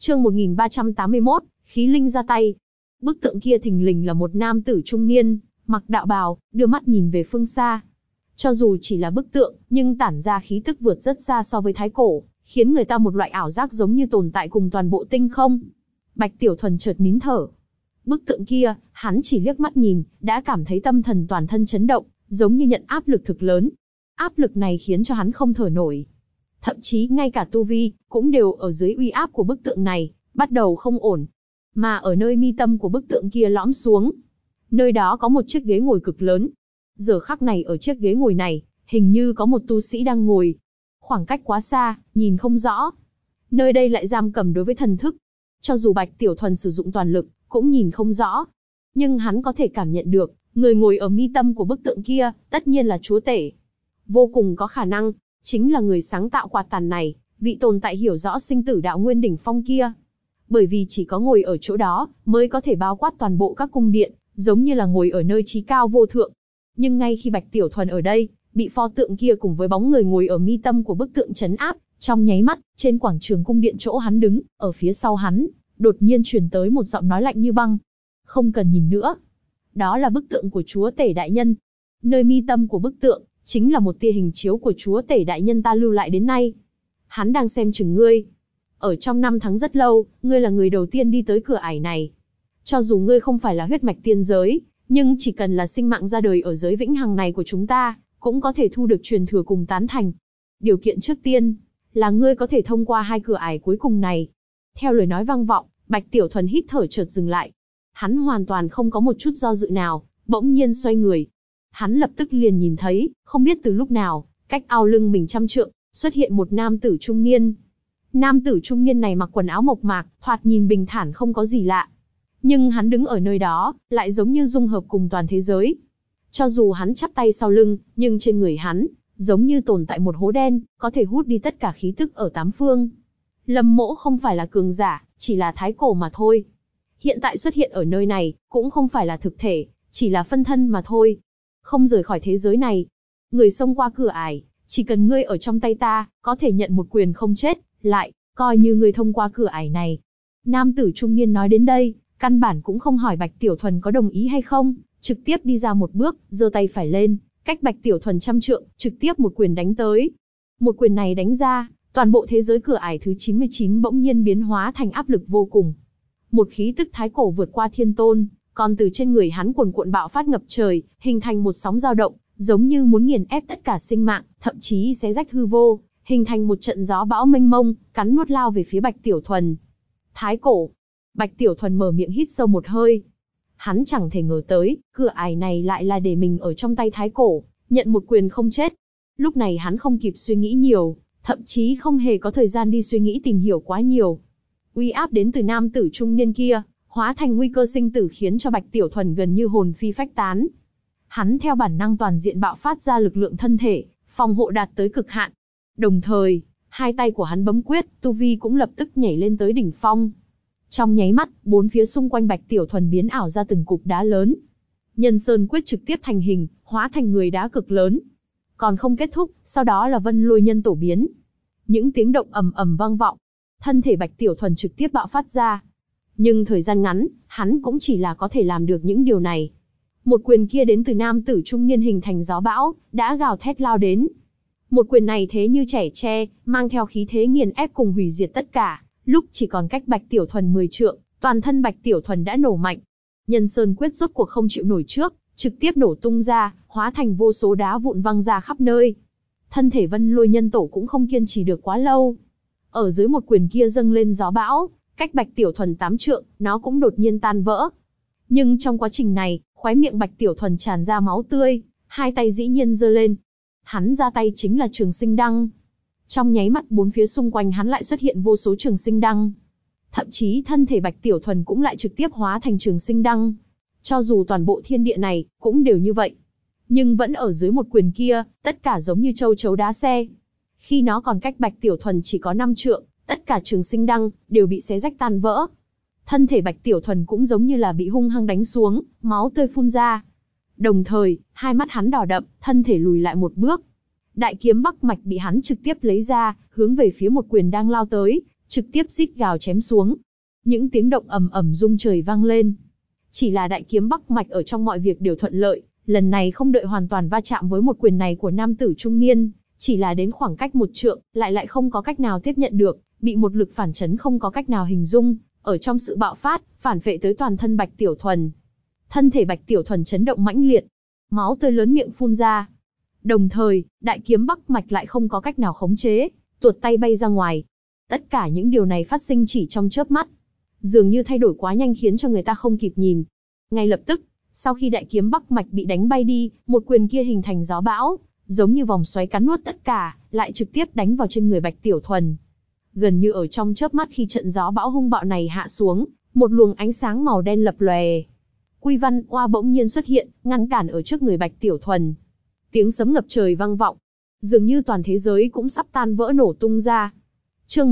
Chương 1381, khí linh ra tay. Bức tượng kia thình lình là một nam tử trung niên, mặc đạo bào, đưa mắt nhìn về phương xa. Cho dù chỉ là bức tượng, nhưng tản ra khí tức vượt rất xa so với thái cổ, khiến người ta một loại ảo giác giống như tồn tại cùng toàn bộ tinh không. Bạch Tiểu Thuần chợt nín thở. Bức tượng kia, hắn chỉ liếc mắt nhìn, đã cảm thấy tâm thần toàn thân chấn động, giống như nhận áp lực thực lớn. Áp lực này khiến cho hắn không thở nổi. Thậm chí ngay cả tu vi, cũng đều ở dưới uy áp của bức tượng này, bắt đầu không ổn. Mà ở nơi mi tâm của bức tượng kia lõm xuống, nơi đó có một chiếc ghế ngồi cực lớn. Giờ khắc này ở chiếc ghế ngồi này, hình như có một tu sĩ đang ngồi. Khoảng cách quá xa, nhìn không rõ. Nơi đây lại giam cầm đối với thần thức. Cho dù Bạch Tiểu Thuần sử dụng toàn lực, cũng nhìn không rõ. Nhưng hắn có thể cảm nhận được, người ngồi ở mi tâm của bức tượng kia, tất nhiên là chúa tể. Vô cùng có khả năng, chính là người sáng tạo quạt tàn này, vị tồn tại hiểu rõ sinh tử đạo nguyên đỉnh phong kia. Bởi vì chỉ có ngồi ở chỗ đó, mới có thể bao quát toàn bộ các cung điện, giống như là ngồi ở nơi chí cao vô thượng. Nhưng ngay khi Bạch Tiểu Thuần ở đây, bị pho tượng kia cùng với bóng người ngồi ở mi tâm của bức tượng trấn áp, trong nháy mắt, trên quảng trường cung điện chỗ hắn đứng, ở phía sau hắn, đột nhiên truyền tới một giọng nói lạnh như băng. Không cần nhìn nữa. Đó là bức tượng của chúa tể đại nhân. Nơi mi tâm của bức tượng, chính là một tia hình chiếu của chúa tể đại nhân ta lưu lại đến nay. Hắn đang xem chừng ngươi. Ở trong 5 tháng rất lâu, ngươi là người đầu tiên đi tới cửa ải này. Cho dù ngươi không phải là huyết mạch tiên giới, nhưng chỉ cần là sinh mạng ra đời ở giới vĩnh hằng này của chúng ta, cũng có thể thu được truyền thừa cùng tán thành. Điều kiện trước tiên, là ngươi có thể thông qua 2 cửa ải cuối cùng này. Theo lời nói vang vọng, Bạch Tiểu Thuần hít thở chợt dừng lại. Hắn hoàn toàn không có một chút do dự nào, bỗng nhiên xoay người. Hắn lập tức liền nhìn thấy, không biết từ lúc nào, cách ao lưng mình 100 trượng, xuất hiện một nam tử trung niên. Nam tử trung niên này mặc quần áo mộc mạc, thoạt nhìn bình thản không có gì lạ. Nhưng hắn đứng ở nơi đó, lại giống như dung hợp cùng toàn thế giới. Cho dù hắn chắp tay sau lưng, nhưng trên người hắn, giống như tồn tại một hố đen, có thể hút đi tất cả khí tức ở 8 phương. Lâm Mỗ không phải là cường giả, chỉ là thái cổ mà thôi. Hiện tại xuất hiện ở nơi này, cũng không phải là thực thể, chỉ là phân thân mà thôi. Không rời khỏi thế giới này. Người xông qua cửa ải, chỉ cần ngươi ở trong tay ta, có thể nhận một quyền không chết, lại, coi như ngươi thông qua cửa ải này. Nam tử trung niên nói đến đây, căn bản cũng không hỏi Bạch Tiểu Thuần có đồng ý hay không, trực tiếp đi ra một bước, giơ tay phải lên, cách Bạch Tiểu Thuần 100 trượng, trực tiếp một quyền đánh tới. Một quyền này đánh ra, toàn bộ thế giới cửa ải thứ 99 bỗng nhiên biến hóa thành áp lực vô cùng. Một khí tức thái cổ vượt qua thiên tôn, còn từ trên người hắn cuồn cuộn bạo phát ngập trời, hình thành một sóng dao động, giống như muốn nghiền ép tất cả sinh mạng, thậm chí xé rách hư vô, hình thành một trận gió bão mênh mông, cắn nuốt lao về phía Bạch Tiểu Thuần. Thái cổ. Bạch Tiểu Thuần mở miệng hít sâu một hơi. Hắn chẳng thể ngờ tới, cửa ải này lại là để mình ở trong tay thái cổ, nhận một quyền không chết. Lúc này hắn không kịp suy nghĩ nhiều, thậm chí không hề có thời gian đi suy nghĩ tìm hiểu quá nhiều. Uy áp đến từ nam tử trung niên kia, hóa thành nguy cơ sinh tử khiến cho Bạch Tiểu Thuần gần như hồn phi phách tán. Hắn theo bản năng toàn diện bạo phát ra lực lượng thân thể, phòng hộ đạt tới cực hạn. Đồng thời, 2 tay của hắn bấm quyết, tu vi cũng lập tức nhảy lên tới đỉnh phong. Trong nháy mắt, 4 phía xung quanh Bạch Tiểu Thuần biến ảo ra từng cục đá lớn. Nhân Sơn quyết trực tiếp thành hình, hóa thành người đá cực lớn. Còn không kết thúc, sau đó là Vân Lôi Nhân Tổ biến. Những tiếng động ầm ầm vang vọng. Thân thể Bạch Tiểu Thuần trực tiếp bạo phát ra. Nhưng thời gian ngắn, hắn cũng chỉ là có thể làm được những điều này. Một quyền kia đến từ nam tử trung niên hình thành gió bão, đã gào thét lao đến. Một quyền này thế như trẻ tre, mang theo khí thế nghiền ép cùng hủy diệt tất cả. Lúc chỉ còn cách Bạch Tiểu Thuần 10 trượng, toàn thân Bạch Tiểu Thuần đã nổ mạnh. Nhân Sơn quyết rốt cuộc không chịu nổi trước, trực tiếp nổ tung ra, hóa thành vô số đá vụn văng ra khắp nơi. Thân thể Vân Lôi Nhân Tổ cũng không kiên trì được quá lâu. Ở dưới một quyền kia dâng lên gió bão, cách Bạch Tiểu Thuần 8 trượng, nó cũng đột nhiên tan vỡ. Nhưng trong quá trình này, khóe miệng Bạch Tiểu Thuần tràn ra máu tươi, 2 tay dĩ nhiên giơ lên. Hắn ra tay chính là Trường Sinh Đăng. Trong nháy mắt 4 phía xung quanh hắn lại xuất hiện vô số Trường Sinh Đăng. Thậm chí thân thể Bạch Tiểu Thuần cũng lại trực tiếp hóa thành Trường Sinh Đăng. Cho dù toàn bộ thiên địa này cũng đều như vậy, nhưng vẫn ở dưới một quyền kia, tất cả giống như châu chấu đá xe. Khi nó còn cách Bạch Tiểu Thuần chỉ có 5 trượng, tất cả Trường Sinh Đăng đều bị xé rách tan vỡ. Thân thể Bạch Tiểu Thuần cũng giống như là bị hung hăng đánh xuống, máu tươi phun ra. Đồng thời, 2 mắt hắn đỏ đậm, thân thể lùi lại một bước. Đại kiếm Bắc Mạch bị hắn trực tiếp lấy ra, hướng về phía một quyền đang lao tới, trực tiếp rít gào chém xuống. Những tiếng động ầm ầm rung trời vang lên. Chỉ là đại kiếm Bắc Mạch ở trong mọi việc đều thuận lợi, lần này không đợi hoàn toàn va chạm với một quyền này của nam tử trung niên, chỉ là đến khoảng cách 1 trượng, lại không có cách nào tiếp nhận được, bị một lực phản chấn không có cách nào hình dung, ở trong sự bạo phát, phản phệ tới toàn thân Bạch Tiểu Thuần. Thân thể Bạch Tiểu Thuần chấn động mãnh liệt, máu tươi lớn miệng phun ra. Đồng thời, đại kiếm Bắc Mạch lại không có cách nào khống chế, tuột tay bay ra ngoài. Tất cả những điều này phát sinh chỉ trong chớp mắt, dường như thay đổi quá nhanh khiến cho người ta không kịp nhìn. Ngay lập tức, sau khi đại kiếm Bắc Mạch bị đánh bay đi, một quyền kia hình thành gió bão, giống như vòng xoáy cắn nuốt tất cả, lại trực tiếp đánh vào trên người Bạch Tiểu Thuần. Gần như ở trong chớp mắt khi trận gió bão hung bạo này hạ xuống, một luồng ánh sáng màu đen lập lòe. Quy Văn Oa bỗng nhiên xuất hiện, ngăn cản ở trước người Bạch Tiểu Thuần. Tiếng sấm ngập trời vang vọng, dường như toàn thế giới cũng sắp tan vỡ nổ tung ra. Chương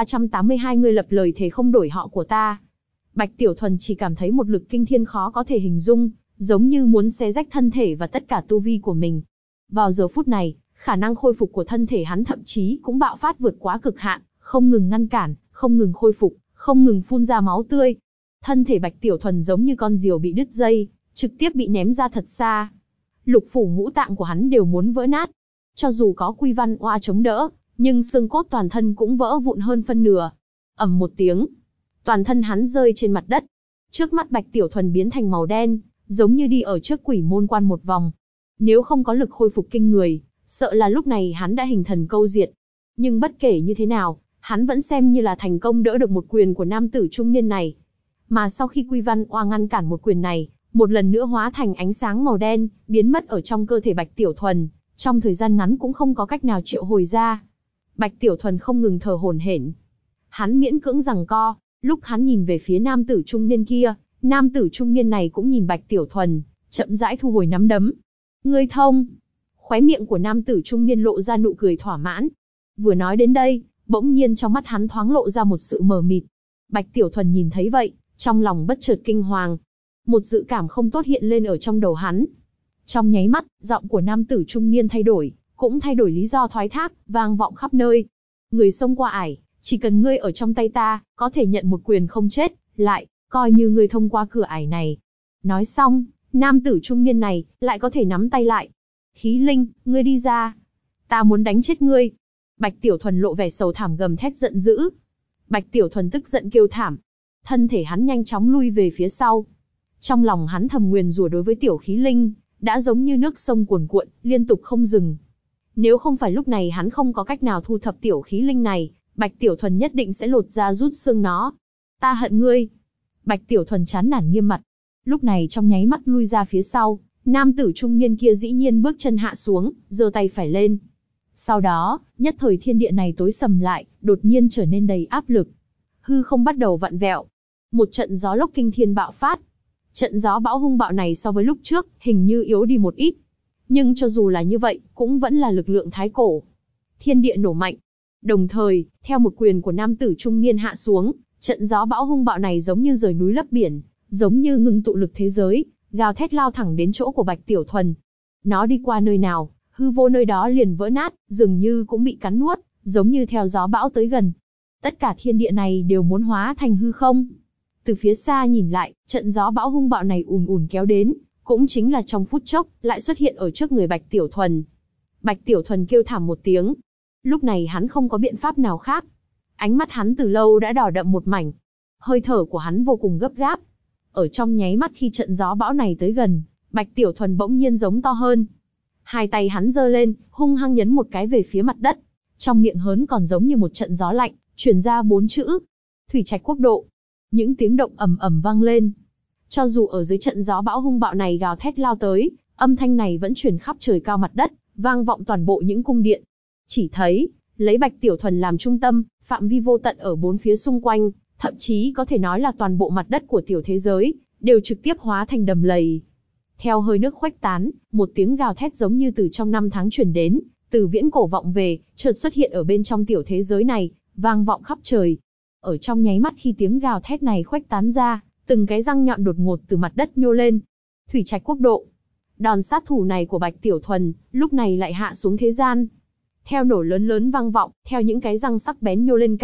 1382 ngươi lập lời thề không đổi họ của ta. Bạch Tiểu Thuần chỉ cảm thấy một lực kinh thiên khó có thể hình dung, giống như muốn xé rách thân thể và tất cả tu vi của mình. Vào giờ phút này, khả năng khôi phục của thân thể hắn thậm chí cũng bạo phát vượt quá cực hạn, không ngừng ngăn cản, không ngừng khôi phục, không ngừng phun ra máu tươi. Thân thể Bạch Tiểu Thuần giống như con diều bị đứt dây, trực tiếp bị ném ra thật xa. Lục phủ ngũ tạng của hắn đều muốn vỡ nát. Cho dù có Quy Văn Oa chống đỡ, nhưng xương cốt toàn thân cũng vỡ vụn hơn phân nửa. Ầm một tiếng, toàn thân hắn rơi trên mặt đất. Trước mắt Bạch Tiểu Thuần biến thành màu đen, giống như đi ở trước quỷ môn quan một vòng. Nếu không có lực khôi phục kinh người, sợ là lúc này hắn đã hình thần câu diệt. Nhưng bất kể như thế nào, hắn vẫn xem như là thành công đỡ được một quyền của nam tử trung niên này. Mà sau khi Quy Văn Oa ngăn cản một quyền này, một lần nữa hóa thành ánh sáng màu đen, biến mất ở trong cơ thể Bạch Tiểu Thuần, trong thời gian ngắn cũng không có cách nào triệu hồi ra. Bạch Tiểu Thuần không ngừng thở hổn hển. Hắn miễn cưỡng giằng co, lúc hắn nhìn về phía nam tử trung niên kia, nam tử trung niên này cũng nhìn Bạch Tiểu Thuần, chậm rãi thu hồi nắm đấm. Ngươi thông. Khóe miệng của nam tử trung niên lộ ra nụ cười thỏa mãn. Vừa nói đến đây, bỗng nhiên trong mắt hắn thoáng lộ ra một sự mờ mịt. Bạch Tiểu Thuần nhìn thấy vậy, trong lòng bất chợt kinh hoàng. Một dự cảm không tốt hiện lên ở trong đầu hắn. Trong nháy mắt, giọng của nam tử trung niên thay đổi, cũng thay đổi lý do thoái thác, vang vọng khắp nơi. Người xông qua ải, chỉ cần ngươi ở trong tay ta, có thể nhận một quyền không chết, lại, coi như ngươi thông qua cửa ải này. Nói xong, nam tử trung niên này, lại có thể nắm tay lại. Khí linh, ngươi đi ra. Ta muốn đánh chết ngươi. Bạch Tiểu Thuần lộ vẻ sầu thảm gầm thét giận dữ. Bạch Tiểu Thuần tức giận kêu thảm. Thân thể hắn nhanh chóng lui về phía sau. Trong lòng hắn thầm nguyền rủa đối với tiểu khí linh, đã giống như nước sông cuồn cuộn, liên tục không dừng. Nếu không phải lúc này hắn không có cách nào thu thập tiểu khí linh này, Bạch Tiểu Thuần nhất định sẽ lột ra rút xương nó. Ta hận ngươi. Bạch Tiểu Thuần chán nản nghiêm mặt. Lúc này trong nháy mắt lui ra phía sau, nam tử trung niên kia dĩ nhiên bước chân hạ xuống, giơ tay phải lên. Sau đó, nhất thời thiên địa này tối sầm lại, đột nhiên trở nên đầy áp lực. Hư không bắt đầu vặn vẹo. Một trận gió lốc kinh thiên bạo phát. Trận gió bão hung bạo này so với lúc trước, hình như yếu đi một ít. Nhưng cho dù là như vậy, cũng vẫn là lực lượng thái cổ. Thiên địa nổ mạnh. Đồng thời, theo một quyền của nam tử trung niên hạ xuống, trận gió bão hung bạo này giống như rời núi lấp biển, giống như ngưng tụ lực thế giới, gào thét lao thẳng đến chỗ của Bạch Tiểu Thuần. Nó đi qua nơi nào, hư vô nơi đó liền vỡ nát, dường như cũng bị cắn nuốt, giống như theo gió bão tới gần. Tất cả thiên địa này đều muốn hóa thành hư không. Từ phía xa nhìn lại, trận gió bão hung bạo này ùn ùn kéo đến, cũng chính là trong phút chốc, lại xuất hiện ở trước người Bạch Tiểu Thuần. Bạch Tiểu Thuần kêu thảm một tiếng. Lúc này hắn không có biện pháp nào khác. Ánh mắt hắn từ lâu đã đỏ đậm một mảnh. Hơi thở của hắn vô cùng gấp gáp. Ở trong nháy mắt khi trận gió bão này tới gần, Bạch Tiểu Thuần bỗng nhiên giống to hơn. Hai tay hắn giơ lên, hung hăng nhấn một cái về phía mặt đất. Trong miệng hớn còn giống như một trận gió lạnh, truyền ra 4 chữ. Thủy Trạch Quốc độ. Những tiếng động ầm ầm vang lên. Cho dù ở dưới trận gió bão hung bạo này gào thét lao tới, âm thanh này vẫn truyền khắp trời cao mặt đất, vang vọng toàn bộ những cung điện. Chỉ thấy, lấy Bạch Tiểu Thuần làm trung tâm, phạm vi vô tận ở 4 phía xung quanh, thậm chí có thể nói là toàn bộ mặt đất của tiểu thế giới, đều trực tiếp hóa thành đầm lầy. Theo hơi nước khuếch tán, một tiếng gào thét giống như từ trong năm tháng truyền đến, từ viễn cổ vọng về, chợt xuất hiện ở bên trong tiểu thế giới này, vang vọng khắp trời. Ở trong nháy mắt khi tiếng gào thét này khuếch tán ra, từng cái răng nhọn đột ngột từ mặt đất nhô lên. Thủy Trạch Quốc độ. Đòn sát thủ này của Bạch Tiểu Thuần, lúc này lại hạ xuống thế gian. Theo nổ lớn lớn vang vọng, theo những cái răng sắc bén nhô lên cao,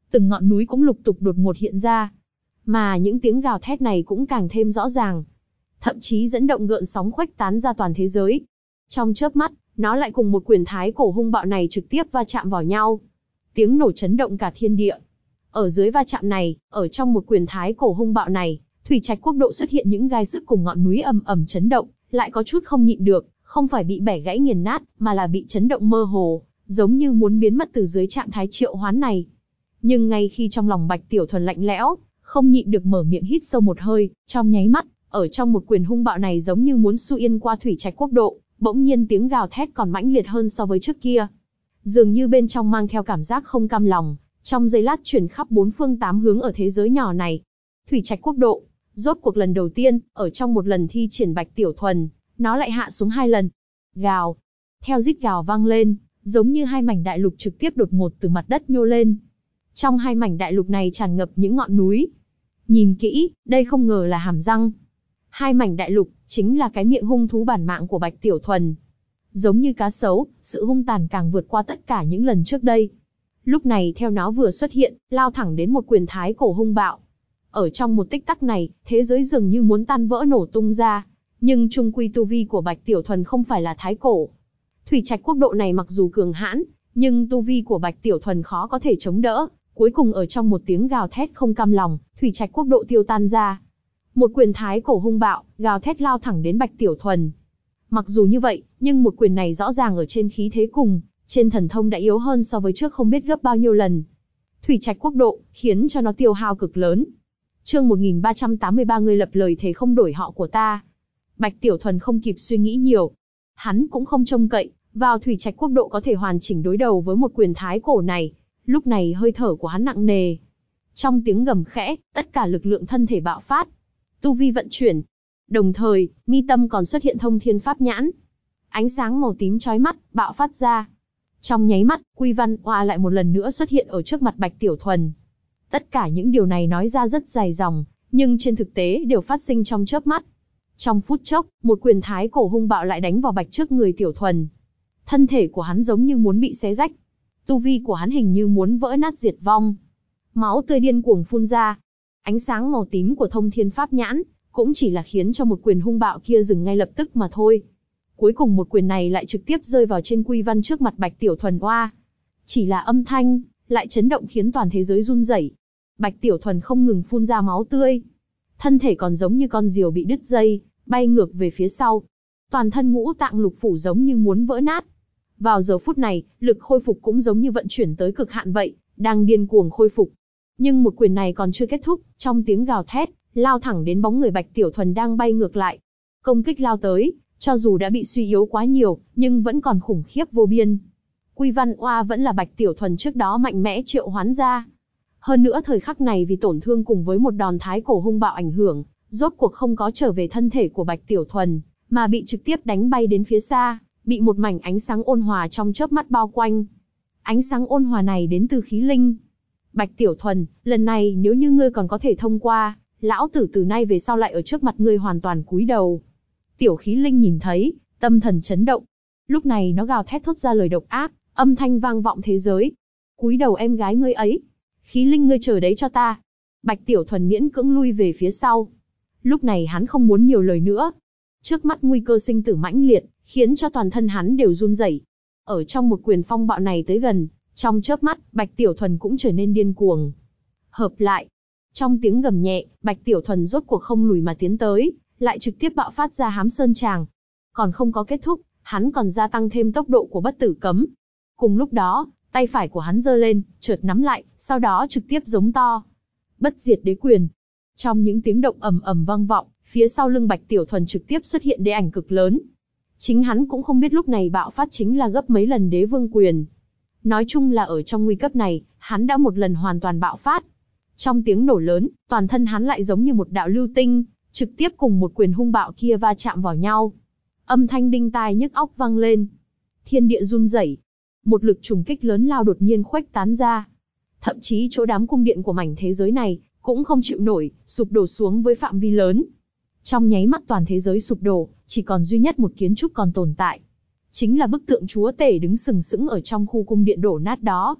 từng ngọn núi cũng lục tục đột ngột hiện ra. Mà những tiếng gào thét này cũng càng thêm rõ ràng. Thậm chí dẫn động gợn sóng khuếch tán ra toàn thế giới. Trong chớp mắt, nó lại cùng một quyền thái cổ hung bạo này trực tiếp va chạm vào nhau. Tiếng nổ chấn động cả thiên địa. Ở dưới va chạm này, ở trong một quyền thái cổ hung bạo này, Thủy Trạch quốc độ xuất hiện những gai sức cùng ngọn núi ầm ầm chấn động, lại có chút không nhịn được, không phải bị bẻ gãy nghiền nát, mà là bị chấn động mơ hồ, giống như muốn biến mất từ dưới trạng thái triệu hoán này. Nhưng ngay khi trong lòng Bạch Tiểu Thuần lạnh lẽo, không nhịn được mở miệng hít sâu một hơi, trong nháy mắt, ở trong một quyền hung bạo này giống như muốn xu yên qua Thủy Trạch quốc độ, bỗng nhiên tiếng gào thét còn mãnh liệt hơn so với trước kia. Dường như bên trong mang theo cảm giác không cam lòng, trong giây lát chuyển khắp bốn phương tám hướng ở thế giới nhỏ này. Thủy Trạch quốc độ, rốt cuộc lần đầu tiên, ở trong một lần thi triển Bạch Tiểu Thuần, nó lại hạ xuống 2 lần. Gào. Theo rít gào vang lên, giống như 2 mảnh đại lục trực tiếp đột ngột từ mặt đất nhô lên. Trong 2 mảnh đại lục này tràn ngập những ngọn núi. Nhìn kỹ, đây không ngờ là hàm răng. 2 mảnh đại lục, chính là cái miệng hung thú bản mạng của Bạch Tiểu Thuần. Giống như cá sấu, sự hung tàn càng vượt qua tất cả những lần trước đây. Lúc này theo nó vừa xuất hiện, lao thẳng đến một quyền thái cổ hung bạo. Ở trong một tích tắc này, thế giới dường như muốn tan vỡ nổ tung ra. Nhưng chung quy tu vi của Bạch Tiểu Thuần không phải là thái cổ. Thủy Trạch quốc độ này mặc dù cường hãn, nhưng tu vi của Bạch Tiểu Thuần khó có thể chống đỡ. Cuối cùng ở trong một tiếng gào thét không cam lòng, Thủy Trạch quốc độ tiêu tan ra. Một quyền thái cổ hung bạo, gào thét lao thẳng đến Bạch Tiểu Thuần. Mặc dù như vậy, nhưng một quyền này rõ ràng ở trên khí thế cùng, trên thần thông đã yếu hơn so với trước không biết gấp bao nhiêu lần. Thủy Trạch quốc độ, khiến cho nó tiêu hao cực lớn. Chương 1383 người lập lời thề không đổi họ của ta. Bạch Tiểu Thuần không kịp suy nghĩ nhiều. Hắn cũng không trông cậy vào Thủy Trạch quốc độ có thể hoàn chỉnh đối đầu với một quyền thái cổ này. Lúc này hơi thở của hắn nặng nề. Trong tiếng gầm khẽ, tất cả lực lượng thân thể bạo phát. Tu vi vận chuyển. Đồng thời, mi tâm còn xuất hiện thông thiên pháp nhãn. Ánh sáng màu tím chói mắt, bạo phát ra. Trong nháy mắt, Quy Văn Oa lại một lần nữa xuất hiện ở trước mặt Bạch Tiểu Thuần. Tất cả những điều này nói ra rất dài dòng, nhưng trên thực tế đều phát sinh trong chớp mắt. Trong phút chốc, một quyền thái cổ hung bạo lại đánh vào Bạch trước người Tiểu Thuần. Thân thể của hắn giống như muốn bị xé rách. Tu vi của hắn hình như muốn vỡ nát diệt vong. Máu tươi điên cuồng phun ra. Ánh sáng màu tím của thông thiên pháp nhãn, cũng chỉ là khiến cho một quyền hung bạo kia dừng ngay lập tức mà thôi. Cuối cùng một quyền này lại trực tiếp rơi vào trên Quy Văn trước mặt Bạch Tiểu Thuần oa. Chỉ là âm thanh, lại chấn động khiến toàn thế giới run rẩy. Bạch Tiểu Thuần không ngừng phun ra máu tươi. Thân thể còn giống như con diều bị đứt dây, bay ngược về phía sau. Toàn thân ngũ tạng lục phủ giống như muốn vỡ nát. Vào giờ phút này, lực khôi phục cũng giống như vận chuyển tới cực hạn vậy, đang điên cuồng khôi phục. Nhưng một quyền này còn chưa kết thúc, trong tiếng gào thét, lao thẳng đến bóng người Bạch Tiểu Thuần đang bay ngược lại. Công kích lao tới, cho dù đã bị suy yếu quá nhiều, nhưng vẫn còn khủng khiếp vô biên. Quy Văn Oa vẫn là Bạch Tiểu Thuần trước đó mạnh mẽ triệu hoán ra. Hơn nữa thời khắc này vì tổn thương cùng với một đòn thái cổ hung bạo ảnh hưởng, rốt cuộc không có trở về thân thể của Bạch Tiểu Thuần, mà bị trực tiếp đánh bay đến phía xa, bị một mảnh ánh sáng ôn hòa trong chớp mắt bao quanh. Ánh sáng ôn hòa này đến từ khí linh. Bạch Tiểu Thuần, lần này nếu như ngươi còn có thể thông qua, lão tử từ nay về sau lại ở trước mặt ngươi hoàn toàn cúi đầu. Tiểu khí linh nhìn thấy, tâm thần chấn động. Lúc này nó gào thét thốt ra lời độc ác, âm thanh vang vọng thế giới. Cúi đầu em gái ngươi ấy. Khí linh ngươi chờ đấy cho ta. Bạch Tiểu Thuần miễn cưỡng lui về phía sau. Lúc này hắn không muốn nhiều lời nữa. Trước mắt nguy cơ sinh tử mãnh liệt, khiến cho toàn thân hắn đều run rẩy. Ở trong một quyền phong bạo này tới gần, trong chớp mắt, Bạch Tiểu Thuần cũng trở nên điên cuồng. Hợp lại. Trong tiếng gầm nhẹ, Bạch Tiểu Thuần rốt cuộc không lùi mà tiến tới, lại trực tiếp bạo phát ra Hám Sơn Tràng. Còn không có kết thúc, hắn còn gia tăng thêm tốc độ của bất tử cấm. Cùng lúc đó, tay phải của hắn giơ lên, chợt nắm lại, sau đó trực tiếp giống to. Bất diệt đế quyền. Trong những tiếng động ầm ầm vang vọng, phía sau lưng Bạch Tiểu Thuần trực tiếp xuất hiện đế ảnh cực lớn. Chính hắn cũng không biết lúc này bạo phát chính là gấp mấy lần đế vương quyền. Nói chung là ở trong nguy cấp này, hắn đã một lần hoàn toàn bạo phát. Trong tiếng nổ lớn, toàn thân hắn lại giống như một đạo lưu tinh, trực tiếp cùng một quyền hung bạo kia va chạm vào nhau. Âm thanh đinh tai nhức óc vang lên. Thiên địa run rẩy. Một lực trùng kích lớn lao đột nhiên khuếch tán ra. Thậm chí chỗ đám cung điện của mảnh thế giới này, cũng không chịu nổi, sụp đổ xuống với phạm vi lớn. Trong nháy mắt toàn thế giới sụp đổ, chỉ còn duy nhất một kiến trúc còn tồn tại. Chính là bức tượng chúa tể đứng sừng sững ở trong khu cung điện đổ nát đó.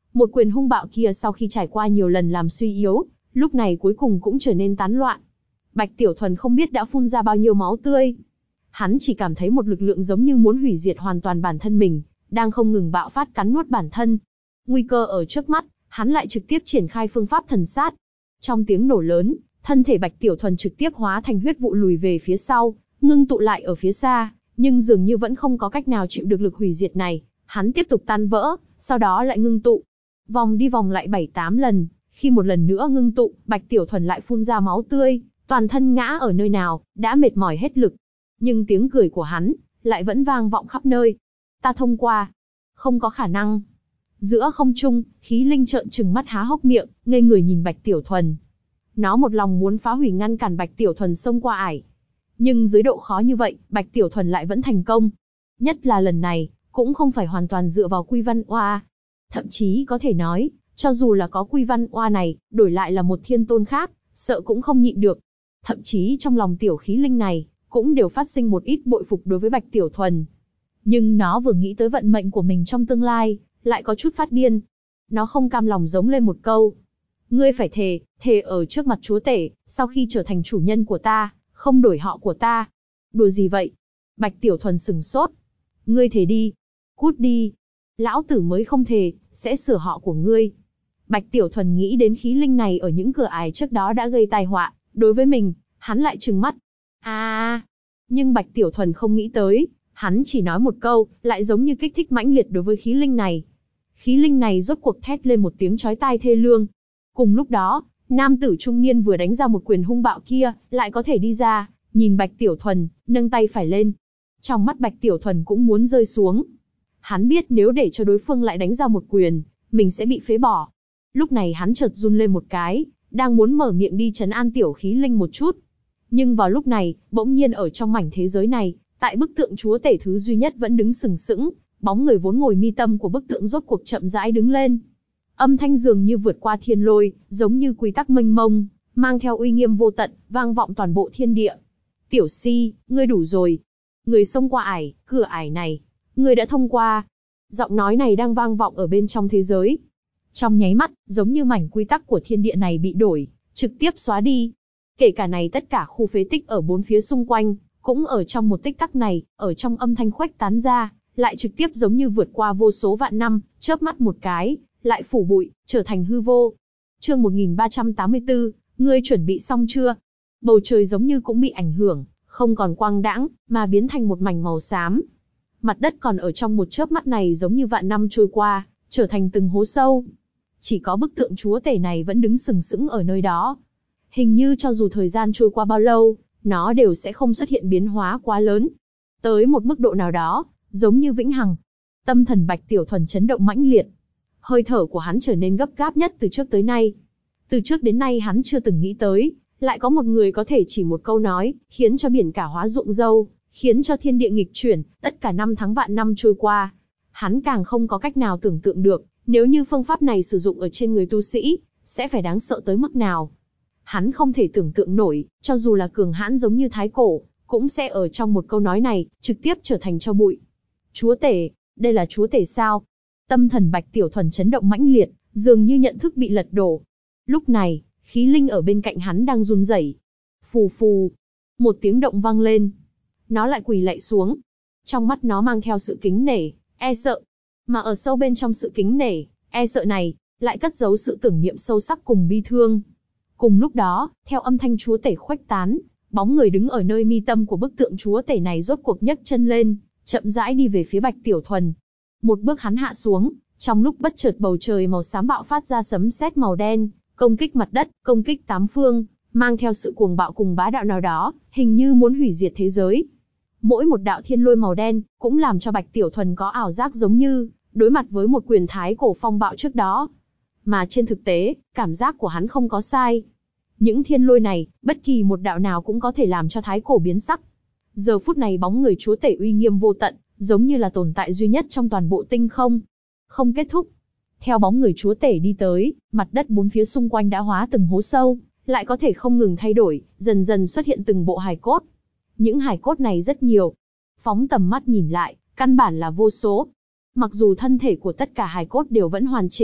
Một quyền hung bạo kia sau khi trải qua nhiều lần làm suy yếu, lúc này cuối cùng cũng trở nên tán loạn. Bạch Tiểu Thuần không biết đã phun ra bao nhiêu máu tươi. Hắn chỉ cảm thấy một lực lượng giống như muốn hủy diệt hoàn toàn bản thân mình, đang không ngừng bạo phát cắn nuốt bản thân. Nguy cơ ở trước mắt, hắn lại trực tiếp triển khai phương pháp thần sát. Trong tiếng nổ lớn, thân thể Bạch Tiểu Thuần trực tiếp hóa thành huyết vụ lùi về phía sau, ngưng tụ lại ở phía xa, nhưng dường như vẫn không có cách nào chịu được lực hủy diệt này. Hắn tiếp tục tan vỡ, sau đó lại ngưng tụ. Vòng đi vòng lại 7-8 lần, khi một lần nữa ngưng tụ, Bạch Tiểu Thuần lại phun ra máu tươi, toàn thân ngã ở nơi nào, đã mệt mỏi hết lực. Nhưng tiếng cười của hắn lại vẫn vang vọng khắp nơi. Ta thông qua. Không có khả năng. Giữa không trung, khí linh trợn trừng mắt há hốc miệng, ngây người nhìn Bạch Tiểu Thuần. Nó một lòng muốn phá hủy ngăn cản Bạch Tiểu Thuần xông qua ải. Nhưng dưới độ khó như vậy, Bạch Tiểu Thuần lại vẫn thành công. Nhất là lần này, cũng không phải hoàn toàn dựa vào Quy Văn Oa. Thậm chí có thể nói, cho dù là có Quy Văn Oa này, đổi lại là một thiên tôn khác, sợ cũng không nhịn được. Thậm chí trong lòng tiểu khí linh này, cũng đều phát sinh một ít bội phục đối với Bạch Tiểu Thuần. Nhưng nó vừa nghĩ tới vận mệnh của mình trong tương lai, lại có chút phát điên. Nó không cam lòng giống lên một câu. Ngươi phải thề ở trước mặt chúa tể, sau khi trở thành chủ nhân của ta, không đổi họ của ta. Đùa gì vậy? Bạch Tiểu Thuần sừng sốt. Ngươi thề đi. Cút đi. Lão tử mới không thề, sẽ sửa họ của ngươi. Bạch Tiểu Thuần nghĩ đến khí linh này ở những cửa ải trước đó đã gây tai họa, đối với mình, hắn lại trừng mắt. Nhưng Bạch Tiểu Thuần không nghĩ tới, hắn chỉ nói một câu, lại giống như kích thích mãnh liệt đối với khí linh này. Khí linh này rốt cuộc thét lên một tiếng chói tai thê lương. Cùng lúc đó, nam tử trung niên vừa đánh ra một quyền hung bạo kia, lại có thể đi ra, nhìn Bạch Tiểu Thuần, nâng tay phải lên. Trong mắt Bạch Tiểu Thuần cũng muốn rơi xuống. Hắn biết nếu để cho đối phương lại đánh ra một quyền, mình sẽ bị phế bỏ. Lúc này hắn chợt run lên một cái, đang muốn mở miệng đi trấn an tiểu khí linh một chút. Nhưng vào lúc này, bỗng nhiên ở trong mảnh thế giới này, tại bức tượng chúa tể thứ duy nhất vẫn đứng sừng sững, bóng người vốn ngồi mi tâm của bức tượng rốt cuộc chậm rãi đứng lên. Âm thanh dường như vượt qua thiên lôi, giống như quy tắc mênh mông, mang theo uy nghiêm vô tận, vang vọng toàn bộ thiên địa. Tiểu si, ngươi đủ rồi. Người xông qua ải, cửa ải này, ngươi đã thông qua. Giọng nói này đang vang vọng ở bên trong thế giới. Trong nháy mắt, giống như mảnh quy tắc của thiên địa này bị đổi, trực tiếp xóa đi. Kể cả này tất cả khu phế tích ở bốn phía xung quanh, cũng ở trong một tích tắc này, ở trong âm thanh khuếch tán ra, lại trực tiếp giống như vượt qua vô số vạn năm, chớp mắt một cái, lại phủ bụi, trở thành hư vô. Chương 1384, ngươi chuẩn bị xong chưa? Bầu trời giống như cũng bị ảnh hưởng, không còn quang đãng, mà biến thành một mảnh màu xám. Mặt đất còn ở trong một chớp mắt này giống như vạn năm trôi qua, trở thành từng hố sâu. Chỉ có bức tượng chúa tể này vẫn đứng sừng sững ở nơi đó. Hình như cho dù thời gian trôi qua bao lâu, nó đều sẽ không xuất hiện biến hóa quá lớn. Tới một mức độ nào đó, giống như vĩnh hằng. Tâm thần Bạch Tiểu Thuần chấn động mãnh liệt. Hơi thở của hắn trở nên gấp gáp nhất từ trước tới nay. Từ trước đến nay hắn chưa từng nghĩ tới, lại có một người có thể chỉ một câu nói, khiến cho biển cả hóa ruộng dâu, khiến cho thiên địa nghịch chuyển, tất cả năm tháng vạn năm trôi qua. Hắn càng không có cách nào tưởng tượng được, nếu như phương pháp này sử dụng ở trên người tu sĩ, sẽ phải đáng sợ tới mức nào. Hắn không thể tưởng tượng nổi, cho dù là cường hãn giống như Thái Cổ, cũng sẽ ở trong một câu nói này, trực tiếp trở thành tro bụi. Chúa tể, đây là chúa tể sao? Tâm thần Bạch Tiểu Thuần chấn động mãnh liệt, dường như nhận thức bị lật đổ. Lúc này, khí linh ở bên cạnh hắn đang run rẩy. Phù phù, một tiếng động vang lên. Nó lại quỳ lạy xuống. Trong mắt nó mang theo sự kính nể, e sợ. Mà ở sâu bên trong sự kính nể, e sợ này, lại cất giấu sự tưởng niệm sâu sắc cùng bi thương. Cùng lúc đó, theo âm thanh chúa tể khuếch tán, bóng người đứng ở nơi mi tâm của bức tượng chúa tể này rốt cuộc nhấc chân lên, chậm rãi đi về phía Bạch Tiểu Thuần. Một bước hắn hạ xuống, trong lúc bất chợt bầu trời màu xám bạo phát ra sấm sét màu đen, công kích mặt đất, công kích tám phương, mang theo sự cuồng bạo cùng bá đạo nào đó, hình như muốn hủy diệt thế giới. Mỗi một đạo thiên lôi màu đen, cũng làm cho Bạch Tiểu Thuần có ảo giác giống như đối mặt với một quyền thái cổ phong bạo trước đó. Mà trên thực tế, cảm giác của hắn không có sai. Những thiên lôi này, bất kỳ một đạo nào cũng có thể làm cho thái cổ biến sắc. Giờ phút này bóng người chúa tể uy nghiêm vô tận, giống như là tồn tại duy nhất trong toàn bộ tinh không. Không kết thúc. Theo bóng người chúa tể đi tới, mặt đất bốn phía xung quanh đã hóa từng hố sâu, lại có thể không ngừng thay đổi, dần dần xuất hiện từng bộ hài cốt. Những hài cốt này rất nhiều. Phóng tầm mắt nhìn lại, căn bản là vô số. Mặc dù thân thể của tất cả hài cốt đều vẫn hoàn chỉnh,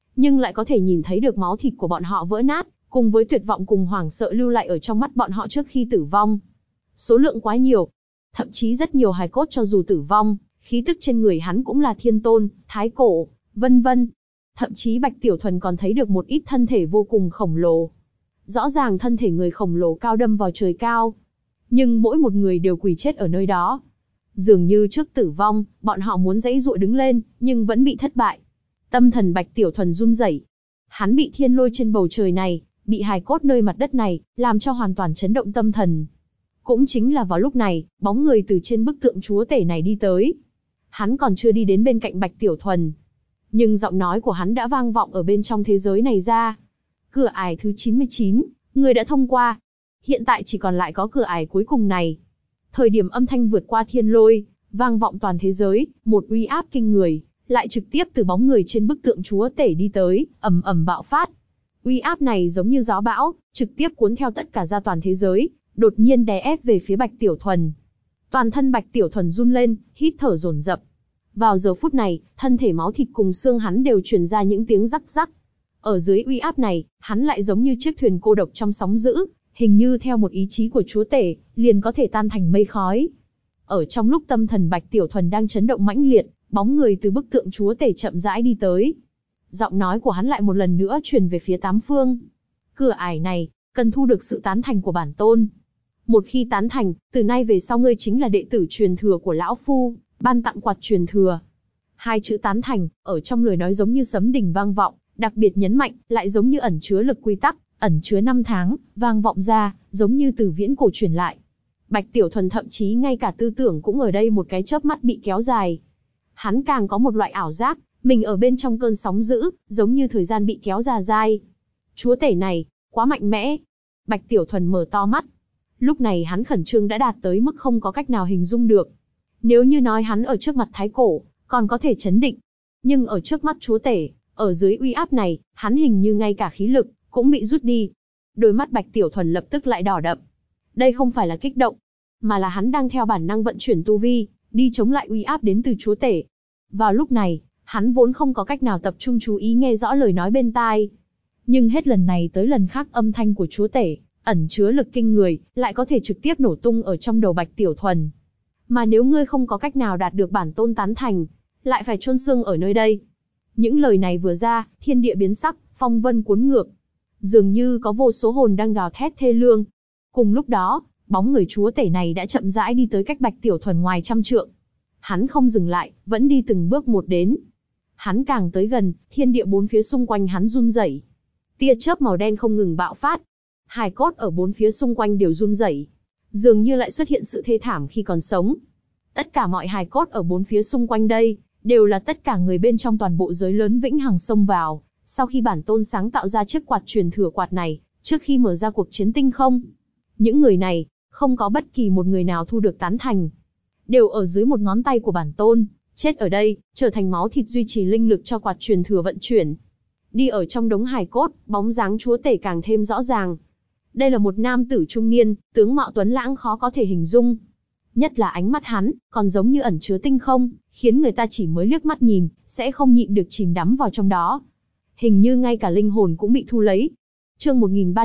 nhưng lại có thể nhìn thấy được máu thịt của bọn họ vỡ nát, cùng với tuyệt vọng cùng hoảng sợ lưu lại ở trong mắt bọn họ trước khi tử vong. Số lượng quá nhiều, thậm chí rất nhiều hài cốt cho dù tử vong, khí tức trên người hắn cũng là thiên tôn, thái cổ, vân vân. Thậm chí Bạch Tiểu Thuần còn thấy được một ít thân thể vô cùng khổng lồ. Rõ ràng thân thể người khổng lồ cao đâm vào trời cao, nhưng mỗi một người đều quỳ chết ở nơi đó. Dường như trước tử vong, bọn họ muốn giãy giụa đứng lên, nhưng vẫn bị thất bại. Tâm thần Bạch Tiểu Thuần run rẩy. Hắn bị thiên lôi trên bầu trời này, bị hài cốt nơi mặt đất này, làm cho hoàn toàn chấn động tâm thần. Cũng chính là vào lúc này, bóng người từ trên bức tượng chúa tể này đi tới. Hắn còn chưa đi đến bên cạnh Bạch Tiểu Thuần, nhưng giọng nói của hắn đã vang vọng ở bên trong thế giới này ra. Cửa ải thứ 99, người đã thông qua. Hiện tại chỉ còn lại có cửa ải cuối cùng này. Thời điểm âm thanh vượt qua thiên lôi, vang vọng toàn thế giới, một uy áp kinh người, lại trực tiếp từ bóng người trên bức tượng chúa tể đi tới, ầm ầm bạo phát. Uy áp này giống như gió bão, trực tiếp cuốn theo tất cả ra toàn thế giới, đột nhiên đè ép về phía Bạch Tiểu Thuần. Toàn thân Bạch Tiểu Thuần run lên, hít thở dồn dập. Vào giờ phút này, thân thể máu thịt cùng xương hắn đều truyền ra những tiếng rắc rắc. Ở dưới uy áp này, hắn lại giống như chiếc thuyền cô độc trong sóng dữ, hình như theo một ý chí của chúa tể, liền có thể tan thành mây khói. Ở trong lúc tâm thần Bạch Tiểu Thuần đang chấn động mãnh liệt, bóng người từ bức tượng chúa tể chậm rãi đi tới. Giọng nói của hắn lại một lần nữa truyền về phía tám phương. Cửa ải này, cần thu được sự tán thành của bản tôn. Một khi tán thành, từ nay về sau ngươi chính là đệ tử truyền thừa của lão phu, ban tặng quạt truyền thừa. Hai chữ tán thành, ở trong lời nói giống như sấm đình vang vọng, đặc biệt nhấn mạnh, lại giống như ẩn chứa lực quy tắc, ẩn chứa năm tháng, vang vọng ra, giống như từ viễn cổ truyền lại. Bạch Tiểu Thuần thậm chí ngay cả tư tưởng cũng ở đây một cái chớp mắt bị kéo dài. Hắn càng có một loại ảo giác, mình ở bên trong cơn sóng dữ, giống như thời gian bị kéo ra dai. Chúa tể này, quá mạnh mẽ. Bạch Tiểu Thuần mở to mắt. Lúc này hắn khẩn trương đã đạt tới mức không có cách nào hình dung được. Nếu như nói hắn ở trước mặt thái cổ, còn có thể chấn định. Nhưng ở trước mắt chúa tể, ở dưới uy áp này, hắn hình như ngay cả khí lực, cũng bị rút đi. Đôi mắt Bạch Tiểu Thuần lập tức lại đỏ đậm. Đây không phải là kích động, mà là hắn đang theo bản năng vận chuyển tu vi, đi chống lại uy áp đến từ chúa tể. Vào lúc này, hắn vốn không có cách nào tập trung chú ý nghe rõ lời nói bên tai. Nhưng hết lần này tới lần khác âm thanh của chúa tể, ẩn chứa lực kinh người, lại có thể trực tiếp nổ tung ở trong đầu Bạch Tiểu Thuần. Mà nếu ngươi không có cách nào đạt được bản tôn tán thành, lại phải chôn xương ở nơi đây. Những lời này vừa ra, thiên địa biến sắc, phong vân cuốn ngược. Dường như có vô số hồn đang gào thét thê lương. Cùng lúc đó, bóng người chúa tể này đã chậm rãi đi tới cách Bạch Tiểu Thuần ngoài trăm trượng. Hắn không dừng lại, vẫn đi từng bước một đến. Hắn càng tới gần, thiên địa bốn phía xung quanh hắn run rẩy. Tia chớp màu đen không ngừng bạo phát. Hài cốt ở bốn phía xung quanh đều run rẩy, dường như lại xuất hiện sự thê thảm khi còn sống. Tất cả mọi hài cốt ở bốn phía xung quanh đây, đều là tất cả người bên trong toàn bộ giới lớn vĩnh hằng xông vào, sau khi bản tôn sáng tạo ra chiếc quạt truyền thừa quạt này, trước khi mở ra cuộc chiến tinh không. Những người này, không có bất kỳ một người nào thu được tán thành. Đều ở dưới một ngón tay của bản tôn, chết ở đây, trở thành máu thịt duy trì linh lực cho quạt truyền thừa vận chuyển. Đi ở trong đống hài cốt, bóng dáng chúa tể càng thêm rõ ràng. Đây là một nam tử trung niên, tướng mạo tuấn lãng khó có thể hình dung. Nhất là ánh mắt hắn, còn giống như ẩn chứa tinh không, khiến người ta chỉ mới liếc mắt nhìn, sẽ không nhịn được chìm đắm vào trong đó. Hình như ngay cả linh hồn cũng bị thu lấy. Chương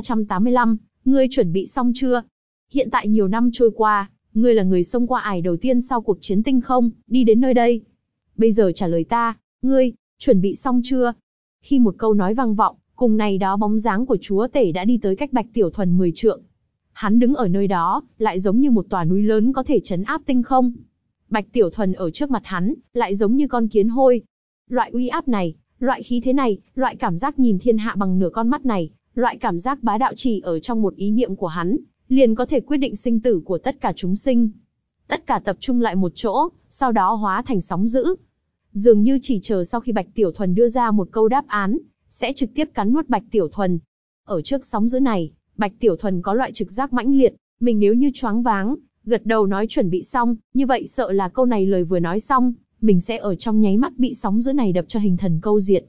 1385, ngươi chuẩn bị xong chưa? Hiện tại nhiều năm trôi qua, ngươi là người xông qua ải đầu tiên sau cuộc chiến tinh không, đi đến nơi đây. Bây giờ trả lời ta, ngươi, chuẩn bị xong chưa? Khi một câu nói vang vọng, cùng này đó bóng dáng của chúa tể đã đi tới cách Bạch Tiểu Thuần 10 trượng. Hắn đứng ở nơi đó, lại giống như một tòa núi lớn có thể trấn áp tinh không. Bạch Tiểu Thuần ở trước mặt hắn, lại giống như con kiến hôi. Loại uy áp này, loại khí thế này, loại cảm giác nhìn thiên hạ bằng nửa con mắt này, loại cảm giác bá đạo chỉ ở trong một ý niệm của hắn, liền có thể quyết định sinh tử của tất cả chúng sinh. Tất cả tập trung lại một chỗ, sau đó hóa thành sóng dữ. Dường như chỉ chờ sau khi Bạch Tiểu Thuần đưa ra một câu đáp án, sẽ trực tiếp cắn nuốt Bạch Tiểu Thuần. Ở trước sóng dữ này, Bạch Tiểu Thuần có loại trực giác mãnh liệt, mình nếu như choáng váng, gật đầu nói chuẩn bị xong, như vậy sợ là câu này lời vừa nói xong, mình sẽ ở trong nháy mắt bị sóng dữ này đập cho hình thần câu diệt.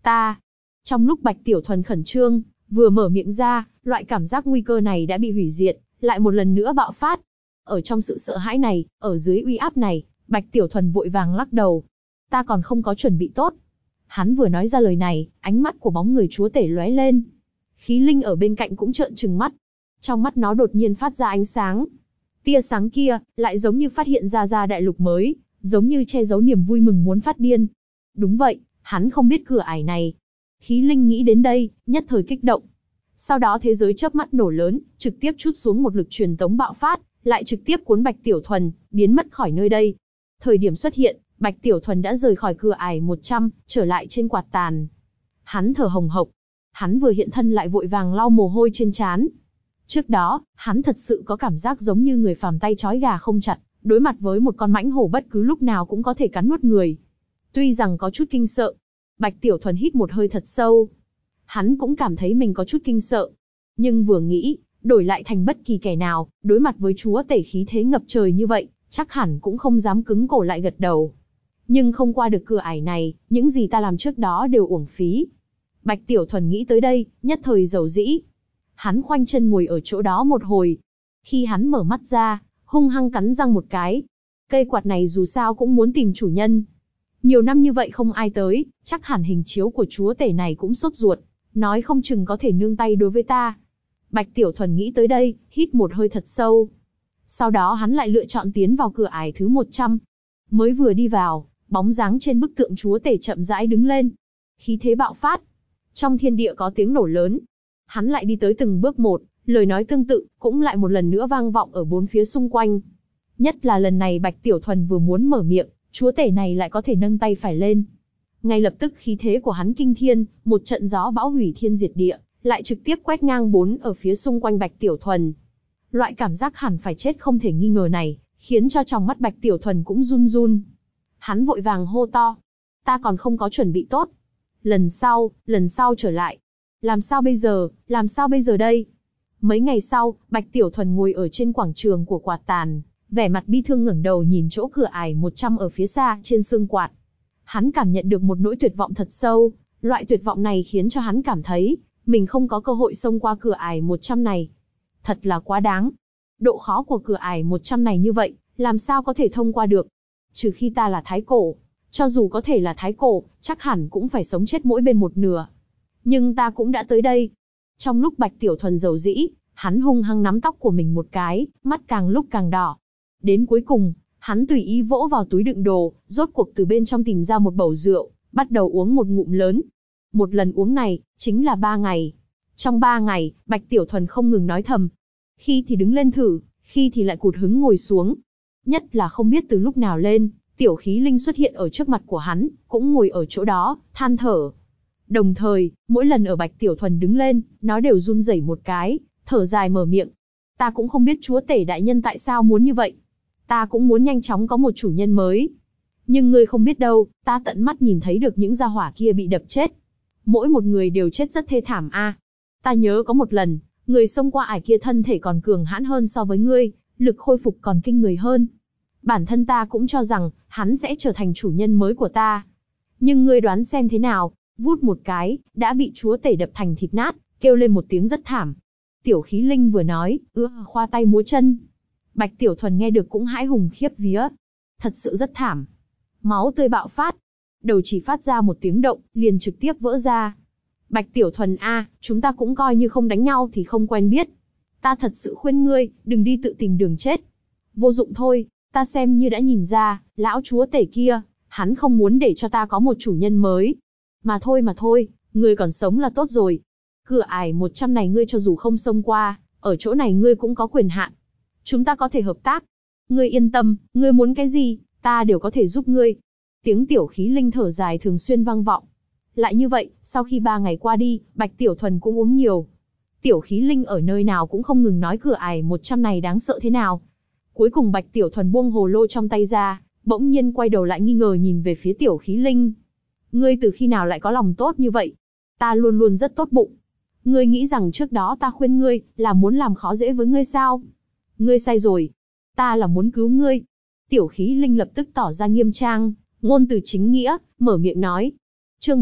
Trong lúc Bạch Tiểu Thuần khẩn trương, vừa mở miệng ra, loại cảm giác nguy cơ này đã bị hủy diệt, lại một lần nữa bạo phát. Ở trong sự sợ hãi này, ở dưới uy áp này, Bạch Tiểu Thuần vội vàng lắc đầu. Ta còn không có chuẩn bị tốt. Hắn vừa nói ra lời này, ánh mắt của bóng người chúa tể lóe lên. Khí linh ở bên cạnh cũng trợn trừng mắt. Trong mắt nó đột nhiên phát ra ánh sáng. Tia sáng kia, lại giống như phát hiện ra đại lục mới, giống như che giấu niềm vui mừng muốn phát điên. Đúng vậy, hắn không biết cửa ải này. Khí linh nghĩ đến đây, nhất thời kích động. Sau đó thế giới chớp mắt nổ lớn, trực tiếp trút xuống một lực truyền tống bạo phát, lại trực tiếp cuốn Bạch Tiểu Thuần, biến mất khỏi nơi đây. Thời điểm xuất hiện, Bạch Tiểu Thuần đã rời khỏi cửa ải 100, trở lại trên quạt tàn. Hắn thở hồng hộc. Hắn vừa hiện thân lại vội vàng lau mồ hôi trên trán. Trước đó, hắn thật sự có cảm giác giống như người phàm tay trói gà không chặt, đối mặt với một con mãnh hổ bất cứ lúc nào cũng có thể cắn nuốt người. Tuy rằng có chút kinh sợ, Bạch Tiểu Thuần hít một hơi thật sâu. Hắn cũng cảm thấy mình có chút kinh sợ. Nhưng vừa nghĩ, đổi lại thành bất kỳ kẻ nào, đối mặt với chúa tể khí thế ngập trời như vậy, chắc hẳn cũng không dám cứng cổ lại gật đầu. Nhưng không qua được cửa ải này, những gì ta làm trước đó đều uổng phí. Bạch Tiểu Thuần nghĩ tới đây, nhất thời dầu dĩ. Hắn khoanh chân ngồi ở chỗ đó một hồi. Khi hắn mở mắt ra, hung hăng cắn răng một cái. Cây quạt này dù sao cũng muốn tìm chủ nhân. Nhiều năm như vậy không ai tới, chắc hẳn hình chiếu của chúa tể này cũng sốt ruột, nói không chừng có thể nương tay đối với ta. Bạch Tiểu Thuần nghĩ tới đây, hít một hơi thật sâu. Sau đó hắn lại lựa chọn tiến vào cửa ải thứ 100. Mới vừa đi vào, bóng dáng trên bức tượng chúa tể chậm rãi đứng lên. Khí thế bạo phát. Trong thiên địa có tiếng nổ lớn. Hắn lại đi tới từng bước một, lời nói tương tự, cũng lại một lần nữa vang vọng ở bốn phía xung quanh. Nhất là lần này Bạch Tiểu Thuần vừa muốn mở miệng, chúa tể này lại có thể nâng tay phải lên. Ngay lập tức khí thế của hắn kinh thiên, một trận gió bão hủy thiên diệt địa, lại trực tiếp quét ngang bốn ở phía xung quanh Bạch Tiểu Thuần. Loại cảm giác hẳn phải chết không thể nghi ngờ này, khiến cho trong mắt Bạch Tiểu Thuần cũng run run. Hắn vội vàng hô to. Ta còn không có chuẩn bị tốt. Lần sau trở lại. Làm sao bây giờ đây? Mấy ngày sau, Bạch Tiểu Thuần ngồi ở trên quảng trường của quạt tàn, vẻ mặt bi thương ngẩng đầu nhìn chỗ cửa ải 100 ở phía xa trên xương quạt. Hắn cảm nhận được một nỗi tuyệt vọng thật sâu, loại tuyệt vọng này khiến cho hắn cảm thấy, mình không có cơ hội xông qua cửa ải 100 này. Thật là quá đáng. Độ khó của cửa ải 100 này như vậy, làm sao có thể thông qua được? Trừ khi ta là thái cổ. Cho dù có thể là thái cổ, chắc hẳn cũng phải sống chết mỗi bên một nửa. Nhưng ta cũng đã tới đây. Trong lúc Bạch Tiểu Thuần dầu dĩ, hắn hung hăng nắm tóc của mình một cái, mắt càng lúc càng đỏ. Đến cuối cùng, hắn tùy ý vỗ vào túi đựng đồ, rốt cuộc từ bên trong tìm ra một bầu rượu, bắt đầu uống một ngụm lớn. Một lần uống này, chính là 3 ngày. Trong 3 ngày, Bạch Tiểu Thuần không ngừng nói thầm. Khi thì đứng lên thử, khi thì lại cụt hứng ngồi xuống. Nhất là không biết từ lúc nào lên, tiểu khí linh xuất hiện ở trước mặt của hắn, cũng ngồi ở chỗ đó, than thở. Đồng thời, mỗi lần ở Bạch Tiểu Thuần đứng lên, nó đều run rẩy một cái, thở dài mở miệng. Ta cũng không biết chúa tể đại nhân tại sao muốn như vậy. Ta cũng muốn nhanh chóng có một chủ nhân mới. Nhưng ngươi không biết đâu, ta tận mắt nhìn thấy được những gia hỏa kia bị đập chết. Mỗi một người đều chết rất thê thảm a. Ta nhớ có một lần, người xông qua ải kia thân thể còn cường hãn hơn so với ngươi, lực khôi phục còn kinh người hơn. Bản thân ta cũng cho rằng, hắn sẽ trở thành chủ nhân mới của ta. Nhưng ngươi đoán xem thế nào, vút một cái, đã bị chúa tể đập thành thịt nát, kêu lên một tiếng rất thảm. Tiểu khí linh vừa nói, khoa tay múa chân. Bạch Tiểu Thuần nghe được cũng hãi hùng khiếp vía. Thật sự rất thảm. Máu tươi bạo phát. Đầu chỉ phát ra một tiếng động, liền trực tiếp vỡ ra. Bạch Tiểu Thuần chúng ta cũng coi như không đánh nhau thì không quen biết. Ta thật sự khuyên ngươi, đừng đi tự tìm đường chết. Vô dụng thôi, ta xem như đã nhìn ra, lão chúa tể kia, hắn không muốn để cho ta có một chủ nhân mới. Mà thôi, ngươi còn sống là tốt rồi. Cửa ải 100 này ngươi cho dù không xông qua, ở chỗ này ngươi cũng có quyền hạn. Chúng ta có thể hợp tác. Ngươi yên tâm, ngươi muốn cái gì, ta đều có thể giúp ngươi. Tiếng tiểu khí linh thở dài thường xuyên vang vọng. Lại như vậy, sau khi 3 ngày qua đi, Bạch Tiểu Thuần cũng uống nhiều. Tiểu khí linh ở nơi nào cũng không ngừng nói cửa ải 100 này đáng sợ thế nào. Cuối cùng Bạch Tiểu Thuần buông hồ lô trong tay ra, bỗng nhiên quay đầu lại nghi ngờ nhìn về phía tiểu khí linh. Ngươi từ khi nào lại có lòng tốt như vậy? Ta luôn luôn rất tốt bụng. Ngươi nghĩ rằng trước đó ta khuyên ngươi, là muốn làm khó dễ với ngươi sao? Ngươi sai rồi. Ta là muốn cứu ngươi. Tiểu khí linh lập tức tỏ ra nghiêm trang, ngôn từ chính nghĩa, mở miệng nói. Chương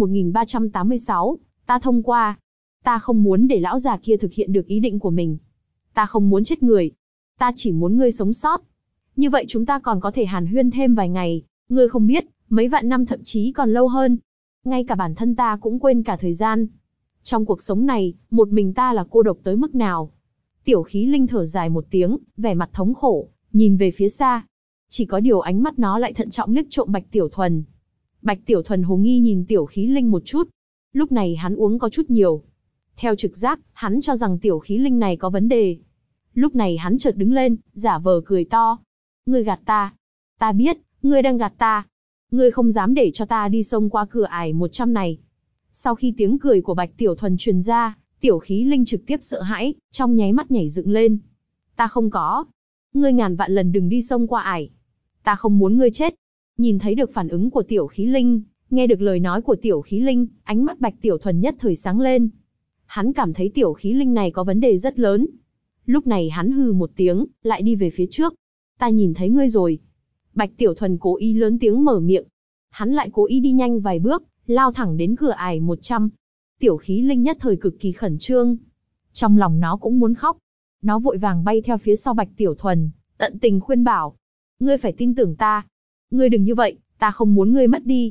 1386, ta thông qua. Ta không muốn để lão già kia thực hiện được ý định của mình. Ta không muốn chết người. Ta chỉ muốn ngươi sống sót. Như vậy chúng ta còn có thể hàn huyên thêm vài ngày. Ngươi không biết, mấy vạn năm thậm chí còn lâu hơn. ngay cả bản thân ta cũng quên cả thời gian. Trong cuộc sống này, một mình ta là cô độc tới mức nào? Tiểu khí linh thở dài một tiếng, vẻ mặt thống khổ, nhìn về phía xa. Chỉ có điều ánh mắt nó lại thận trọng liếc trộm Bạch Tiểu Thuần. Bạch Tiểu Thuần hồ nghi nhìn tiểu khí linh một chút. Lúc này hắn uống có chút nhiều. Theo trực giác, hắn cho rằng tiểu khí linh này có vấn đề. Lúc này hắn chợt đứng lên, giả vờ cười to. Ngươi gạt ta. Ta biết, ngươi đang gạt ta. Ngươi không dám để cho ta đi xông qua cửa ải 100 này. Sau khi tiếng cười của Bạch Tiểu Thuần truyền ra, tiểu khí linh trực tiếp sợ hãi, trong nháy mắt nhảy dựng lên. Ta không có. Ngươi ngàn vạn lần đừng đi xông qua ải. Ta không muốn ngươi chết. Nhìn thấy được phản ứng của tiểu khí linh, nghe được lời nói của tiểu khí linh, ánh mắt Bạch Tiểu Thuần nhất thời sáng lên. Hắn cảm thấy tiểu khí linh này có vấn đề rất lớn. Lúc này hắn hừ một tiếng, lại đi về phía trước. Ta nhìn thấy ngươi rồi. Bạch Tiểu Thuần cố ý lớn tiếng mở miệng. Hắn lại cố ý đi nhanh vài bước, lao thẳng đến cửa ải 100. Tiểu khí linh nhất thời cực kỳ khẩn trương. Trong lòng nó cũng muốn khóc. Nó vội vàng bay theo phía sau Bạch Tiểu Thuần, tận tình khuyên bảo. Ngươi phải tin tưởng ta. Ngươi đừng như vậy, ta không muốn ngươi mất đi.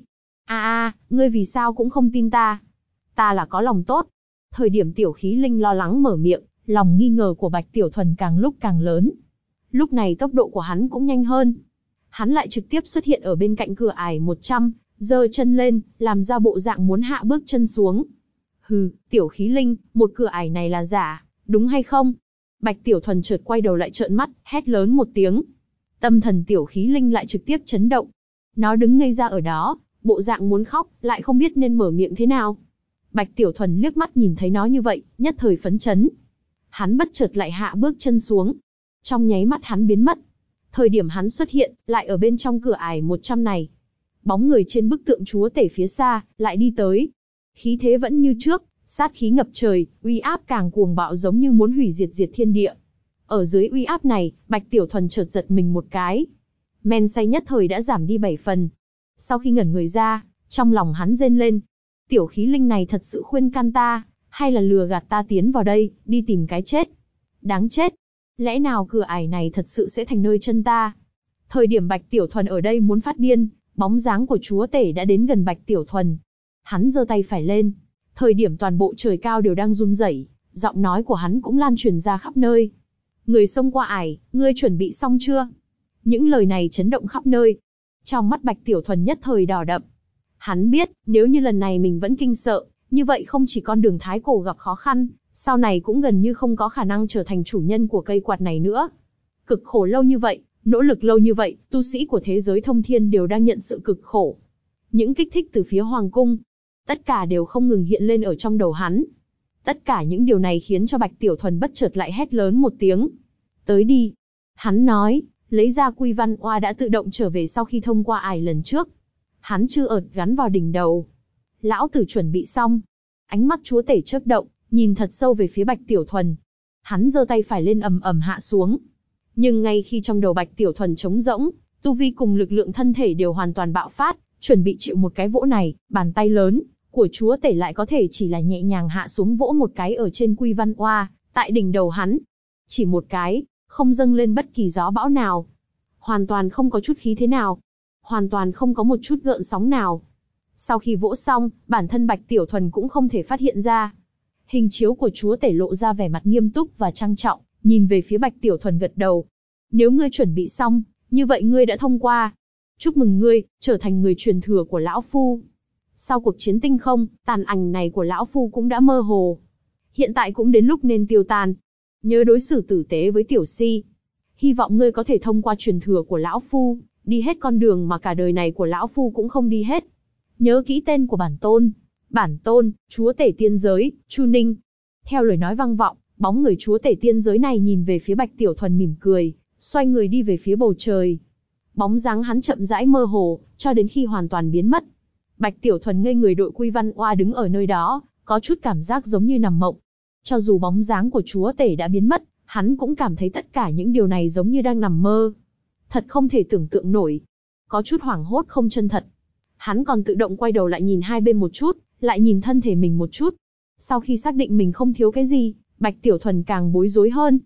Ngươi vì sao cũng không tin ta? Ta là có lòng tốt. Thời điểm tiểu khí linh lo lắng mở miệng, lòng nghi ngờ của Bạch Tiểu Thuần càng lúc càng lớn. Lúc này tốc độ của hắn cũng nhanh hơn. Hắn lại trực tiếp xuất hiện ở bên cạnh cửa ải 100, giơ chân lên, làm ra bộ dạng muốn hạ bước chân xuống. Hừ, tiểu khí linh, một cửa ải này là giả, đúng hay không? Bạch Tiểu Thuần chợt quay đầu lại trợn mắt, hét lớn một tiếng. Tâm thần tiểu khí linh lại trực tiếp chấn động. Nó đứng ngây ra ở đó, bộ dạng muốn khóc, lại không biết nên mở miệng thế nào. Bạch Tiểu Thuần liếc mắt nhìn thấy nó như vậy, nhất thời phấn chấn. Hắn bất chợt lại hạ bước chân xuống. Trong nháy mắt hắn biến mất. Thời điểm hắn xuất hiện, lại ở bên trong cửa ải 100 này. Bóng người trên bức tượng chúa tể phía xa, lại đi tới. Khí thế vẫn như trước, sát khí ngập trời, uy áp càng cuồng bạo giống như muốn hủy diệt thiên địa. Ở dưới uy áp này, Bạch Tiểu Thuần chợt giật mình một cái. Men say nhất thời đã giảm đi 7 phần. Sau khi ngẩn người ra, trong lòng hắn rên lên. Tiểu khí linh này thật sự khuyên can ta, hay là lừa gạt ta tiến vào đây, đi tìm cái chết. Đáng chết. Lẽ nào cửa ải này thật sự sẽ thành nơi chân ta? Thời điểm Bạch Tiểu Thuần ở đây muốn phát điên, bóng dáng của chúa tể đã đến gần Bạch Tiểu Thuần. Hắn giơ tay phải lên. Thời điểm toàn bộ trời cao đều đang run rẩy, giọng nói của hắn cũng lan truyền ra khắp nơi. Người xông qua ải, ngươi chuẩn bị xong chưa? Những lời này chấn động khắp nơi. Trong mắt Bạch Tiểu Thuần nhất thời đỏ đậm. Hắn biết, nếu như lần này mình vẫn kinh sợ, như vậy không chỉ con đường thái cổ gặp khó khăn, sau này cũng gần như không có khả năng trở thành chủ nhân của cây quạt này nữa. Cực khổ lâu như vậy, nỗ lực lâu như vậy, tu sĩ của thế giới thông thiên đều đang nhận sự cực khổ. Những kích thích từ phía hoàng cung, tất cả đều không ngừng hiện lên ở trong đầu hắn. Tất cả những điều này khiến cho Bạch Tiểu Thuần bất chợt lại hét lớn một tiếng. Tới đi. Hắn nói, lấy ra Quy Văn Oa đã tự động trở về sau khi thông qua ải lần trước. Hắn chưa ợt gắn vào đỉnh đầu. Lão tử chuẩn bị xong. Ánh mắt chúa tể chớp động, nhìn thật sâu về phía Bạch Tiểu Thuần. Hắn giơ tay phải lên ầm ầm hạ xuống. Nhưng ngay khi trong đầu Bạch Tiểu Thuần trống rỗng, tu vi cùng lực lượng thân thể đều hoàn toàn bạo phát, chuẩn bị chịu một cái vỗ này, bàn tay lớn của chúa tể lại có thể chỉ là nhẹ nhàng hạ xuống vỗ một cái ở trên Quy Văn Oa, tại đỉnh đầu hắn. Chỉ một cái, không dâng lên bất kỳ gió bão nào. Hoàn toàn không có chút khí thế nào. Hoàn toàn không có một chút gợn sóng nào. Sau khi vỗ xong, bản thân Bạch Tiểu Thuần cũng không thể phát hiện ra. Hình chiếu của chúa tể lộ ra vẻ mặt nghiêm túc và trang trọng, nhìn về phía Bạch Tiểu Thuần gật đầu. Nếu ngươi chuẩn bị xong, như vậy ngươi đã thông qua. Chúc mừng ngươi, trở thành người truyền thừa của Lão Phu. Sau cuộc chiến tinh không, tàn ảnh này của Lão Phu cũng đã mơ hồ. Hiện tại cũng đến lúc nên tiêu tan. Nhớ đối xử tử tế với Tiểu Si. Hy vọng ngươi có thể thông qua truyền thừa của Lão Phu, đi hết con đường mà cả đời này của Lão Phu cũng không đi hết. Nhớ kỹ tên của bản tôn. Bản tôn, chúa tể tiên giới, Chu Ninh. Theo lời nói vang vọng, bóng người chúa tể tiên giới này nhìn về phía Bạch Tiểu Thuần mỉm cười, xoay người đi về phía bầu trời. Bóng dáng hắn chậm rãi mơ hồ, cho đến khi hoàn toàn biến mất. Bạch Tiểu Thuần ngây người đội Quy Văn Oa đứng ở nơi đó, có chút cảm giác giống như nằm mộng. Cho dù bóng dáng của chúa tể đã biến mất, hắn cũng cảm thấy tất cả những điều này giống như đang nằm mơ. Thật không thể tưởng tượng nổi. Có chút hoảng hốt không chân thật. Hắn còn tự động quay đầu lại nhìn hai bên một chút, lại nhìn thân thể mình một chút. Sau khi xác định mình không thiếu cái gì, Bạch Tiểu Thuần càng bối rối hơn.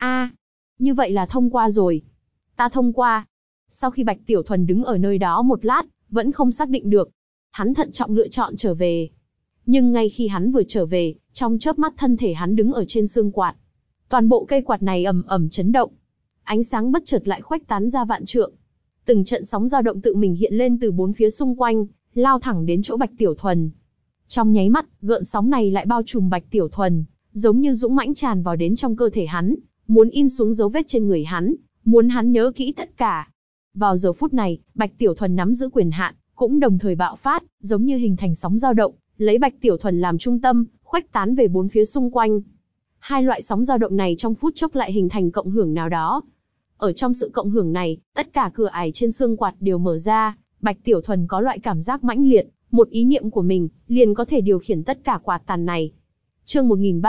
Như vậy là thông qua rồi. Ta thông qua. Sau khi Bạch Tiểu Thuần đứng ở nơi đó một lát, vẫn không xác định được. Hắn thận trọng lựa chọn trở về. Nhưng ngay khi hắn vừa trở về, trong chớp mắt thân thể hắn đứng ở trên xương quạt. Toàn bộ cây quạt này ầm ầm chấn động. Ánh sáng bất chợt lại khuếch tán ra vạn trượng. Từng trận sóng dao động tự mình hiện lên từ bốn phía xung quanh, lao thẳng đến chỗ Bạch Tiểu Thuần. Trong nháy mắt, gợn sóng này lại bao trùm Bạch Tiểu Thuần, giống như dũng mãnh tràn vào đến trong cơ thể hắn, muốn in xuống dấu vết trên người hắn, muốn hắn nhớ kỹ tất cả. Vào giờ phút này, Bạch Tiểu Thuần nắm giữ quyền hạn, cũng đồng thời bạo phát, giống như hình thành sóng dao động, lấy Bạch Tiểu Thuần làm trung tâm, khuếch tán về bốn phía xung quanh. Hai loại sóng dao động này trong phút chốc lại hình thành cộng hưởng nào đó. Ở trong sự cộng hưởng này, tất cả cửa ải trên xương quạt đều mở ra, Bạch Tiểu Thuần có loại cảm giác mãnh liệt, một ý niệm của mình liền có thể điều khiển tất cả quạt tàn này. Chương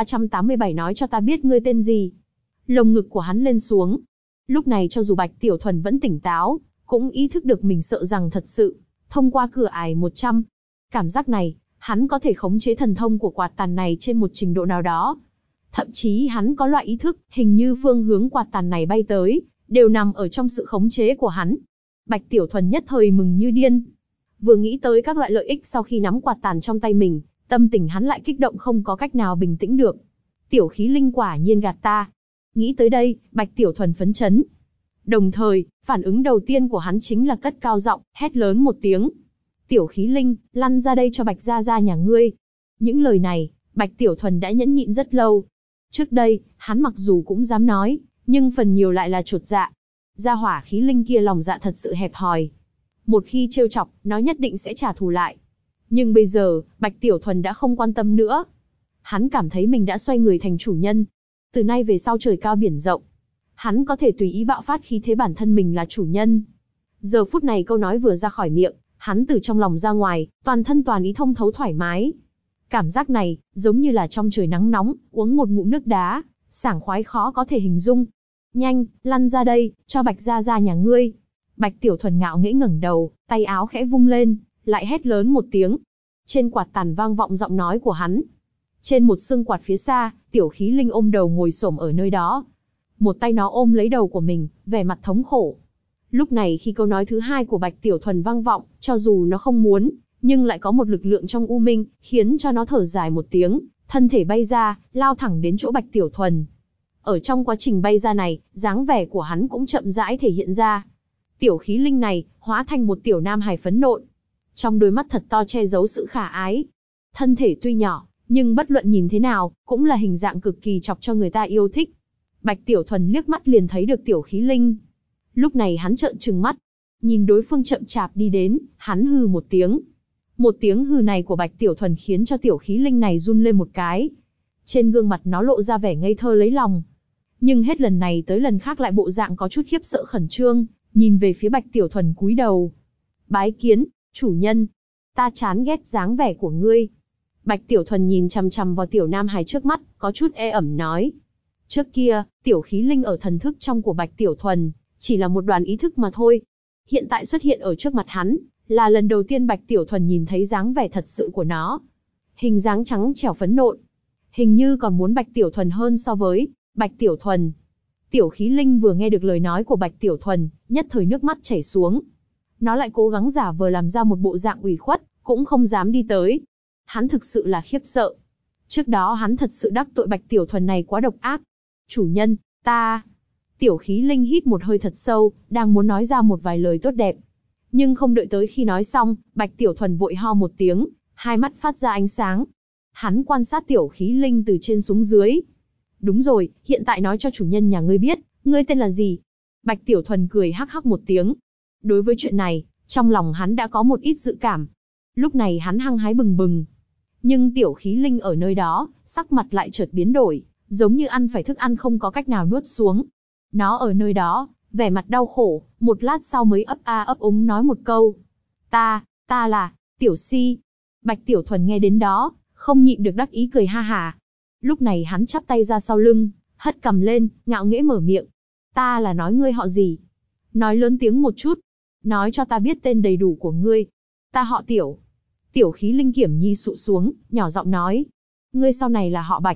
1387 nói cho ta biết ngươi tên gì. Lồng ngực của hắn lên xuống. Lúc này cho dù Bạch Tiểu Thuần vẫn tỉnh táo, cũng ý thức được mình sợ rằng thật sự, thông qua cửa ải 100. Cảm giác này, hắn có thể khống chế thần thông của quạt tàn này trên một trình độ nào đó. Thậm chí hắn có loại ý thức, hình như phương hướng quạt tàn này bay tới, đều nằm ở trong sự khống chế của hắn. Bạch Tiểu Thuần nhất thời mừng như điên. Vừa nghĩ tới các loại lợi ích sau khi nắm quạt tàn trong tay mình, tâm tình hắn lại kích động không có cách nào bình tĩnh được. Tiểu khí linh quả nhiên gạt ta. Nghĩ tới đây, Bạch Tiểu Thuần phấn chấn. Đồng thời, phản ứng đầu tiên của hắn chính là cất cao giọng, hét lớn một tiếng. Tiểu khí linh, lăn ra đây cho Bạch gia gia nhà ngươi. Những lời này, Bạch Tiểu Thuần đã nhẫn nhịn rất lâu. Trước đây, hắn mặc dù cũng dám nói, nhưng phần nhiều lại là chột dạ. Gia hỏa khí linh kia lòng dạ thật sự hẹp hòi. Một khi trêu chọc, nó nhất định sẽ trả thù lại. Nhưng bây giờ, Bạch Tiểu Thuần đã không quan tâm nữa. Hắn cảm thấy mình đã xoay người thành chủ nhân. Từ nay về sau trời cao biển rộng, hắn có thể tùy ý bạo phát khí thế bản thân mình là chủ nhân. Giờ phút này câu nói vừa ra khỏi miệng, hắn từ trong lòng ra ngoài, toàn thân toàn ý thông thấu thoải mái. Cảm giác này, giống như là trong trời nắng nóng, uống một ngụm nước đá, sảng khoái khó có thể hình dung. Nhanh, lăn ra đây, cho Bạch gia gia nhà ngươi. Bạch Tiểu Thuần ngạo nghễ ngẩng đầu, tay áo khẽ vung lên, lại hét lớn một tiếng. Trên quạt tàn vang vọng giọng nói của hắn. Trên một xương quạt phía xa, Tiểu khí linh ôm đầu ngồi xổm ở nơi đó. Một tay nó ôm lấy đầu của mình, vẻ mặt thống khổ. Lúc này khi câu nói thứ hai của Bạch Tiểu Thuần vang vọng, cho dù nó không muốn, nhưng lại có một lực lượng trong u minh, khiến cho nó thở dài một tiếng, thân thể bay ra, lao thẳng đến chỗ Bạch Tiểu Thuần. Ở trong quá trình bay ra này, dáng vẻ của hắn cũng chậm rãi thể hiện ra. Tiểu khí linh này, hóa thành một tiểu nam hài phấn nộn. Trong đôi mắt thật to che giấu sự khả ái. Thân thể tuy nhỏ, nhưng bất luận nhìn thế nào, cũng là hình dạng cực kỳ chọc cho người ta yêu thích. Bạch Tiểu Thuần liếc mắt liền thấy được tiểu khí linh. Lúc này hắn trợn trừng mắt. Nhìn đối phương chậm chạp đi đến, hắn hừ một tiếng. Một tiếng hừ này của Bạch Tiểu Thuần khiến cho tiểu khí linh này run lên một cái. Trên gương mặt nó lộ ra vẻ ngây thơ lấy lòng. Nhưng hết lần này tới lần khác lại bộ dạng có chút khiếp sợ khẩn trương, nhìn về phía Bạch Tiểu Thuần cúi đầu. Bái kiến, chủ nhân. Ta chán ghét dáng vẻ của ngươi. Bạch Tiểu Thuần nhìn chằm chằm vào tiểu nam hài trước mắt, có chút e ẩm nói. Trước kia, tiểu khí linh ở thần thức trong của Bạch Tiểu Thuần, chỉ là một đoàn ý thức mà thôi. Hiện tại xuất hiện ở trước mặt hắn, là lần đầu tiên Bạch Tiểu Thuần nhìn thấy dáng vẻ thật sự của nó. Hình dáng trắng trẻo phấn nộn. Hình như còn muốn Bạch Tiểu Thuần hơn so với Bạch Tiểu Thuần. Tiểu khí linh vừa nghe được lời nói của Bạch Tiểu Thuần, nhất thời nước mắt chảy xuống. Nó lại cố gắng giả vờ làm ra một bộ dạng ủy khuất, cũng không dám đi tới. Hắn thực sự là khiếp sợ. Trước đó hắn thật sự đắc tội Bạch Tiểu Thuần này quá độc ác. Chủ nhân, ta... Tiểu khí linh hít một hơi thật sâu, đang muốn nói ra một vài lời tốt đẹp. Nhưng không đợi tới khi nói xong, Bạch Tiểu Thuần vội ho một tiếng, hai mắt phát ra ánh sáng. Hắn quan sát tiểu khí linh từ trên xuống dưới. Đúng rồi, hiện tại nói cho chủ nhân nhà ngươi biết, ngươi tên là gì? Bạch Tiểu Thuần cười hắc hắc một tiếng. Đối với chuyện này, trong lòng hắn đã có một ít dự cảm. Lúc này hắn hăng hái bừng bừng. Nhưng tiểu khí linh ở nơi đó, sắc mặt lại chợt biến đổi, giống như ăn phải thức ăn không có cách nào nuốt xuống. Nó ở nơi đó, vẻ mặt đau khổ, một lát sau mới ấp a ấp úng nói một câu. Ta là, Tiểu Si. Bạch Tiểu Thuần nghe đến đó, không nhịn được đắc ý cười ha hà. Lúc này hắn chắp tay ra sau lưng, hất cằm lên, ngạo nghễ mở miệng. Ta là nói ngươi họ gì? Nói lớn tiếng một chút. Nói cho ta biết tên đầy đủ của ngươi. Ta họ Tiểu. Tiểu khí linh kiểm nhi sụ xuống, nhỏ giọng nói. Ngươi sau này là họ Bạch.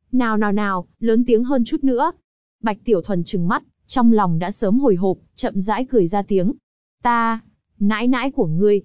Nào, lớn tiếng hơn chút nữa. Bạch Tiểu Thuần trừng mắt, trong lòng đã sớm hồi hộp, chậm rãi cười ra tiếng. Ta, nãi nãi của ngươi.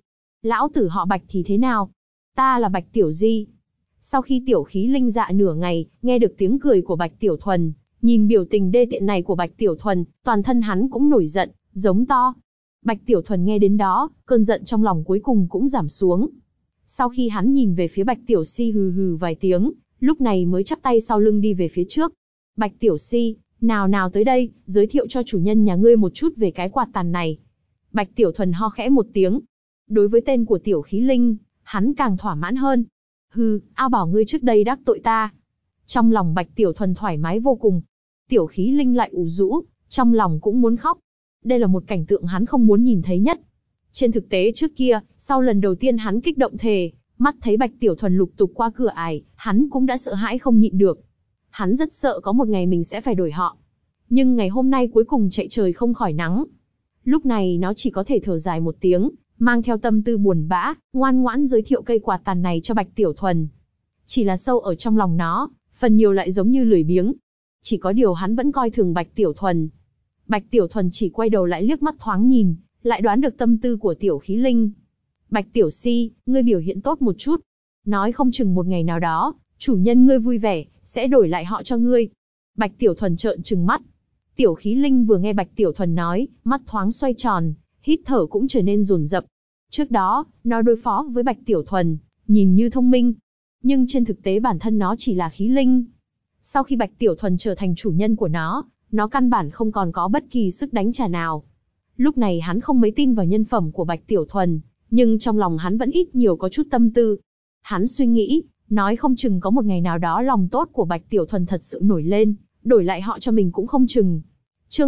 Lão tử họ Bạch thì thế nào? Ta là Bạch Tiểu Di. Sau khi tiểu khí linh dạ nửa ngày, nghe được tiếng cười của Bạch Tiểu Thuần, nhìn biểu tình đê tiện này của Bạch Tiểu Thuần, toàn thân hắn cũng nổi giận, giống to. Bạch Tiểu Thuần nghe đến đó, cơn giận trong lòng cuối cùng cũng giảm xuống. Sau khi hắn nhìn về phía Bạch Tiểu Si hừ hừ vài tiếng, lúc này mới chắp tay sau lưng đi về phía trước. Bạch Tiểu Si, nào nào tới đây, giới thiệu cho chủ nhân nhà ngươi một chút về cái quạt tàn này. Bạch Tiểu Thuần ho khẽ một tiếng. Đối với tên của tiểu khí linh, hắn càng thỏa mãn hơn. Hừ, ao bảo ngươi trước đây đắc tội ta. Trong lòng Bạch Tiểu Thuần thoải mái vô cùng. Tiểu khí linh lại ủ rũ, trong lòng cũng muốn khóc. Đây là một cảnh tượng hắn không muốn nhìn thấy nhất. Trên thực tế trước kia, sau lần đầu tiên hắn kích động thề, mắt thấy Bạch Tiểu Thuần lục tục qua cửa ải, hắn cũng đã sợ hãi không nhịn được. Hắn rất sợ có một ngày mình sẽ phải đổi họ. Nhưng ngày hôm nay cuối cùng chạy trời không khỏi nắng. Lúc này nó chỉ có thể thở dài một tiếng, mang theo tâm tư buồn bã, ngoan ngoãn giới thiệu cây quạt tàn này cho Bạch Tiểu Thuần. Chỉ là sâu ở trong lòng nó, phần nhiều lại giống như lười biếng. Chỉ có điều hắn vẫn coi thường Bạch Tiểu Thuần. Bạch Tiểu Thuần chỉ quay đầu lại liếc mắt thoáng nhìn, lại đoán được tâm tư của tiểu khí linh. Bạch Tiểu Si, ngươi biểu hiện tốt một chút. Nói không chừng một ngày nào đó, chủ nhân ngươi vui vẻ, sẽ đổi lại họ cho ngươi. Bạch Tiểu Thuần trợn trừng mắt. Tiểu khí linh vừa nghe Bạch Tiểu Thuần nói, mắt thoáng xoay tròn, hít thở cũng trở nên dồn dập. Trước đó, nó đối phó với Bạch Tiểu Thuần, nhìn như thông minh. Nhưng trên thực tế bản thân nó chỉ là khí linh. Sau khi Bạch Tiểu Thuần trở thành chủ nhân của nó căn bản không còn có bất kỳ sức đánh trả nào. Lúc này hắn không mấy tin vào nhân phẩm của Bạch Tiểu Thuần, nhưng trong lòng hắn vẫn ít nhiều có chút tâm tư. Hắn suy nghĩ, nói không chừng có một ngày nào đó lòng tốt của Bạch Tiểu Thuần thật sự nổi lên, đổi lại họ cho mình cũng không chừng. Chương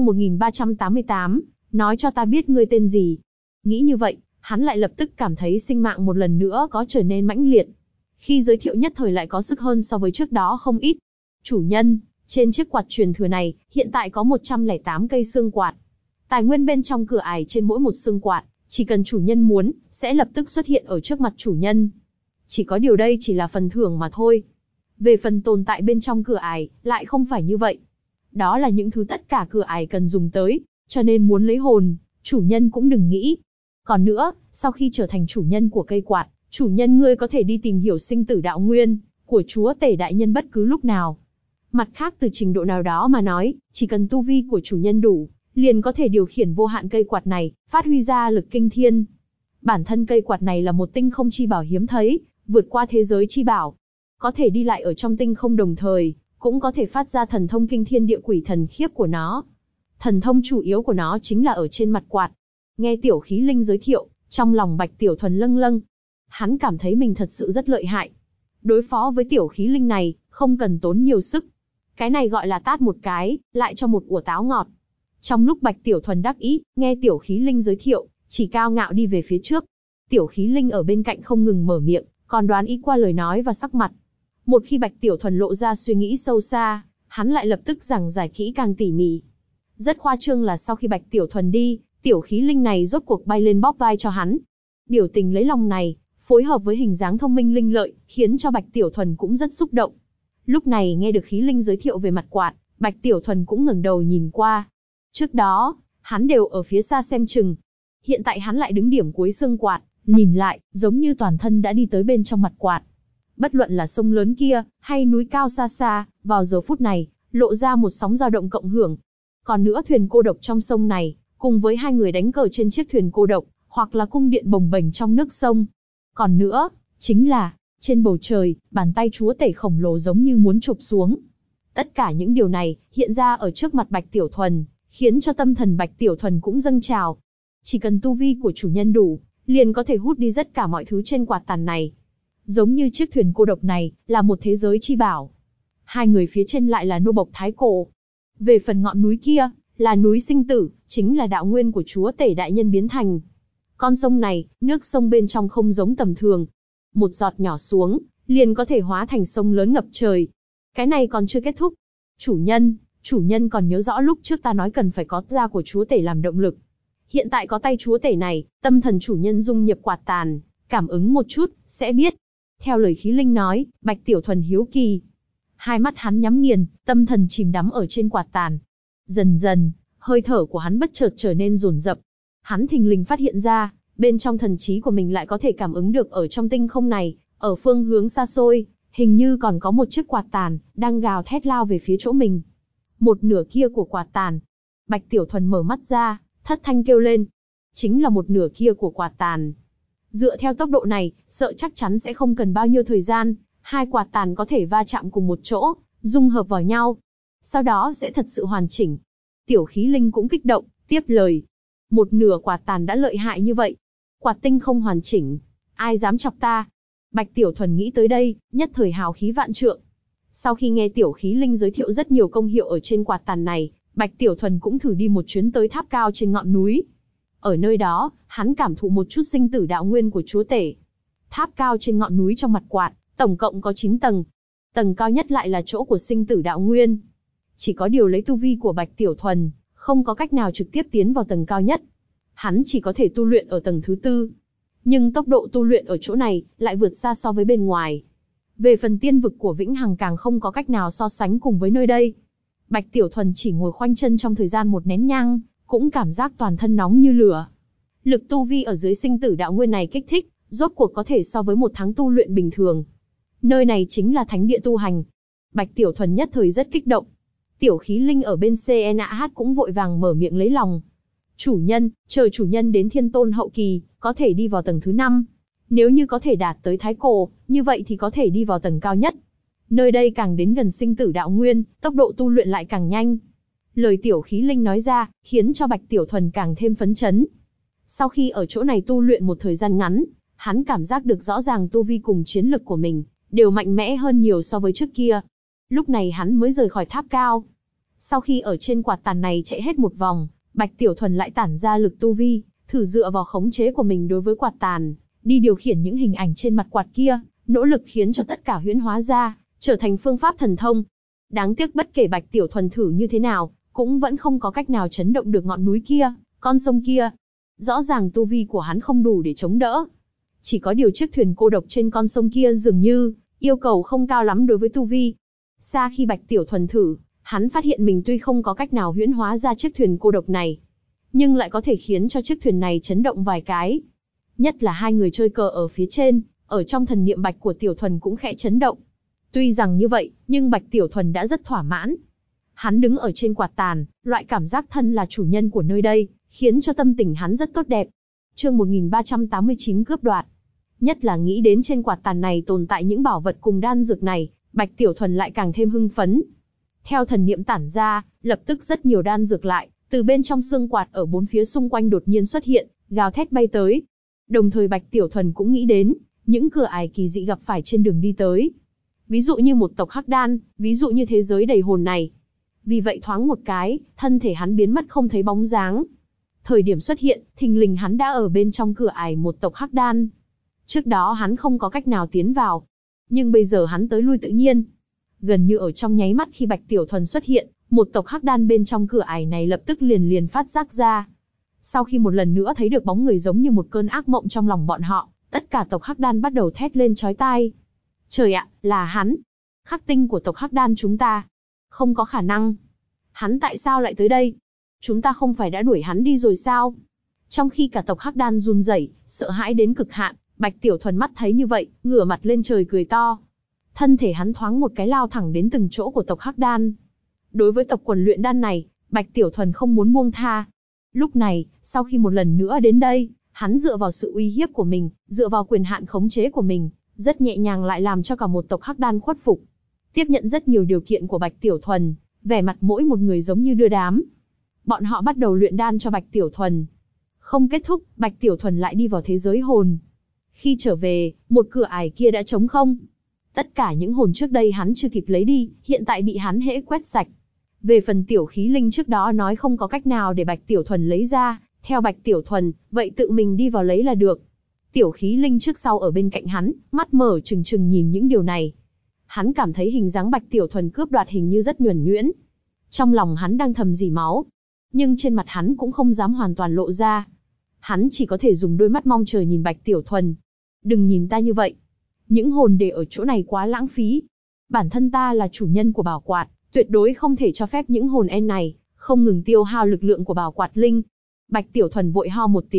1388, nói cho ta biết ngươi tên gì. Nghĩ như vậy, hắn lại lập tức cảm thấy sinh mạng một lần nữa có trở nên mãnh liệt. Khi giới thiệu nhất thời lại có sức hơn so với trước đó không ít. Chủ nhân, trên chiếc quạt truyền thừa này, hiện tại có 108 cây xương quạt. Tài nguyên bên trong cửa ải trên mỗi một xương quạt, chỉ cần chủ nhân muốn, sẽ lập tức xuất hiện ở trước mặt chủ nhân. Chỉ có điều đây chỉ là phần thưởng mà thôi. Về phần tồn tại bên trong cửa ải, lại không phải như vậy. Đó là những thứ tất cả cửa ải cần dùng tới, cho nên muốn lấy hồn, chủ nhân cũng đừng nghĩ. Còn nữa, sau khi trở thành chủ nhân của cây quạt, chủ nhân ngươi có thể đi tìm hiểu sinh tử đạo nguyên của chúa tể đại nhân bất cứ lúc nào. Mặt khác từ trình độ nào đó mà nói, chỉ cần tu vi của chủ nhân đủ, liền có thể điều khiển vô hạn cây quạt này, phát huy ra lực kinh thiên. Bản thân cây quạt này là một tinh không chi bảo hiếm thấy, vượt qua thế giới chi bảo. Có thể đi lại ở trong tinh không đồng thời, cũng có thể phát ra thần thông kinh thiên địa quỷ thần khiếp của nó. Thần thông chủ yếu của nó chính là ở trên mặt quạt. Nghe tiểu khí linh giới thiệu, trong lòng Bạch Tiểu Thuần lâng lâng. Hắn cảm thấy mình thật sự rất lợi hại. Đối phó với tiểu khí linh này, không cần tốn nhiều sức. Cái này gọi là tát một cái, lại cho một ủa táo ngọt. Trong lúc Bạch Tiểu Thuần đắc ý, nghe tiểu khí linh giới thiệu, chỉ cao ngạo đi về phía trước. Tiểu khí linh ở bên cạnh không ngừng mở miệng, còn đoán ý qua lời nói và sắc mặt. Một khi Bạch Tiểu Thuần lộ ra suy nghĩ sâu xa, hắn lại lập tức giảng giải kỹ càng tỉ mỉ. Rất khoa trương là sau khi Bạch Tiểu Thuần đi, tiểu khí linh này rốt cuộc bay lên bóp vai cho hắn. Biểu tình lấy lòng này, phối hợp với hình dáng thông minh linh lợi, khiến cho Bạch Tiểu Thuần cũng rất xúc động. Lúc này nghe được khí linh giới thiệu về mặt quạt, Bạch Tiểu Thuần cũng ngẩng đầu nhìn qua. Trước đó, hắn đều ở phía xa xem chừng. Hiện tại hắn lại đứng điểm cuối xương quạt, nhìn lại, giống như toàn thân đã đi tới bên trong mặt quạt. Bất luận là sông lớn kia, hay núi cao xa xa, vào giờ phút này, lộ ra một sóng dao động cộng hưởng. Còn nữa thuyền cô độc trong sông này, cùng với hai người đánh cờ trên chiếc thuyền cô độc, hoặc là cung điện bồng bềnh trong nước sông. Còn nữa, chính là, trên bầu trời, bàn tay chúa tể khổng lồ giống như muốn chụp xuống. Tất cả những điều này, hiện ra ở trước mặt Bạch Tiểu Thuần, khiến cho tâm thần Bạch Tiểu Thuần cũng dâng trào. Chỉ cần tu vi của chủ nhân đủ, liền có thể hút đi tất cả mọi thứ trên quạt tàn này. Giống như chiếc thuyền cô độc này, là một thế giới chi bảo. Hai người phía trên lại là nô bộc thái cổ. Về phần ngọn núi kia, là núi sinh tử, chính là đạo nguyên của chúa tể đại nhân biến thành. Con sông này, nước sông bên trong không giống tầm thường. Một giọt nhỏ xuống, liền có thể hóa thành sông lớn ngập trời. Cái này còn chưa kết thúc. Chủ nhân còn nhớ rõ lúc trước ta nói cần phải có da của chúa tể làm động lực. Hiện tại có tay chúa tể này, tâm thần chủ nhân dung nhập quạt tàn, cảm ứng một chút, sẽ biết. Theo lời khí linh nói, Bạch Tiểu Thuần hiếu kỳ. Hai mắt hắn nhắm nghiền, tâm thần chìm đắm ở trên quạt tàn. Dần dần, hơi thở của hắn bất chợt trở nên dồn dập. Hắn thình lình phát hiện ra, Bên trong thần trí của mình lại có thể cảm ứng được ở trong tinh không này, ở phương hướng xa xôi, hình như còn có một chiếc quạt tàn, đang gào thét lao về phía chỗ mình. Một nửa kia của quạt tàn. Bạch Tiểu Thuần mở mắt ra, thất thanh kêu lên. Chính là một nửa kia của quạt tàn. Dựa theo tốc độ này, sợ chắc chắn sẽ không cần bao nhiêu thời gian, hai quạt tàn có thể va chạm cùng một chỗ, dung hợp vào nhau. Sau đó sẽ thật sự hoàn chỉnh. Tiểu Khí Linh cũng kích động, tiếp lời. Một nửa quạt tàn đã lợi hại như vậy. Quạt tinh không hoàn chỉnh. Ai dám chọc ta? Bạch Tiểu Thuần nghĩ tới đây, nhất thời hào khí vạn trượng. Sau khi nghe Tiểu Khí Linh giới thiệu rất nhiều công hiệu ở trên quạt tàn này, Bạch Tiểu Thuần cũng thử đi một chuyến tới tháp cao trên ngọn núi. Ở nơi đó, hắn cảm thụ một chút sinh tử đạo nguyên của chúa tể. Tháp cao trên ngọn núi trong mặt quạt, tổng cộng có 9 tầng. Tầng cao nhất lại là chỗ của sinh tử đạo nguyên. Chỉ có điều lấy tu vi của Bạch Tiểu Thuần, không có cách nào trực tiếp tiến vào tầng cao nhất. Hắn chỉ có thể tu luyện ở tầng thứ 4. Nhưng tốc độ tu luyện ở chỗ này lại vượt xa so với bên ngoài. Về phần tiên vực của Vĩnh Hằng càng không có cách nào so sánh cùng với nơi đây. Bạch Tiểu Thuần chỉ ngồi khoanh chân trong thời gian một nén nhang, cũng cảm giác toàn thân nóng như lửa. Lực tu vi ở dưới sinh tử đạo nguyên này kích thích, rốt cuộc có thể so với một tháng tu luyện bình thường. Nơi này chính là thánh địa tu hành. Bạch Tiểu Thuần nhất thời rất kích động. Tiểu Khí Linh ở bên CNAH cũng vội vàng mở miệng lấy lòng. Chủ nhân, chờ chủ nhân đến thiên tôn hậu kỳ, có thể đi vào tầng thứ 5. Nếu như có thể đạt tới thái cổ, như vậy thì có thể đi vào tầng cao nhất. Nơi đây càng đến gần sinh tử đạo nguyên, tốc độ tu luyện lại càng nhanh. Lời Tiểu Khí Linh nói ra, khiến cho Bạch Tiểu Thuần càng thêm phấn chấn. Sau khi ở chỗ này tu luyện một thời gian ngắn, hắn cảm giác được rõ ràng tu vi cùng chiến lực của mình, đều mạnh mẽ hơn nhiều so với trước kia. Lúc này hắn mới rời khỏi tháp cao. Sau khi ở trên quạt tàn này chạy hết một vòng, Bạch Tiểu Thuần lại tản ra lực tu vi, thử dựa vào khống chế của mình đối với quạt tàn, đi điều khiển những hình ảnh trên mặt quạt kia, nỗ lực khiến cho tất cả huyễn hóa ra, trở thành phương pháp thần thông. Đáng tiếc bất kể Bạch Tiểu Thuần thử như thế nào, cũng vẫn không có cách nào chấn động được ngọn núi kia, con sông kia. Rõ ràng tu vi của hắn không đủ để chống đỡ. Chỉ có điều chiếc thuyền cô độc trên con sông kia dường như yêu cầu không cao lắm đối với tu vi. Xa khi Bạch Tiểu Thuần thử, hắn phát hiện mình tuy không có cách nào huyễn hóa ra chiếc thuyền cô độc này, nhưng lại có thể khiến cho chiếc thuyền này chấn động vài cái. Nhất là hai người chơi cờ ở phía trên, ở trong thần niệm Bạch của Tiểu Thuần cũng khẽ chấn động. Tuy rằng như vậy, nhưng Bạch Tiểu Thuần đã rất thỏa mãn. Hắn đứng ở trên quạt tàn, loại cảm giác thân là chủ nhân của nơi đây, khiến cho tâm tình hắn rất tốt đẹp. Chương 1389 cướp đoạt. Nhất là nghĩ đến trên quạt tàn này tồn tại những bảo vật cùng đan dược này, Bạch Tiểu Thuần lại càng thêm hưng phấn. Theo thần niệm tản ra, lập tức rất nhiều đan dược lại, từ bên trong xương quạt ở bốn phía xung quanh đột nhiên xuất hiện, gào thét bay tới. Đồng thời Bạch Tiểu Thuần cũng nghĩ đến những cửa ải kỳ dị gặp phải trên đường đi tới. Ví dụ như một tộc hắc đan, ví dụ như thế giới đầy hồn này. Vì vậy thoáng một cái, thân thể hắn biến mất không thấy bóng dáng. Thời điểm xuất hiện, thình lình hắn đã ở bên trong cửa ải một tộc hắc đan. Trước đó hắn không có cách nào tiến vào, nhưng bây giờ hắn tới lui tự nhiên. Gần như ở trong nháy mắt khi Bạch Tiểu Thuần xuất hiện, một tộc hắc đan bên trong cửa ải này lập tức liền phát giác ra. Sau khi một lần nữa thấy được bóng người giống như một cơn ác mộng trong lòng bọn họ, tất cả tộc hắc đan bắt đầu thét lên chói tai. Trời ạ, là hắn! Khắc tinh của tộc hắc đan chúng ta! Không có khả năng! Hắn tại sao lại tới đây? Chúng ta không phải đã đuổi hắn đi rồi sao? Trong khi cả tộc hắc đan run rẩy, sợ hãi đến cực hạn, Bạch Tiểu Thuần mắt thấy như vậy, ngửa mặt lên trời cười to. Thân thể hắn thoáng một cái lao thẳng đến từng chỗ của tộc hắc đan. Đối với tộc quần luyện đan này, Bạch Tiểu Thuần không muốn buông tha. Lúc này, sau khi một lần nữa đến đây, hắn dựa vào sự uy hiếp của mình, dựa vào quyền hạn khống chế của mình, rất nhẹ nhàng lại làm cho cả một tộc hắc đan khuất phục. Tiếp nhận rất nhiều điều kiện của Bạch Tiểu Thuần, vẻ mặt mỗi một người giống như đưa đám. Bọn họ bắt đầu luyện đan cho Bạch Tiểu Thuần. Không kết thúc, Bạch Tiểu Thuần lại đi vào thế giới hồn. Khi trở về, một cửa ải kia đã trống không. Tất cả những hồn trước đây hắn chưa kịp lấy đi, hiện tại bị hắn hễ quét sạch. Về phần Tiểu Khí Linh trước đó nói không có cách nào để Bạch Tiểu Thuần lấy ra, theo Bạch Tiểu Thuần, vậy tự mình đi vào lấy là được. Tiểu Khí Linh trước sau ở bên cạnh hắn, mắt mở trừng trừng nhìn những điều này. Hắn cảm thấy hình dáng Bạch Tiểu Thuần cướp đoạt hình như rất nhuần nhuyễn. Trong lòng hắn đang thầm rỉ máu, nhưng trên mặt hắn cũng không dám hoàn toàn lộ ra. Hắn chỉ có thể dùng đôi mắt mong chờ nhìn Bạch Tiểu Thuần. Đừng nhìn ta như vậy. Những hồn để ở chỗ này quá lãng phí. Bản thân ta là chủ nhân của bảo quạt, tuyệt đối không thể cho phép những hồn en này không ngừng tiêu hao lực lượng của bảo quạt linh. Bạch Tiểu Thuần vội ho một tiếng,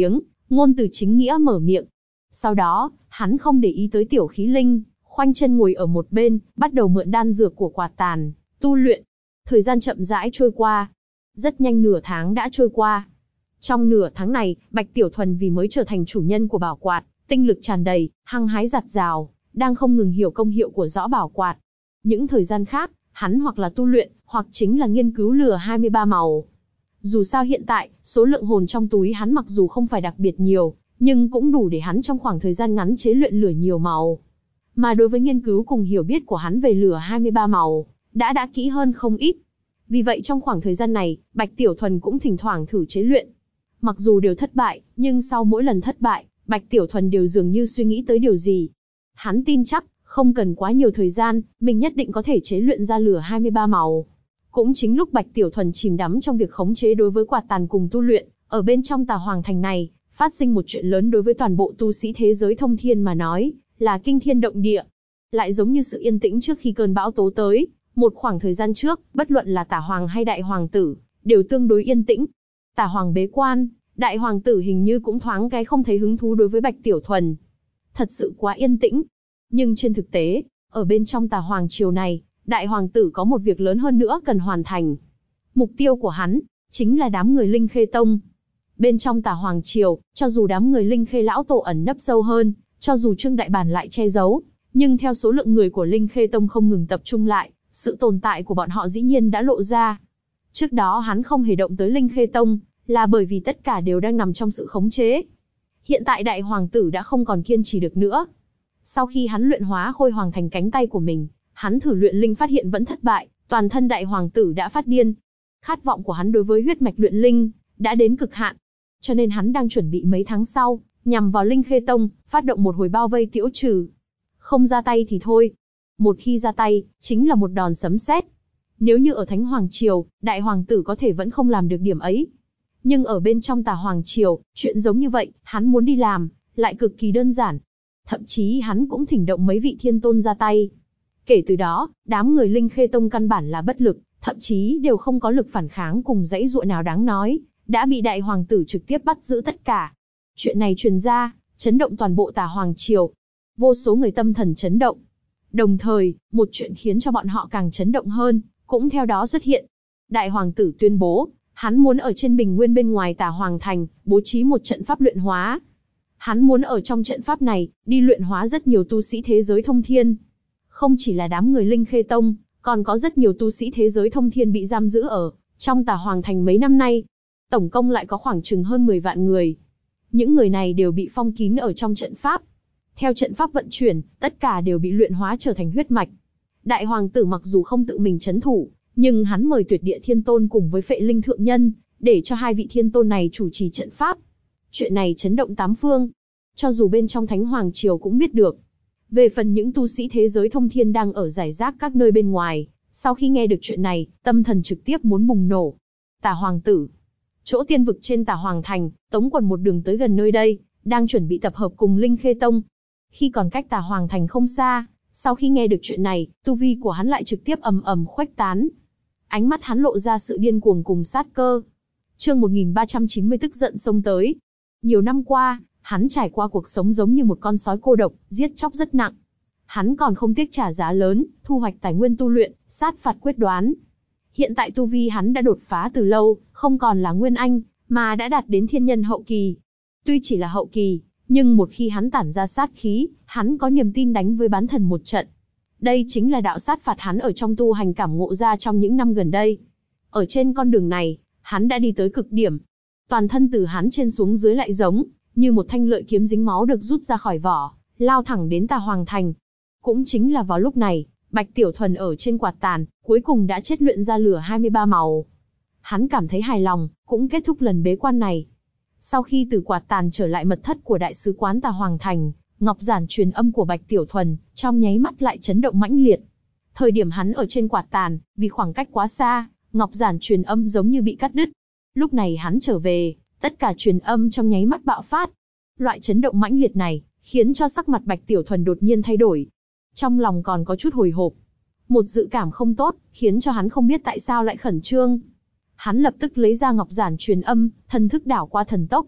ngôn từ chính nghĩa mở miệng. Sau đó, hắn không để ý tới tiểu khí linh, khoanh chân ngồi ở một bên, bắt đầu mượn đan dược của quạt tàn, tu luyện. Thời gian chậm rãi trôi qua. Rất nhanh nửa tháng đã trôi qua. Trong nửa tháng này, Bạch Tiểu Thuần vì mới trở thành chủ nhân của bảo quạt, tinh lực tràn đầy, hăng hái giặt rào, đang không ngừng hiểu công hiệu của rõ bảo quạt. Những thời gian khác, hắn hoặc là tu luyện, hoặc chính là nghiên cứu lửa 23 màu. Dù sao hiện tại, số lượng hồn trong túi hắn mặc dù không phải đặc biệt nhiều, nhưng cũng đủ để hắn trong khoảng thời gian ngắn chế luyện lửa nhiều màu. Mà đối với nghiên cứu cùng hiểu biết của hắn về lửa 23 màu, đã kỹ hơn không ít. Vì vậy trong khoảng thời gian này, Bạch Tiểu Thuần cũng thỉnh thoảng thử chế luyện. Mặc dù đều thất bại, nhưng sau mỗi lần thất bại, Bạch Tiểu Thuần đều dường như suy nghĩ tới điều gì. Hắn tin chắc, không cần quá nhiều thời gian, mình nhất định có thể chế luyện ra lửa 23 màu. Cũng chính lúc Bạch Tiểu Thuần chìm đắm trong việc khống chế đối với quạt tàn cùng tu luyện, ở bên trong Tà Hoàng Thành này, phát sinh một chuyện lớn đối với toàn bộ tu sĩ thế giới thông thiên mà nói, là kinh thiên động địa. Lại giống như sự yên tĩnh trước khi cơn bão tố tới, một khoảng thời gian trước, bất luận là Tà Hoàng hay Đại Hoàng tử, đều tương đối yên tĩnh. Tà Hoàng bế quan, Đại Hoàng tử hình như cũng thoáng cái không thấy hứng thú đối với Bạch Tiểu Thuần. Thật sự quá yên tĩnh. Nhưng trên thực tế, ở bên trong Tà Hoàng triều này, Đại Hoàng tử có một việc lớn hơn nữa cần hoàn thành. Mục tiêu của hắn, chính là đám người Linh Khê Tông. Bên trong Tà Hoàng triều, cho dù đám người Linh Khê lão tổ ẩn nấp sâu hơn, cho dù Trương Đại Bản lại che giấu, nhưng theo số lượng người của Linh Khê Tông không ngừng tập trung lại, sự tồn tại của bọn họ dĩ nhiên đã lộ ra. Trước đó hắn không hề động tới Linh Khê Tông, là bởi vì tất cả đều đang nằm trong sự khống chế. Hiện tại Đại Hoàng tử đã không còn kiên trì được nữa. Sau khi hắn luyện hóa Khôi Hoàng thành cánh tay của mình, hắn thử luyện linh phát hiện vẫn thất bại, toàn thân Đại Hoàng tử đã phát điên. Khát vọng của hắn đối với huyết mạch luyện linh đã đến cực hạn. Cho nên hắn đang chuẩn bị mấy tháng sau, nhằm vào Linh Khê Tông, phát động một hồi bao vây tiễu trừ. Không ra tay thì thôi. Một khi ra tay, chính là một đòn sấm sét. Nếu như ở Thánh Hoàng Triều, Đại Hoàng tử có thể vẫn không làm được điểm ấy. Nhưng ở bên trong Tà Hoàng Triều, chuyện giống như vậy, hắn muốn đi làm, lại cực kỳ đơn giản. Thậm chí hắn cũng thỉnh động mấy vị thiên tôn ra tay. Kể từ đó, đám người Linh Khê Tông căn bản là bất lực, thậm chí đều không có lực phản kháng cùng dãy dụa nào đáng nói, đã bị Đại Hoàng tử trực tiếp bắt giữ tất cả. Chuyện này truyền ra, chấn động toàn bộ Tà Hoàng Triều. Vô số người tâm thần chấn động. Đồng thời, một chuyện khiến cho bọn họ càng chấn động hơn, cũng theo đó xuất hiện. Đại Hoàng tử tuyên bố, hắn muốn ở trên bình nguyên bên ngoài Tà Hoàng Thành, bố trí một trận pháp luyện hóa. Hắn muốn ở trong trận pháp này, đi luyện hóa rất nhiều tu sĩ thế giới thông thiên. Không chỉ là đám người Linh Khê Tông, còn có rất nhiều tu sĩ thế giới thông thiên bị giam giữ ở trong Tà Hoàng Thành mấy năm nay. Tổng cộng lại có khoảng chừng hơn 10 vạn người. Những người này đều bị phong kín ở trong trận pháp. Theo trận pháp vận chuyển, tất cả đều bị luyện hóa trở thành huyết mạch. Đại Hoàng tử mặc dù không tự mình trấn thủ, nhưng hắn mời Tuyệt Địa Thiên Tôn cùng với Phệ Linh Thượng Nhân, để cho hai vị thiên tôn này chủ trì trận pháp. Chuyện này chấn động tám phương. Cho dù bên trong Thánh Hoàng Triều cũng biết được. Về phần những tu sĩ thế giới thông thiên đang ở rải rác các nơi bên ngoài, sau khi nghe được chuyện này, tâm thần trực tiếp muốn bùng nổ. Tà Hoàng tử. Chỗ tiên vực trên Tà Hoàng Thành, Tống Quần một đường tới gần nơi đây, đang chuẩn bị tập hợp cùng Linh Khê Tông. Khi còn cách Tà Hoàng Thành không xa, sau khi nghe được chuyện này, tu vi của hắn lại trực tiếp ầm ầm khuếch tán. Ánh mắt hắn lộ ra sự điên cuồng cùng sát cơ. Chương 1390 tức giận xông tới. Nhiều năm qua, hắn trải qua cuộc sống giống như một con sói cô độc, giết chóc rất nặng. Hắn còn không tiếc trả giá lớn, thu hoạch tài nguyên tu luyện, sát phạt quyết đoán. Hiện tại tu vi hắn đã đột phá từ lâu, không còn là Nguyên Anh, mà đã đạt đến thiên nhân hậu kỳ. Tuy chỉ là hậu kỳ, nhưng một khi hắn tản ra sát khí, hắn có niềm tin đánh với bán thần một trận. Đây chính là đạo sát phạt hắn ở trong tu hành cảm ngộ ra trong những năm gần đây. Ở trên con đường này, hắn đã đi tới cực điểm. Toàn thân từ hắn trên xuống dưới lại giống như một thanh lợi kiếm dính máu được rút ra khỏi vỏ, lao thẳng đến Tà Hoàng Thành. Cũng chính là vào lúc này, Bạch Tiểu Thuần ở trên quạt tàn, cuối cùng đã chết luyện ra lửa 23 màu. Hắn cảm thấy hài lòng, cũng kết thúc lần bế quan này. Sau khi từ quạt tàn trở lại mật thất của đại sứ quán Tà Hoàng Thành, ngọc giản truyền âm của Bạch Tiểu Thuần, trong nháy mắt lại chấn động mãnh liệt. Thời điểm hắn ở trên quạt tàn, vì khoảng cách quá xa, ngọc giản truyền âm giống như bị cắt đứt. Lúc này hắn trở về, tất cả truyền âm trong nháy mắt bạo phát. Loại chấn động mãnh liệt này, khiến cho sắc mặt Bạch Tiểu Thuần đột nhiên thay đổi. Trong lòng còn có chút hồi hộp. Một dự cảm không tốt, khiến cho hắn không biết tại sao lại khẩn trương. Hắn lập tức lấy ra ngọc giản truyền âm, thần thức đảo qua thần tốc.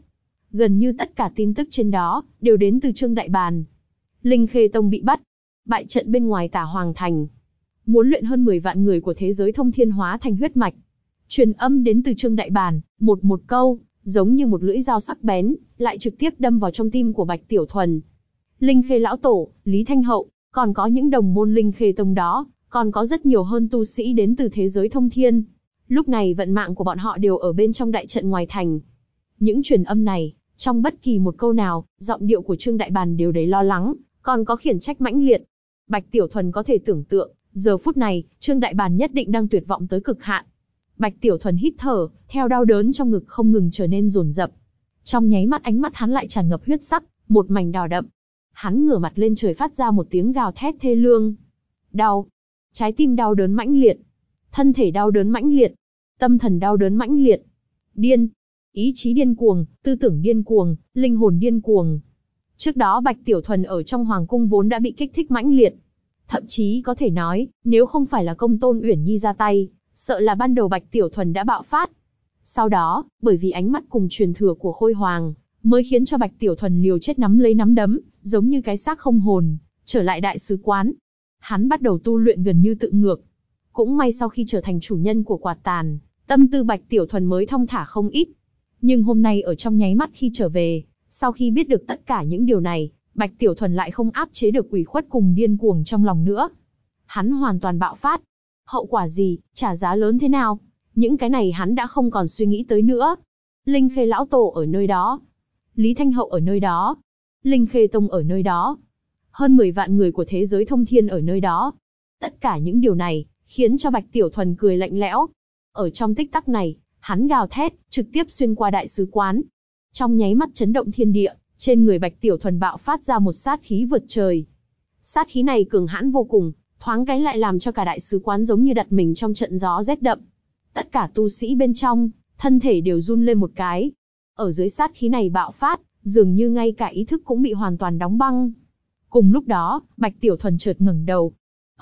Gần như tất cả tin tức trên đó đều đến từ Trương Đại Bàn. Linh Khê Tông bị bắt, bại trận bên ngoài Tả Hoàng Thành. Muốn luyện hơn 10 vạn người của thế giới thông thiên hóa thành huyết mạch. Truyền âm đến từ Trương Đại Bàn, một câu, giống như một lưỡi dao sắc bén, lại trực tiếp đâm vào trong tim của Bạch Tiểu Thuần. Linh Khê lão tổ, Lý Thanh Hậu, còn có những đồng môn Linh Khê Tông đó, còn có rất nhiều hơn tu sĩ đến từ thế giới thông thiên. Lúc này vận mạng của bọn họ đều ở bên trong đại trận ngoài thành. Những truyền âm này, trong bất kỳ một câu nào, giọng điệu của Trương Đại Bàn đều đầy lo lắng, còn có khiển trách mãnh liệt. Bạch Tiểu Thuần có thể tưởng tượng, giờ phút này, Trương Đại Bàn nhất định đang tuyệt vọng tới cực hạn. Bạch Tiểu Thuần hít thở, theo đau đớn trong ngực không ngừng trở nên dồn dập. Trong nháy mắt ánh mắt hắn lại tràn ngập huyết sắc, một mảnh đỏ đậm. Hắn ngửa mặt lên trời phát ra một tiếng gào thét thê lương. Đau, trái tim đau đớn mãnh liệt, thân thể đau đớn mãnh liệt, tâm thần đau đớn mãnh liệt. Điên, ý chí điên cuồng, tư tưởng điên cuồng, linh hồn điên cuồng. Trước đó Bạch Tiểu Thuần ở trong hoàng cung vốn đã bị kích thích mãnh liệt. Thậm chí có thể nói, nếu không phải là Công Tôn Uyển Nhi ra tay, sợ là ban đầu Bạch Tiểu Thuần đã bạo phát. Sau đó, bởi vì ánh mắt cùng truyền thừa của Khôi Hoàng, mới khiến cho Bạch Tiểu Thuần liều chết nắm lấy nắm đấm, giống như cái xác không hồn, trở lại đại sứ quán. Hắn bắt đầu tu luyện gần như tự ngược. Cũng may sau khi trở thành chủ nhân của quạt tàn, tâm tư Bạch Tiểu Thuần mới thong thả không ít. Nhưng hôm nay ở trong nháy mắt khi trở về, sau khi biết được tất cả những điều này, Bạch Tiểu Thuần lại không áp chế được ủy khuất cùng điên cuồng trong lòng nữa. Hắn hoàn toàn bạo phát. Hậu quả gì, trả giá lớn thế nào? Những cái này hắn đã không còn suy nghĩ tới nữa. Linh Khê lão tổ ở nơi đó, Lý Thanh Hậu ở nơi đó, Linh Khê Tông ở nơi đó, hơn 10 vạn người của thế giới thông thiên ở nơi đó. Tất cả những điều này, khiến cho Bạch Tiểu Thuần cười lạnh lẽo. Ở trong tích tắc này, hắn gào thét, trực tiếp xuyên qua đại sứ quán. Trong nháy mắt chấn động thiên địa, trên người Bạch Tiểu Thuần bạo phát ra một sát khí vượt trời. Sát khí này cường hãn vô cùng, thoáng cái lại làm cho cả đại sứ quán giống như đặt mình trong trận gió rét đậm. Tất cả tu sĩ bên trong, thân thể đều run lên một cái. Ở dưới sát khí này bạo phát, dường như ngay cả ý thức cũng bị hoàn toàn đóng băng. Cùng lúc đó, Bạch Tiểu Thuần chợt ngẩng đầu.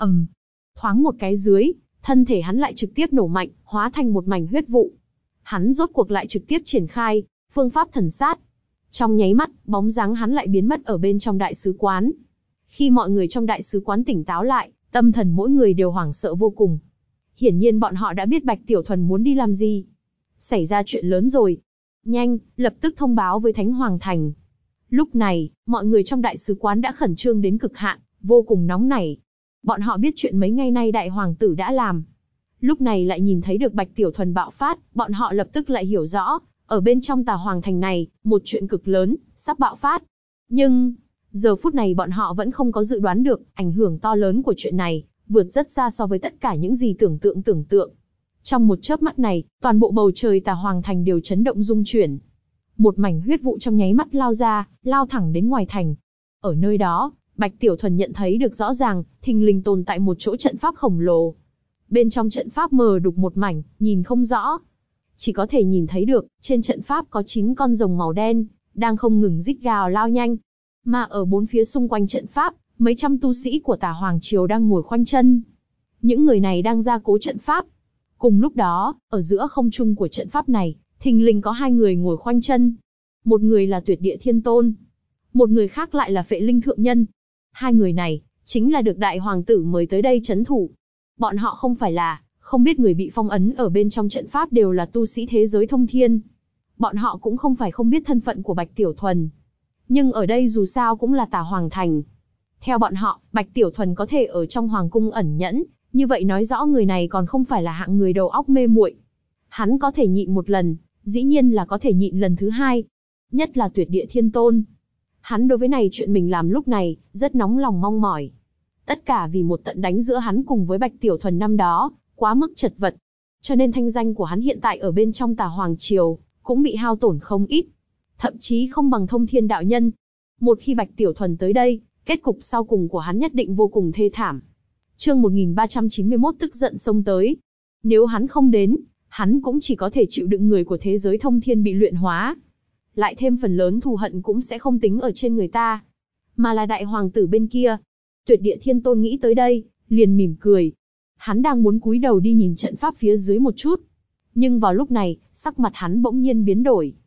Thoáng một cái dưới, thân thể hắn lại trực tiếp nổ mạnh, hóa thành một mảnh huyết vụ. Hắn rốt cuộc lại trực tiếp triển khai phương pháp thần sát. Trong nháy mắt, bóng dáng hắn lại biến mất ở bên trong đại sứ quán. Khi mọi người trong đại sứ quán tỉnh táo lại, tâm thần mỗi người đều hoảng sợ vô cùng. Hiển nhiên bọn họ đã biết Bạch Tiểu Thuần muốn đi làm gì. Xảy ra chuyện lớn rồi. Nhanh, lập tức thông báo với Thánh Hoàng Thành. Lúc này, mọi người trong đại sứ quán đã khẩn trương đến cực hạn, vô cùng nóng nảy. Bọn họ biết chuyện mấy ngày nay đại hoàng tử đã làm. Lúc này lại nhìn thấy được Bạch Tiểu Thuần bạo phát, bọn họ lập tức lại hiểu rõ, ở bên trong Tà Hoàng Thành này, một chuyện cực lớn, sắp bạo phát. Nhưng, giờ phút này bọn họ vẫn không có dự đoán được, ảnh hưởng to lớn của chuyện này, vượt rất xa so với tất cả những gì tưởng tượng. Trong một chớp mắt này, toàn bộ bầu trời Tà Hoàng Thành đều chấn động rung chuyển. Một mảnh huyết vụ trong nháy mắt lao ra, lao thẳng đến ngoài thành. Ở nơi đó, Bạch Tiểu Thuần nhận thấy được rõ ràng, thình lình tồn tại một chỗ trận pháp khổng lồ. Bên trong trận pháp mờ đục một mảnh, nhìn không rõ. Chỉ có thể nhìn thấy được, trên trận pháp có 9 con rồng màu đen, đang không ngừng rít gào lao nhanh. Mà ở bốn phía xung quanh trận pháp, mấy trăm tu sĩ của Tả Hoàng Triều đang ngồi khoanh chân. Những người này đang gia cố trận pháp. Cùng lúc đó, ở giữa không trung của trận pháp này, thình lình có 2 người ngồi khoanh chân. Một người là Tuyệt Địa Thiên Tôn, một người khác lại là Phệ Linh Thượng Nhân. 2 người này, chính là được Đại Hoàng tử mời tới đây trấn thủ. Bọn họ không phải là, không biết người bị phong ấn ở bên trong trận pháp đều là tu sĩ thế giới thông thiên. Bọn họ cũng không phải không biết thân phận của Bạch Tiểu Thuần. Nhưng ở đây dù sao cũng là Tả Hoàng Thành. Theo bọn họ, Bạch Tiểu Thuần có thể ở trong Hoàng cung ẩn nhẫn, như vậy nói rõ người này còn không phải là hạng người đầu óc mê muội. Hắn có thể nhịn một lần, dĩ nhiên là có thể nhịn lần thứ 2. Nhất là Tuyệt Địa Thiên Tôn. Hắn đối với này chuyện mình làm lúc này, rất nóng lòng mong mỏi. Tất cả vì một trận đánh giữa hắn cùng với Bạch Tiểu Thuần năm đó, quá mức chật vật. Cho nên thanh danh của hắn hiện tại ở bên trong Tả Hoàng Triều, cũng bị hao tổn không ít. Thậm chí không bằng Thông Thiên đạo nhân. Một khi Bạch Tiểu Thuần tới đây, kết cục sau cùng của hắn nhất định vô cùng thê thảm. Chương 1391 tức giận xông tới. Nếu hắn không đến, hắn cũng chỉ có thể chịu đựng người của thế giới thông thiên bị luyện hóa. Lại thêm phần lớn thù hận cũng sẽ không tính ở trên người ta, mà là đại hoàng tử bên kia. Tuyệt Địa Thiên Tôn nghĩ tới đây, liền mỉm cười. Hắn đang muốn cúi đầu đi nhìn trận pháp phía dưới một chút. Nhưng vào lúc này, sắc mặt hắn bỗng nhiên biến đổi.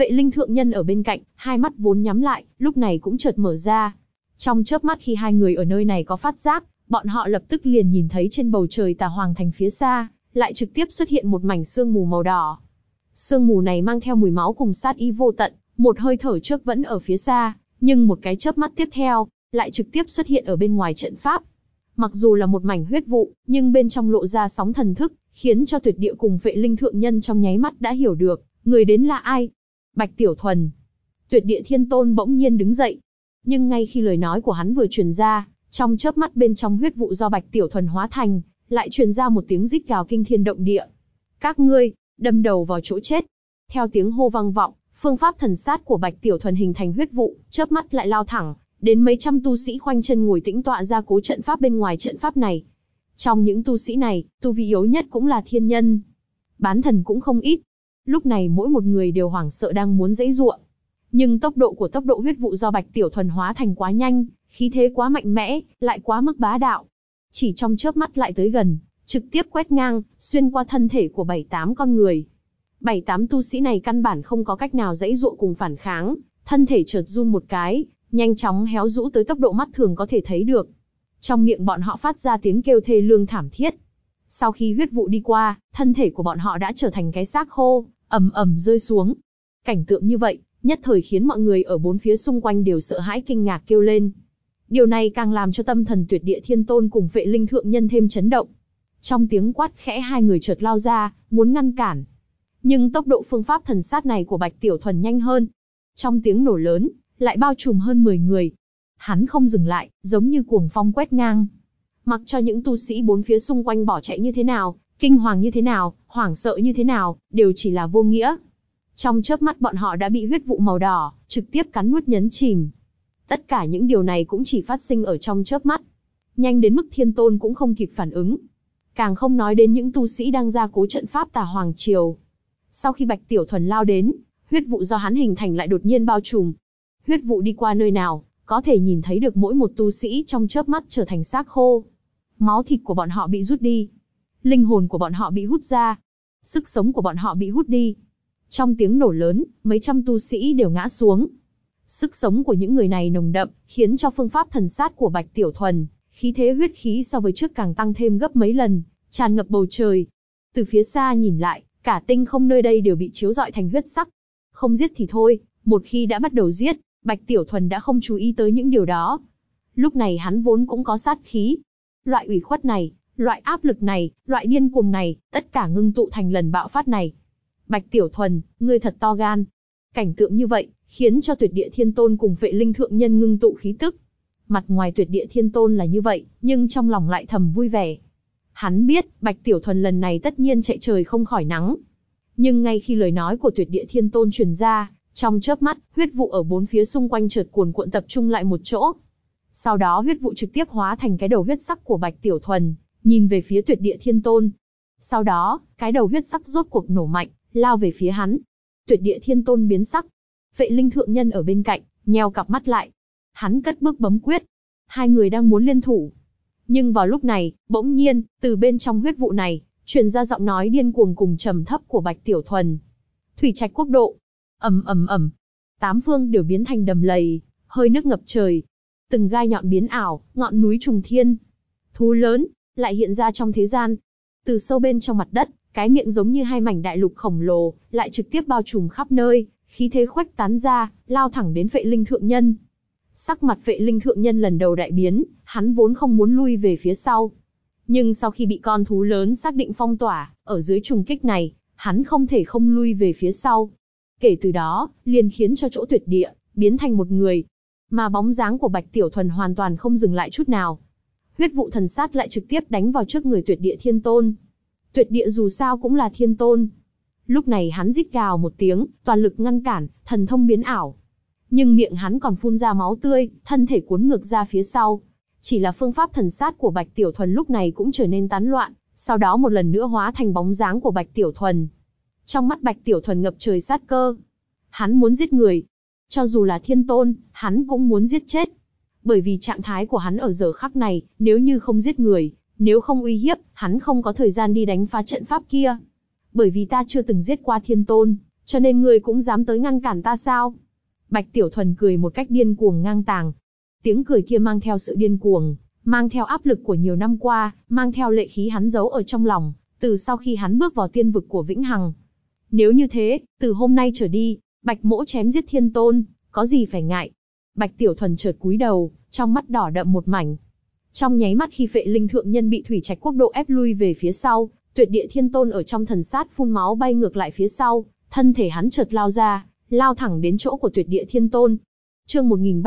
Vệ Linh thượng nhân ở bên cạnh, hai mắt vốn nhắm lại, lúc này cũng chợt mở ra. Trong chớp mắt khi hai người ở nơi này có phát giác, bọn họ lập tức liền nhìn thấy trên bầu trời Tà Hoàng thành phía xa, lại trực tiếp xuất hiện một mảnh sương mù màu đỏ. Sương mù này mang theo mùi máu cùng sát ý vô tận, một hơi thở trước vẫn ở phía xa, nhưng một cái chớp mắt tiếp theo, lại trực tiếp xuất hiện ở bên ngoài trận pháp. Mặc dù là một mảnh huyết vụ, nhưng bên trong lộ ra sóng thần thức, khiến cho Tuyệt Địa cùng Vệ Linh thượng nhân trong nháy mắt đã hiểu được, người đến là ai. Bạch Tiểu Thuần. Tuyệt Địa Thiên Tôn bỗng nhiên đứng dậy. Nhưng ngay khi lời nói của hắn vừa truyền ra, trong chớp mắt bên trong huyết vụ do Bạch Tiểu Thuần hóa thành, lại truyền ra một tiếng rít gào kinh thiên động địa. Các ngươi, đâm đầu vào chỗ chết. Theo tiếng hô vang vọng, phương pháp thần sát của Bạch Tiểu Thuần hình thành huyết vụ, chớp mắt lại lao thẳng, đến mấy trăm tu sĩ khoanh chân ngồi tĩnh tọa ra cố trận pháp bên ngoài trận pháp này. Trong những tu sĩ này, tu vi yếu nhất cũng là thiên nhân. Bán thần cũng không ít. Lúc này mỗi một người đều hoảng sợ đang muốn giãy giụa. Nhưng tốc độ huyết vụ do Bạch Tiểu Thuần hóa thành quá nhanh, khí thế quá mạnh mẽ, lại quá mức bá đạo. Chỉ trong chớp mắt lại tới gần, trực tiếp quét ngang, xuyên qua thân thể của 7-8 con người. 7-8 tu sĩ này căn bản không có cách nào giãy giụa cùng phản kháng, thân thể chợt run một cái, nhanh chóng héo rũ tới tốc độ mắt thường có thể thấy được. Trong miệng bọn họ phát ra tiếng kêu thê lương thảm thiết. Sau khi huyết vụ đi qua, thân thể của bọn họ đã trở thành cái xác khô, ầm ầm rơi xuống. Cảnh tượng như vậy, nhất thời khiến mọi người ở bốn phía xung quanh đều sợ hãi kinh ngạc kêu lên. Điều này càng làm cho tâm thần Tuyệt Địa Thiên Tôn cùng Vệ Linh thượng nhân thêm chấn động. Trong tiếng quát khẽ hai người chợt lao ra, muốn ngăn cản. Nhưng tốc độ phương pháp thần sát này của Bạch Tiểu Thuần nhanh hơn. Trong tiếng nổ lớn, lại bao trùm hơn 10 người. Hắn không dừng lại, giống như cuồng phong quét ngang. Mặc cho những tu sĩ bốn phía xung quanh bỏ chạy như thế nào, kinh hoàng như thế nào, hoảng sợ như thế nào, đều chỉ là vô nghĩa. Trong chớp mắt bọn họ đã bị huyết vụ màu đỏ, trực tiếp cắn nuốt nhấn chìm. Tất cả những điều này cũng chỉ phát sinh ở trong chớp mắt. Nhanh đến mức Thiên Tôn cũng không kịp phản ứng. Càng không nói đến những tu sĩ đang gia cố trận pháp Tà Hoàng Triều. Sau khi Bạch Tiểu Thuần lao đến, huyết vụ do hắn hình thành lại đột nhiên bao trùm. Huyết vụ đi qua nơi nào, có thể nhìn thấy được mỗi một tu sĩ trong chớp mắt trở thành xác khô. Máu thịt của bọn họ bị rút đi. Linh hồn của bọn họ bị hút ra. Sức sống của bọn họ bị hút đi. Trong tiếng nổ lớn, mấy trăm tu sĩ đều ngã xuống. Sức sống của những người này nồng đậm, khiến cho phương pháp thần sát của Bạch Tiểu Thuần, khí thế huyết khí so với trước càng tăng thêm gấp mấy lần, tràn ngập bầu trời. Từ phía xa nhìn lại, cả tinh không nơi đây đều bị chiếu rọi thành huyết sắc. Không giết thì thôi, một khi đã bắt đầu giết, Bạch Tiểu Thuần đã không chú ý tới những điều đó. Lúc này hắn vốn cũng có sát khí. Loại ủy khuất này, loại áp lực này, loại điên cuồng này, tất cả ngưng tụ thành lần bạo phát này. Bạch Tiểu Thuần, ngươi thật to gan. Cảnh tượng như vậy, khiến cho Tuyệt Địa Thiên Tôn cùng Vệ Linh thượng nhân ngưng tụ khí tức. Mặt ngoài Tuyệt Địa Thiên Tôn là như vậy, nhưng trong lòng lại thầm vui vẻ. Hắn biết, Bạch Tiểu Thuần lần này tất nhiên chạy trời không khỏi nắng. Nhưng ngay khi lời nói của Tuyệt Địa Thiên Tôn truyền ra, trong chớp mắt, huyết vụ ở bốn phía xung quanh chợt cuồn cuộn tập trung lại một chỗ. Sau đó huyết vụ trực tiếp hóa thành cái đầu huyết sắc của Bạch Tiểu Thuần, nhìn về phía Tuyệt Địa Thiên Tôn. Sau đó, cái đầu huyết sắc rốt cuộc nổ mạnh, lao về phía hắn. Tuyệt Địa Thiên Tôn biến sắc. Vệ Linh thượng nhân ở bên cạnh, nheo cặp mắt lại. Hắn cất bước bấm quyết. Hai người đang muốn liên thủ. Nhưng vào lúc này, bỗng nhiên, từ bên trong huyết vụ này, truyền ra giọng nói điên cuồng cùng trầm thấp của Bạch Tiểu Thuần. Thủy Trạch Quốc độ. Ầm ầm ầm. Tám phương đều biến thành đầm lầy, hơi nước ngập trời. Từng gai nhọn biến ảo, ngọn núi trùng thiên. Thú lớn, lại hiện ra trong thế gian. Từ sâu bên trong mặt đất, cái miệng giống như hai mảnh đại lục khổng lồ, lại trực tiếp bao trùm khắp nơi, khí thế khuếch tán ra, lao thẳng đến Vệ Linh thượng nhân. Sắc mặt Vệ Linh thượng nhân lần đầu đại biến, hắn vốn không muốn lui về phía sau. Nhưng sau khi bị con thú lớn xác định phong tỏa, ở dưới trùng kích này, hắn không thể không lui về phía sau. Kể từ đó, liền khiến cho chỗ Tuyệt Địa, biến thành một người. Mà bóng dáng của Bạch Tiểu Thuần hoàn toàn không dừng lại chút nào. Huyết vụ thần sát lại trực tiếp đánh vào trước người Tuyệt Địa Thiên Tôn. Tuyệt Địa dù sao cũng là Thiên Tôn. Lúc này hắn rít gào một tiếng, toàn lực ngăn cản, thần thông biến ảo. Nhưng miệng hắn còn phun ra máu tươi, thân thể cuốn ngược ra phía sau. Chỉ là phương pháp thần sát của Bạch Tiểu Thuần lúc này cũng trở nên tán loạn, sau đó một lần nữa hóa thành bóng dáng của Bạch Tiểu Thuần. Trong mắt Bạch Tiểu Thuần ngập trời sát cơ. Hắn muốn giết người. Cho dù là Thiên Tôn, hắn cũng muốn giết chết. Bởi vì trạng thái của hắn ở giờ khắc này, nếu như không giết người, nếu không uy hiếp, hắn không có thời gian đi đánh phá trận pháp kia. Bởi vì ta chưa từng giết qua Thiên Tôn, Cho nên ngươi cũng dám tới ngăn cản ta sao? Bạch Tiểu Thuần cười một cách điên cuồng ngang tàng. Tiếng cười kia mang theo sự điên cuồng, mang theo áp lực của nhiều năm qua, mang theo lệ khí hắn giấu ở trong lòng, từ sau khi hắn bước vào tiên vực của Vĩnh Hằng. Nếu như thế, từ hôm nay trở đi, Bạch Mỗ chém giết Thiên Tôn, có gì phải ngại? Bạch Tiểu Thuần chợt cúi đầu, trong mắt đỏ đậm một mảnh. Trong nháy mắt khi Phệ Linh Thượng Nhân bị Thủy Trạch Quốc độ ép lui về phía sau, Tuyệt Địa Thiên Tôn ở trong thần sát phun máu bay ngược lại phía sau, thân thể hắn chợt lao ra, lao thẳng đến chỗ của Tuyệt Địa Thiên Tôn. Chương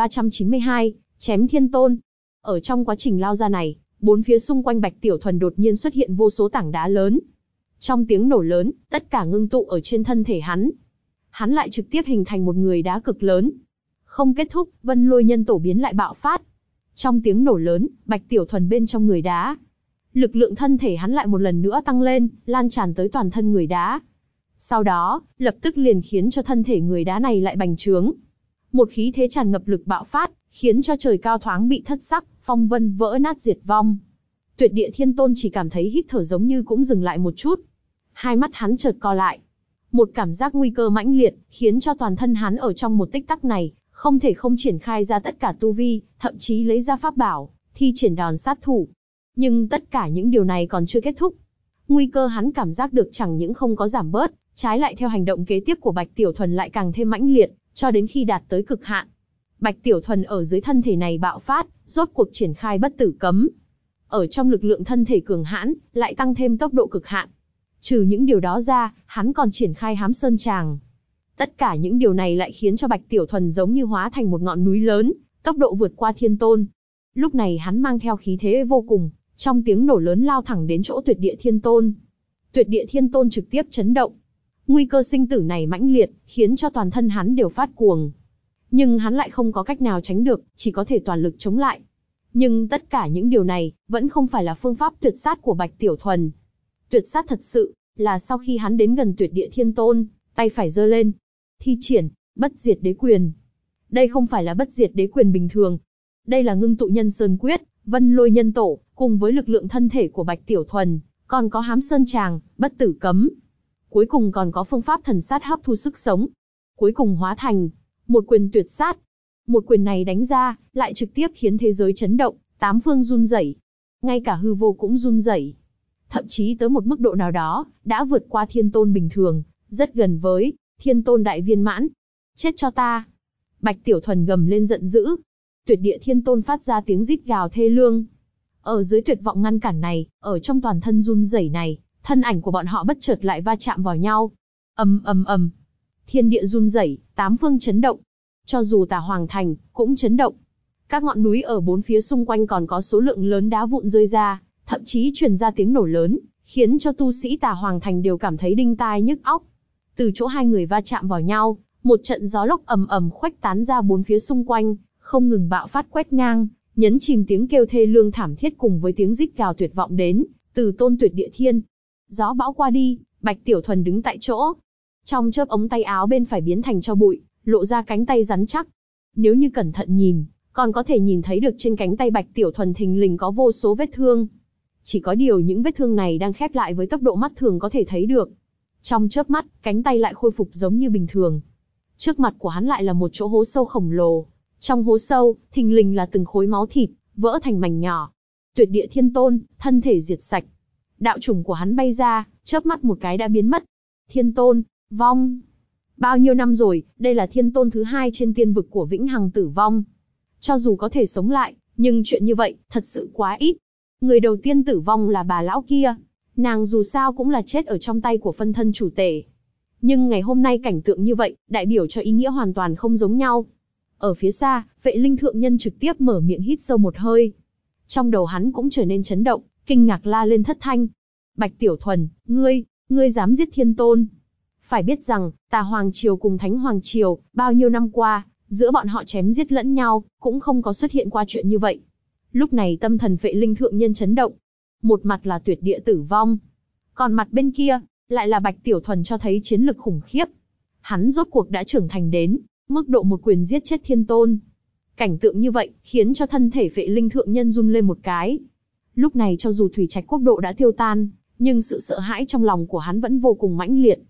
1392, chém Thiên Tôn. Ở trong quá trình lao ra này, bốn phía xung quanh Bạch Tiểu Thuần đột nhiên xuất hiện vô số tảng đá lớn. Trong tiếng nổ lớn, tất cả ngưng tụ ở trên thân thể hắn. Hắn lại trực tiếp hình thành một người đá cực lớn. Không kết thúc, Vân Lôi Nhân Tổ biến lại bạo phát. Trong tiếng nổ lớn, Bạch Tiểu Thuần bên trong người đá. Lực lượng thân thể hắn lại một lần nữa tăng lên, lan tràn tới toàn thân người đá. Sau đó, lập tức liền khiến cho thân thể người đá này lại bành trướng. Một khí thế tràn ngập lực bạo phát, khiến cho trời cao thoáng bị thất sắc, phong vân vỡ nát diệt vong. Tuyệt Địa Thiên Tôn chỉ cảm thấy hít thở giống như cũng dừng lại một chút. Hai mắt hắn chợt co lại. Một cảm giác nguy cơ mãnh liệt, khiến cho toàn thân hắn ở trong một tích tắc này, không thể không triển khai ra tất cả tu vi, thậm chí lấy ra pháp bảo, thi triển đòn sát thủ. Nhưng tất cả những điều này còn chưa kết thúc. Nguy cơ hắn cảm giác được chẳng những không có giảm bớt, trái lại theo hành động kế tiếp của Bạch Tiểu Thuần lại càng thêm mãnh liệt, cho đến khi đạt tới cực hạn. Bạch Tiểu Thuần ở dưới thân thể này bạo phát, rốt cuộc triển khai bất tử cấm. Ở trong lực lượng thân thể cường hãn, lại tăng thêm tốc độ cực hạn. Trừ những điều đó ra, hắn còn triển khai Hám Sơn Tràng. Tất cả những điều này lại khiến cho Bạch Tiểu Thuần giống như hóa thành một ngọn núi lớn, tốc độ vượt qua Thiên Tôn. Lúc này hắn mang theo khí thế vô cùng, trong tiếng nổ lớn lao thẳng đến chỗ Tuyệt Địa Thiên Tôn. Tuyệt Địa Thiên Tôn trực tiếp chấn động. Nguy cơ sinh tử này mãnh liệt, khiến cho toàn thân hắn đều phát cuồng. Nhưng hắn lại không có cách nào tránh được, chỉ có thể toàn lực chống lại. Nhưng tất cả những điều này, vẫn không phải là phương pháp tuyệt sát của Bạch Tiểu Thuần. Tuyệt sát thật sự, là sau khi hắn đến gần Tuyệt Địa Thiên Tôn, tay phải giơ lên, thi triển Bất Diệt Đế Quyền. Đây không phải là Bất Diệt Đế Quyền bình thường. Đây là ngưng tụ Nhân Sơn Quyết, Vân Lôi Nhân Tổ, cùng với lực lượng thân thể của Bạch Tiểu Thuần, còn có Hám Sơn Tràng, Bất Tử Cấm. Cuối cùng còn có phương pháp thần sát hấp thu sức sống. Cuối cùng hóa thành một quyền tuyệt sát. Một quyền này đánh ra, lại trực tiếp khiến thế giới chấn động, tám phương run rẩy. Ngay cả hư vô cũng run rẩy. Thậm chí tới một mức độ nào đó, đã vượt qua Thiên Tôn bình thường, rất gần với Thiên Tôn đại viên mãn. Chết cho ta! Bạch Tiểu Thuần gầm lên giận dữ. Tuyệt Địa Thiên Tôn phát ra tiếng rít gào thê lương. Ở dưới tuyệt vọng ngăn cản này, ở trong toàn thân run rẩy này, thân ảnh của bọn họ bất chợt lại va chạm vào nhau. Ầm ầm ầm. Thiên địa run rẩy, tám phương chấn động. Cho dù Tà Hoàng Thành cũng chấn động. Các ngọn núi ở bốn phía xung quanh còn có số lượng lớn đá vụn rơi ra, thậm chí truyền ra tiếng nổ lớn, khiến cho tu sĩ Tà Hoàng Thành đều cảm thấy đinh tai nhức óc. Từ chỗ hai người va chạm vào nhau, một trận gió lốc ầm ầm khuếch tán ra bốn phía xung quanh, không ngừng bạo phát quét ngang, nhấn chìm tiếng kêu thê lương thảm thiết cùng với tiếng rít gào tuyệt vọng đến từ Tôn Tuyệt Địa Thiên. Gió bão qua đi, Bạch Tiểu Thuần đứng tại chỗ. Trong chớp ống tay áo bên phải biến thành tro bụi, lộ ra cánh tay rắn chắc. Nếu như cẩn thận nhìn, còn có thể nhìn thấy được trên cánh tay Bạch Tiểu Thuần thình lình có vô số vết thương. Chỉ có điều những vết thương này đang khép lại với tốc độ mắt thường có thể thấy được. Trong chớp mắt, cánh tay lại khôi phục giống như bình thường. Trước mặt của hắn lại là một chỗ hố sâu khổng lồ. Trong hố sâu, thình lình là từng khối máu thịt, vỡ thành mảnh nhỏ. Tuyệt Địa Thiên Tôn, thân thể diệt sạch. Đạo chủng của hắn bay ra, chớp mắt một cái đã biến mất. Thiên Tôn, vong. Bao nhiêu năm rồi, đây là Thiên Tôn thứ hai trên tiên vực của Vĩnh Hằng tử vong. Cho dù có thể sống lại, nhưng chuyện như vậy, thật sự quá ít. Người đầu tiên tử vong là bà lão kia. Nàng dù sao cũng là chết ở trong tay của phân thân chủ tể. Nhưng ngày hôm nay cảnh tượng như vậy, đại biểu cho ý nghĩa hoàn toàn không giống nhau. Ở phía xa, Vệ Linh Thượng Nhân trực tiếp mở miệng hít sâu một hơi. Trong đầu hắn cũng trở nên chấn động, kinh ngạc la lên thất thanh. Bạch Tiểu Thuần, ngươi dám giết Thiên Tôn. Phải biết rằng, Tà Hoàng Triều cùng Thánh Hoàng Triều, bao nhiêu năm qua, giữa bọn họ chém giết lẫn nhau, cũng không có xuất hiện qua chuyện như vậy. Lúc này tâm thần Vệ Linh Thượng Nhân chấn động. Một mặt là Tuyệt Địa tử vong. Còn mặt bên kia, lại là Bạch Tiểu Thuần cho thấy chiến lực khủng khiếp. Hắn rốt cuộc đã trưởng thành đến mức độ một quyền giết chết Thiên Tôn. Cảnh tượng như vậy, khiến cho thân thể Vệ Linh Thượng Nhân run lên một cái. Lúc này cho dù Thủy Trạch Quốc độ đã tiêu tan, nhưng sự sợ hãi trong lòng của hắn vẫn vô cùng mãnh liệt.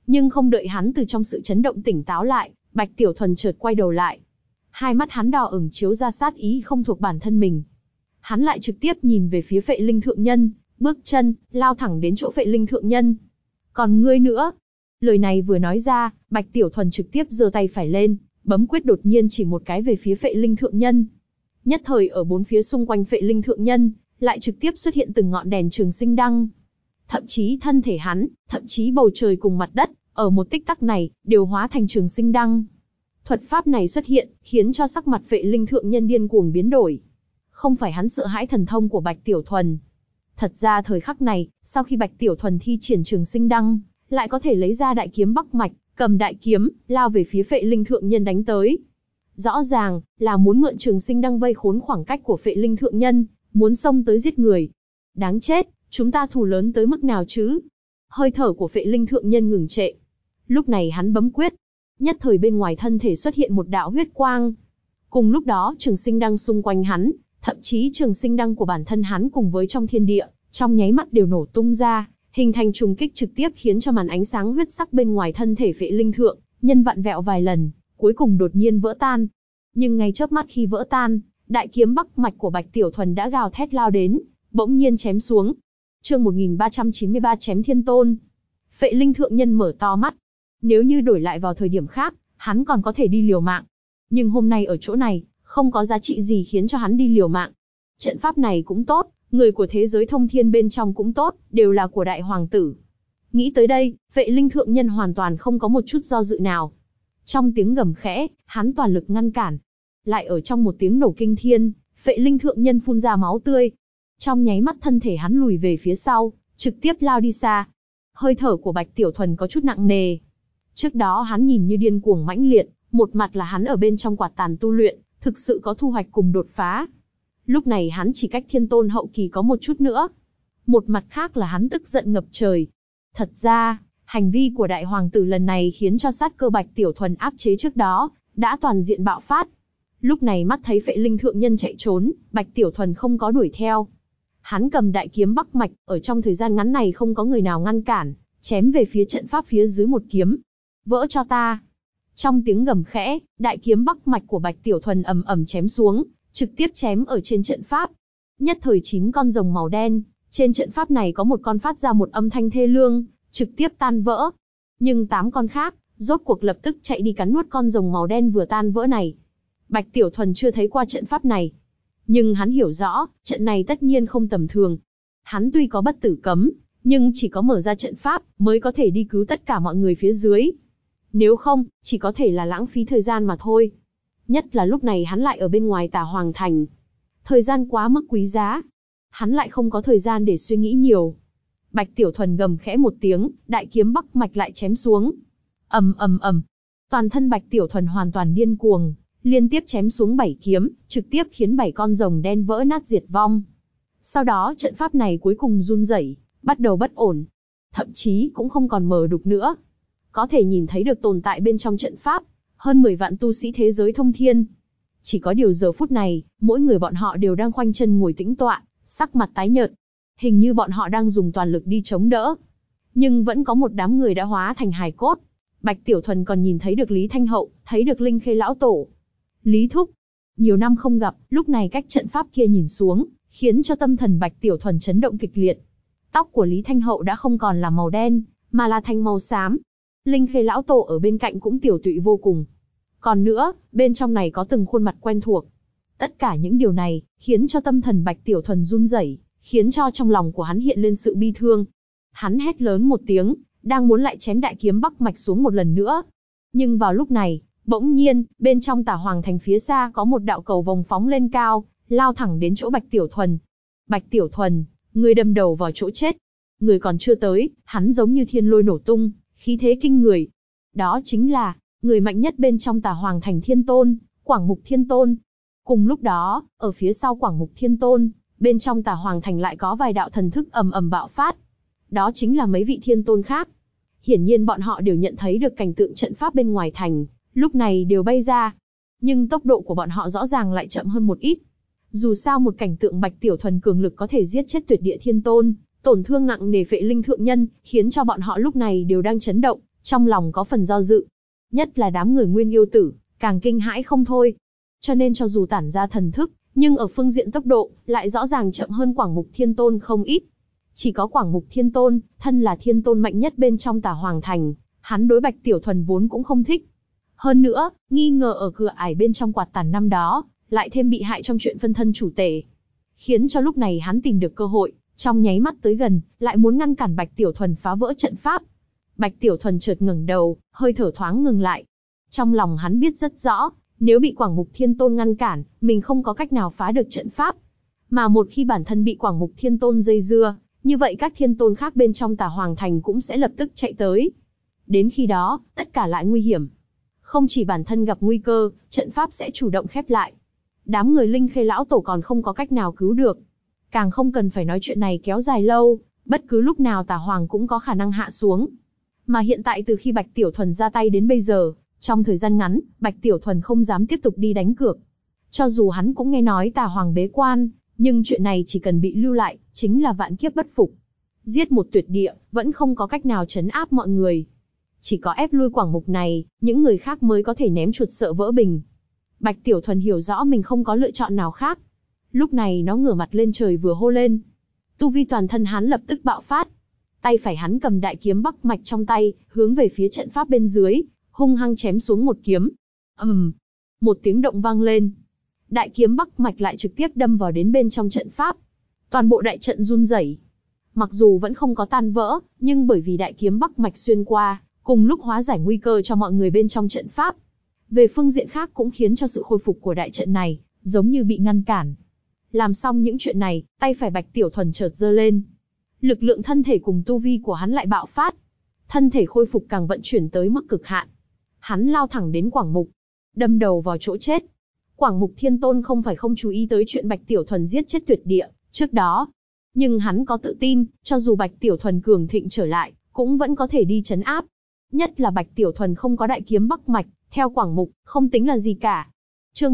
Nhưng không đợi hắn từ trong sự chấn động tỉnh táo lại, Bạch Tiểu Thuần chợt quay đầu lại. Hai mắt hắn đỏ ửng chiếu ra sát ý không thuộc bản thân mình. Hắn lại trực tiếp nhìn về phía Phệ Linh Thượng Nhân, bước chân, lao thẳng đến chỗ Phệ Linh Thượng Nhân. Còn ngươi nữa. Lời này vừa nói ra, Bạch Tiểu Thuần trực tiếp giơ tay phải lên, bấm quyết đột nhiên chỉ một cái về phía Phệ Linh Thượng Nhân. Nhất thời ở bốn phía xung quanh Phệ Linh Thượng Nhân, lại trực tiếp xuất hiện từng ngọn đèn trường sinh đăng. Thậm chí thân thể hắn, thậm chí bầu trời cùng mặt đất, ở một tích tắc này, đều hóa thành trường sinh đăng. Thuật pháp này xuất hiện, khiến cho sắc mặt Phệ Linh Thượng Nhân điên cuồng biến đổi. Không phải hắn sợ hãi thần thông của Bạch Tiểu Thuần. Thật ra thời khắc này, sau khi Bạch Tiểu Thuần thi triển trường sinh đăng, lại có thể lấy ra đại kiếm Bắc Mạch, cầm đại kiếm, lao về phía Phệ Linh Thượng Nhân đánh tới. Rõ ràng, là muốn mượn trường sinh đăng vây khốn khoảng cách của Phệ Linh Thượng Nhân, muốn xông tới giết người. Đáng chết, chúng ta thù lớn tới mức nào chứ? Hơi thở của Phệ Linh Thượng Nhân ngừng trệ. Lúc này hắn bấm quyết. Nhất thời bên ngoài thân thể xuất hiện một đạo huyết quang. Cùng lúc đó trường sinh đăng xung quanh hắn, thậm chí trường sinh đăng của bản thân hắn cùng với trong thiên địa, trong nháy mắt đều nổ tung ra, hình thành trùng kích trực tiếp khiến cho màn ánh sáng huyết sắc bên ngoài thân thể Phệ Linh Thượng Nhân vặn vẹo vài lần, cuối cùng đột nhiên vỡ tan. Nhưng ngay chớp mắt khi vỡ tan, đại kiếm Bắc Mạch của Bạch Tiểu Thuần đã gào thét lao đến, bỗng nhiên chém xuống. Chương 1393 chém Thiên Tôn. Phệ Linh Thượng Nhân mở to mắt. Nếu như đổi lại vào thời điểm khác, hắn còn có thể đi liều mạng. Nhưng hôm nay ở chỗ này, không có giá trị gì khiến cho hắn đi liều mạng. Trận pháp này cũng tốt, người của thế giới thông thiên bên trong cũng tốt, đều là của đại hoàng tử. Nghĩ tới đây, Phệ Linh Thượng Nhân hoàn toàn không có một chút do dự nào. Trong tiếng gầm khẽ, hắn toàn lực ngăn cản. Lại ở trong một tiếng nổ kinh thiên, Phệ Linh Thượng Nhân phun ra máu tươi. Trong nháy mắt thân thể hắn lùi về phía sau, trực tiếp lao đi xa. Hơi thở của Bạch Tiểu Thuần có chút nặng nề. Trước đó hắn nhìn như điên cuồng mãnh liệt, một mặt là hắn ở bên trong quạt tàn tu luyện, thực sự có thu hoạch cùng đột phá. Lúc này hắn chỉ cách Thiên Tôn hậu kỳ có một chút nữa. Một mặt khác là hắn tức giận ngập trời. Thật ra, hành vi của đại hoàng tử lần này khiến cho sát cơ Bạch Tiểu Thuần áp chế trước đó, đã toàn diện bạo phát. Lúc này mắt thấy Phệ Linh Thượng Nhân chạy trốn, Bạch Tiểu Thuần không có đuổi theo. Hắn cầm đại kiếm Bắc Mạch, ở trong thời gian ngắn này không có người nào ngăn cản, chém về phía trận pháp phía dưới một kiếm. Vỡ cho ta. Trong tiếng gầm khẽ, đại kiếm Bắc Mạch của Bạch Tiểu Thuần ầm ầm chém xuống, trực tiếp chém ở trên trận pháp. Nhất thời 9 con rồng màu đen, trên trận pháp này có một con phát ra một âm thanh thê lương, trực tiếp tan vỡ. Nhưng 8 con khác, rốt cuộc lập tức chạy đi cắn nuốt con rồng màu đen vừa tan vỡ này. Bạch Tiểu Thuần chưa thấy qua trận pháp này, nhưng hắn hiểu rõ, trận này tất nhiên không tầm thường. Hắn tuy có bất tử cấm, nhưng chỉ có mở ra trận pháp mới có thể đi cứu tất cả mọi người phía dưới. Nếu không, chỉ có thể là lãng phí thời gian mà thôi. Nhất là lúc này hắn lại ở bên ngoài Tà Hoàng Thành. Thời gian quá mức quý giá. Hắn lại không có thời gian để suy nghĩ nhiều. Bạch Tiểu Thuần gầm khẽ một tiếng, đại kiếm Bắc Mạch lại chém xuống. Ầm ầm ầm. Toàn thân Bạch Tiểu Thuần hoàn toàn điên cuồng, liên tiếp chém xuống 7 kiếm, trực tiếp khiến 7 con rồng đen vỡ nát diệt vong. Sau đó trận pháp này cuối cùng run rẩy, bắt đầu bất ổn. Thậm chí cũng không còn mờ đục nữa. Có thể nhìn thấy được tồn tại bên trong trận pháp, hơn 10 vạn tu sĩ thế giới thông thiên. Chỉ có điều giờ phút này, mỗi người bọn họ đều đang khoanh chân ngồi tĩnh tọa, sắc mặt tái nhợt. Hình như bọn họ đang dùng toàn lực đi chống đỡ. Nhưng vẫn có một đám người đã hóa thành hài cốt. Bạch Tiểu Thuần còn nhìn thấy được Lý Thanh Hậu, thấy được Linh Khê Lão Tổ. Lý Thúc. Nhiều năm không gặp, lúc này cách trận pháp kia nhìn xuống, khiến cho tâm thần Bạch Tiểu Thuần chấn động kịch liệt. Tóc của Lý Thanh Hậu đã không còn là màu đen, mà là thành màu xám. Linh Khê Lão Tổ ở bên cạnh cũng tiểu tụy vô cùng. Còn nữa, bên trong này có từng khuôn mặt quen thuộc. Tất cả những điều này, khiến cho tâm thần Bạch Tiểu Thuần run rẩy, khiến cho trong lòng của hắn hiện lên sự bi thương. Hắn hét lớn một tiếng, đang muốn lại chém đại kiếm Bắc Mạch xuống một lần nữa. Nhưng vào lúc này, bỗng nhiên, bên trong Tà Hoàng Thành phía xa có một đạo cầu vồng phóng lên cao, lao thẳng đến chỗ Bạch Tiểu Thuần. Bạch Tiểu Thuần, người đâm đầu vào chỗ chết. Người còn chưa tới, hắn giống như thiên lôi nổ tung, khí thế kinh người. Đó chính là, người mạnh nhất bên trong Tà Hoàng Thành Thiên Tôn, Quảng Mục Thiên Tôn. Cùng lúc đó, ở phía sau Quảng Mục Thiên Tôn, bên trong Tà Hoàng Thành lại có vài đạo thần thức ầm ầm bạo phát. Đó chính là mấy vị thiên tôn khác. Hiển nhiên bọn họ đều nhận thấy được cảnh tượng trận pháp bên ngoài thành, lúc này đều bay ra. Nhưng tốc độ của bọn họ rõ ràng lại chậm hơn một ít. Dù sao một cảnh tượng Bạch Tiểu Thuần cường lực có thể giết chết tuyệt địa thiên tôn, tổn thương nặng nề Phệ Linh Thượng Nhân, khiến cho bọn họ lúc này đều đang chấn động, Trong lòng có phần do dự. Nhất là đám người Nguyên Yêu Tử, càng kinh hãi không thôi. Cho nên cho dù tản ra thần thức, nhưng ở phương diện tốc độ, lại rõ ràng chậm hơn Quảng Mục Thiên Tôn không ít. Chỉ có Quảng Mục Thiên Tôn, thân là thiên tôn mạnh nhất bên trong Tà Hoàng Thành, hắn đối Bạch Tiểu Thuần vốn cũng không thích. Hơn nữa, nghi ngờ ở cửa ải bên trong quạt tàn năm đó, lại thêm bị hại trong chuyện phân thân chủ tể. Khiến cho lúc này hắn tìm được cơ hội, trong nháy mắt tới gần, lại muốn ngăn cản Bạch Tiểu Thuần phá vỡ trận pháp. Bạch Tiểu Thuần chợt ngẩng đầu, hơi thở thoáng ngừng lại. Trong lòng hắn biết rất rõ, nếu bị Quảng Mục Thiên Tôn ngăn cản, mình không có cách nào phá được trận pháp. Mà một khi bản thân bị Quảng Mục Thiên Tôn dây dưa, như vậy các thiên tôn khác bên trong Tà Hoàng Thành cũng sẽ lập tức chạy tới. Đến khi đó, tất cả lại nguy hiểm. Không chỉ bản thân gặp nguy cơ, trận pháp sẽ chủ động khép lại. Đám người Linh Khê lão tổ còn không có cách nào cứu được. Càng không cần phải nói chuyện này kéo dài lâu, bất cứ lúc nào Tà Hoàng cũng có khả năng hạ xuống. Mà hiện tại từ khi Bạch Tiểu Thuần ra tay đến bây giờ, trong thời gian ngắn, Bạch Tiểu Thuần không dám tiếp tục đi đánh cược. Cho dù hắn cũng nghe nói Tà Hoàng bế quan, nhưng chuyện này chỉ cần bị lưu lại, chính là vạn kiếp bất phục. Giết một tuyệt địa, vẫn không có cách nào trấn áp mọi người. Chỉ có ép lui Quảng Mục này, những người khác mới có thể ném chuột sợ vỡ bình. Bạch Tiểu Thuần hiểu rõ mình không có lựa chọn nào khác. Lúc này nó ngửa mặt lên trời vừa hô lên. Tu vi toàn thân hắn lập tức bạo phát. Tay phải hắn cầm đại kiếm Bắc Mạch trong tay, hướng về phía trận pháp bên dưới, hung hăng chém xuống một kiếm. Một tiếng động vang lên. Đại kiếm Bắc Mạch lại trực tiếp đâm vào đến bên trong trận pháp. Toàn bộ đại trận run rẩy. Mặc dù vẫn không có tan vỡ, nhưng bởi vì đại kiếm Bắc Mạch xuyên qua, cùng lúc hóa giải nguy cơ cho mọi người bên trong trận pháp. Về phương diện khác cũng khiến cho sự khôi phục của đại trận này, giống như bị ngăn cản. Làm xong những chuyện này, tay phải Bạch Tiểu Thuần chợt giơ lên. Lực lượng thân thể cùng tu vi của hắn lại bạo phát. Thân thể khôi phục càng vận chuyển tới mức cực hạn. Hắn lao thẳng đến Quảng Mục, đâm đầu vào chỗ chết. Quảng Mục Thiên Tôn không phải không chú ý tới chuyện Bạch Tiểu Thuần giết chết tuyệt địa trước đó. Nhưng hắn có tự tin, cho dù Bạch Tiểu Thuần cường thịnh trở lại, cũng vẫn có thể đi trấn áp. Nhất là Bạch Tiểu Thuần không có đại kiếm Bắc Mạch, theo Quảng Mục, không tính là gì cả. Chương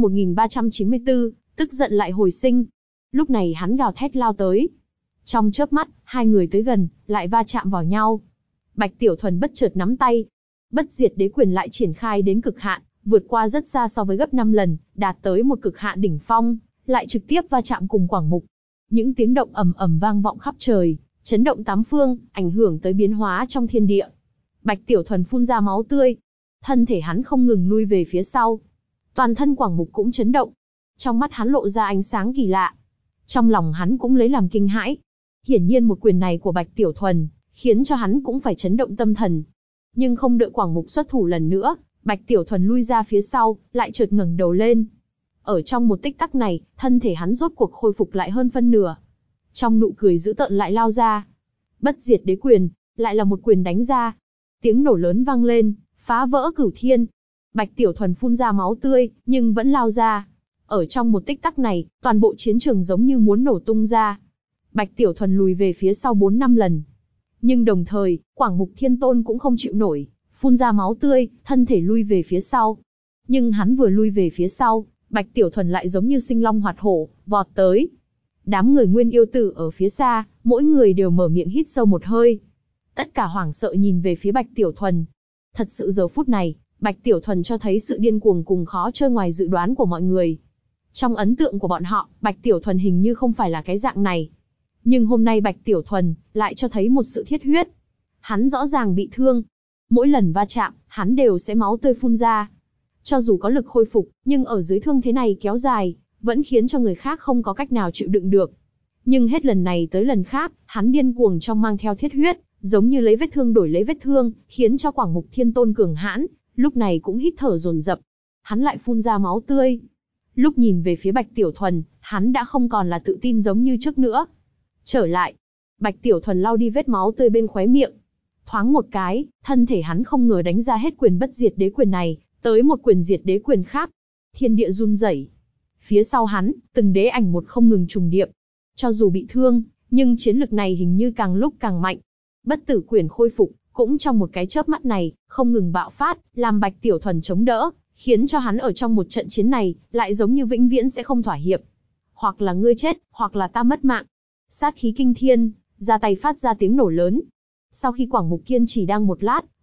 1394, tức giận lại hồi sinh. Lúc này hắn gào thét lao tới. Trong chớp mắt, hai người tới gần, lại va chạm vào nhau. Bạch Tiểu Thuần bất chợt nắm tay. Bất diệt đế quyền lại triển khai đến cực hạn, vượt qua rất xa so với gấp 5 lần, đạt tới một cực hạn đỉnh phong, lại trực tiếp va chạm cùng Quảng Mục. Những tiếng động ầm ầm vang vọng khắp trời, chấn động tám phương, ảnh hưởng tới biến hóa trong thiên địa. Bạch Tiểu Thuần phun ra máu tươi, thân thể hắn không ngừng lui về phía sau. Toàn thân Quảng Mục cũng chấn động, trong mắt hắn lộ ra ánh sáng kỳ lạ. Trong lòng hắn cũng lấy làm kinh hãi. Hiển nhiên một quyền này của Bạch Tiểu Thuần, khiến cho hắn cũng phải chấn động tâm thần. Nhưng không đợi Quảng Mục xuất thủ lần nữa, Bạch Tiểu Thuần lui ra phía sau, lại chợt ngẩng đầu lên. Ở trong một tích tắc này, thân thể hắn rốt cuộc khôi phục lại hơn phân nửa. Trong nụ cười dữ tợn lại lao ra. Bất diệt đế quyền, lại là một quyền đánh ra. Tiếng nổ lớn vang lên, phá vỡ cửu thiên. Bạch Tiểu Thuần phun ra máu tươi, nhưng vẫn lao ra. Ở trong một tích tắc này, toàn bộ chiến trường giống như muốn nổ tung ra. Bạch Tiểu Thuần lùi về phía sau 4-5 lần. Nhưng đồng thời, Quảng Mục Thiên Tôn cũng không chịu nổi, phun ra máu tươi, thân thể lui về phía sau. Nhưng hắn vừa lui về phía sau, Bạch Tiểu Thuần lại giống như sinh long hoạt hổ, vọt tới. Đám người Nguyên Yêu Tử ở phía xa, mỗi người đều mở miệng hít sâu một hơi. Tất cả hoảng sợ nhìn về phía Bạch Tiểu Thuần. Thật sự giờ phút này, Bạch Tiểu Thuần cho thấy sự điên cuồng cùng khó chơi ngoài dự đoán của mọi người. Trong ấn tượng của bọn họ, Bạch Tiểu Thuần hình như không phải là cái dạng này. Nhưng hôm nay Bạch Tiểu Thuần lại cho thấy một sự thiết huyết. Hắn rõ ràng bị thương. Mỗi lần va chạm, hắn đều sẽ máu tươi phun ra. Cho dù có lực khôi phục, nhưng ở dưới thương thế này kéo dài, vẫn khiến cho người khác không có cách nào chịu đựng được. Nhưng hết lần này tới lần khác, hắn điên cuồng trong mang theo thiết huyết, giống như lấy vết thương đổi lấy vết thương, khiến cho Quảng Mục Thiên Tôn cường hãn, lúc này cũng hít thở dồn dập. Hắn lại phun ra máu tươi. Lúc nhìn về phía Bạch Tiểu Thuần, hắn đã không còn là tự tin giống như trước nữa. Trở lại, Bạch Tiểu Thuần lau đi vết máu tươi bên khóe miệng. Thoáng một cái, thân thể hắn không ngờ đánh ra hết quyền bất diệt đế quyền này, tới một quyền diệt đế quyền khác. Thiên địa run rẩy. Phía sau hắn, từng đế ảnh một không ngừng trùng điệp. Cho dù bị thương, nhưng chiến lực này hình như càng lúc càng mạnh. Bất tử quyền khôi phục, cũng trong một cái chớp mắt này, không ngừng bạo phát, làm Bạch Tiểu Thuần chống đỡ, khiến cho hắn ở trong một trận chiến này, lại giống như vĩnh viễn sẽ không thỏa hiệp. Hoặc là ngươi chết, hoặc là ta mất mạng. Sát khí kinh thiên, ra tay phát ra tiếng nổ lớn. Sau khi Quảng Mục kiên chỉ đang một lát,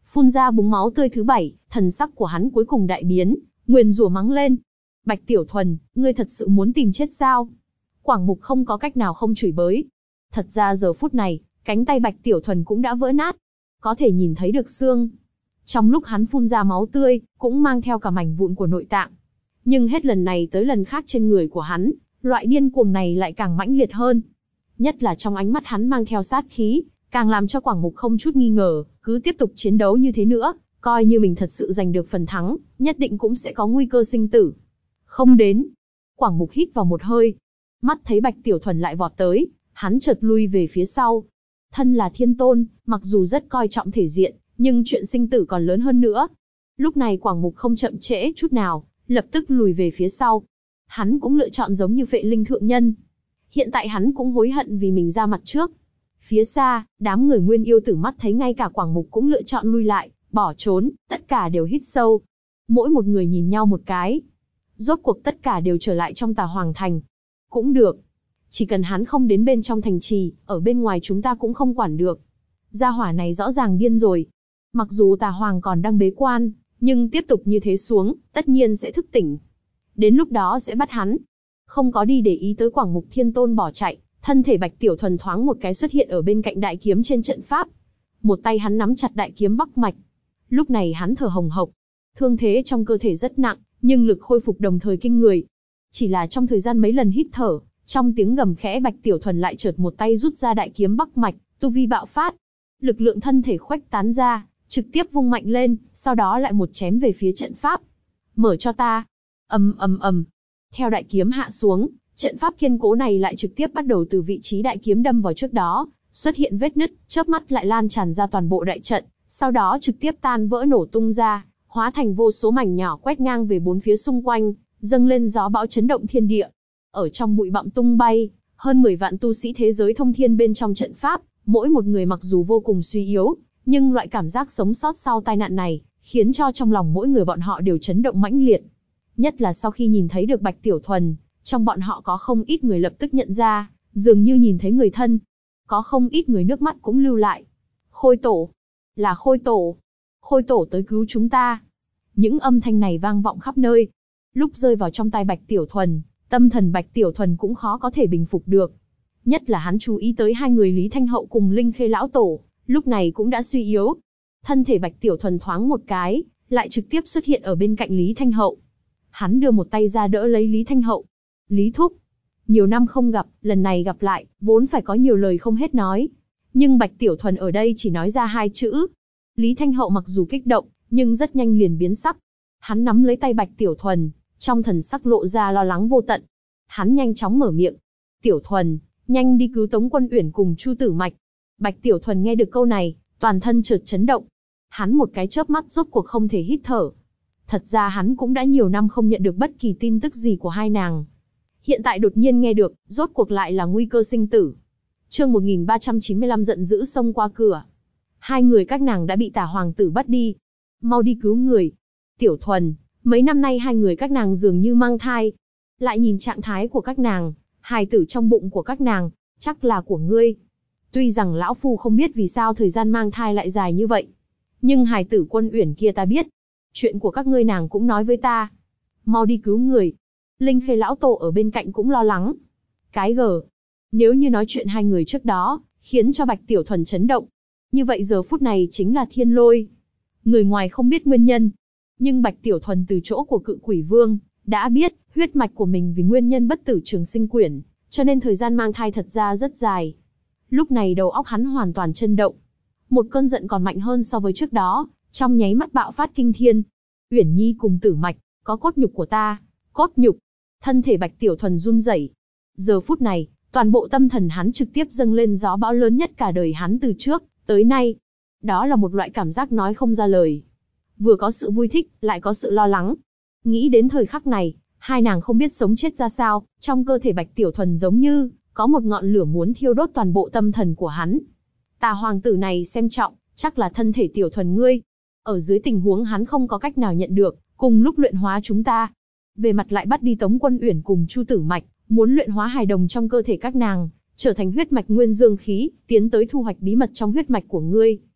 phun ra búng máu tươi thứ 7, thần sắc của hắn cuối cùng đại biến, nguyền rủa mắng lên. Bạch Tiểu Thuần, ngươi thật sự muốn tìm chết sao? Quảng Mục không có cách nào không chửi bới. Thật ra giờ phút này, cánh tay Bạch Tiểu Thuần cũng đã vỡ nát, có thể nhìn thấy được xương. Trong lúc hắn phun ra máu tươi, cũng mang theo cả mảnh vụn của nội tạng. Nhưng hết lần này tới lần khác trên người của hắn, loại điên cuồng này lại càng mãnh liệt hơn. Nhất là trong ánh mắt hắn mang theo sát khí, càng làm cho Quảng Mục không chút nghi ngờ, cứ tiếp tục chiến đấu như thế nữa, coi như mình thật sự giành được phần thắng, nhất định cũng sẽ có nguy cơ sinh tử. Không đến. Quảng Mục hít vào một hơi. Mắt thấy Bạch Tiểu Thuần lại vọt tới, hắn chợt lui về phía sau. Thân là thiên tôn, mặc dù rất coi trọng thể diện, nhưng chuyện sinh tử còn lớn hơn nữa. Lúc này Quảng Mục không chậm trễ chút nào, lập tức lùi về phía sau. Hắn cũng lựa chọn giống như Phệ Linh thượng nhân. Hiện tại hắn cũng hối hận vì mình ra mặt trước. Phía xa, đám người Nguyên Yêu Tử mắt thấy ngay cả Quảng Mục cũng lựa chọn lui lại, bỏ trốn, tất cả đều hít sâu. Mỗi một người nhìn nhau một cái. Rốt cuộc tất cả đều trở lại trong Tà Hoàng Thành. Cũng được. Chỉ cần hắn không đến bên trong thành trì, ở bên ngoài chúng ta cũng không quản được. Gia hỏa này rõ ràng điên rồi. Mặc dù Tà Hoàng còn đang bế quan, nhưng tiếp tục như thế xuống, tất nhiên sẽ thức tỉnh. Đến lúc đó sẽ bắt hắn. Không có đi để ý tới Quảng Mục Thiên Tôn bỏ chạy, thân thể Bạch Tiểu Thuần thoáng một cái xuất hiện ở bên cạnh đại kiếm trên trận pháp. Một tay hắn nắm chặt đại kiếm Bắc Mạch. Lúc này hắn thở hồng hộc. Thương thế trong cơ thể rất nặng, nhưng lực khôi phục đồng thời kinh người. Chỉ là trong thời gian mấy lần hít thở, trong tiếng gầm khẽ Bạch Tiểu Thuần lại chợt một tay rút ra đại kiếm Bắc Mạch, tu vi bạo phát. Lực lượng thân thể khuếch tán ra, trực tiếp vung mạnh lên, sau đó lại một chém về phía trận pháp. Mở cho ta. Ầm ầm ầm. Theo đại kiếm hạ xuống, trận pháp kiên cố này lại trực tiếp bắt đầu từ vị trí đại kiếm đâm vào trước đó, xuất hiện vết nứt, chớp mắt lại lan tràn ra toàn bộ đại trận, sau đó trực tiếp tan vỡ nổ tung ra, hóa thành vô số mảnh nhỏ quét ngang về bốn phía xung quanh, dâng lên gió bão chấn động thiên địa. Ở trong bụi bặm tung bay, hơn 10 vạn tu sĩ thế giới thông thiên bên trong trận pháp, mỗi một người mặc dù vô cùng suy yếu, nhưng loại cảm giác sống sót sau tai nạn này, khiến cho trong lòng mỗi người bọn họ đều chấn động mãnh liệt. Nhất là sau khi nhìn thấy được Bạch Tiểu Thuần, trong bọn họ có không ít người lập tức nhận ra, dường như nhìn thấy người thân. Có không ít người nước mắt cũng lưu lại. Khôi Tổ! Là Khôi Tổ! Khôi Tổ tới cứu chúng ta! Những âm thanh này vang vọng khắp nơi. Lúc rơi vào trong tai Bạch Tiểu Thuần, tâm thần Bạch Tiểu Thuần cũng khó có thể bình phục được. Nhất là hắn chú ý tới hai người Lý Thanh Hậu cùng Linh Khê Lão Tổ, lúc này cũng đã suy yếu. Thân thể Bạch Tiểu Thuần thoáng một cái, lại trực tiếp xuất hiện ở bên cạnh Lý Thanh Hậu. Hắn đưa một tay ra đỡ lấy Lý Thanh Hậu. Lý Thúc. Nhiều năm không gặp, lần này gặp lại, vốn phải có nhiều lời không hết nói. Nhưng Bạch Tiểu Thuần ở đây chỉ nói ra 2 chữ. Lý Thanh Hậu mặc dù kích động, nhưng rất nhanh liền biến sắc. Hắn nắm lấy tay Bạch Tiểu Thuần, trong thần sắc lộ ra lo lắng vô tận. Hắn nhanh chóng mở miệng. Tiểu Thuần, nhanh đi cứu Tống Quân Uyển cùng Chu Tử Mạch. Bạch Tiểu Thuần nghe được câu này, toàn thân chợt chấn động. Hắn một cái chớp mắt rốt cuộc không thể hít thở. Thật ra hắn cũng đã nhiều năm không nhận được bất kỳ tin tức gì của hai nàng. Hiện tại đột nhiên nghe được, rốt cuộc lại là nguy cơ sinh tử. Chương 1395 giận dữ xông qua cửa. Hai người các nàng đã bị Tả Hoàng tử bắt đi. Mau đi cứu người. Tiểu Thuần, mấy năm nay hai người các nàng dường như mang thai. Lại nhìn trạng thái của các nàng, hài tử trong bụng của các nàng, chắc là của ngươi. Tuy rằng lão phu không biết vì sao thời gian mang thai lại dài như vậy, nhưng hài tử Quân Uyển kia ta biết. Chuyện của các ngươi nàng cũng nói với ta. Mau đi cứu người. Linh Khê Lão Tổ ở bên cạnh cũng lo lắng. Cái gờ. Nếu như nói chuyện hai người trước đó, khiến cho Bạch Tiểu Thuần chấn động. Như vậy giờ phút này chính là thiên lôi. Người ngoài không biết nguyên nhân. Nhưng Bạch Tiểu Thuần từ chỗ của Cự Quỷ Vương, đã biết, huyết mạch của mình vì nguyên nhân bất tử trường sinh quyển, cho nên thời gian mang thai thật ra rất dài. Lúc này đầu óc hắn hoàn toàn chấn động. Một cơn giận còn mạnh hơn so với trước đó, trong nháy mắt bạo phát kinh thiên. Uyển Nhi cùng Tử Mạch, có cốt nhục của ta. Cốt nhục. Thân thể Bạch Tiểu Thuần run rẩy. Giờ phút này, toàn bộ tâm thần hắn trực tiếp dâng lên gió bão lớn nhất cả đời hắn từ trước tới nay. Đó là một loại cảm giác nói không ra lời. Vừa có sự vui thích, lại có sự lo lắng. Nghĩ đến thời khắc này, hai nàng không biết sống chết ra sao, trong cơ thể Bạch Tiểu Thuần giống như có một ngọn lửa muốn thiêu đốt toàn bộ tâm thần của hắn. Tà Hoàng tử này xem trọng, chắc là thân thể Tiểu Thuần ngươi. Ở dưới tình huống hắn không có cách nào nhận được, cùng lúc luyện hóa chúng ta. Về mặt lại bắt đi Tống Quân Uyển cùng Chu Tử Mạch, muốn luyện hóa hài đồng trong cơ thể các nàng, trở thành huyết mạch nguyên dương khí, tiến tới thu hoạch bí mật trong huyết mạch của ngươi.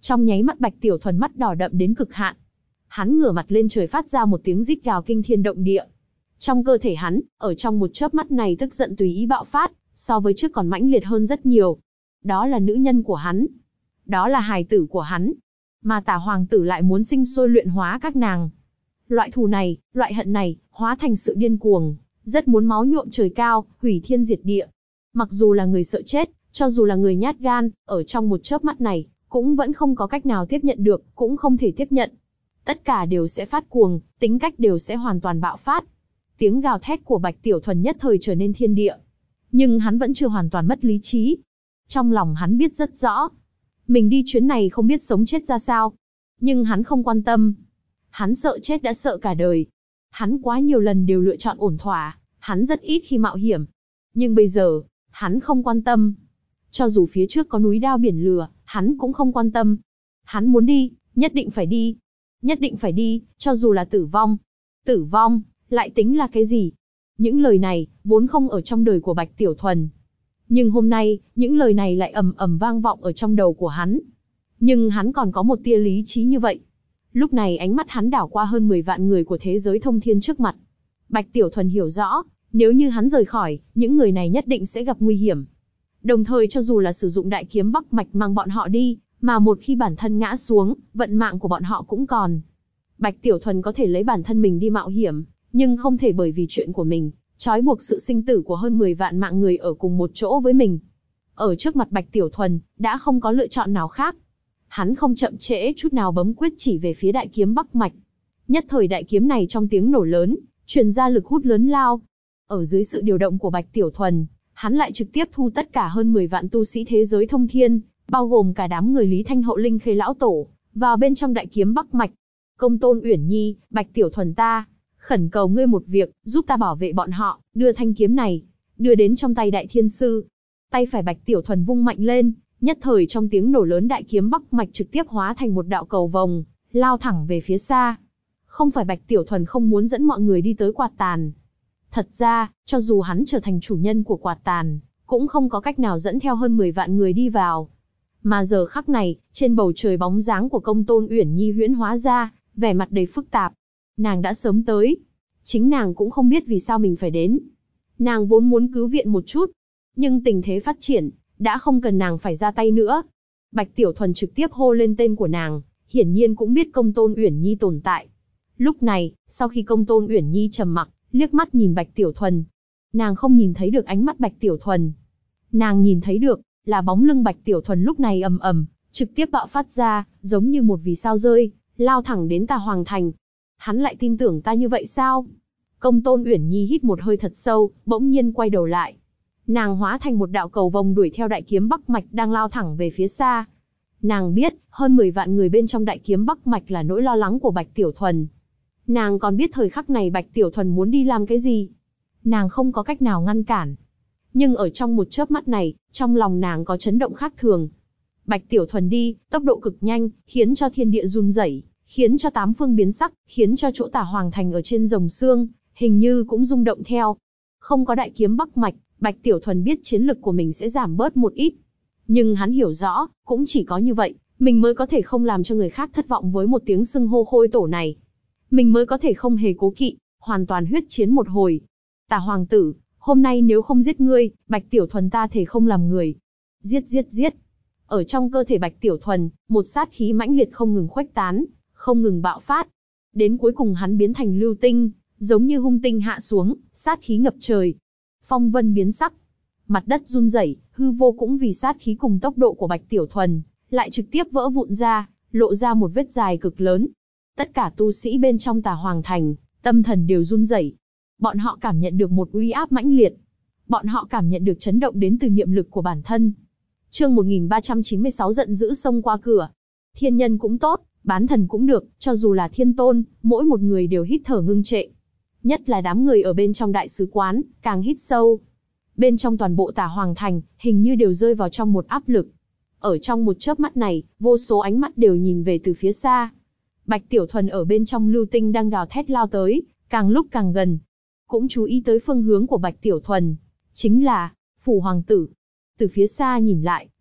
Trong nháy mắt Bạch Tiểu Thuần mắt đỏ đậm đến cực hạn. Hắn ngửa mặt lên trời phát ra một tiếng rít gào kinh thiên động địa. Trong cơ thể hắn, ở trong một chớp mắt này tức giận tùy ý bạo phát, so với trước còn mãnh liệt hơn rất nhiều. Đó là nữ nhân của hắn. Đó là hài tử của hắn. Mà Tả Hoàng tử lại muốn sinh sôi luyện hóa các nàng. Loại thù này, loại hận này, hóa thành sự điên cuồng, rất muốn máu nhuộm trời cao, hủy thiên diệt địa. Mặc dù là người sợ chết, cho dù là người nhát gan, ở trong một chớp mắt này, cũng vẫn không có cách nào tiếp nhận được, cũng không thể tiếp nhận. Tất cả đều sẽ phát cuồng, tính cách đều sẽ hoàn toàn bạo phát. Tiếng gào thét của Bạch Tiểu Thuần nhất thời trở nên thiên địa. Nhưng hắn vẫn chưa hoàn toàn mất lý trí. Trong lòng hắn biết rất rõ. Mình đi chuyến này không biết sống chết ra sao. Nhưng hắn không quan tâm. Hắn sợ chết đã sợ cả đời. Hắn quá nhiều lần đều lựa chọn ổn thỏa. Hắn rất ít khi mạo hiểm. Nhưng bây giờ, hắn không quan tâm. Cho dù phía trước có núi đao biển lửa, hắn cũng không quan tâm. Hắn muốn đi, nhất định phải đi. Nhất định phải đi, cho dù là tử vong. Tử vong, lại tính là cái gì? Những lời này, vốn không ở trong đời của Bạch Tiểu Thuần. Nhưng hôm nay, những lời này lại ầm ầm vang vọng ở trong đầu của hắn. Nhưng hắn còn có một tia lý trí như vậy. Lúc này ánh mắt hắn đảo qua hơn 10 vạn người của thế giới thông thiên trước mặt. Bạch Tiểu Thuần hiểu rõ, nếu như hắn rời khỏi, những người này nhất định sẽ gặp nguy hiểm. Đồng thời cho dù là sử dụng đại kiếm Bắc Mạch mang bọn họ đi, mà một khi bản thân ngã xuống, vận mạng của bọn họ cũng còn. Bạch Tiểu Thuần có thể lấy bản thân mình đi mạo hiểm, nhưng không thể bởi vì chuyện của mình, trói buộc sự sinh tử của hơn 10 vạn mạng người ở cùng một chỗ với mình. Ở trước mặt Bạch Tiểu Thuần, đã không có lựa chọn nào khác. Hắn không chậm trễ chút nào bấm quyết chỉ về phía đại kiếm Bắc Mạch. Nhất thời đại kiếm này trong tiếng nổ lớn, truyền ra lực hút lớn lao. Ở dưới sự điều động của Bạch Tiểu Thuần, hắn lại trực tiếp thu tất cả hơn 10 vạn tu sĩ thế giới thông thiên, bao gồm cả đám người Lý Thanh Hậu Linh Khê lão tổ, vào bên trong đại kiếm Bắc Mạch. Công Tôn Uyển Nhi, Bạch Tiểu Thuần ta, khẩn cầu ngươi một việc, giúp ta bảo vệ bọn họ, đưa thanh kiếm này, đưa đến trong tay Đại Thiên Sư. Tay phải Bạch Tiểu Thuần vung mạnh lên, nhất thời trong tiếng nổ lớn đại kiếm Bắc Mạch trực tiếp hóa thành một đạo cầu vồng, lao thẳng về phía xa. Không phải Bạch Tiểu Thuần không muốn dẫn mọi người đi tới quạt tàn. Thật ra, cho dù hắn trở thành chủ nhân của quạt tàn, cũng không có cách nào dẫn theo hơn 10 vạn người đi vào. Mà giờ khắc này, trên bầu trời bóng dáng của Công Tôn Uyển Nhi huyễn hóa ra, vẻ mặt đầy phức tạp. Nàng đã sớm tới. Chính nàng cũng không biết vì sao mình phải đến. Nàng vốn muốn cứu viện một chút. Nhưng tình thế phát triển, đã không cần nàng phải ra tay nữa. Bạch Tiểu Thuần trực tiếp hô lên tên của nàng, hiển nhiên cũng biết Công Tôn Uyển Nhi tồn tại. Lúc này, sau khi Công Tôn Uyển Nhi trầm mặc, liếc mắt nhìn Bạch Tiểu Thuần. Nàng không nhìn thấy được ánh mắt Bạch Tiểu Thuần. Nàng nhìn thấy được, là bóng lưng Bạch Tiểu Thuần lúc này ầm ầm, trực tiếp bạo phát ra, giống như một vì sao rơi, lao thẳng đến Tà Hoàng Thành. Hắn lại tin tưởng ta như vậy sao? Công Tôn Uyển Nhi hít một hơi thật sâu, bỗng nhiên quay đầu lại. Nàng hóa thành một đạo cầu vồng đuổi theo đại kiếm Bắc Mạch đang lao thẳng về phía xa. Nàng biết, hơn 10 vạn người bên trong đại kiếm Bắc Mạch là nỗi lo lắng của Bạch Tiểu Thuần. Nàng còn biết thời khắc này Bạch Tiểu Thuần muốn đi làm cái gì. Nàng không có cách nào ngăn cản. Nhưng ở trong một chớp mắt này, trong lòng nàng có chấn động khác thường. Bạch Tiểu Thuần đi, tốc độ cực nhanh, khiến cho thiên địa run rẩy, khiến cho tám phương biến sắc, khiến cho chỗ Tà Hoàng Thành ở trên rồng xương, hình như cũng rung động theo. Không có đại kiếm Bắc Mạch, Bạch Tiểu Thuần biết chiến lực của mình sẽ giảm bớt một ít. Nhưng hắn hiểu rõ, cũng chỉ có như vậy, mình mới có thể không làm cho người khác thất vọng với một tiếng xưng hô khôi tổ này. Mình mới có thể không hề cố kỵ, hoàn toàn huyết chiến một hồi. Tà Hoàng tử, hôm nay nếu không giết ngươi, Bạch Tiểu Thuần ta thể không làm người. Giết giết giết. Ở trong cơ thể Bạch Tiểu Thuần, một sát khí mãnh liệt không ngừng khuếch tán, không ngừng bạo phát. Đến cuối cùng hắn biến thành lưu tinh, giống như hung tinh hạ xuống, sát khí ngập trời. Phong vân biến sắc, mặt đất run rẩy, hư vô cũng vì sát khí cùng tốc độ của Bạch Tiểu Thuần, lại trực tiếp vỡ vụn ra, lộ ra một vết dài cực lớn. Tất cả tu sĩ bên trong Tà Hoàng Thành, tâm thần đều run rẩy. Bọn họ cảm nhận được một uy áp mãnh liệt. Bọn họ cảm nhận được chấn động đến từ niệm lực của bản thân. Chương 1396 giận dữ xông qua cửa. Thiên nhân cũng tốt, bán thần cũng được, cho dù là thiên tôn, mỗi một người đều hít thở ngưng trệ. Nhất là đám người ở bên trong đại sứ quán, càng hít sâu. Bên trong toàn bộ Tà Hoàng Thành, hình như đều rơi vào trong một áp lực. Ở trong một chớp mắt này, vô số ánh mắt đều nhìn về từ phía xa. Bạch Tiểu Thuần ở bên trong lưu tinh đang gào thét lao tới, càng lúc càng gần. Cũng chú ý tới phương hướng của Bạch Tiểu Thuần, chính là Phủ Hoàng tử. Từ phía xa nhìn lại,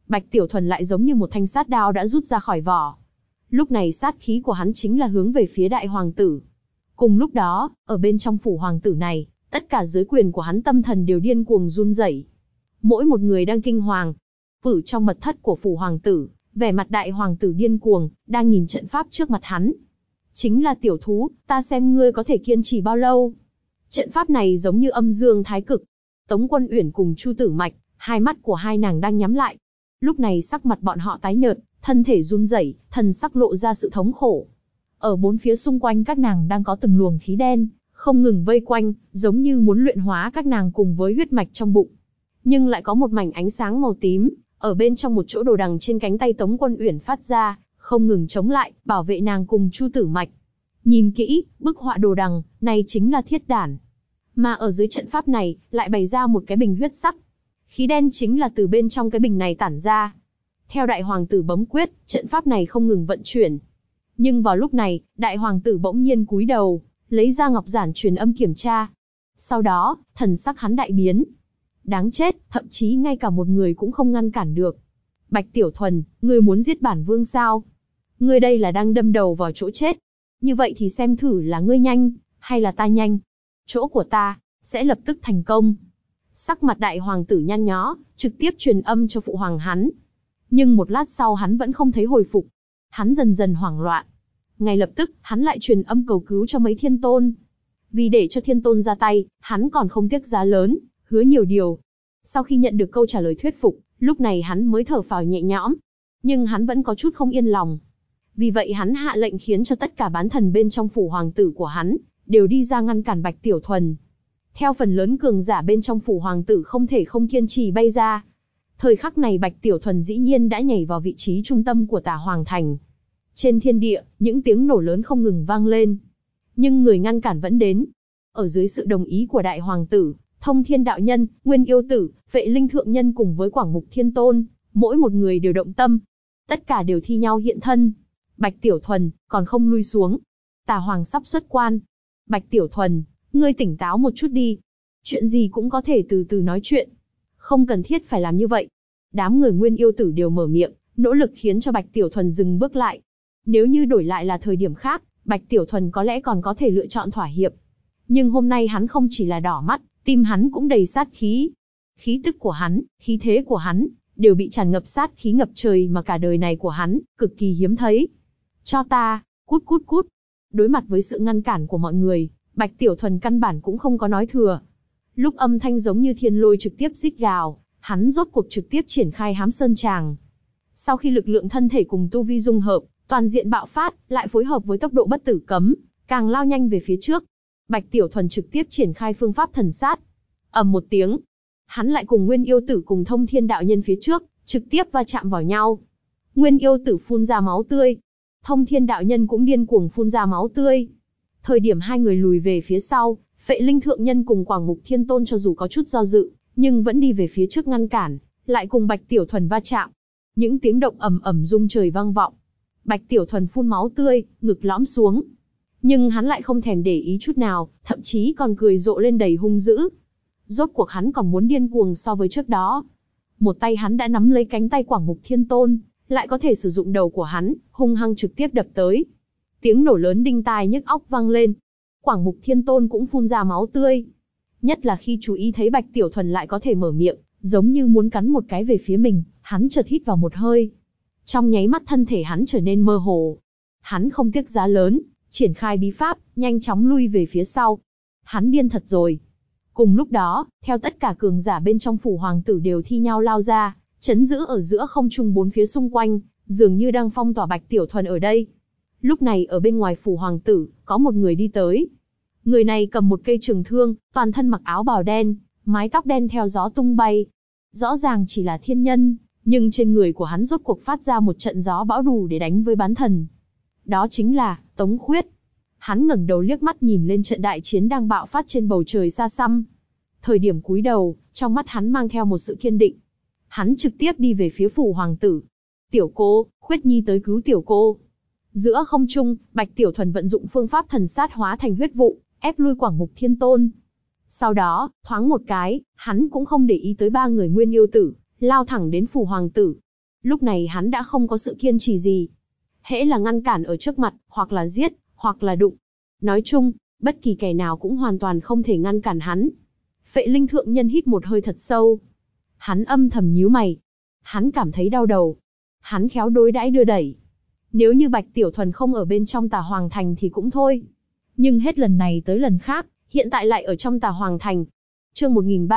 Bạch Tiểu Thuần lại giống như một thanh sát đao đã rút ra khỏi vỏ. Lúc này sát khí của hắn chính là hướng về phía đại hoàng tử. Cùng lúc đó, ở bên trong phủ hoàng tử này, tất cả dưới quyền của hắn tâm thần đều điên cuồng run rẩy. Mỗi một người đang kinh hoàng. Ở trong mật thất của phủ hoàng tử, vẻ mặt đại hoàng tử điên cuồng, đang nhìn trận pháp trước mặt hắn. Chính là tiểu thú, ta xem ngươi có thể kiên trì bao lâu. Trận pháp này giống như âm dương thái cực. Tống Quân Uyển cùng Chu Tử Mạch, hai mắt của hai nàng đang nhắm lại. Lúc này sắc mặt bọn họ tái nhợt, thân thể run rẩy, thần sắc lộ ra sự thống khổ. Ở bốn phía xung quanh các nàng đang có từng luồng khí đen, không ngừng vây quanh, giống như muốn luyện hóa các nàng cùng với huyết mạch trong bụng. Nhưng lại có một mảnh ánh sáng màu tím, ở bên trong một chỗ đồ đằng trên cánh tay Tống Quân Uyển phát ra, không ngừng chống lại, bảo vệ nàng cùng Chu Tử Mạch. Nhìn kỹ, bức họa đồ đằng, này chính là thiết đản. Mà ở dưới trận pháp này, lại bày ra một cái bình huyết sắc. Khí đen chính là từ bên trong cái bình này tản ra. Theo đại hoàng tử bấm quyết, trận pháp này không ngừng vận chuyển. Nhưng vào lúc này, đại hoàng tử bỗng nhiên cúi đầu, lấy ra ngọc giản truyền âm kiểm tra. Sau đó, thần sắc hắn đại biến. Đáng chết, thậm chí ngay cả một người cũng không ngăn cản được. Bạch Tiểu Thuần, ngươi muốn giết bản vương sao? Ngươi đây là đang đâm đầu vào chỗ chết. Như vậy thì xem thử là ngươi nhanh, hay là ta nhanh. Chỗ của ta, sẽ lập tức thành công. Sắc mặt đại hoàng tử nhăn nhó, trực tiếp truyền âm cho phụ hoàng hắn. Nhưng một lát sau hắn vẫn không thấy hồi phục. Hắn dần dần hoảng loạn. Ngay lập tức, hắn lại truyền âm cầu cứu cho mấy thiên tôn. Vì để cho thiên tôn ra tay, hắn còn không tiếc giá lớn, hứa nhiều điều. Sau khi nhận được câu trả lời thuyết phục, lúc này hắn mới thở phào nhẹ nhõm. Nhưng hắn vẫn có chút không yên lòng. Vì vậy hắn hạ lệnh khiến cho tất cả bán thần bên trong phủ hoàng tử của hắn, đều đi ra ngăn cản Bạch Tiểu Thuần. Theo phần lớn cường giả bên trong phủ hoàng tử không thể không kiên trì bay ra. Thời khắc này Bạch Tiểu Thuần dĩ nhiên đã nhảy vào vị trí trung tâm của Tả Hoàng Thành. Trên thiên địa, những tiếng nổ lớn không ngừng vang lên. Nhưng người ngăn cản vẫn đến. Ở dưới sự đồng ý của Đại Hoàng tử, Thông Thiên Đạo Nhân, Nguyên Yêu Tử, Vệ Linh Thượng Nhân cùng với Quảng Mục Thiên Tôn, mỗi một người đều động tâm. Tất cả đều thi nhau hiện thân. Bạch Tiểu Thuần, còn không lui xuống. Tả Hoàng sắp xuất quan. Bạch Tiểu Thuần, ngươi tỉnh táo một chút đi. Chuyện gì cũng có thể từ từ nói chuyện. Không cần thiết phải làm như vậy. Đám người Nguyên Yêu Tử đều mở miệng, nỗ lực khiến cho Bạch Tiểu Thuần dừng bước lại. Nếu như đổi lại là thời điểm khác, Bạch Tiểu Thuần có lẽ còn có thể lựa chọn thỏa hiệp. Nhưng hôm nay hắn không chỉ là đỏ mắt, tim hắn cũng đầy sát khí. Khí tức của hắn, khí thế của hắn, đều bị tràn ngập sát khí ngập trời mà cả đời này của hắn, cực kỳ hiếm thấy. Cho ta, cút cút cút. Đối mặt với sự ngăn cản của mọi người, Bạch Tiểu Thuần căn bản cũng không có nói thừa. Lúc âm thanh giống như thiên lôi trực tiếp rít gào, hắn rốt cuộc trực tiếp triển khai Hám Sơn Tràng. Sau khi lực lượng thân thể cùng tu vi dung hợp, toàn diện bạo phát, lại phối hợp với tốc độ bất tử cấm, càng lao nhanh về phía trước. Bạch Tiểu Thuần trực tiếp triển khai phương pháp thần sát. Ầm một tiếng, hắn lại cùng Nguyên Yêu Tử cùng Thông Thiên Đạo Nhân phía trước, trực tiếp va chạm vào nhau. Nguyên Yêu Tử phun ra máu tươi, Thông Thiên Đạo Nhân cũng điên cuồng phun ra máu tươi. Thời điểm hai người lùi về phía sau, Vệ Linh Thượng Nhân cùng Quảng Mục Thiên Tôn cho dù có chút do dự, nhưng vẫn đi về phía trước ngăn cản, lại cùng Bạch Tiểu Thuần va chạm. Những tiếng động ầm ầm rung trời vang vọng. Bạch Tiểu Thuần phun máu tươi, ngực lõm xuống. Nhưng hắn lại không thèm để ý chút nào, thậm chí còn cười rộ lên đầy hung dữ. Rốt cuộc hắn còn muốn điên cuồng so với trước đó. Một tay hắn đã nắm lấy cánh tay Quảng Mục Thiên Tôn, lại có thể sử dụng đầu của hắn, hung hăng trực tiếp đập tới. Tiếng nổ lớn đinh tai nhức óc vang lên. Quảng Mục Thiên Tôn cũng phun ra máu tươi. Nhất là khi chú ý thấy Bạch Tiểu Thuần lại có thể mở miệng, giống như muốn cắn một cái về phía mình, hắn chợt hít vào một hơi. Trong nháy mắt thân thể hắn trở nên mơ hồ. Hắn không tiếc giá lớn, triển khai bí pháp, nhanh chóng lui về phía sau. Hắn điên thật rồi. Cùng lúc đó, theo tất cả cường giả bên trong phủ hoàng tử đều thi nhau lao ra, chấn giữ ở giữa không trung bốn phía xung quanh, dường như đang phong tỏa Bạch Tiểu Thuần ở đây. Lúc này ở bên ngoài phủ hoàng tử, có một người đi tới. Người này cầm một cây trường thương, toàn thân mặc áo bào đen, mái tóc đen theo gió tung bay. Rõ ràng chỉ là thiên nhân, nhưng trên người của hắn rốt cuộc phát ra một trận gió bão đủ để đánh với bán thần. Đó chính là Tống Khuyết. Hắn ngẩng đầu liếc mắt nhìn lên trận đại chiến đang bạo phát trên bầu trời xa xăm. Thời điểm cúi đầu, trong mắt hắn mang theo một sự kiên định. Hắn trực tiếp đi về phía phủ hoàng tử. Tiểu cô, Khuyết Nhi tới cứu tiểu cô. Giữa không trung, Bạch Tiểu Thuần vận dụng phương pháp thần sát hóa thành huyết vụ, ép lui Quảng Mục Thiên Tôn. Sau đó, thoáng một cái, hắn cũng không để ý tới ba người Nguyên Yêu Tử, lao thẳng đến phủ hoàng tử. Lúc này hắn đã không có sự kiên trì gì. Hễ là ngăn cản ở trước mặt, hoặc là giết, hoặc là đụng. Nói chung, bất kỳ kẻ nào cũng hoàn toàn không thể ngăn cản hắn. Phệ Linh thượng nhân hít một hơi thật sâu. Hắn âm thầm nhíu mày. Hắn cảm thấy đau đầu. Hắn khéo đối đãi đưa đẩy. Nếu như Bạch Tiểu Thuần không ở bên trong Tà Hoàng Thành thì cũng thôi. Nhưng hết lần này tới lần khác, hiện tại lại ở trong Tà Hoàng Thành. Chương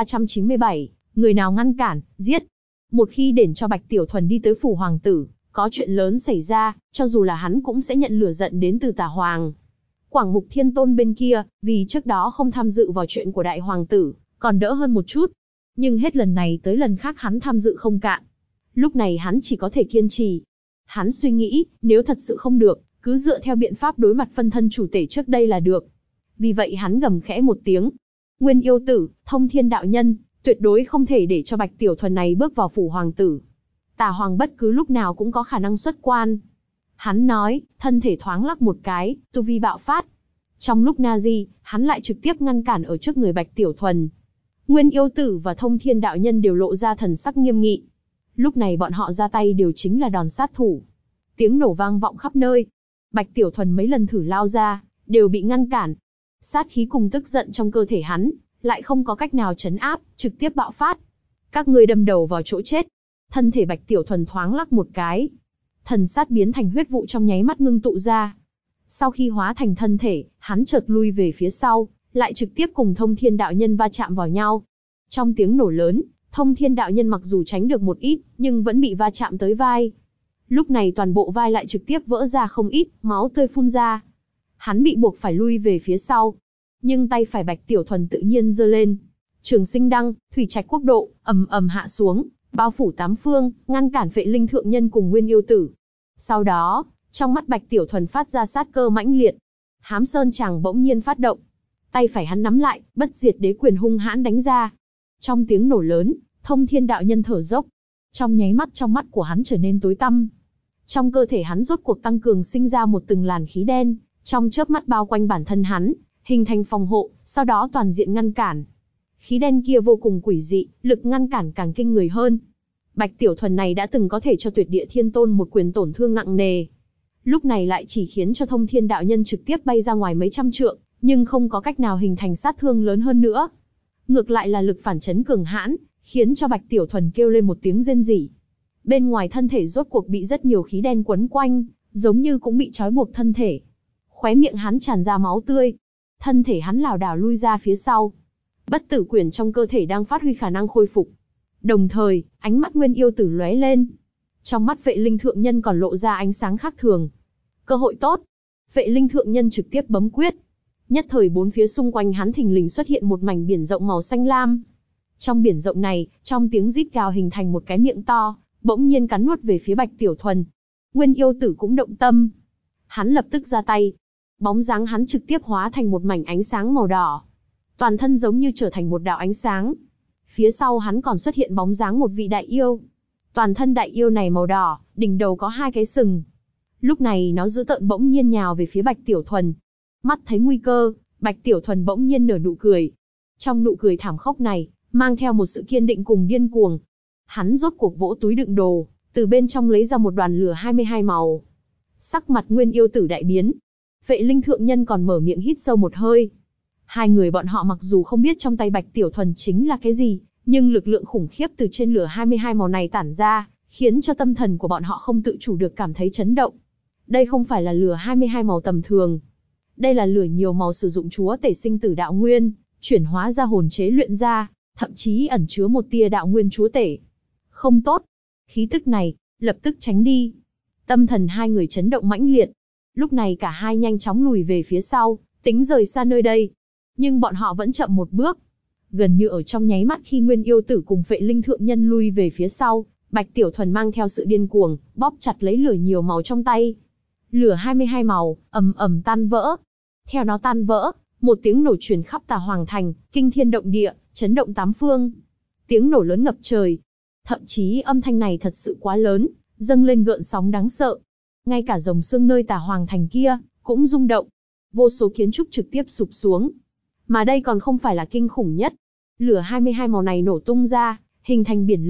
1397, người nào ngăn cản, giết. Một khi để cho Bạch Tiểu Thuần đi tới phủ hoàng tử, có chuyện lớn xảy ra, cho dù là hắn cũng sẽ nhận lửa giận đến từ Tà Hoàng. Quảng Mục Thiên Tôn bên kia, vì trước đó không tham dự vào chuyện của đại hoàng tử, còn đỡ hơn một chút. Nhưng hết lần này tới lần khác hắn tham dự không cạn. Lúc này hắn chỉ có thể kiên trì. Hắn suy nghĩ, nếu thật sự không được, cứ dựa theo biện pháp đối mặt phân thân chủ tể trước đây là được. Vì vậy hắn gầm khẽ một tiếng. Nguyên yêu tử, Thông Thiên đạo nhân, tuyệt đối không thể để cho Bạch Tiểu Thuần này bước vào phủ hoàng tử. Tà Hoàng bất cứ lúc nào cũng có khả năng xuất quan. Hắn nói, thân thể thoáng lắc một cái, tu vi bạo phát. Trong lúc Nazi, hắn lại trực tiếp ngăn cản ở trước người Bạch Tiểu Thuần. Nguyên yêu tử và Thông Thiên đạo nhân đều lộ ra thần sắc nghiêm nghị. Lúc này bọn họ ra tay đều chính là đòn sát thủ. Tiếng nổ vang vọng khắp nơi. Bạch Tiểu Thuần mấy lần thử lao ra, đều bị ngăn cản. Sát khí cùng tức giận trong cơ thể hắn, lại không có cách nào trấn áp, trực tiếp bạo phát. Các ngươi đâm đầu vào chỗ chết. Thân thể Bạch Tiểu Thuần thoáng lắc một cái. Thần sát biến thành huyết vụ trong nháy mắt ngưng tụ ra. Sau khi hóa thành thân thể, hắn chợt lui về phía sau, lại trực tiếp cùng Thông Thiên đạo nhân va chạm vào nhau. Trong tiếng nổ lớn, Thông Thiên đạo nhân mặc dù tránh được một ít, nhưng vẫn bị va chạm tới vai. Lúc này toàn bộ vai lại trực tiếp vỡ ra không ít, máu tươi phun ra. Hắn bị buộc phải lui về phía sau. Nhưng tay phải Bạch Tiểu Thuần tự nhiên giơ lên. Trường Sinh Đăng, Thủy Trạch Quốc Độ, ầm ầm hạ xuống, bao phủ tám phương, ngăn cản Phệ Linh thượng nhân cùng Nguyên yêu tử. Sau đó, trong mắt Bạch Tiểu Thuần phát ra sát cơ mãnh liệt. Hám Sơn Tràng bỗng nhiên phát động. Tay phải hắn nắm lại, Bất Diệt Đế Quyền hung hãn đánh ra. Trong tiếng nổ lớn, Thông Thiên đạo nhân thở dốc. Trong nháy mắt trong mắt của hắn trở nên tối tăm. Trong cơ thể hắn rốt cuộc tăng cường sinh ra một từng làn khí đen, trong chớp mắt bao quanh bản thân hắn, hình thành phòng hộ, sau đó toàn diện ngăn cản. Khí đen kia vô cùng quỷ dị, lực ngăn cản càng kinh người hơn. Bạch Tiểu Thuần này đã từng có thể cho Tuyệt Địa Thiên Tôn một quyền tổn thương nặng nề. Lúc này lại chỉ khiến cho Thông Thiên đạo nhân trực tiếp bay ra ngoài mấy trăm trượng, nhưng không có cách nào hình thành sát thương lớn hơn nữa. Ngược lại là lực phản chấn cường hãn, khiến cho Bạch Tiểu Thuần kêu lên một tiếng rên rỉ. Bên ngoài thân thể rốt cuộc bị rất nhiều khí đen quấn quanh, giống như cũng bị trói buộc thân thể. Khóe miệng hắn tràn ra máu tươi. Thân thể hắn lảo đảo lui ra phía sau. Bất tử quyền trong cơ thể đang phát huy khả năng khôi phục. Đồng thời, ánh mắt Nguyên yêu tử lóe lên. Trong mắt Phệ Linh thượng nhân còn lộ ra ánh sáng khác thường. Cơ hội tốt. Phệ Linh thượng nhân trực tiếp bấm quyết. Nhất thời bốn phía xung quanh hắn thình lình xuất hiện một mảnh biển rộng màu xanh lam. Trong biển rộng này, trong tiếng rít gào hình thành một cái miệng to, bỗng nhiên cắn nuốt về phía Bạch Tiểu Thuần. Nguyên yêu tử cũng động tâm. Hắn lập tức ra tay. Bóng dáng hắn trực tiếp hóa thành một mảnh ánh sáng màu đỏ. Toàn thân giống như trở thành một đạo ánh sáng. Phía sau hắn còn xuất hiện bóng dáng một vị đại yêu. Toàn thân đại yêu này màu đỏ, đỉnh đầu có hai cái sừng. Lúc này nó dữ tợn bỗng nhiên nhào về phía Bạch Tiểu Thuần. Mắt thấy nguy cơ, Bạch Tiểu Thuần bỗng nhiên nở nụ cười. Trong nụ cười thảm khốc này, mang theo một sự kiên định cùng điên cuồng. Hắn rốt cuộc vỗ túi đựng đồ, từ bên trong lấy ra một đoàn lửa 22 màu. Sắc mặt Nguyên yêu tử đại biến. Phệ Linh thượng nhân còn mở miệng hít sâu một hơi. Hai người bọn họ mặc dù không biết trong tay Bạch Tiểu Thuần chính là cái gì, nhưng lực lượng khủng khiếp từ trên lửa 22 màu này tản ra, khiến cho tâm thần của bọn họ không tự chủ được cảm thấy chấn động. Đây không phải là lửa 22 màu tầm thường. Đây là lửa nhiều màu sử dụng chúa tể sinh tử đạo nguyên, chuyển hóa ra hồn chế luyện ra, thậm chí ẩn chứa một tia đạo nguyên chúa tể. Không tốt. Khí tức này, lập tức tránh đi. Tâm thần hai người chấn động mãnh liệt. Lúc này cả hai nhanh chóng lùi về phía sau, tính rời xa nơi đây. Nhưng bọn họ vẫn chậm một bước. Gần như ở trong nháy mắt khi Nguyên yêu tử cùng Phệ Linh thượng nhân lui về phía sau, Bạch Tiểu Thuần mang theo sự điên cuồng, bóp chặt lấy lửa nhiều màu trong tay. Lửa 22 màu, ầm ầm tan vỡ. Theo nó tan vỡ, một tiếng nổ truyền khắp Tà Hoàng Thành, kinh thiên động địa, chấn động tám phương. Tiếng nổ lớn ngập trời. Thậm chí âm thanh này thật sự quá lớn, dâng lên gợn sóng đáng sợ. Ngay cả rồng xương nơi Tà Hoàng Thành kia, cũng rung động. Vô số kiến trúc trực tiếp sụp xuống. Mà đây còn không phải là kinh khủng nhất. Lửa 22 màu này nổ tung ra, hình thành biển lửa,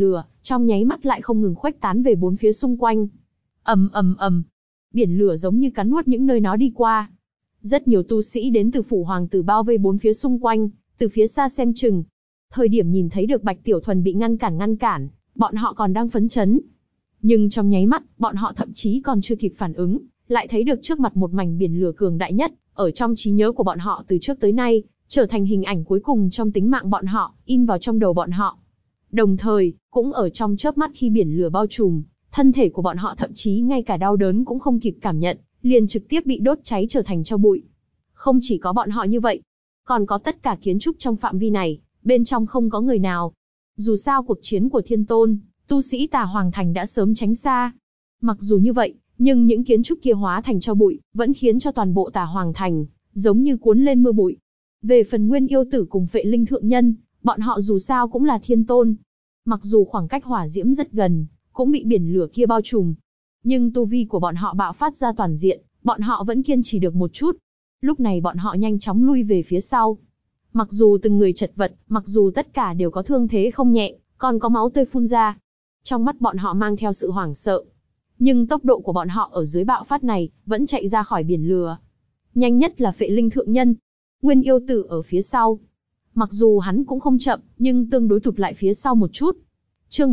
trong nháy mắt lại không ngừng khuếch tán về bốn phía xung quanh. Ầm ầm ầm, biển lửa giống như cắn nuốt những nơi nó đi qua. Rất nhiều tu sĩ đến từ phủ hoàng tử bao vây bốn phía xung quanh, từ phía xa xem chừng. Thời điểm nhìn thấy được Bạch Tiểu Thuần bị ngăn cản, bọn họ còn đang phấn chấn. Nhưng trong nháy mắt, bọn họ thậm chí còn chưa kịp phản ứng, lại thấy được trước mặt một mảnh biển lửa cường đại nhất, ở trong trí nhớ của bọn họ từ trước tới nay, trở thành hình ảnh cuối cùng trong tính mạng bọn họ, in vào trong đầu bọn họ. Đồng thời, cũng ở trong chớp mắt khi biển lửa bao trùm, thân thể của bọn họ thậm chí ngay cả đau đớn cũng không kịp cảm nhận, liền trực tiếp bị đốt cháy trở thành tro bụi. Không chỉ có bọn họ như vậy, còn có tất cả kiến trúc trong phạm vi này, bên trong không có người nào. Dù sao cuộc chiến của Thiên Tôn, tu sĩ Tà Hoàng Thành đã sớm tránh xa. Mặc dù như vậy, nhưng những kiến trúc kia hóa thành tro bụi, vẫn khiến cho toàn bộ Tà Hoàng Thành, giống như cuốn lên mưa bụi. Về phần Nguyên Yêu Tử cùng Phệ Linh Thượng Nhân, bọn họ dù sao cũng là Thiên Tôn. Mặc dù khoảng cách hỏa diễm rất gần, cũng bị biển lửa kia bao trùm. Nhưng tu vi của bọn họ bạo phát ra toàn diện, bọn họ vẫn kiên trì được một chút. Lúc này bọn họ nhanh chóng lui về phía sau. Mặc dù từng người chật vật, mặc dù tất cả đều có thương thế không nhẹ, còn có máu tươi phun ra. Trong mắt bọn họ mang theo sự hoảng sợ. Nhưng tốc độ của bọn họ ở dưới bạo phát này, vẫn chạy ra khỏi biển lửa. Nhanh nhất là Phệ Linh Thượng Nhân. Nguyên Yêu Tử ở phía sau. Mặc dù hắn cũng không chậm, nhưng tương đối tụt lại phía sau một chút. Chương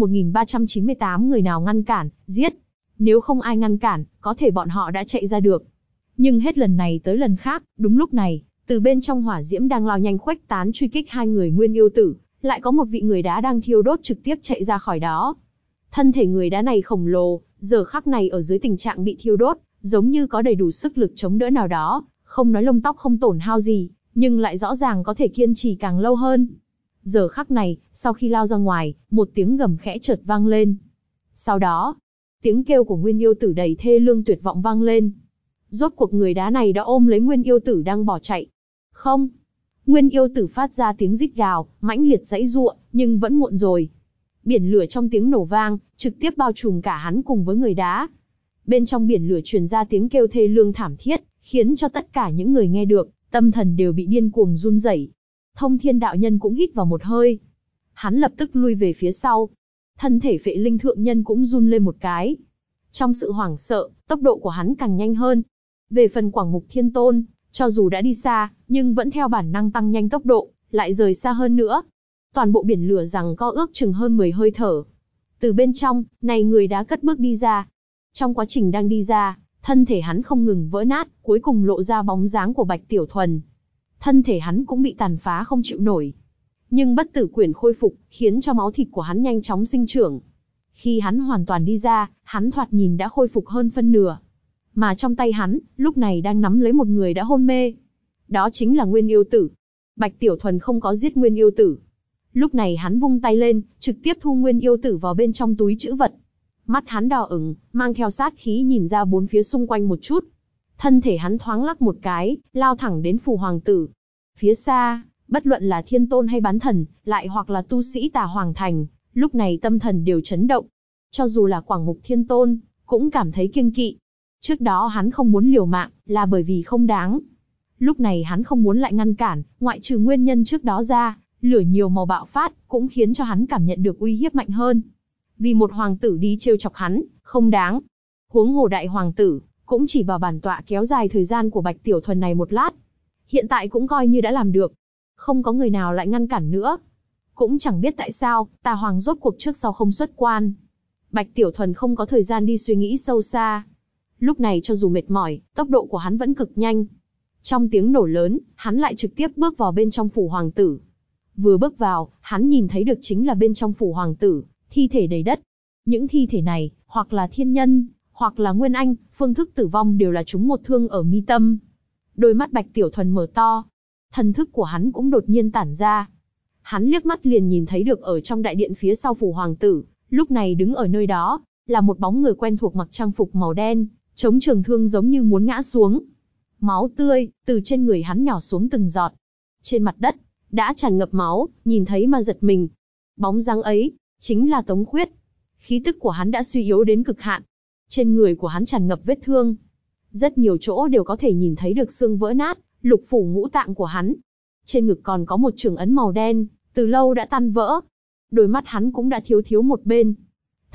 1398 người nào ngăn cản, giết. Nếu không ai ngăn cản, có thể bọn họ đã chạy ra được. Nhưng hết lần này tới lần khác, đúng lúc này, từ bên trong hỏa diễm đang lao nhanh khuếch tán truy kích hai người Nguyên Yêu Tử, lại có một vị người đá đang thiêu đốt trực tiếp chạy ra khỏi đó. Thân thể người đá này khổng lồ, giờ khắc này ở dưới tình trạng bị thiêu đốt, giống như có đầy đủ sức lực chống đỡ nào đó, không nói lông tóc không tổn hao gì, nhưng lại rõ ràng có thể kiên trì càng lâu hơn. Giờ khắc này, sau khi lao ra ngoài, một tiếng gầm khẽ chợt vang lên. Sau đó, tiếng kêu của Nguyên Yêu Tử đầy thê lương tuyệt vọng vang lên. Rốt cuộc người đá này đã ôm lấy Nguyên Yêu Tử đang bỏ chạy. Không. Nguyên Yêu Tử phát ra tiếng rít gào, mãnh liệt giãy giụa, nhưng vẫn muộn rồi. Biển lửa trong tiếng nổ vang, trực tiếp bao trùm cả hắn cùng với người đá. Bên trong biển lửa truyền ra tiếng kêu thê lương thảm thiết, khiến cho tất cả những người nghe được, tâm thần đều bị điên cuồng run rẩy. Thông Thiên đạo nhân cũng hít vào một hơi. Hắn lập tức lui về phía sau. Thân thể Phệ Linh Thượng Nhân cũng run lên một cái. Trong sự hoảng sợ, tốc độ của hắn càng nhanh hơn. Về phần Quảng Mục Thiên Tôn, cho dù đã đi xa, nhưng vẫn theo bản năng tăng nhanh tốc độ, lại rời xa hơn nữa. Toàn bộ biển lửa giằng co ước chừng hơn 10 hơi thở. Từ bên trong, này người đá cất bước đi ra. Trong quá trình đang đi ra, thân thể hắn không ngừng vỡ nát, cuối cùng lộ ra bóng dáng của Bạch Tiểu Thuần. Thân thể hắn cũng bị tàn phá không chịu nổi. Nhưng bất tử quyển khôi phục, khiến cho máu thịt của hắn nhanh chóng sinh trưởng. Khi hắn hoàn toàn đi ra, hắn thoạt nhìn đã khôi phục hơn phân nửa. Mà trong tay hắn, lúc này đang nắm lấy một người đã hôn mê. Đó chính là Nguyên Yêu Tử. Bạch Tiểu Thuần không có giết Nguyên Yêu Tử. Lúc này hắn vung tay lên, trực tiếp thu Nguyên Yêu Tử vào bên trong túi trữ vật. Mắt hắn đỏ ửng, mang theo sát khí nhìn ra bốn phía xung quanh một chút. Thân thể hắn thoáng lắc một cái, lao thẳng đến Phù Hoàng Tử. Phía xa, bất luận là Thiên Tôn hay Bán Thần, lại hoặc là tu sĩ Tà Hoàng Thành, lúc này tâm thần đều chấn động. Cho dù là Quảng Mục Thiên Tôn, cũng cảm thấy kiêng kỵ. Trước đó hắn không muốn liều mạng, là bởi vì không đáng. Lúc này hắn không muốn lại ngăn cản, ngoại trừ nguyên nhân trước đó ra, lửa nhiều màu bạo phát, cũng khiến cho hắn cảm nhận được uy hiếp mạnh hơn. Vì một hoàng tử đi trêu chọc hắn, không đáng. Huống hồ đại hoàng tử, cũng chỉ vào bản tọa kéo dài thời gian của Bạch Tiểu Thuần này một lát. Hiện tại cũng coi như đã làm được. Không có người nào lại ngăn cản nữa. Cũng chẳng biết tại sao, Tà Hoàng rốt cuộc trước sau không xuất quan. Bạch Tiểu Thuần không có thời gian đi suy nghĩ sâu xa. Lúc này cho dù mệt mỏi, tốc độ của hắn vẫn cực nhanh. Trong tiếng nổ lớn, hắn lại trực tiếp bước vào bên trong Phủ Hoàng Tử. Vừa bước vào, hắn nhìn thấy được chính là bên trong Phủ Hoàng Tử, thi thể đầy đất. Những thi thể này, hoặc là thiên nhân, hoặc là nguyên anh, phương thức tử vong đều là trúng một thương ở mi tâm. Đôi mắt Bạch Tiểu Thuần mở to. Thần thức của hắn cũng đột nhiên tản ra. Hắn liếc mắt liền nhìn thấy được ở trong đại điện phía sau Phủ Hoàng Tử, lúc này đứng ở nơi đó, là một bóng người quen thuộc mặc trang phục màu đen, chống trường thương giống như muốn ngã xuống. Máu tươi, từ trên người hắn nhỏ xuống từng giọt. Trên mặt đất, đã tràn ngập máu, nhìn thấy mà giật mình. Bóng dáng ấy, chính là Tống Khuyết. Khí tức của hắn đã suy yếu đến cực hạn. Trên người của hắn tràn ngập vết thương. Rất nhiều chỗ đều có thể nhìn thấy được xương vỡ nát, lục phủ ngũ tạng của hắn. Trên ngực còn có một trường ấn màu đen, từ lâu đã tan vỡ. Đôi mắt hắn cũng đã thiếu thiếu một bên.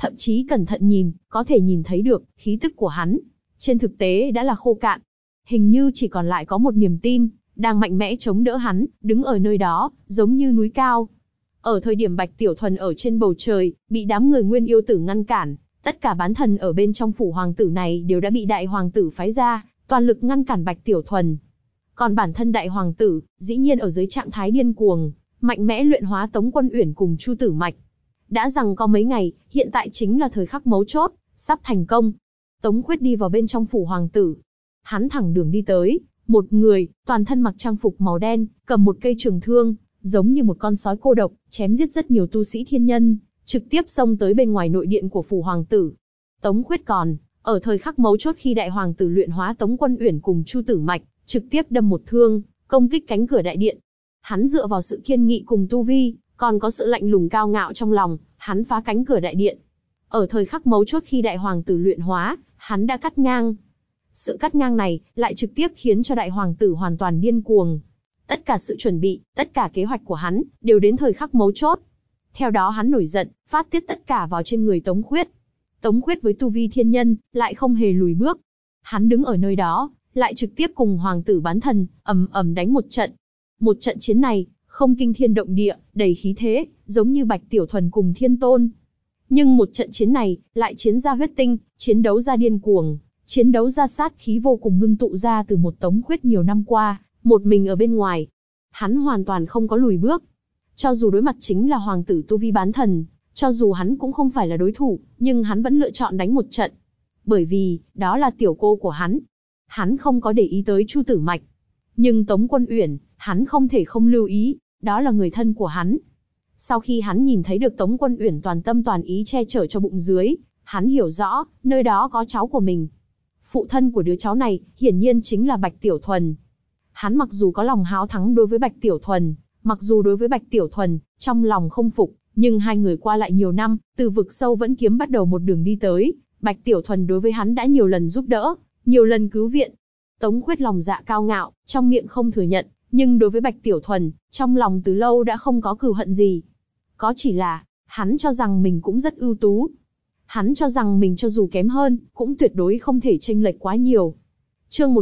thậm chí cẩn thận nhìn, có thể nhìn thấy được, khí tức của hắn, trên thực tế đã là khô cạn. Hình như chỉ còn lại có một niềm tin, đang mạnh mẽ chống đỡ hắn, đứng ở nơi đó, giống như núi cao. Ở thời điểm Bạch Tiểu Thuần ở trên bầu trời, bị đám người Nguyên Yêu Tử ngăn cản, tất cả bán thần ở bên trong phủ hoàng tử này đều đã bị đại hoàng tử phái ra, toàn lực ngăn cản Bạch Tiểu Thuần. Còn bản thân đại hoàng tử, dĩ nhiên ở dưới trạng thái điên cuồng, mạnh mẽ luyện hóa Tống Quân Uyển cùng Chu Tử Mạch. Đã rằng có mấy ngày, hiện tại chính là thời khắc mấu chốt, sắp thành công. Tống Khuyết đi vào bên trong phủ hoàng tử. Hắn thẳng đường đi tới, một người, toàn thân mặc trang phục màu đen, cầm một cây trường thương, giống như một con sói cô độc, chém giết rất nhiều tu sĩ thiên nhân, trực tiếp xông tới bên ngoài nội điện của phủ hoàng tử. Tống Khuyết còn, ở thời khắc mấu chốt khi đại hoàng tử luyện hóa Tống Quân Uyển cùng Chu Tử Mạch, trực tiếp đâm một thương, công kích cánh cửa đại điện. Hắn dựa vào sự kiên nghị cùng tu vi, còn có sự lạnh lùng cao ngạo trong lòng, hắn phá cánh cửa đại điện. Ở thời khắc mấu chốt khi đại hoàng tử luyện hóa, hắn đã cắt ngang. Sự cắt ngang này lại trực tiếp khiến cho đại hoàng tử hoàn toàn điên cuồng. Tất cả sự chuẩn bị, tất cả kế hoạch của hắn đều đến thời khắc mấu chốt. Theo đó hắn nổi giận, phát tiết tất cả vào trên người Tống Khuyết. Tống Khuyết với tu vi thiên nhân, lại không hề lùi bước. Hắn đứng ở nơi đó, lại trực tiếp cùng hoàng tử bán thần, ầm ầm đánh một trận. Một trận chiến này, không kinh thiên động địa, đầy khí thế, giống như Bạch Tiểu Thuần cùng Thiên Tôn. Nhưng một trận chiến này, lại chiến ra huyết tinh, chiến đấu ra điên cuồng, chiến đấu ra sát khí vô cùng ngưng tụ ra từ một Tống Khuyết nhiều năm qua, một mình ở bên ngoài. Hắn hoàn toàn không có lùi bước. Cho dù đối mặt chính là hoàng tử tu vi bán thần, cho dù hắn cũng không phải là đối thủ, nhưng hắn vẫn lựa chọn đánh một trận. Bởi vì, đó là tiểu cô của hắn. Hắn không có để ý tới Chu Tử Mạch. Nhưng Tống Quân Uyển, hắn không thể không lưu ý, đó là người thân của hắn. Sau khi hắn nhìn thấy được Tống Quân Uyển toàn tâm toàn ý che chở cho bụng dưới, hắn hiểu rõ, nơi đó có cháu của mình. Phụ thân của đứa cháu này, hiển nhiên chính là Bạch Tiểu Thuần. Hắn mặc dù có lòng háo thắng đối với Bạch Tiểu Thuần, mặc dù đối với Bạch Tiểu Thuần, trong lòng không phục, nhưng hai người qua lại nhiều năm, từ vực sâu vẫn kiếm bắt đầu một đường đi tới, Bạch Tiểu Thuần đối với hắn đã nhiều lần giúp đỡ, nhiều lần cứu viện. Tống Khuyết lòng dạ cao ngạo, trong miệng không thừa nhận, nhưng đối với Bạch Tiểu Thuần, trong lòng từ lâu đã không có cừu hận gì. Có chỉ là, hắn cho rằng mình cũng rất ưu tú. Hắn cho rằng mình cho dù kém hơn, cũng tuyệt đối không thể chênh lệch quá nhiều. Chương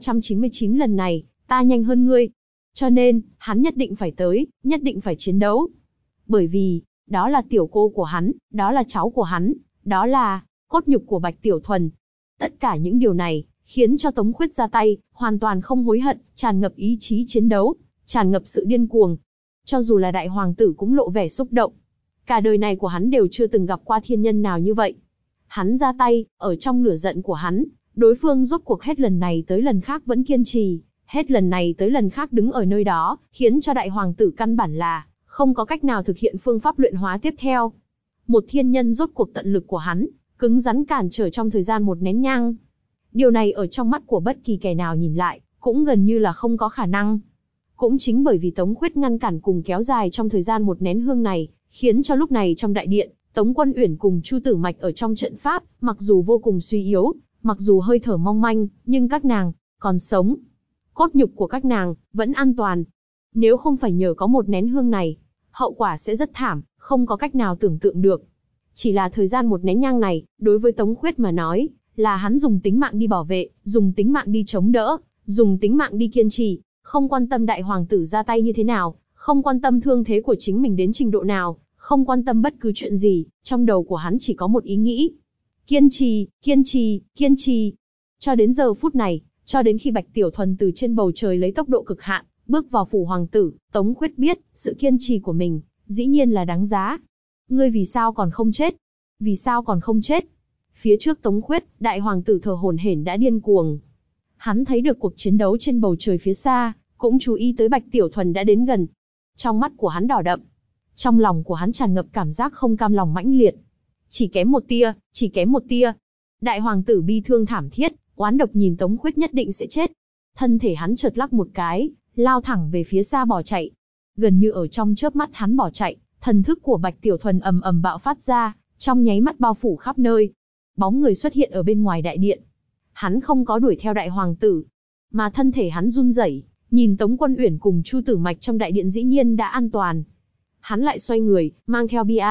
1399 lần này, ta nhanh hơn ngươi. Cho nên, hắn nhất định phải tới, nhất định phải chiến đấu. Bởi vì, đó là tiểu cô của hắn, đó là cháu của hắn, đó là cốt nhục của Bạch Tiểu Thuần. Tất cả những điều này, khiến cho Tống Khuyết ra tay, hoàn toàn không hối hận, tràn ngập ý chí chiến đấu, tràn ngập sự điên cuồng. Cho dù là đại hoàng tử cũng lộ vẻ xúc động. Cả đời này của hắn đều chưa từng gặp qua thiên nhân nào như vậy. Hắn ra tay, ở trong lửa giận của hắn, đối phương rốt cuộc hết lần này tới lần khác vẫn kiên trì, hết lần này tới lần khác đứng ở nơi đó, khiến cho đại hoàng tử căn bản là không có cách nào thực hiện phương pháp luyện hóa tiếp theo. Một thiên nhân rốt cuộc tận lực của hắn, cứng rắn cản trở trong thời gian một nén nhang. Điều này ở trong mắt của bất kỳ kẻ nào nhìn lại, cũng gần như là không có khả năng. Cũng chính bởi vì Tống Khuyết ngăn cản cùng kéo dài trong thời gian một nén hương này, khiến cho lúc này trong đại điện, Tống Quân Uyển cùng Chu Tử Mạch ở trong trận pháp, mặc dù vô cùng suy yếu, mặc dù hơi thở mong manh, nhưng các nàng còn sống. Cốt nhục của các nàng vẫn an toàn. Nếu không phải nhờ có một nén hương này, hậu quả sẽ rất thảm, không có cách nào tưởng tượng được. Chỉ là thời gian một nén nhang này, đối với Tống Khuyết mà nói, là hắn dùng tính mạng đi bảo vệ, dùng tính mạng đi chống đỡ, dùng tính mạng đi kiên trì, không quan tâm đại hoàng tử ra tay như thế nào, không quan tâm thương thế của chính mình đến trình độ nào, không quan tâm bất cứ chuyện gì, trong đầu của hắn chỉ có một ý nghĩ. Kiên trì, kiên trì, kiên trì. Cho đến giờ phút này, cho đến khi Bạch Tiểu Thuần từ trên bầu trời lấy tốc độ cực hạn, bước vào phủ hoàng tử, Tống Khuyết biết, sự kiên trì của mình, dĩ nhiên là đáng giá. Ngươi vì sao còn không chết? Vì sao còn không chết? Phía trước Tống Khuyết, đại hoàng tử thở hổn hển đã điên cuồng. Hắn thấy được cuộc chiến đấu trên bầu trời phía xa, cũng chú ý tới Bạch Tiểu Thuần đã đến gần. Trong mắt của hắn đỏ đậm. Trong lòng của hắn tràn ngập cảm giác không cam lòng mãnh liệt. Chỉ kém một tia, chỉ kém một tia. Đại hoàng tử bi thương thảm thiết, oán độc nhìn Tống Khuyết nhất định sẽ chết. Thân thể hắn chợt lắc một cái, lao thẳng về phía xa bỏ chạy. Gần như ở trong chớp mắt hắn bỏ chạy, thần thức của Bạch Tiểu Thuần ầm ầm bạo phát ra, trong nháy mắt bao phủ khắp nơi. Bóng người xuất hiện ở bên ngoài đại điện. Hắn không có đuổi theo đại hoàng tử, mà thân thể hắn run rẩy, nhìn Tống Quân Uyển cùng Chu Tử Mạch trong đại điện dĩ nhiên đã an toàn. Hắn lại xoay người, mang theo bi ai,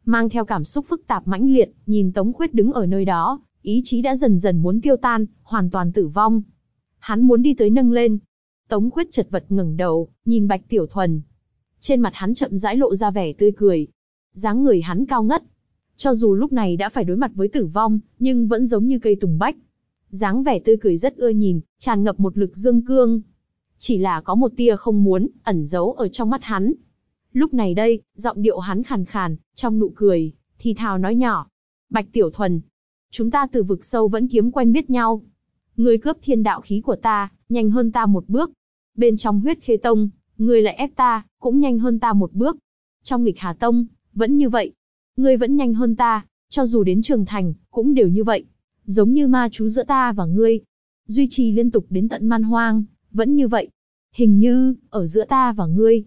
mang theo cảm xúc phức tạp mãnh liệt, nhìn Tống Khuyết đứng ở nơi đó, ý chí đã dần dần muốn tiêu tan, hoàn toàn tử vong. Hắn muốn đi tới nâng lên. Tống Khuyết chật vật ngẩng đầu, nhìn Bạch Tiểu Thuần. Trên mặt hắn chậm rãi lộ ra vẻ tươi cười. Dáng người hắn cao ngất. Cho dù lúc này đã phải đối mặt với tử vong, nhưng vẫn giống như cây tùng bách. Dáng vẻ tươi cười rất ưa nhìn, tràn ngập một lực dương cương. Chỉ là có một tia không muốn, ẩn giấu ở trong mắt hắn. Lúc này đây, giọng điệu hắn khàn khàn, trong nụ cười, thì thào nói nhỏ. Bạch Tiểu Thuần, chúng ta từ vực sâu vẫn kiếm quen biết nhau. Ngươi cướp thiên đạo khí của ta, nhanh hơn ta một bước. Bên trong Huyết Khê Tông, ngươi lại ép ta, cũng nhanh hơn ta một bước. Trong Nghịch Hà Tông, vẫn như vậy. Ngươi vẫn nhanh hơn ta, cho dù đến Trường Thành, cũng đều như vậy. Giống như ma chú giữa ta và ngươi. Duy trì liên tục đến tận Man Hoang, vẫn như vậy. Hình như, ở giữa ta và ngươi,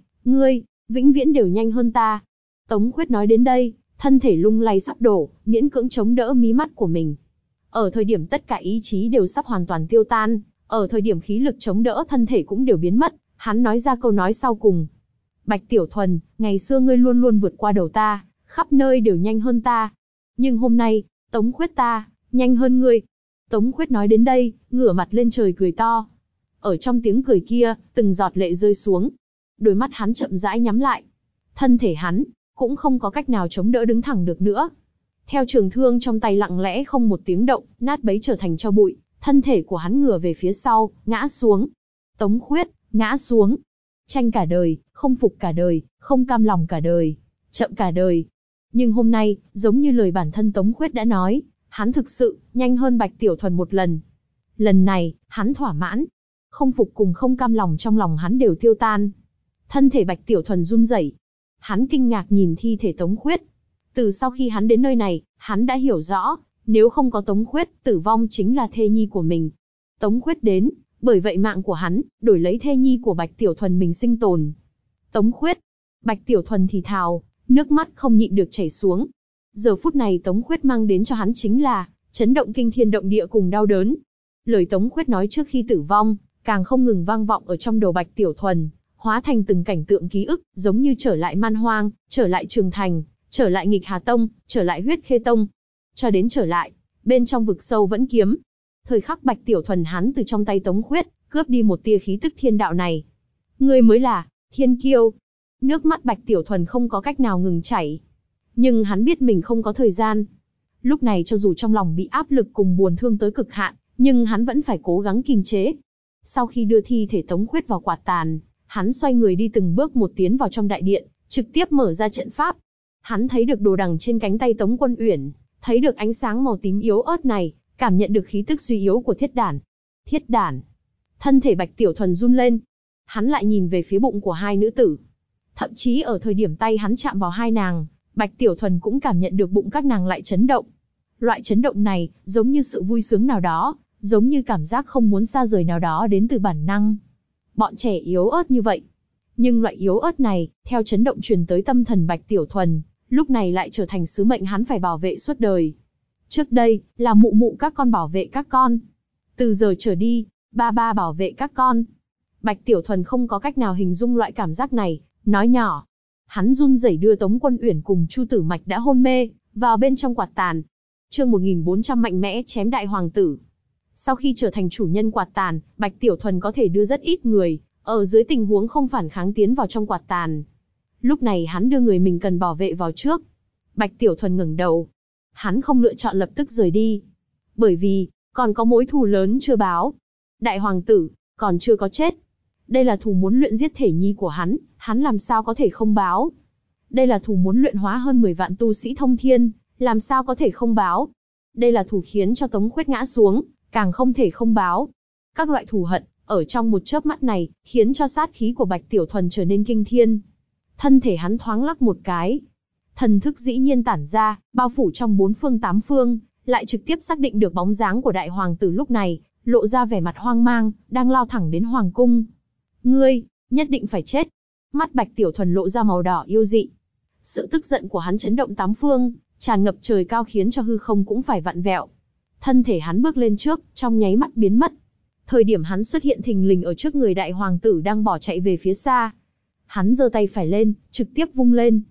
vĩnh viễn đều nhanh hơn ta. Tống Khuyết nói đến đây, thân thể lung lay sắp đổ, miễn cưỡng chống đỡ mí mắt của mình. Ở thời điểm tất cả ý chí đều sắp hoàn toàn tiêu tan, ở thời điểm khí lực chống đỡ thân thể cũng đều biến mất, hắn nói ra câu nói sau cùng. Bạch Tiểu Thuần, ngày xưa ngươi luôn luôn vượt qua đầu ta, khắp nơi đều nhanh hơn ta. Nhưng hôm nay, Tống Khuyết ta, nhanh hơn ngươi. Tống Khuyết nói đến đây, ngửa mặt lên trời cười to. Ở trong tiếng cười kia, từng giọt lệ rơi xuống. Đôi mắt hắn chậm rãi nhắm lại. Thân thể hắn, cũng không có cách nào chống đỡ đứng thẳng được nữa. Theo trường thương trong tay lặng lẽ không một tiếng động, nát bấy trở thành tro bụi, thân thể của hắn ngửa về phía sau, ngã xuống. Tống Khuyết, ngã xuống. Tranh cả đời, không phục cả đời, không cam lòng cả đời, chậm cả đời. Nhưng hôm nay, giống như lời bản thân Tống Khuyết đã nói, hắn thực sự, nhanh hơn Bạch Tiểu Thuần một lần. Lần này, hắn thỏa mãn. Không phục cùng không cam lòng trong lòng hắn đều tiêu tan. Thân thể Bạch Tiểu Thuần run rẩy. Hắn kinh ngạc nhìn thi thể Tống Khuyết. Từ sau khi hắn đến nơi này, hắn đã hiểu rõ, nếu không có Tống Khuyết, tử vong chính là thê nhi của mình. Tống Khuyết đến, bởi vậy mạng của hắn, đổi lấy thê nhi của Bạch Tiểu Thuần mình sinh tồn. Tống Khuyết, Bạch Tiểu Thuần thì thào, nước mắt không nhịn được chảy xuống. Giờ phút này Tống Khuyết mang đến cho hắn chính là chấn động kinh thiên động địa cùng đau đớn. Lời Tống Khuyết nói trước khi tử vong, càng không ngừng vang vọng ở trong đầu Bạch Tiểu Thuần, hóa thành từng cảnh tượng ký ức, giống như trở lại Man Hoang, trở lại Trường Thành, trở lại Nghịch Hà Tông, trở lại Huyết Khê Tông, cho đến trở lại bên trong vực sâu vẫn kiếm. Thời khắc Bạch Tiểu Thuần hắn từ trong tay Tống Khuyết cướp đi một tia khí tức thiên đạo này. Ngươi mới là thiên kiêu. Nước mắt Bạch Tiểu Thuần không có cách nào ngừng chảy, nhưng hắn biết mình không có thời gian. Lúc này cho dù trong lòng bị áp lực cùng buồn thương tới cực hạn, nhưng hắn vẫn phải cố gắng kiềm chế. Sau khi đưa thi thể Tống Khuyết vào quạt tàn, hắn xoay người đi từng bước một tiến vào trong đại điện, trực tiếp mở ra trận pháp. Hắn thấy được đồ đằng trên cánh tay Tống Quân Uyển, thấy được ánh sáng màu tím yếu ớt này, cảm nhận được khí tức suy yếu của thiết đản. Thiết đản. Thân thể Bạch Tiểu Thuần run lên. Hắn lại nhìn về phía bụng của hai nữ tử. Thậm chí ở thời điểm tay hắn chạm vào hai nàng, Bạch Tiểu Thuần cũng cảm nhận được bụng các nàng lại chấn động. Loại chấn động này, giống như sự vui sướng nào đó, giống như cảm giác không muốn xa rời nào đó đến từ bản năng. Bọn trẻ yếu ớt như vậy. Nhưng loại yếu ớt này, theo chấn động truyền tới tâm thần Bạch Tiểu Thuần, lúc này lại trở thành sứ mệnh hắn phải bảo vệ suốt đời. Trước đây, là mụ mụ các con bảo vệ các con. Từ giờ trở đi, ba ba bảo vệ các con. Bạch Tiểu Thuần không có cách nào hình dung loại cảm giác này, nói nhỏ. Hắn run rẩy đưa Tống Quân Uyển cùng Chu Tử Mạch đã hôn mê, vào bên trong quạt tàn. Chương 1400 mạnh mẽ chém đại hoàng tử. Sau khi trở thành chủ nhân quạt tàn, Bạch Tiểu Thuần có thể đưa rất ít người, ở dưới tình huống không phản kháng tiến vào trong quạt tàn. Lúc này hắn đưa người mình cần bảo vệ vào trước. Bạch Tiểu Thuần ngẩng đầu. Hắn không lựa chọn lập tức rời đi. Bởi vì, còn có mối thù lớn chưa báo. Đại hoàng tử, còn chưa có chết. Đây là thù muốn luyện giết thể nhi của hắn làm sao có thể không báo. Đây là thù muốn luyện hóa hơn 10 vạn tu sĩ thông thiên, làm sao có thể không báo. Đây là thù khiến cho Tống Khuyết ngã xuống, càng không thể không báo. Các loại thù hận, ở trong một chớp mắt này, khiến cho sát khí của Bạch Tiểu Thuần trở nên kinh thiên. Thân thể hắn thoáng lắc một cái. Thần thức dĩ nhiên tản ra, bao phủ trong bốn phương tám phương, lại trực tiếp xác định được bóng dáng của đại hoàng tử lúc này, lộ ra vẻ mặt hoang mang, đang lao thẳng đến hoàng cung. Ngươi, nhất định phải chết. Mắt Bạch Tiểu Thuần lộ ra màu đỏ yêu dị. Sự tức giận của hắn chấn động tám phương, tràn ngập trời cao khiến cho hư không cũng phải vặn vẹo. Thân thể hắn bước lên trước, trong nháy mắt biến mất. Thời điểm hắn xuất hiện thình lình ở trước người đại hoàng tử đang bỏ chạy về phía xa. Hắn giơ tay phải lên, trực tiếp vung lên.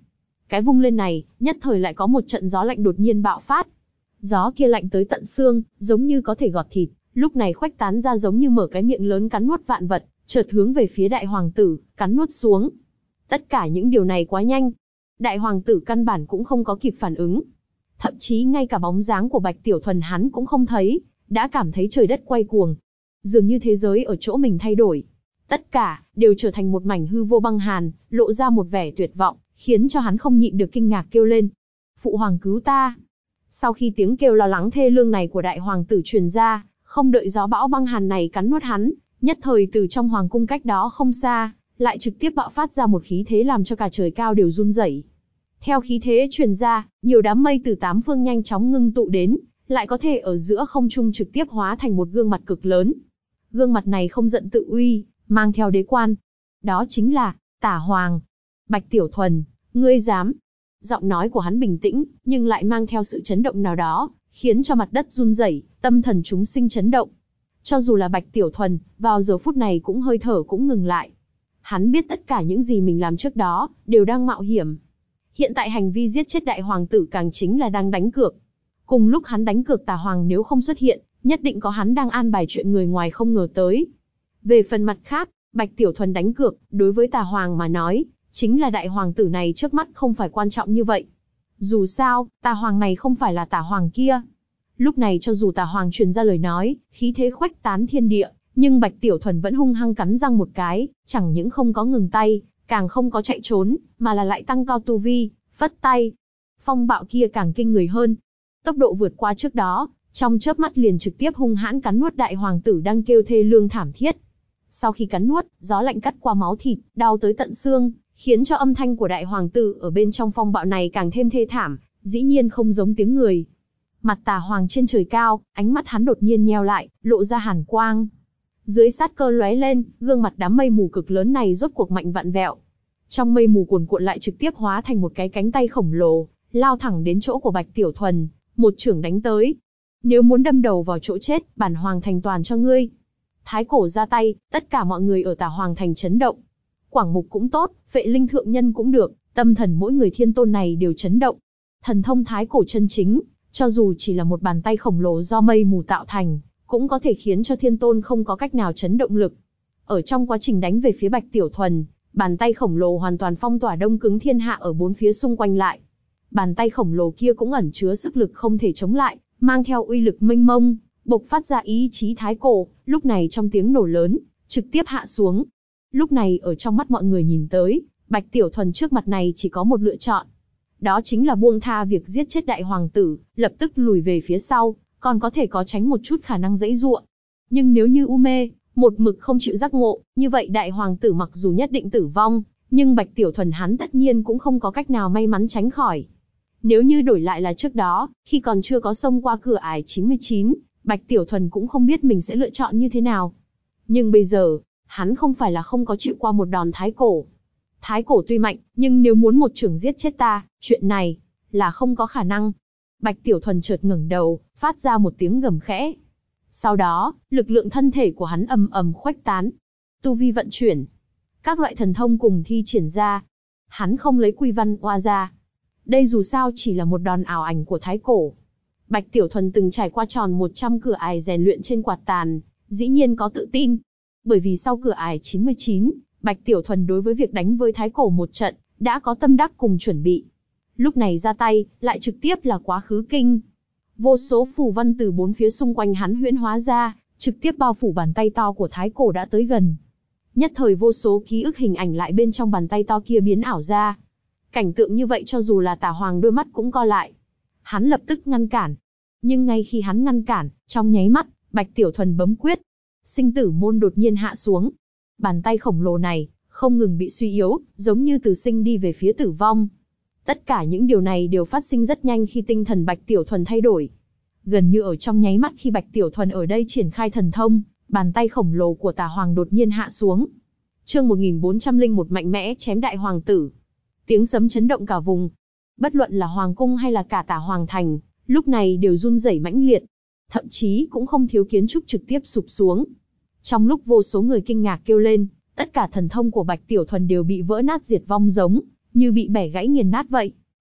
Cái vung lên này, nhất thời lại có một trận gió lạnh đột nhiên bạo phát. Gió kia lạnh tới tận xương, giống như có thể gọt thịt, lúc này khuếch tán ra giống như mở cái miệng lớn cắn nuốt vạn vật, chợt hướng về phía đại hoàng tử, cắn nuốt xuống. Tất cả những điều này quá nhanh. Đại hoàng tử căn bản cũng không có kịp phản ứng. Thậm chí ngay cả bóng dáng của Bạch Tiểu Thuần hắn cũng không thấy, đã cảm thấy trời đất quay cuồng. Dường như thế giới ở chỗ mình thay đổi. Tất cả, đều trở thành một mảnh hư vô băng hàn, lộ ra một vẻ tuyệt vọng, khiến cho hắn không nhịn được kinh ngạc kêu lên. Phụ hoàng cứu ta! Sau khi tiếng kêu lo lắng thê lương này của đại hoàng tử truyền ra, không đợi gió bão băng hàn này cắn nuốt hắn, nhất thời từ trong hoàng cung cách đó không xa, lại trực tiếp bạo phát ra một khí thế làm cho cả trời cao đều run rẩy. Theo khí thế truyền ra, nhiều đám mây từ tám phương nhanh chóng ngưng tụ đến, lại có thể ở giữa không trung trực tiếp hóa thành một gương mặt cực lớn. Gương mặt này không giận tự uy, mang theo đế quan. Đó chính là Tả Hoàng. Bạch Tiểu Thuần, ngươi dám? Giọng nói của hắn bình tĩnh, nhưng lại mang theo sự chấn động nào đó, khiến cho mặt đất run rẩy, tâm thần chúng sinh chấn động. Cho dù là Bạch Tiểu Thuần, vào giờ phút này cũng hơi thở cũng ngừng lại. Hắn biết tất cả những gì mình làm trước đó, đều đang mạo hiểm. Hiện tại hành vi giết chết đại hoàng tử càng chính là đang đánh cược. Cùng lúc hắn đánh cược Tả Hoàng nếu không xuất hiện, nhất định có hắn đang an bài chuyện người ngoài không ngờ tới. Về phần mặt khác, Bạch Tiểu Thuần đánh cược, đối với Tả Hoàng mà nói, chính là đại hoàng tử này trước mắt không phải quan trọng như vậy. Dù sao, Tả Hoàng này không phải là Tả Hoàng kia. Lúc này cho dù Tả Hoàng truyền ra lời nói, khí thế khuếch tán thiên địa, nhưng Bạch Tiểu Thuần vẫn hung hăng cắn răng một cái, chẳng những không có ngừng tay, càng không có chạy trốn, mà là lại tăng cao tu vi, phất tay. Phong bạo kia càng kinh người hơn. Tốc độ vượt qua trước đó, trong chớp mắt liền trực tiếp hung hãn cắn nuốt đại hoàng tử đang kêu thê lương thảm thiết. Sau khi cắn nuốt, gió lạnh cắt qua máu thịt, đau tới tận xương, khiến cho âm thanh của đại hoàng tử ở bên trong phong bạo này càng thêm thê thảm, dĩ nhiên không giống tiếng người. Mặt Tả Hoàng trên trời cao, ánh mắt hắn đột nhiên nheo lại, lộ ra hàn quang. Dưới sát cơ lóe lên, gương mặt đám mây mù cực lớn này rốt cuộc mạnh vặn vẹo. Trong mây mù cuồn cuộn lại trực tiếp hóa thành một cái cánh tay khổng lồ, lao thẳng đến chỗ của Bạch Tiểu Thuần, một chưởng đánh tới. Nếu muốn đâm đầu vào chỗ chết, bản hoàng thành toàn cho ngươi. Thái cổ ra tay, tất cả mọi người ở Tả Hoàng thành chấn động. Quảng Mục cũng tốt, Vệ Linh thượng nhân cũng được, tâm thần mỗi người thiên tôn này đều chấn động. Thần thông thái cổ chân chính, cho dù chỉ là một bàn tay khổng lồ do mây mù tạo thành, cũng có thể khiến cho thiên tôn không có cách nào chấn động lực. Ở trong quá trình đánh về phía Bạch Tiểu Thuần, bàn tay khổng lồ hoàn toàn phong tỏa đông cứng thiên hạ ở bốn phía xung quanh lại. Bàn tay khổng lồ kia cũng ẩn chứa sức lực không thể chống lại, mang theo uy lực mênh mông, bộc phát ra ý chí thái cổ, lúc này trong tiếng nổ lớn, trực tiếp hạ xuống. Lúc này ở trong mắt mọi người nhìn tới, Bạch Tiểu Thuần trước mặt này chỉ có một lựa chọn. Đó chính là buông tha việc giết chết đại hoàng tử, lập tức lùi về phía sau, còn có thể có tránh một chút khả năng giãy giụa. Nhưng nếu như u mê, một mực không chịu giác ngộ, như vậy đại hoàng tử mặc dù nhất định tử vong, nhưng Bạch Tiểu Thuần hắn tất nhiên cũng không có cách nào may mắn tránh khỏi. Nếu như đổi lại là trước đó, khi còn chưa có xông qua cửa ải 99, Bạch Tiểu Thuần cũng không biết mình sẽ lựa chọn như thế nào. Nhưng bây giờ, hắn không phải là không có chịu qua một đòn thái cổ. Thái cổ tuy mạnh, nhưng nếu muốn một chưởng giết chết ta, chuyện này là không có khả năng. Bạch Tiểu Thuần chợt ngẩng đầu, phát ra một tiếng gầm khẽ. Sau đó, lực lượng thân thể của hắn ầm ầm khuếch tán. Tu vi vận chuyển. Các loại thần thông cùng thi triển ra. Hắn không lấy quy văn oa ra. Đây dù sao chỉ là một đòn ảo ảnh của thái cổ. Bạch Tiểu Thuần từng trải qua tròn 100 cửa ải rèn luyện trên quạt tàn, dĩ nhiên có tự tin. Bởi vì sau cửa ải 99, Bạch Tiểu Thuần đối với việc đánh với thái cổ một trận, đã có tâm đắc cùng chuẩn bị. Lúc này ra tay, lại trực tiếp là quá khứ kinh. Vô số phù văn từ bốn phía xung quanh hắn huyễn hóa ra, trực tiếp bao phủ bàn tay to của thái cổ đã tới gần. Nhất thời vô số ký ức hình ảnh lại bên trong bàn tay to kia biến ảo ra. Cảnh tượng như vậy cho dù là Tả Hoàng đôi mắt cũng co lại. Hắn lập tức ngăn cản. Nhưng ngay khi hắn ngăn cản, trong nháy mắt, Bạch Tiểu Thuần bấm quyết. Sinh tử môn đột nhiên hạ xuống. Bàn tay khổng lồ này, không ngừng bị suy yếu, giống như từ sinh đi về phía tử vong. Tất cả những điều này đều phát sinh rất nhanh khi tinh thần Bạch Tiểu Thuần thay đổi. Gần như ở trong nháy mắt khi Bạch Tiểu Thuần ở đây triển khai thần thông, bàn tay khổng lồ của Tả Hoàng đột nhiên hạ xuống. Chương 1401 mạnh mẽ chém đại hoàng tử. Tiếng sấm chấn động cả vùng. Bất luận là hoàng cung hay là cả Tả Hoàng thành, lúc này đều run rẩy mãnh liệt. Thậm chí cũng không thiếu kiến trúc trực tiếp sụp xuống. Trong lúc vô số người kinh ngạc kêu lên, tất cả thần thông của Bạch Tiểu Thuần đều bị vỡ nát diệt vong giống như bị bẻ gãy nghiền nát vậy.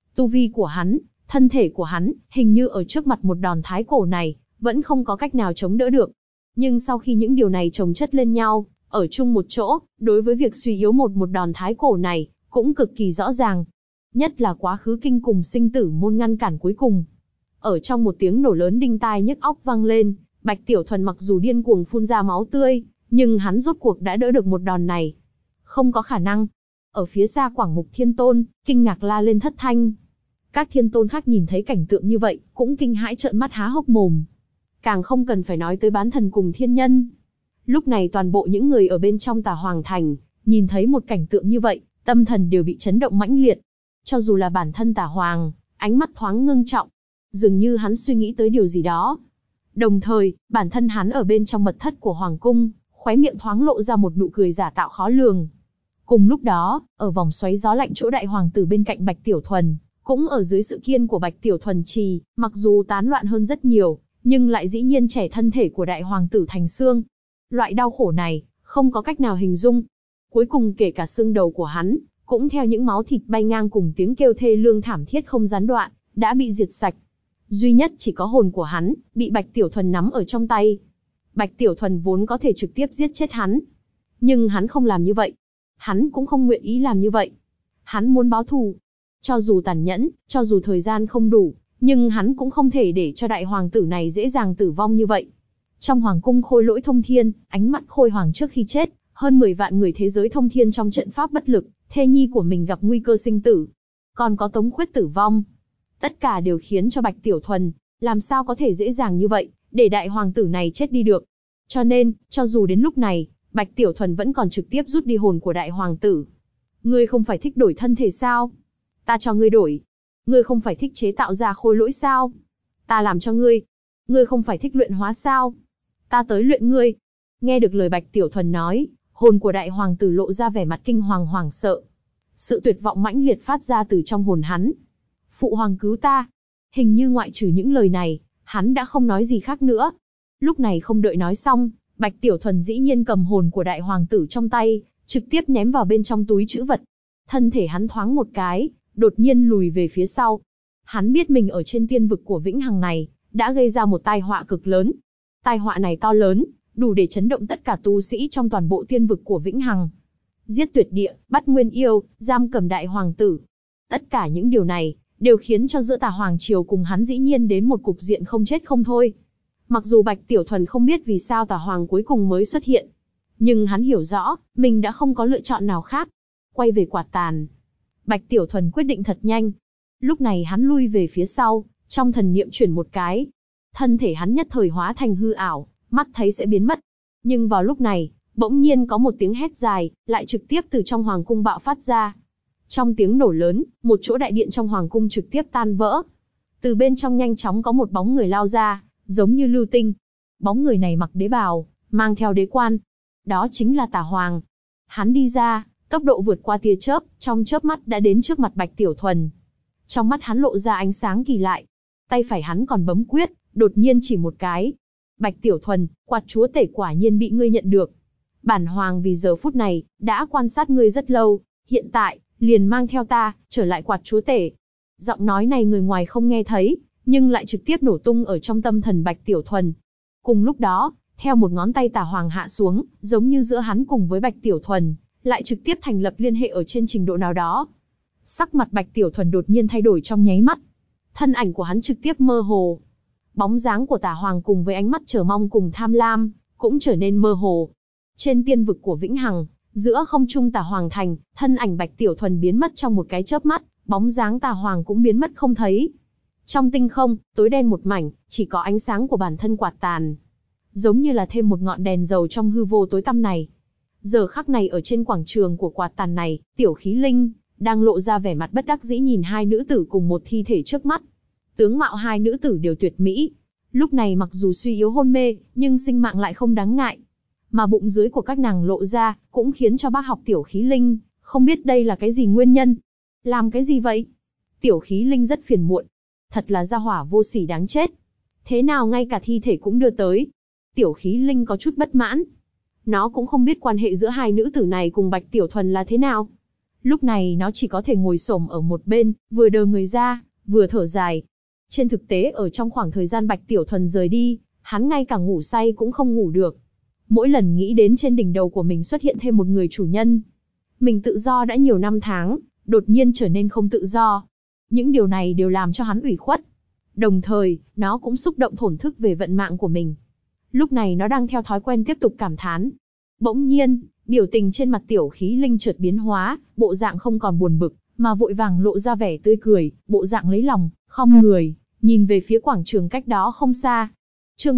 Tu vi của hắn, thân thể của hắn, hình như ở trước mặt một đòn thái cổ này, vẫn không có cách nào chống đỡ được. Nhưng sau khi những điều này chồng chất lên nhau, ở chung một chỗ, đối với việc suy yếu một đòn thái cổ này, cũng cực kỳ rõ ràng. Nhất là quá khứ kinh cùng sinh tử môn ngăn cản cuối cùng. Ở trong một tiếng nổ lớn đinh tai nhức óc vang lên, Bạch Tiểu Thuần mặc dù điên cuồng phun ra máu tươi, nhưng hắn rốt cuộc đã đỡ được một đòn này. Không có khả năng. Ở phía xa Quảng Mục Thiên Tôn, kinh ngạc la lên thất thanh. Các thiên tôn khác nhìn thấy cảnh tượng như vậy, cũng kinh hãi trợn mắt há hốc mồm. Càng không cần phải nói tới bán thần cùng thiên nhân. Lúc này toàn bộ những người ở bên trong Tà Hoàng Thành, nhìn thấy một cảnh tượng như vậy, tâm thần đều bị chấn động mãnh liệt. Cho dù là bản thân Tà Hoàng, ánh mắt thoáng ngưng trọng. Dường như hắn suy nghĩ tới điều gì đó. Đồng thời, bản thân hắn ở bên trong mật thất của Hoàng Cung, khóe miệng thoáng lộ ra một nụ cười giả tạo khó lường. Cùng lúc đó, ở vòng xoáy gió lạnh chỗ đại hoàng tử bên cạnh Bạch Tiểu Thuần, cũng ở dưới sự kiên của Bạch Tiểu Thuần trì, mặc dù tán loạn hơn rất nhiều, nhưng lại dĩ nhiên trẻ thân thể của đại hoàng tử thành xương. Loại đau khổ này, không có cách nào hình dung. Cuối cùng kể cả xương đầu của hắn, cũng theo những máu thịt bay ngang cùng tiếng kêu thê lương thảm thiết không gián đoạn, đã bị diệt sạch. Duy nhất chỉ có hồn của hắn, bị Bạch Tiểu Thuần nắm ở trong tay. Bạch Tiểu Thuần vốn có thể trực tiếp giết chết hắn. Nhưng hắn không làm như vậy. Hắn cũng không nguyện ý làm như vậy. Hắn muốn báo thù. Cho dù tàn nhẫn, cho dù thời gian không đủ, nhưng hắn cũng không thể để cho đại hoàng tử này dễ dàng tử vong như vậy. Trong hoàng cung Khôi Lỗi thông thiên, ánh mắt Khôi Hoàng trước khi chết, hơn 10 vạn người thế giới thông thiên trong trận pháp bất lực, thê nhi của mình gặp nguy cơ sinh tử. Còn có Tống Khuyết tử vong. Tất cả đều khiến cho Bạch Tiểu Thuần, làm sao có thể dễ dàng như vậy, để đại hoàng tử này chết đi được. Cho nên, cho dù đến lúc này, Bạch Tiểu Thuần vẫn còn trực tiếp rút đi hồn của đại hoàng tử. Ngươi không phải thích đổi thân thể sao? Ta cho ngươi đổi. Ngươi không phải thích chế tạo ra khôi lỗi sao? Ta làm cho ngươi. Ngươi không phải thích luyện hóa sao? Ta tới luyện ngươi. Nghe được lời Bạch Tiểu Thuần nói, hồn của đại hoàng tử lộ ra vẻ mặt kinh hoàng hoảng sợ. Sự tuyệt vọng mãnh liệt phát ra từ trong hồn hắn. Phụ hoàng cứu ta. Hình như ngoại trừ những lời này, hắn đã không nói gì khác nữa. Lúc này không đợi nói xong, Bạch Tiểu Thuần dĩ nhiên cầm hồn của đại hoàng tử trong tay, trực tiếp ném vào bên trong túi trữ vật. Thân thể hắn thoáng một cái, đột nhiên lùi về phía sau. Hắn biết mình ở trên tiên vực của Vĩnh Hằng này, đã gây ra một tai họa cực lớn. Tai họa này to lớn, đủ để chấn động tất cả tu sĩ trong toàn bộ tiên vực của Vĩnh Hằng. Giết tuyệt địa, bắt nguyên yêu, giam cầm đại hoàng tử. Tất cả những điều này, đều khiến cho giữa Tà Hoàng Triều cùng hắn dĩ nhiên đến một cục diện không chết không thôi. Mặc dù Bạch Tiểu Thuần không biết vì sao Tà Hoàng cuối cùng mới xuất hiện, nhưng hắn hiểu rõ, mình đã không có lựa chọn nào khác. Quay về Quạt Tàn, Bạch Tiểu Thuần quyết định thật nhanh. Lúc này hắn lui về phía sau, trong thần niệm chuyển một cái. Thân thể hắn nhất thời hóa thành hư ảo, mắt thấy sẽ biến mất. Nhưng vào lúc này, bỗng nhiên có một tiếng hét dài, lại trực tiếp từ trong hoàng cung bạo phát ra. Trong tiếng nổ lớn, một chỗ đại điện trong hoàng cung trực tiếp tan vỡ. Từ bên trong nhanh chóng có một bóng người lao ra, giống như lưu tinh. Bóng người này mặc đế bào, mang theo đế quan. Đó chính là Tà Hoàng. Hắn đi ra, tốc độ vượt qua tia chớp, trong chớp mắt đã đến trước mặt Bạch Tiểu Thuần. Trong mắt hắn lộ ra ánh sáng kỳ lạ. Tay phải hắn còn bấm quyết, đột nhiên chỉ một cái. Bạch Tiểu Thuần, Quạt Chúa Tể quả nhiên bị ngươi nhận được. Bản Hoàng vì giờ phút này, đã quan sát ngươi rất lâu. Hiện tại, liền mang theo ta, trở lại Quạt Chúa Tể. Giọng nói này người ngoài không nghe thấy, nhưng lại trực tiếp nổ tung ở trong tâm thần Bạch Tiểu Thuần. Cùng lúc đó, theo một ngón tay Tà Hoàng hạ xuống, giống như giữa hắn cùng với Bạch Tiểu Thuần, lại trực tiếp thành lập liên hệ ở trên trình độ nào đó. Sắc mặt Bạch Tiểu Thuần đột nhiên thay đổi trong nháy mắt. Thân ảnh của hắn trực tiếp mơ hồ. Bóng dáng của Tà Hoàng cùng với ánh mắt chờ mong cùng tham lam, cũng trở nên mơ hồ. Trên tiên vực của Vĩnh Hằng, giữa không trung Tà Hoàng thành, thân ảnh Bạch Tiểu Thuần biến mất trong một cái chớp mắt, bóng dáng Tà Hoàng cũng biến mất không thấy. Trong tinh không, tối đen một mảnh, chỉ có ánh sáng của bản thân Quạt Tàn. Giống như là thêm một ngọn đèn dầu trong hư vô tối tăm này. Giờ khắc này ở trên quảng trường của Quạt Tàn này, Tiểu Khí Linh đang lộ ra vẻ mặt bất đắc dĩ nhìn hai nữ tử cùng một thi thể trước mắt. Tướng mạo hai nữ tử đều tuyệt mỹ. Lúc này mặc dù suy yếu hôn mê, nhưng sinh mạng lại không đáng ngại. Mà bụng dưới của các nàng lộ ra, cũng khiến cho bác học Tiểu Khí Linh không biết đây là cái gì nguyên nhân. Làm cái gì vậy? Tiểu Khí Linh rất phiền muộn. Thật là gia hỏa vô sỉ đáng chết. Thế nào ngay cả thi thể cũng đưa tới? Tiểu Khí Linh có chút bất mãn. Nó cũng không biết quan hệ giữa hai nữ tử này cùng Bạch Tiểu Thuần là thế nào. Lúc này nó chỉ có thể ngồi xổm ở một bên, vừa đờ người ra, vừa thở dài. Trên thực tế ở trong khoảng thời gian Bạch Tiểu Thuần rời đi, hắn ngay cả ngủ say cũng không ngủ được. Mỗi lần nghĩ đến trên đỉnh đầu của mình xuất hiện thêm một người chủ nhân. Mình tự do đã nhiều năm tháng, đột nhiên trở nên không tự do. Những điều này đều làm cho hắn ủy khuất. Đồng thời, nó cũng xúc động thổn thức về vận mạng của mình. Lúc này nó đang theo thói quen tiếp tục cảm thán. Bỗng nhiên, biểu tình trên mặt Tiểu Khí Linh chợt biến hóa, bộ dạng không còn buồn bực, mà vội vàng lộ ra vẻ tươi cười, bộ dạng lấy lòng, khom người, nhìn về phía quảng trường cách đó không xa. Chương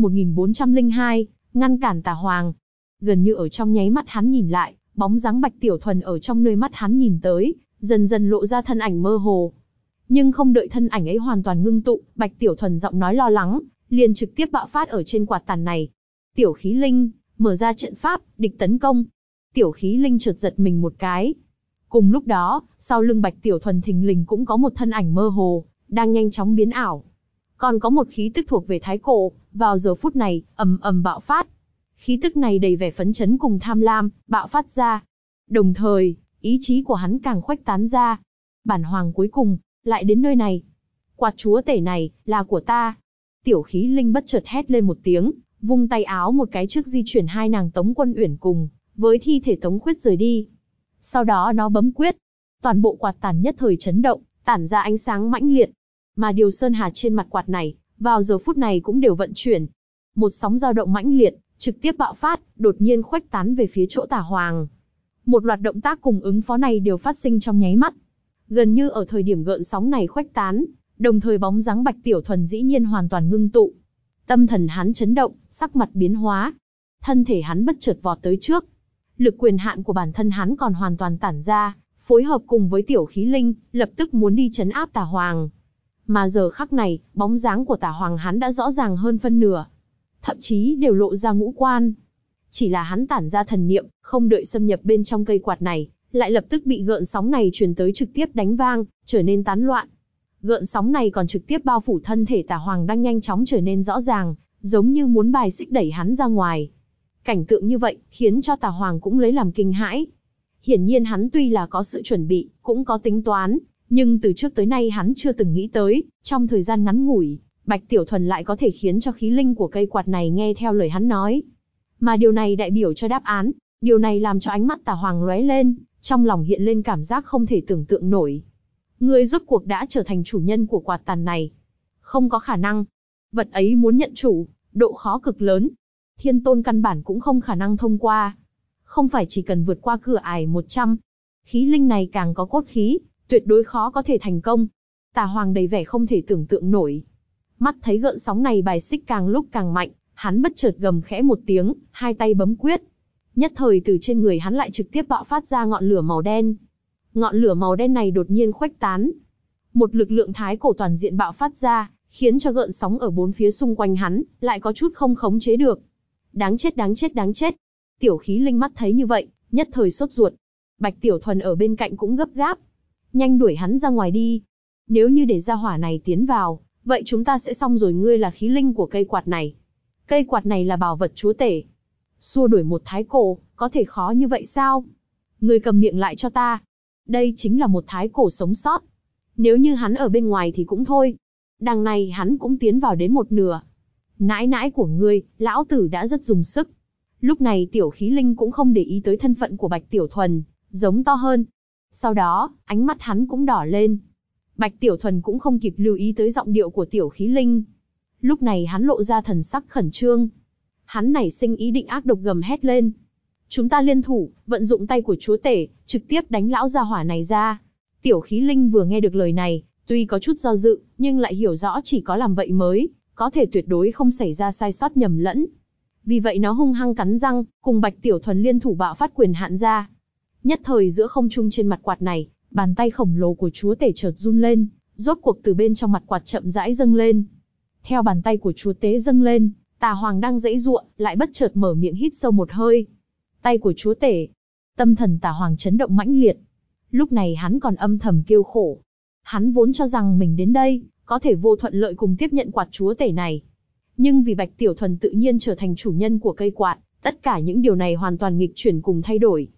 1402, ngăn cản Tà Hoàng. Gần như ở trong nháy mắt hắn nhìn lại, bóng dáng Bạch Tiểu Thuần ở trong nơi mắt hắn nhìn tới, dần dần lộ ra thân ảnh mơ hồ. Nhưng không đợi thân ảnh ấy hoàn toàn ngưng tụ, Bạch Tiểu Thuần giọng nói lo lắng, liền trực tiếp bạo phát ở trên quạt tàn này. Tiểu Khí Linh, mở ra trận pháp, địch tấn công. Tiểu Khí Linh chợt giật mình một cái. Cùng lúc đó, sau lưng Bạch Tiểu Thuần thình lình cũng có một thân ảnh mơ hồ, đang nhanh chóng biến ảo. Còn có một khí tức thuộc về Thái Cổ, vào giờ phút này, ầm ầm bạo phát. Khí tức này đầy vẻ phấn chấn cùng tham lam, bạo phát ra. Đồng thời, ý chí của hắn càng khuếch tán ra. Bản hoàng cuối cùng, lại đến nơi này. Quạt chúa tể này, là của ta. Tiểu Khí Linh bất chợt hét lên một tiếng, vung tay áo một cái trước di chuyển hai nàng Tống Quân Uyển cùng, với thi thể Tống Khuyết rời đi. Sau đó nó bấm quyết. Toàn bộ quạt tàn nhất thời chấn động, tản ra ánh sáng mãnh liệt. Mà điều sơn hà trên mặt quạt này, vào giờ phút này cũng đều vận chuyển. Một sóng dao động mãnh liệt, trực tiếp bạo phát, đột nhiên khuếch tán về phía chỗ Tà Hoàng. Một loạt động tác cùng ứng phó này đều phát sinh trong nháy mắt. Gần như ở thời điểm gợn sóng này khuếch tán, đồng thời bóng dáng Bạch Tiểu Thuần dĩ nhiên hoàn toàn ngưng tụ. Tâm thần hắn chấn động, sắc mặt biến hóa. Thân thể hắn bất chợt vọt tới trước. Lực quyền hạn của bản thân hắn còn hoàn toàn tản ra, phối hợp cùng với Tiểu Khí Linh, lập tức muốn đi trấn áp Tà Hoàng. Mà giờ khắc này, bóng dáng của Tà Hoàng hắn đã rõ ràng hơn phân nửa. Thậm chí đều lộ ra ngũ quan. Chỉ là hắn tản ra thần niệm, không đợi xâm nhập bên trong cây quạt này, lại lập tức bị gợn sóng này truyền tới trực tiếp đánh vang, trở nên tán loạn. Gợn sóng này còn trực tiếp bao phủ thân thể Tà Hoàng đang nhanh chóng trở nên rõ ràng, giống như muốn bài xích đẩy hắn ra ngoài. Cảnh tượng như vậy, khiến cho Tà Hoàng cũng lấy làm kinh hãi. Hiển nhiên hắn tuy là có sự chuẩn bị, cũng có tính toán, nhưng từ trước tới nay hắn chưa từng nghĩ tới, trong thời gian ngắn ngủi, Bạch Tiểu Thuần lại có thể khiến cho khí linh của cây quạt này nghe theo lời hắn nói. Mà điều này đại biểu cho đáp án, điều này làm cho ánh mắt Tà Hoàng lóe lên, trong lòng hiện lên cảm giác không thể tưởng tượng nổi. Ngươi rốt cuộc đã trở thành chủ nhân của quạt tàn này. Không có khả năng. Vật ấy muốn nhận chủ, độ khó cực lớn. Thiên tôn căn bản cũng không khả năng thông qua. Không phải chỉ cần vượt qua cửa ải 100. Khí linh này càng có cốt khí, tuyệt đối khó có thể thành công. Tà Hoàng đầy vẻ không thể tưởng tượng nổi. Mắt thấy gợn sóng này bài xích càng lúc càng mạnh, hắn bất chợt gầm khẽ một tiếng, hai tay bấm quyết. Nhất thời từ trên người hắn lại trực tiếp bạo phát ra ngọn lửa màu đen. Ngọn lửa màu đen này đột nhiên khuếch tán. Một lực lượng thái cổ toàn diện bạo phát ra, khiến cho gợn sóng ở bốn phía xung quanh hắn, lại có chút không khống chế được. Đáng chết đáng chết đáng chết. Tiểu Khí Linh mắt thấy như vậy, nhất thời sốt ruột. Bạch Tiểu Thuần ở bên cạnh cũng gấp gáp. Nhanh đuổi hắn ra ngoài đi. Nếu như để ra hỏa này tiến vào, vậy chúng ta sẽ xong rồi, ngươi là khí linh của cây quạt này. Cây quạt này là bảo vật chúa tể. Xua đuổi một thái cổ, có thể khó như vậy sao? Ngươi cầm miệng lại cho ta. Đây chính là một thái cổ sống sót. Nếu như hắn ở bên ngoài thì cũng thôi. Đằng này hắn cũng tiến vào đến một nửa. Nãi nãi của ngươi, lão tử đã rất dùng sức. Lúc này Tiểu Khí Linh cũng không để ý tới thân phận của Bạch Tiểu Thuần, giống to hơn. Sau đó, ánh mắt hắn cũng đỏ lên. Bạch Tiểu Thuần cũng không kịp lưu ý tới giọng điệu của Tiểu Khí Linh. Lúc này hắn lộ ra thần sắc khẩn trương. Hắn nảy sinh ý định ác độc gầm hét lên. Chúng ta liên thủ, vận dụng tay của chúa tể, trực tiếp đánh lão gia hỏa này ra. Tiểu Khí Linh vừa nghe được lời này, tuy có chút do dự, nhưng lại hiểu rõ chỉ có làm vậy mới, có thể tuyệt đối không xảy ra sai sót nhầm lẫn. Vì vậy nó hung hăng cắn răng, cùng Bạch Tiểu Thuần liên thủ bạo phát quyền hạn ra. Nhất thời giữa không trung trên mặt quạt này, bàn tay khổng lồ của chúa tể chợt run lên, rốt cuộc từ bên trong mặt quạt chậm rãi dâng lên. Theo bàn tay của chúa tế dâng lên, Tà Hoàng đang giãy giụa, lại bất chợt mở miệng hít sâu một hơi. Tay của chúa tể. Tâm thần Tà Hoàng chấn động mãnh liệt. Lúc này hắn còn âm thầm kêu khổ. Hắn vốn cho rằng mình đến đây, có thể vô thuận lợi cùng tiếp nhận quạt chúa tể này. Nhưng vì Bạch Tiểu Thuần tự nhiên trở thành chủ nhân của cây quạt, tất cả những điều này hoàn toàn nghịch chuyển cùng thay đổi.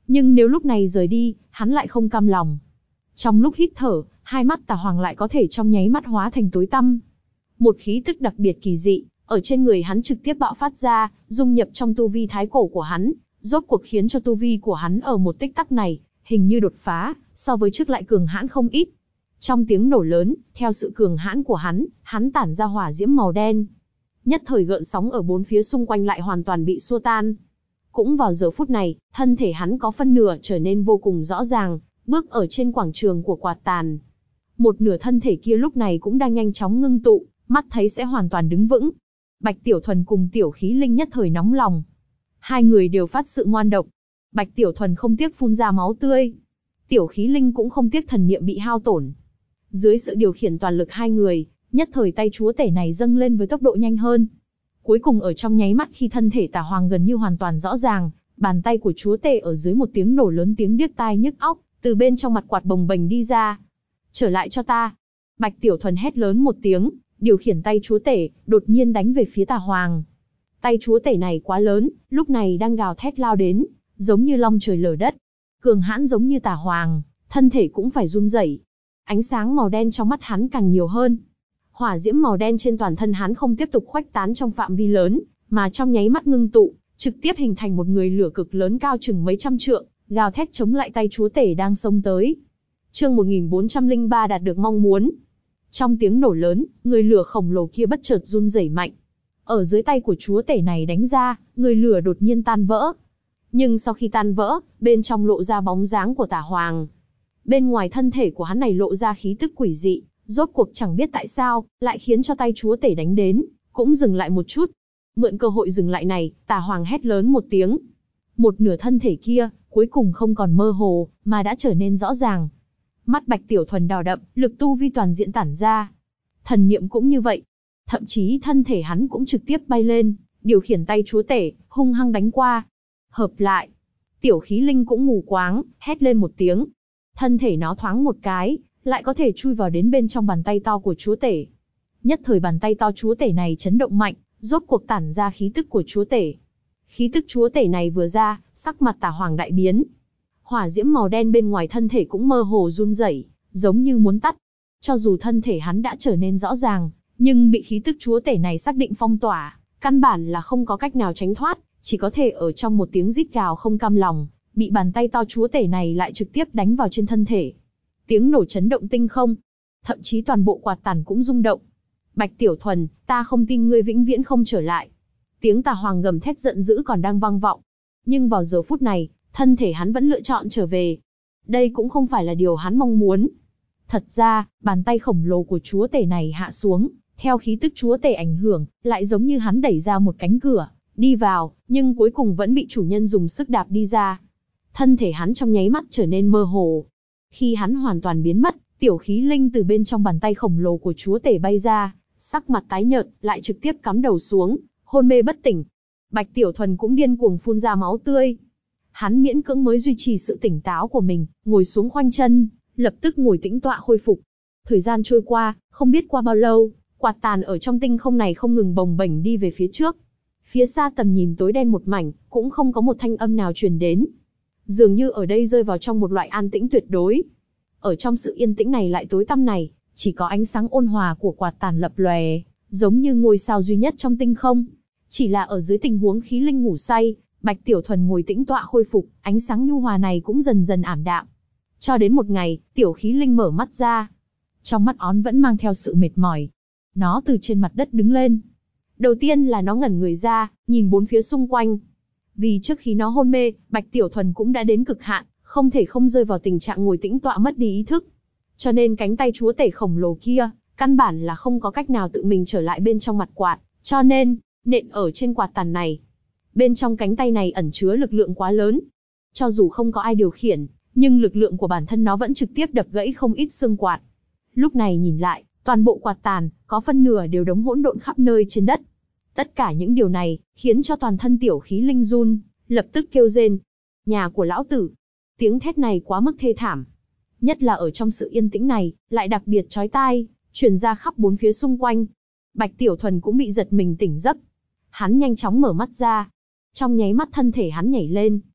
Nhưng nếu lúc này rời đi, hắn lại không cam lòng. Trong lúc hít thở, hai mắt Tà Hoàng lại có thể trong nháy mắt hóa thành tối tăm. Một khí tức đặc biệt kỳ dị, ở trên người hắn trực tiếp bạo phát ra, dung nhập trong tu vi thái cổ của hắn, rốt cuộc khiến cho tu vi của hắn ở một tích tắc này, hình như đột phá, so với trước lại cường hãn không ít. Trong tiếng nổ lớn, theo sự cường hãn của hắn tản ra hỏa diễm màu đen. Nhất thời gợn sóng ở bốn phía xung quanh lại hoàn toàn bị xua tan. Cũng vào giờ phút này, thân thể hắn có phân nửa trở nên vô cùng rõ ràng, bước ở trên quảng trường của quạt tàn. Một nửa thân thể kia lúc này cũng đang nhanh chóng ngưng tụ, mắt thấy sẽ hoàn toàn đứng vững. Bạch Tiểu Thuần cùng Tiểu Khí Linh nhất thời nóng lòng. Hai người đều phát sự ngoan độc. Bạch Tiểu Thuần không tiếc phun ra máu tươi. Tiểu Khí Linh cũng không tiếc thần niệm bị hao tổn. Dưới sự điều khiển toàn lực hai người, nhất thời tay chúa tể này dâng lên với tốc độ nhanh hơn. Cuối cùng ở trong nháy mắt khi thân thể Tà Hoàng gần như hoàn toàn rõ ràng, bàn tay của chúa tể ở dưới một tiếng nổ lớn tiếng điếc tai nhức óc, từ bên trong mặt quạt bồng bềnh đi ra. Trở lại cho ta. Bạch Tiểu Thuần hét lớn một tiếng, điều khiển tay chúa tể, đột nhiên đánh về phía Tà Hoàng. Tay chúa tể này quá lớn, lúc này đang gào thét lao đến, giống như long trời lở đất. Cường hãn giống như Tà Hoàng, thân thể cũng phải run rẩy. Ánh sáng màu đen trong mắt hắn càng nhiều hơn. Hỏa diễm màu đen trên toàn thân hắn không tiếp tục khuếch tán trong phạm vi lớn, mà trong nháy mắt ngưng tụ, trực tiếp hình thành một người lửa cực lớn cao chừng mấy trăm trượng, gào thét chống lại tay chúa tể đang xông tới. Chương 1403 đạt được mong muốn. Trong tiếng nổ lớn, người lửa khổng lồ kia bất chợt run rẩy mạnh. Ở dưới tay của chúa tể này đánh ra, người lửa đột nhiên tan vỡ. Nhưng sau khi tan vỡ, bên trong lộ ra bóng dáng của Tà Hoàng. Bên ngoài thân thể của hắn này lộ ra khí tức quỷ dị, rốt cuộc chẳng biết tại sao, lại khiến cho tay chúa tể đánh đến, cũng dừng lại một chút. Mượn cơ hội dừng lại này, Tà Hoàng hét lớn một tiếng. Một nửa thân thể kia, cuối cùng không còn mơ hồ, mà đã trở nên rõ ràng. Mắt Bạch Tiểu Thuần đỏ đậm, lực tu vi toàn diện tản ra. Thần niệm cũng như vậy. Thậm chí thân thể hắn cũng trực tiếp bay lên, điều khiển tay chúa tể, hung hăng đánh qua. Hợp lại. Tiểu Khí Linh cũng mù quáng, hét lên một tiếng. Thân thể nó thoáng một cái, lại có thể chui vào đến bên trong bàn tay to của chúa tể. Nhất thời bàn tay to chúa tể này chấn động mạnh, rốt cuộc tản ra khí tức của chúa tể. Khí tức chúa tể này vừa ra, sắc mặt Tà Hoàng đại biến. Hỏa diễm màu đen bên ngoài thân thể cũng mơ hồ run rẩy, giống như muốn tắt. Cho dù thân thể hắn đã trở nên rõ ràng, nhưng bị khí tức chúa tể này xác định phong tỏa, căn bản là không có cách nào tránh thoát, chỉ có thể ở trong một tiếng rít gào không cam lòng, bị bàn tay to chúa tể này lại trực tiếp đánh vào trên thân thể. Tiếng nổ chấn động tinh không, thậm chí toàn bộ quạt tàn cũng rung động. Bạch Tiểu Thuần, ta không tin ngươi vĩnh viễn không trở lại. Tiếng Tà Hoàng gầm thét giận dữ còn đang vang vọng. Nhưng vào giờ phút này, thân thể hắn vẫn lựa chọn trở về. Đây cũng không phải là điều hắn mong muốn. Thật ra, bàn tay khổng lồ của chúa tể này hạ xuống, theo khí tức chúa tể ảnh hưởng, lại giống như hắn đẩy ra một cánh cửa, đi vào, nhưng cuối cùng vẫn bị chủ nhân dùng sức đạp đi ra. Thân thể hắn trong nháy mắt trở nên mơ hồ. Khi hắn hoàn toàn biến mất, Tiểu Khí Linh từ bên trong bàn tay khổng lồ của chúa tể bay ra, sắc mặt tái nhợt, lại trực tiếp cắm đầu xuống, hôn mê bất tỉnh. Bạch Tiểu Thuần cũng điên cuồng phun ra máu tươi. Hắn miễn cưỡng mới duy trì sự tỉnh táo của mình, ngồi xuống khoanh chân, lập tức ngồi tĩnh tọa khôi phục. Thời gian trôi qua, không biết qua bao lâu, quạt tàn ở trong tinh không này không ngừng bồng bềnh đi về phía trước. Phía xa tầm nhìn tối đen một mảnh, cũng không có một thanh âm nào truyền đến. Dường như ở đây rơi vào trong một loại an tĩnh tuyệt đối. Ở trong sự yên tĩnh này lại tối tăm này, chỉ có ánh sáng ôn hòa của quạt tàn lập lòe, giống như ngôi sao duy nhất trong tinh không. Chỉ là ở dưới tình huống khí linh ngủ say, Bạch Tiểu Thuần ngồi tĩnh tọa khôi phục, ánh sáng nhu hòa này cũng dần dần ảm đạm. Cho đến một ngày, Tiểu Khí Linh mở mắt ra. Trong mắt ón vẫn mang theo sự mệt mỏi. Nó từ trên mặt đất đứng lên. Đầu tiên là nó ngẩn người ra, nhìn bốn phía xung quanh. Vì trước khi nó hôn mê, Bạch Tiểu Thuần cũng đã đến cực hạn, không thể không rơi vào tình trạng ngồi tĩnh tọa mất đi ý thức. Cho nên cánh tay chúa tể khổng lồ kia, căn bản là không có cách nào tự mình trở lại bên trong mặt quạt, cho nên, nện ở trên quạt tàn này. Bên trong cánh tay này ẩn chứa lực lượng quá lớn. Cho dù không có ai điều khiển, nhưng lực lượng của bản thân nó vẫn trực tiếp đập gãy không ít xương quạt. Lúc này nhìn lại, toàn bộ quạt tàn, có phân nửa đều đống hỗn độn khắp nơi trên đất. Tất cả những điều này, khiến cho toàn thân Tiểu Khí Linh run, lập tức kêu rên. Nhà của lão tử. Tiếng thét này quá mức thê thảm. Nhất là ở trong sự yên tĩnh này, lại đặc biệt chói tai, truyền ra khắp bốn phía xung quanh. Bạch Tiểu Thuần cũng bị giật mình tỉnh giấc. Hắn nhanh chóng mở mắt ra. Trong nháy mắt thân thể hắn nhảy lên,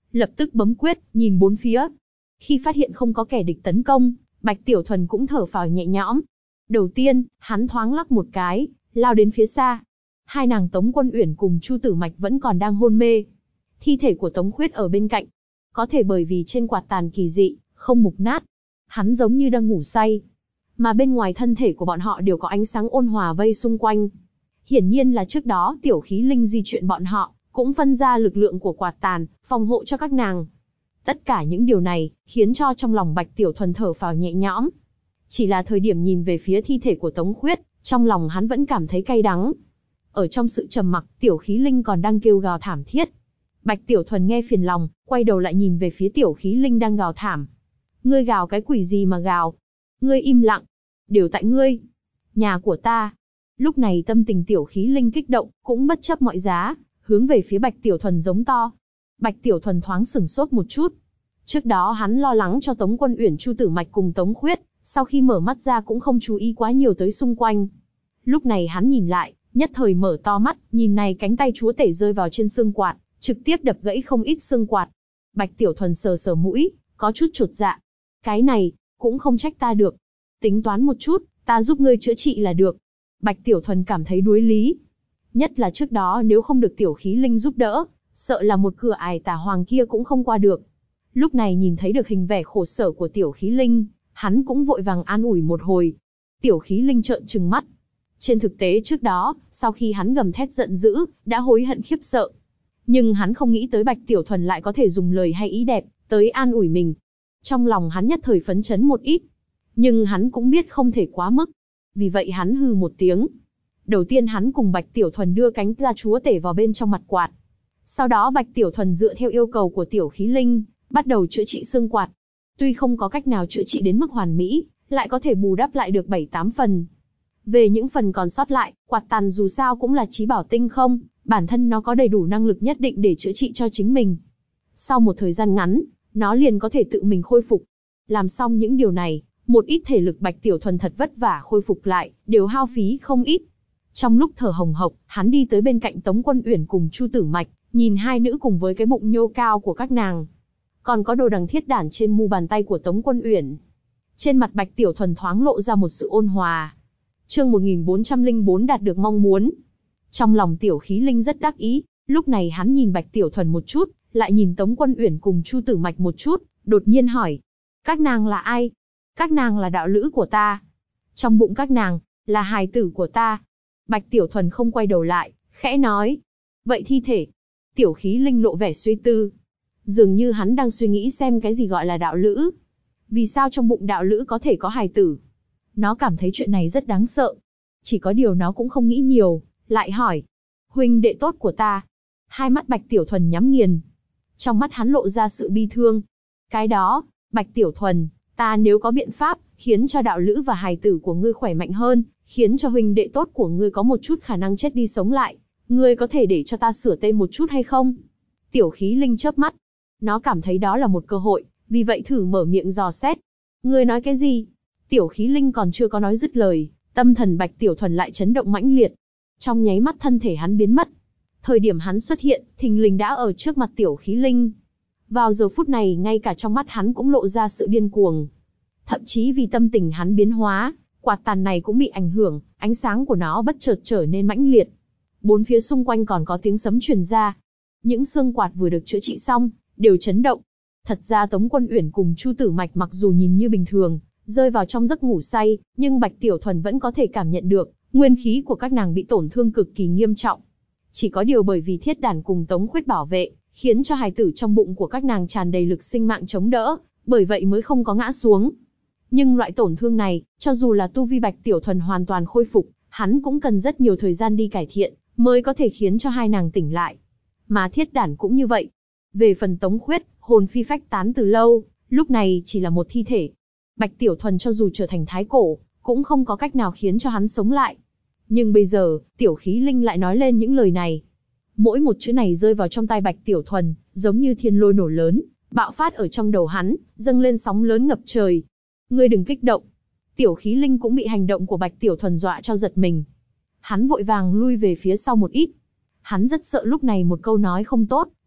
lập tức bấm quyết, nhìn bốn phía. Khi phát hiện không có kẻ địch tấn công, Bạch Tiểu Thuần cũng thở phào nhẹ nhõm. Đầu tiên, hắn thoáng lắc một cái, lao đến phía xa. Hai nàng Tống Quân Uyển cùng Chu Tử Mạch vẫn còn đang hôn mê. Thi thể của Tống Khuyết ở bên cạnh. Có thể bởi vì trên quạt tàn kỳ dị, không mục nát. Hắn giống như đang ngủ say. Mà bên ngoài thân thể của bọn họ đều có ánh sáng ôn hòa vây xung quanh. Hiển nhiên là trước đó tiểu khí linh di chuyển bọn họ, cũng phân ra lực lượng của quạt tàn, phòng hộ cho các nàng. Tất cả những điều này, khiến cho trong lòng Bạch Tiểu Thuần thở phào nhẹ nhõm. Chỉ là thời điểm nhìn về phía thi thể của Tống Khuyết, trong lòng hắn vẫn cảm thấy cay đắng. Ở trong sự trầm mặc, tiểu khí linh còn đang kêu gào thảm thiết. Bạch Tiểu Thuần nghe phiền lòng, quay đầu lại nhìn về phía tiểu khí linh đang gào thảm. Ngươi gào cái quỷ gì mà gào? Ngươi im lặng. Đều tại ngươi. Nhà của ta. Lúc này tâm tình tiểu khí linh kích động, cũng bất chấp mọi giá, hướng về phía Bạch Tiểu Thuần giống to. Bạch Tiểu Thuần thoáng sửng sốt một chút. Trước đó hắn lo lắng cho Tống Quân Uyển, Chu Tử Mạch cùng Tống Khuyết, sau khi mở mắt ra cũng không chú ý quá nhiều tới xung quanh. Lúc này hắn nhìn lại, nhất thời mở to mắt, nhìn này cánh tay chúa tể rơi vào trên xương quạt, trực tiếp đập gãy không ít xương quạt. Bạch Tiểu Thuần sờ sờ mũi, có chút chột dạ. Cái này, cũng không trách ta được. Tính toán một chút, ta giúp ngươi chữa trị là được. Bạch Tiểu Thuần cảm thấy đuối lý. Nhất là trước đó nếu không được tiểu khí linh giúp đỡ, sợ là một cửa ải tà hoàng kia cũng không qua được. Lúc này nhìn thấy được hình vẻ khổ sở của tiểu khí linh, hắn cũng vội vàng an ủi một hồi. Tiểu khí linh trợn trừng mắt. Trên thực tế trước đó, sau khi hắn gầm thét giận dữ, đã hối hận khiếp sợ. Nhưng hắn không nghĩ tới Bạch Tiểu Thuần lại có thể dùng lời hay ý đẹp, tới an ủi mình. Trong lòng hắn nhất thời phấn chấn một ít. Nhưng hắn cũng biết không thể quá mức. Vì vậy hắn hừ một tiếng. Đầu tiên hắn cùng Bạch Tiểu Thuần đưa cánh ra chúa tể vào bên trong mặt quạt. Sau đó Bạch Tiểu Thuần dựa theo yêu cầu của tiểu khí linh, bắt đầu chữa trị xương quạt. Tuy không có cách nào chữa trị đến mức hoàn mỹ, lại có thể bù đắp lại được 7-8 phần. Về những phần còn sót lại, quạt tàn dù sao cũng là chí bảo tinh không, bản thân nó có đầy đủ năng lực nhất định để chữa trị cho chính mình. Sau một thời gian ngắn, nó liền có thể tự mình khôi phục. Làm xong những điều này, một ít thể lực Bạch Tiểu Thuần thật vất vả khôi phục lại, đều hao phí không ít. Trong lúc thở hồng hộc, hắn đi tới bên cạnh Tống Quân Uyển cùng Chu Tử Mạch, nhìn hai nữ cùng với cái bụng nhô cao của các nàng. Còn có đồ đằng thiết đản trên mu bàn tay của Tống Quân Uyển. Trên mặt Bạch Tiểu Thuần thoáng lộ ra một sự ôn hòa. Chương 1404 đạt được mong muốn. Trong lòng tiểu khí linh rất đắc ý, lúc này hắn nhìn Bạch Tiểu Thuần một chút, lại nhìn Tống Quân Uyển cùng Chu Tử Mạch một chút, đột nhiên hỏi. Các nàng là ai? Các nàng là đạo lữ của ta. Trong bụng các nàng, là hài tử của ta. Bạch Tiểu Thuần không quay đầu lại, khẽ nói. Vậy thi thể? Tiểu khí linh lộ vẻ suy tư. Dường như hắn đang suy nghĩ xem cái gì gọi là đạo lữ. Vì sao trong bụng đạo lữ có thể có hài tử? Nó cảm thấy chuyện này rất đáng sợ. Chỉ có điều nó cũng không nghĩ nhiều, lại hỏi. Huynh đệ tốt của ta. Hai mắt Bạch Tiểu Thuần nhắm nghiền. Trong mắt hắn lộ ra sự bi thương. Cái đó, Bạch Tiểu Thuần, ta nếu có biện pháp, khiến cho đạo lữ và hài tử của ngươi khỏe mạnh hơn, khiến cho huynh đệ tốt của ngươi có một chút khả năng chết đi sống lại, ngươi có thể để cho ta sửa tên một chút hay không? Tiểu khí linh chớp mắt. Nó cảm thấy đó là một cơ hội, vì vậy thử mở miệng dò xét. Ngươi nói cái gì? Tiểu khí linh còn chưa có nói dứt lời, tâm thần Bạch Tiểu Thuần lại chấn động mãnh liệt. Trong nháy mắt thân thể hắn biến mất. Thời điểm hắn xuất hiện, thình lình đã ở trước mặt tiểu khí linh. Vào giờ phút này ngay cả trong mắt hắn cũng lộ ra sự điên cuồng. Thậm chí vì tâm tình hắn biến hóa, quạt tàn này cũng bị ảnh hưởng, ánh sáng của nó bất chợt trở nên mãnh liệt. Bốn phía xung quanh còn có tiếng sấm truyền ra. Những xương quạt vừa được chữa trị xong, đều chấn động. Thật ra Tống Quân Uyển cùng Chu Tử Mạch mặc dù nhìn như bình thường, rơi vào trong giấc ngủ say, nhưng Bạch Tiểu Thuần vẫn có thể cảm nhận được, nguyên khí của các nàng bị tổn thương cực kỳ nghiêm trọng. Chỉ có điều bởi vì thiết đản cùng Tống Khuyết bảo vệ, khiến cho hài tử trong bụng của các nàng tràn đầy lực sinh mạng chống đỡ, bởi vậy mới không có ngã xuống. Nhưng loại tổn thương này, cho dù là tu vi Bạch Tiểu Thuần hoàn toàn khôi phục, hắn cũng cần rất nhiều thời gian đi cải thiện, mới có thể khiến cho hai nàng tỉnh lại. Mà thiết đản cũng như vậy. Về phần Tống Khuyết, hồn phi phách tán từ lâu, lúc này chỉ là một thi thể. Bạch Tiểu Thuần cho dù trở thành thái cổ, cũng không có cách nào khiến cho hắn sống lại. Nhưng bây giờ, tiểu khí linh lại nói lên những lời này. Mỗi một chữ này rơi vào trong tai Bạch Tiểu Thuần, giống như thiên lôi nổ lớn, bạo phát ở trong đầu hắn, dâng lên sóng lớn ngập trời. Ngươi đừng kích động. Tiểu khí linh cũng bị hành động của Bạch Tiểu Thuần dọa cho giật mình. Hắn vội vàng lui về phía sau một ít. Hắn rất sợ lúc này một câu nói không tốt,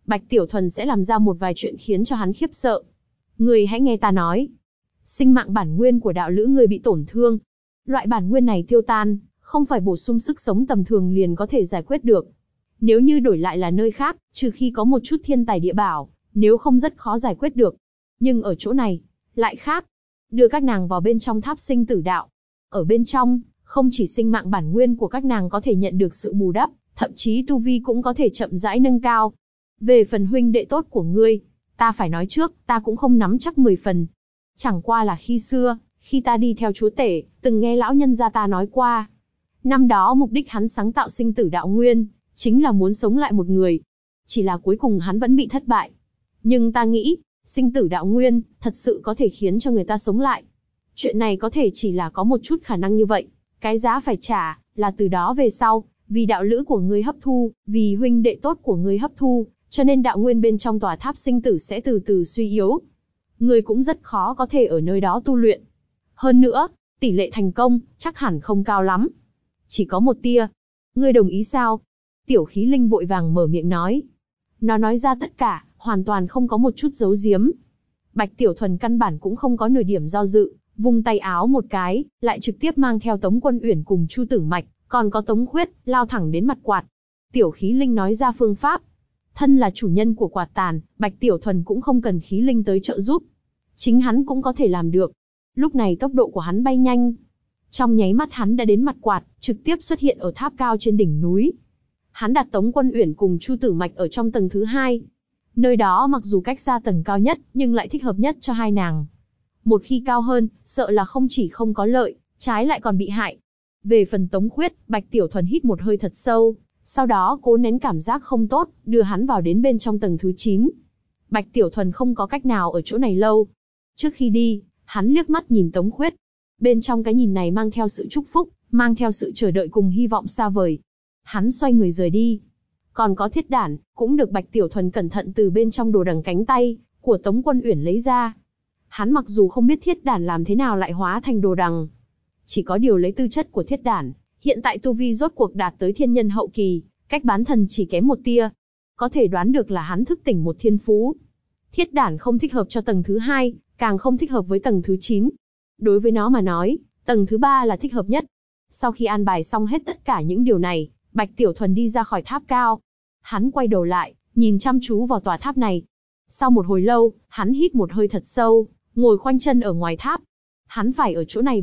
Bạch Tiểu Thuần sẽ làm ra một vài chuyện khiến cho hắn khiếp sợ. Ngươi hãy nghe ta nói. Sinh mạng bản nguyên của đạo lữ ngươi bị tổn thương. Loại bản nguyên này tiêu tan, không phải bổ sung sức sống tầm thường liền có thể giải quyết được. Nếu như đổi lại là nơi khác, trừ khi có một chút thiên tài địa bảo, nếu không rất khó giải quyết được. Nhưng ở chỗ này, lại khác. Đưa các nàng vào bên trong tháp sinh tử đạo. Ở bên trong, không chỉ sinh mạng bản nguyên của các nàng có thể nhận được sự bù đắp, thậm chí tu vi cũng có thể chậm rãi nâng cao. Về phần huynh đệ tốt của ngươi, ta phải nói trước, ta cũng không nắm chắc 10 phần. Chẳng qua là khi xưa, khi ta đi theo chúa tể, từng nghe lão nhân gia ta nói qua. Năm đó mục đích hắn sáng tạo sinh tử đạo nguyên, chính là muốn sống lại một người. Chỉ là cuối cùng hắn vẫn bị thất bại. Nhưng ta nghĩ, sinh tử đạo nguyên, thật sự có thể khiến cho người ta sống lại. Chuyện này có thể chỉ là có một chút khả năng như vậy. Cái giá phải trả, là từ đó về sau, vì đạo lữ của ngươi hấp thu, vì huynh đệ tốt của ngươi hấp thu, cho nên đạo nguyên bên trong tòa tháp sinh tử sẽ từ từ suy yếu. Ngươi cũng rất khó có thể ở nơi đó tu luyện. Hơn nữa, tỷ lệ thành công, chắc hẳn không cao lắm. Chỉ có một tia. Ngươi đồng ý sao? Tiểu Khí Linh vội vàng mở miệng nói. Nó nói ra tất cả, hoàn toàn không có một chút giấu giếm. Bạch Tiểu Thuần căn bản cũng không có nửa điểm do dự, vung tay áo một cái, lại trực tiếp mang theo Tống Quân Uyển cùng Chu Tử Mạch, còn có Tống Khuyết, lao thẳng đến mặt quạt. Tiểu Khí Linh nói ra phương pháp. Thân là chủ nhân của quạt tàn, Bạch Tiểu Thuần cũng không cần khí linh tới trợ giúp. Chính hắn cũng có thể làm được. Lúc này tốc độ của hắn bay nhanh. Trong nháy mắt hắn đã đến mặt quạt, trực tiếp xuất hiện ở tháp cao trên đỉnh núi. Hắn đặt Tống Quân Uyển cùng Chu Tử Mạch ở trong tầng thứ 2. Nơi đó mặc dù cách xa tầng cao nhất, nhưng lại thích hợp nhất cho hai nàng. Một khi cao hơn, sợ là không chỉ không có lợi, trái lại còn bị hại. Về phần Tống Khuyết, Bạch Tiểu Thuần hít một hơi thật sâu, sau đó cố nén cảm giác không tốt, đưa hắn vào đến bên trong tầng thứ 9. Bạch Tiểu Thuần không có cách nào ở chỗ này lâu. Trước khi đi, hắn liếc mắt nhìn Tống Khuyết. Bên trong cái nhìn này mang theo sự chúc phúc, mang theo sự chờ đợi cùng hy vọng xa vời. Hắn xoay người rời đi. Còn có thiết đản, cũng được Bạch Tiểu Thuần cẩn thận từ bên trong đồ đằng cánh tay của Tống Quân Uyển lấy ra. Hắn mặc dù không biết thiết đản làm thế nào lại hóa thành đồ đằng, chỉ có điều lấy tư chất của thiết đản, hiện tại tu vi rốt cuộc đạt tới thiên nhân hậu kỳ, cách bán thần chỉ kém một tia, có thể đoán được là hắn thức tỉnh một thiên phú. Thiết đản không thích hợp cho tầng thứ 2, càng không thích hợp với tầng thứ 9. Đối với nó mà nói, tầng thứ 3 là thích hợp nhất. Sau khi an bài xong hết tất cả những điều này, Bạch Tiểu Thuần đi ra khỏi tháp cao. Hắn quay đầu lại, nhìn chăm chú vào tòa tháp này. Sau một hồi lâu, hắn hít một hơi thật sâu, ngồi khoanh chân ở ngoài tháp. Hắn phải ở chỗ này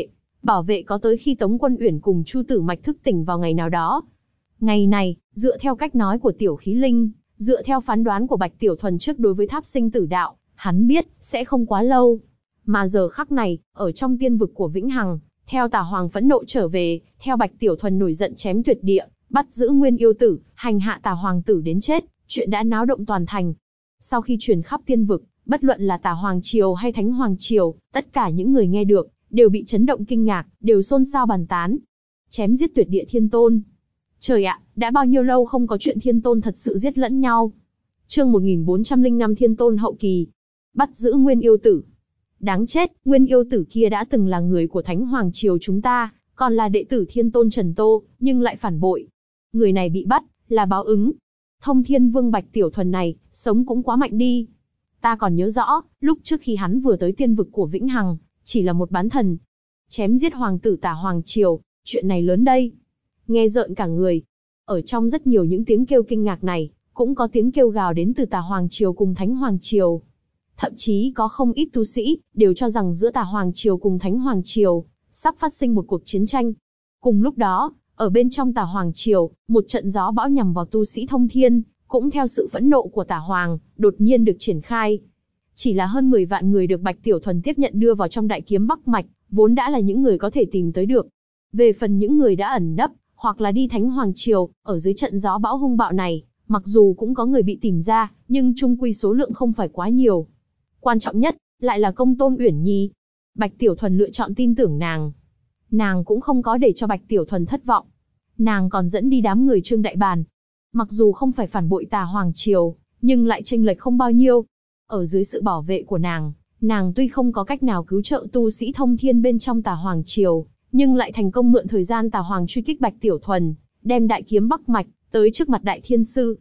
bảo vệ có tới khi Tống Quân Uyển cùng Chu Tử Mạch thức tỉnh vào ngày nào đó. Ngày này, dựa theo cách nói của Tiểu Khí Linh, dựa theo phán đoán của Bạch Tiểu Thuần trước đối với tháp sinh tử đạo, hắn biết, sẽ không quá lâu. Mà giờ khắc này, ở trong tiên vực của Vĩnh Hằng, theo Tà Hoàng phẫn nộ trở về, theo Bạch Tiểu Thuần nổi giận chém tuyệt địa, bắt giữ Nguyên Yêu Tử, hành hạ Tà Hoàng tử đến chết, chuyện đã náo động toàn thành. Sau khi truyền khắp tiên vực, bất luận là Tà Hoàng triều hay Thánh Hoàng triều, tất cả những người nghe được, đều bị chấn động kinh ngạc, đều xôn xao bàn tán. Chém giết tuyệt địa thiên tôn. Trời ạ, đã bao nhiêu lâu không có chuyện thiên tôn thật sự giết lẫn nhau. Chương 1405 Thiên tôn hậu kỳ. Bắt giữ Nguyên Yêu Tử. Đáng chết, Nguyên Yêu Tử kia đã từng là người của Thánh Hoàng triều chúng ta, còn là đệ tử Thiên Tôn Trần Tô, nhưng lại phản bội. Người này bị bắt, là báo ứng. Thông Thiên Vương Bạch Tiểu Thuần này, sống cũng quá mạnh đi. Ta còn nhớ rõ, lúc trước khi hắn vừa tới tiên vực của Vĩnh Hằng, chỉ là một bán thần. Chém giết hoàng tử Tà Hoàng triều, chuyện này lớn đây. Nghe rợn cả người. Ở trong rất nhiều những tiếng kêu kinh ngạc này, cũng có tiếng kêu gào đến từ Tà Hoàng triều cùng Thánh Hoàng triều. Thậm chí có không ít tu sĩ, đều cho rằng giữa Tà Hoàng triều cùng Thánh Hoàng triều, sắp phát sinh một cuộc chiến tranh. Cùng lúc đó, ở bên trong Tà Hoàng triều, một trận gió bão nhằm vào tu sĩ thông thiên, cũng theo sự phẫn nộ của Tà Hoàng, đột nhiên được triển khai. Chỉ là hơn 10 vạn người được Bạch Tiểu Thuần tiếp nhận đưa vào trong Đại Kiếm Bắc Mạch, vốn đã là những người có thể tìm tới được. Về phần những người đã ẩn nấp, hoặc là đi Thánh Hoàng triều, ở dưới trận gió bão hung bạo này, mặc dù cũng có người bị tìm ra, nhưng chung quy số lượng không phải quá nhiều. Quan trọng nhất, lại là Công Tôn Uyển Nhi. Bạch Tiểu Thuần lựa chọn tin tưởng nàng. Nàng cũng không có để cho Bạch Tiểu Thuần thất vọng. Nàng còn dẫn đi đám người Trương Đại Bàn. Mặc dù không phải phản bội Tà Hoàng triều, nhưng lại chênh lệch không bao nhiêu. Ở dưới sự bảo vệ của nàng tuy không có cách nào cứu trợ tu sĩ thông thiên bên trong Tà Hoàng triều, nhưng lại thành công mượn thời gian Tà Hoàng truy kích Bạch Tiểu Thuần, đem Đại Kiếm Bắc Mạch tới trước mặt Đại Thiên Sư.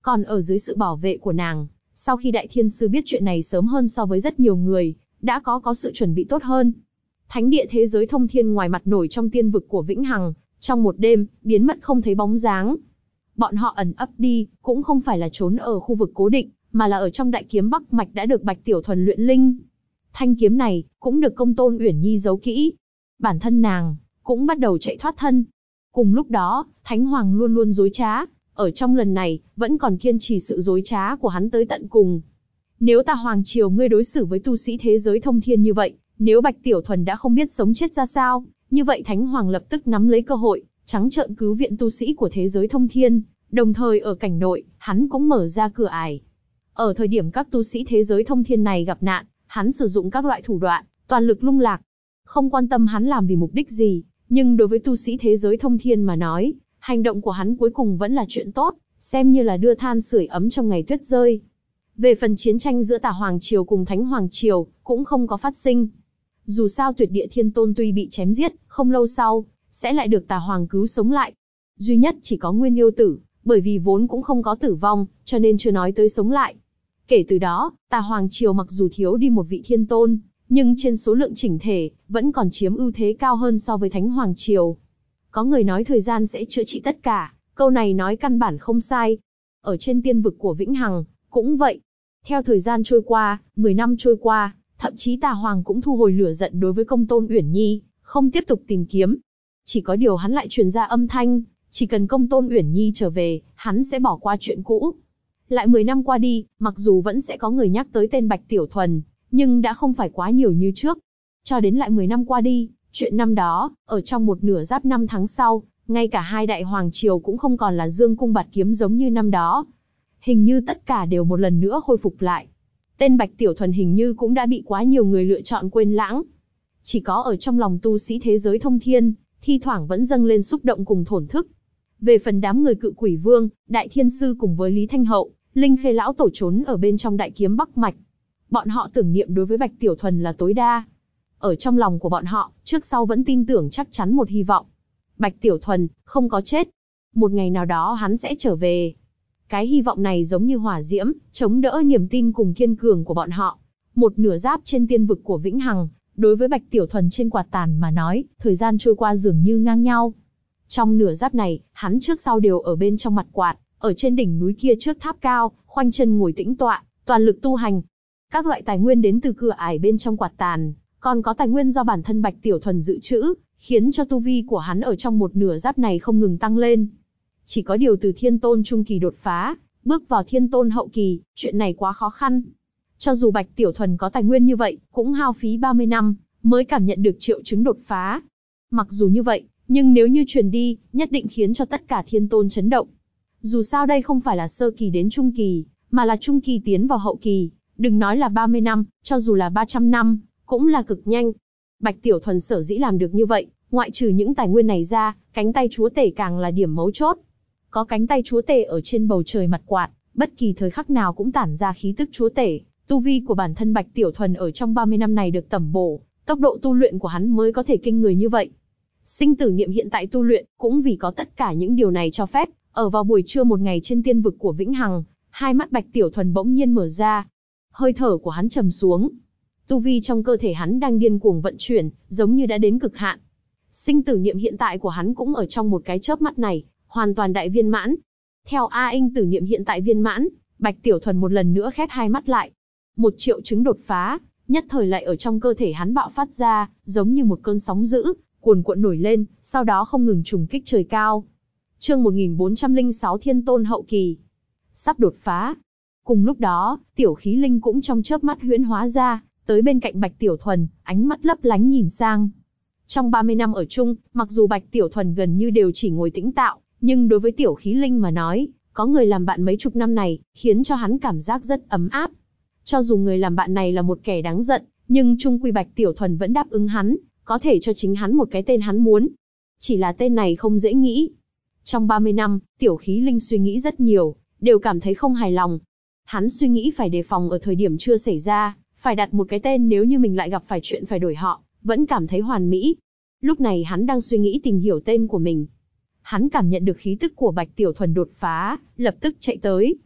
Còn ở dưới sự bảo vệ của nàng, sau khi Đại Thiên Sư biết chuyện này sớm hơn so với rất nhiều người, đã có sự chuẩn bị tốt hơn. Thánh địa thế giới thông thiên ngoài mặt nổi trong tiên vực của Vĩnh Hằng, trong một đêm, biến mất không thấy bóng dáng. Bọn họ ẩn ấp đi, cũng không phải là trốn ở khu vực cố định, mà là ở trong đại kiếm Bắc Mạch đã được Bạch Tiểu Thuần luyện linh. Thanh kiếm này, cũng được Công Tôn Uyển Nhi giấu kỹ. Bản thân nàng, cũng bắt đầu chạy thoát thân. Cùng lúc đó, Thánh Hoàng luôn luôn dối trá, ở trong lần này, vẫn còn kiên trì sự dối trá của hắn tới tận cùng. Nếu ta Hoàng Triều ngươi đối xử với tu sĩ thế giới thông thiên như vậy, nếu Bạch Tiểu Thuần đã không biết sống chết ra sao, như vậy Thánh Hoàng lập tức nắm lấy cơ hội, trắng trợn cứu viện tu sĩ của thế giới thông thiên, đồng thời ở cảnh nội, hắn cũng mở ra cửa ải. Ở thời điểm các tu sĩ thế giới thông thiên này gặp nạn, hắn sử dụng các loại thủ đoạn, toàn lực lung lạc. Không quan tâm hắn làm vì mục đích gì, nhưng đối với tu sĩ thế giới thông thiên mà nói, hành động của hắn cuối cùng vẫn là chuyện tốt, xem như là đưa than sưởi ấm trong ngày tuyết rơi. Về phần chiến tranh giữa Tà Hoàng Triều cùng Thánh Hoàng Triều, cũng không có phát sinh. Dù sao Tuyệt Địa Thiên Tôn tuy bị chém giết, không lâu sau, sẽ lại được Tà Hoàng cứu sống lại. Duy nhất chỉ có Nguyên Yêu Tử, bởi vì vốn cũng không có tử vong, cho nên chưa nói tới sống lại. Kể từ đó, Tà Hoàng Triều mặc dù thiếu đi một vị Thiên Tôn, nhưng trên số lượng chỉnh thể, vẫn còn chiếm ưu thế cao hơn so với Thánh Hoàng Triều. Có người nói thời gian sẽ chữa trị tất cả, câu này nói căn bản không sai. Ở trên tiên vực của Vĩnh Hằng, cũng vậy. Theo thời gian trôi qua, 10 năm trôi qua, thậm chí Tà Hoàng cũng thu hồi lửa giận đối với Công Tôn Uyển Nhi, không tiếp tục tìm kiếm. Chỉ có điều hắn lại truyền ra âm thanh, chỉ cần Công Tôn Uyển Nhi trở về, hắn sẽ bỏ qua chuyện cũ. Lại 10 năm qua đi, mặc dù vẫn sẽ có người nhắc tới tên Bạch Tiểu Thuần, nhưng đã không phải quá nhiều như trước. Cho đến lại 10 năm qua đi, chuyện năm đó, ở trong một nửa giáp năm tháng sau, ngay cả hai đại hoàng triều cũng không còn là dương cung bạt kiếm giống như năm đó. Hình như tất cả đều một lần nữa khôi phục lại. Tên Bạch Tiểu Thuần hình như cũng đã bị quá nhiều người lựa chọn quên lãng. Chỉ có ở trong lòng tu sĩ thế giới thông thiên, thi thoảng vẫn dâng lên xúc động cùng thổn thức. Về phần đám người Cự Quỷ Vương, Đại Thiên Sư cùng với Lý Thanh Hậu, Linh Khê Lão Tổ trốn ở bên trong đại kiếm Bắc Mạch. Bọn họ tưởng niệm đối với Bạch Tiểu Thuần là tối đa. Ở trong lòng của bọn họ, trước sau vẫn tin tưởng chắc chắn một hy vọng. Bạch Tiểu Thuần, không có chết. Một ngày nào đó hắn sẽ trở về. Cái hy vọng này giống như hỏa diễm, chống đỡ niềm tin cùng kiên cường của bọn họ. Một nửa giáp trên tiên vực của Vĩnh Hằng, đối với Bạch Tiểu Thuần trên quạt tàn mà nói, thời gian trôi qua dường như ngang nhau. Trong nửa giáp này, hắn trước sau đều ở bên trong mặt quạt, ở trên đỉnh núi kia trước tháp cao, khoanh chân ngồi tĩnh tọa, toàn lực tu hành. Các loại tài nguyên đến từ cửa ải bên trong quạt tàn, còn có tài nguyên do bản thân Bạch Tiểu Thuần dự trữ, khiến cho tu vi của hắn ở trong một nửa giáp này không ngừng tăng lên. Chỉ có điều từ Thiên Tôn trung kỳ đột phá, bước vào Thiên Tôn hậu kỳ, chuyện này quá khó khăn. Cho dù Bạch Tiểu Thuần có tài nguyên như vậy, cũng hao phí 30 năm, mới cảm nhận được triệu chứng đột phá. Mặc dù như vậy, nhưng nếu như truyền đi, nhất định khiến cho tất cả Thiên Tôn chấn động. Dù sao đây không phải là sơ kỳ đến trung kỳ, mà là trung kỳ tiến vào hậu kỳ. Đừng nói là 30 năm, cho dù là 300 năm, cũng là cực nhanh. Bạch Tiểu Thuần sở dĩ làm được như vậy, ngoại trừ những tài nguyên này ra, cánh tay chúa tể càng là điểm mấu chốt. Có cánh tay chúa tể ở trên bầu trời mặt quạt, bất kỳ thời khắc nào cũng tản ra khí tức chúa tể. Tu vi của bản thân Bạch Tiểu Thuần ở trong 30 năm này được tẩm bổ, tốc độ tu luyện của hắn mới có thể kinh người như vậy. Sinh tử niệm hiện tại tu luyện, cũng vì có tất cả những điều này cho phép, ở vào buổi trưa một ngày trên tiên vực của Vĩnh Hằng, hai mắt Bạch Tiểu Thuần bỗng nhiên mở ra. Hơi thở của hắn trầm xuống. Tu vi trong cơ thể hắn đang điên cuồng vận chuyển, giống như đã đến cực hạn. Sinh tử niệm hiện tại của hắn cũng ở trong một cái chớp mắt này, hoàn toàn đại viên mãn. Theo A Inh tử niệm hiện tại viên mãn, Bạch Tiểu Thuần một lần nữa khép hai mắt lại. Một triệu chứng đột phá, nhất thời lại ở trong cơ thể hắn bạo phát ra, giống như một cơn sóng dữ, cuồn cuộn nổi lên, sau đó không ngừng trùng kích trời cao. Chương 1406 Thiên Tôn hậu kỳ. Sắp đột phá. Cùng lúc đó, Tiểu Khí Linh cũng trong chớp mắt huyễn hóa ra, tới bên cạnh Bạch Tiểu Thuần, ánh mắt lấp lánh nhìn sang. Trong 30 năm ở chung, mặc dù Bạch Tiểu Thuần gần như đều chỉ ngồi tĩnh tạo, nhưng đối với Tiểu Khí Linh mà nói, có người làm bạn mấy chục năm này, khiến cho hắn cảm giác rất ấm áp. Cho dù người làm bạn này là một kẻ đáng giận, nhưng chung quy Bạch Tiểu Thuần vẫn đáp ứng hắn, có thể cho chính hắn một cái tên hắn muốn. Chỉ là tên này không dễ nghĩ. Trong 30 năm, Tiểu Khí Linh suy nghĩ rất nhiều, đều cảm thấy không hài lòng. Hắn suy nghĩ phải đề phòng ở thời điểm chưa xảy ra, phải đặt một cái tên nếu như mình lại gặp phải chuyện phải đổi họ, vẫn cảm thấy hoàn mỹ. Lúc này hắn đang suy nghĩ tìm hiểu tên của mình. Hắn cảm nhận được khí tức của Bạch Tiểu Thuần đột phá, lập tức chạy tới.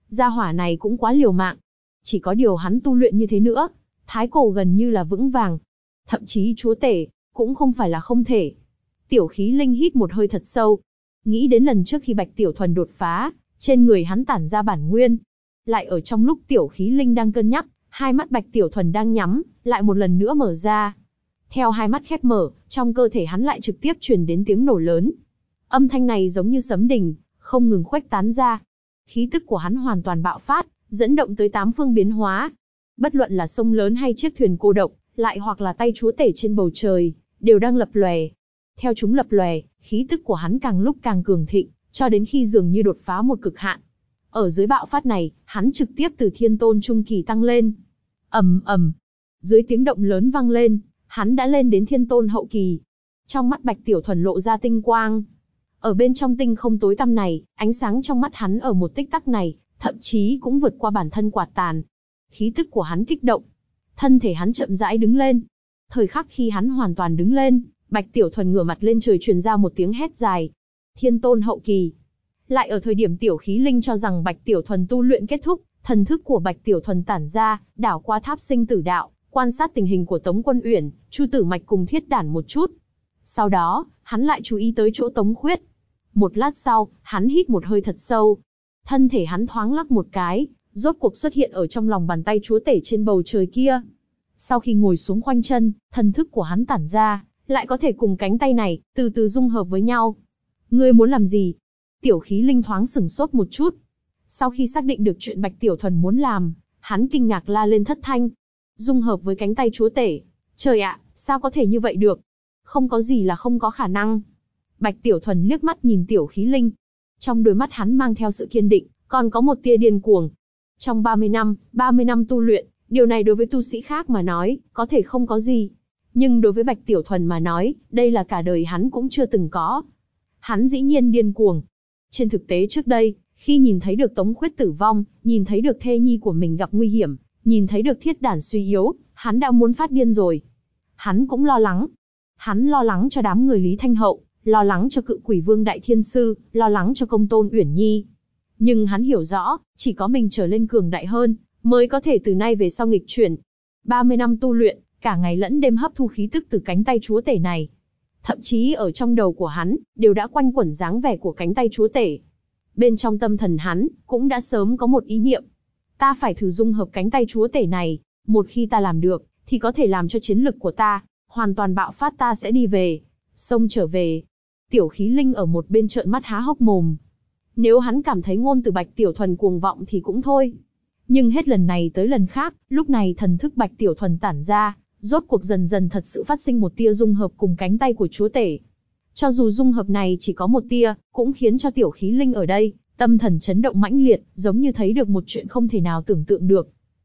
Gia hỏa này cũng quá liều mạng. Chỉ có điều hắn tu luyện như thế nữa, thái cổ gần như là vững vàng. Thậm chí chúa tể, cũng không phải là không thể. Tiểu khí linh hít một hơi thật sâu. Nghĩ đến lần trước khi Bạch Tiểu Thuần đột phá, trên người hắn tản ra bản nguyên. Lại ở trong lúc tiểu khí linh đang cân nhắc, hai mắt Bạch Tiểu Thuần đang nhắm, lại một lần nữa mở ra. Theo hai mắt khép mở, trong cơ thể hắn lại trực tiếp truyền đến tiếng nổ lớn. Âm thanh này giống như sấm đình, không ngừng khuếch tán ra. Khí tức của hắn hoàn toàn bạo phát, dẫn động tới tám phương biến hóa. Bất luận là sông lớn hay chiếc thuyền cô độc, lại hoặc là tay chúa tể trên bầu trời, đều đang lập lòe. Theo chúng lập lòe, khí tức của hắn càng lúc càng cường thịnh, cho đến khi dường như đột phá một cực hạn. Ở dưới bạo phát này, hắn trực tiếp từ thiên tôn trung kỳ tăng lên. Ầm ầm, dưới tiếng động lớn vang lên, hắn đã lên đến thiên tôn hậu kỳ. Trong mắt Bạch Tiểu Thuần lộ ra tinh quang. Ở bên trong tinh không tối tăm này, ánh sáng trong mắt hắn ở một tích tắc này, thậm chí cũng vượt qua bản thân quạt tàn. Khí tức của hắn kích động. Thân thể hắn chậm rãi đứng lên. Thời khắc khi hắn hoàn toàn đứng lên, Bạch Tiểu Thuần ngửa mặt lên trời truyền ra một tiếng hét dài. Thiên tôn hậu kỳ. Lại ở thời điểm tiểu khí linh cho rằng Bạch Tiểu Thuần tu luyện kết thúc, thần thức của Bạch Tiểu Thuần tản ra, đảo qua tháp sinh tử đạo, quan sát tình hình của Tống Quân Uyển, Chu Tử Mạch cùng Thiết Đản một chút. Sau đó, hắn lại chú ý tới chỗ Tống Khuyết. Một lát sau, hắn hít một hơi thật sâu. Thân thể hắn thoáng lắc một cái, rốt cuộc xuất hiện ở trong lòng bàn tay chúa tể trên bầu trời kia. Sau khi ngồi xuống khoanh chân, thần thức của hắn tản ra, lại có thể cùng cánh tay này, từ từ dung hợp với nhau. Ngươi muốn làm gì? Tiểu khí linh thoáng sửng sốt một chút. Sau khi xác định được chuyện Bạch Tiểu Thuần muốn làm, hắn kinh ngạc la lên thất thanh. Dung hợp với cánh tay chúa tể. Trời ạ, sao có thể như vậy được? Không có gì là không có khả năng. Bạch Tiểu Thuần liếc mắt nhìn tiểu khí linh. Trong đôi mắt hắn mang theo sự kiên định, còn có một tia điên cuồng. Trong 30 năm tu luyện, điều này đối với tu sĩ khác mà nói, có thể không có gì. Nhưng đối với Bạch Tiểu Thuần mà nói, đây là cả đời hắn cũng chưa từng có. Hắn dĩ nhiên điên cuồng. Trên thực tế trước đây, khi nhìn thấy được Tống Khuyết tử vong, nhìn thấy được thê nhi của mình gặp nguy hiểm, nhìn thấy được Thiết Đản suy yếu, hắn đã muốn phát điên rồi. Hắn cũng lo lắng. Hắn lo lắng cho đám người Lý Thanh Hậu, lo lắng cho Cự Quỷ Vương Đại Thiên Sư, lo lắng cho Công Tôn Uyển Nhi. Nhưng hắn hiểu rõ, chỉ có mình trở lên cường đại hơn, mới có thể từ nay về sau nghịch chuyển. 30 năm tu luyện, cả ngày lẫn đêm hấp thu khí tức từ cánh tay chúa tể này. Thậm chí ở trong đầu của hắn, đều đã quanh quẩn dáng vẻ của cánh tay chúa tể. Bên trong tâm thần hắn, cũng đã sớm có một ý niệm. Ta phải thử dung hợp cánh tay chúa tể này, một khi ta làm được, thì có thể làm cho chiến lực của ta, hoàn toàn bạo phát ta sẽ đi về. Xông trở về. Tiểu khí linh ở một bên trợn mắt há hốc mồm. Nếu hắn cảm thấy ngôn từ Bạch Tiểu Thuần cuồng vọng thì cũng thôi. Nhưng hết lần này tới lần khác, lúc này thần thức Bạch Tiểu Thuần tản ra, rốt cuộc dần dần thật sự phát sinh một tia dung hợp cùng cánh tay của chúa tể. Cho dù dung hợp này chỉ có một tia, cũng khiến cho tiểu khí linh ở đây, tâm thần chấn động mãnh liệt, giống như thấy được một chuyện không thể nào tưởng tượng được.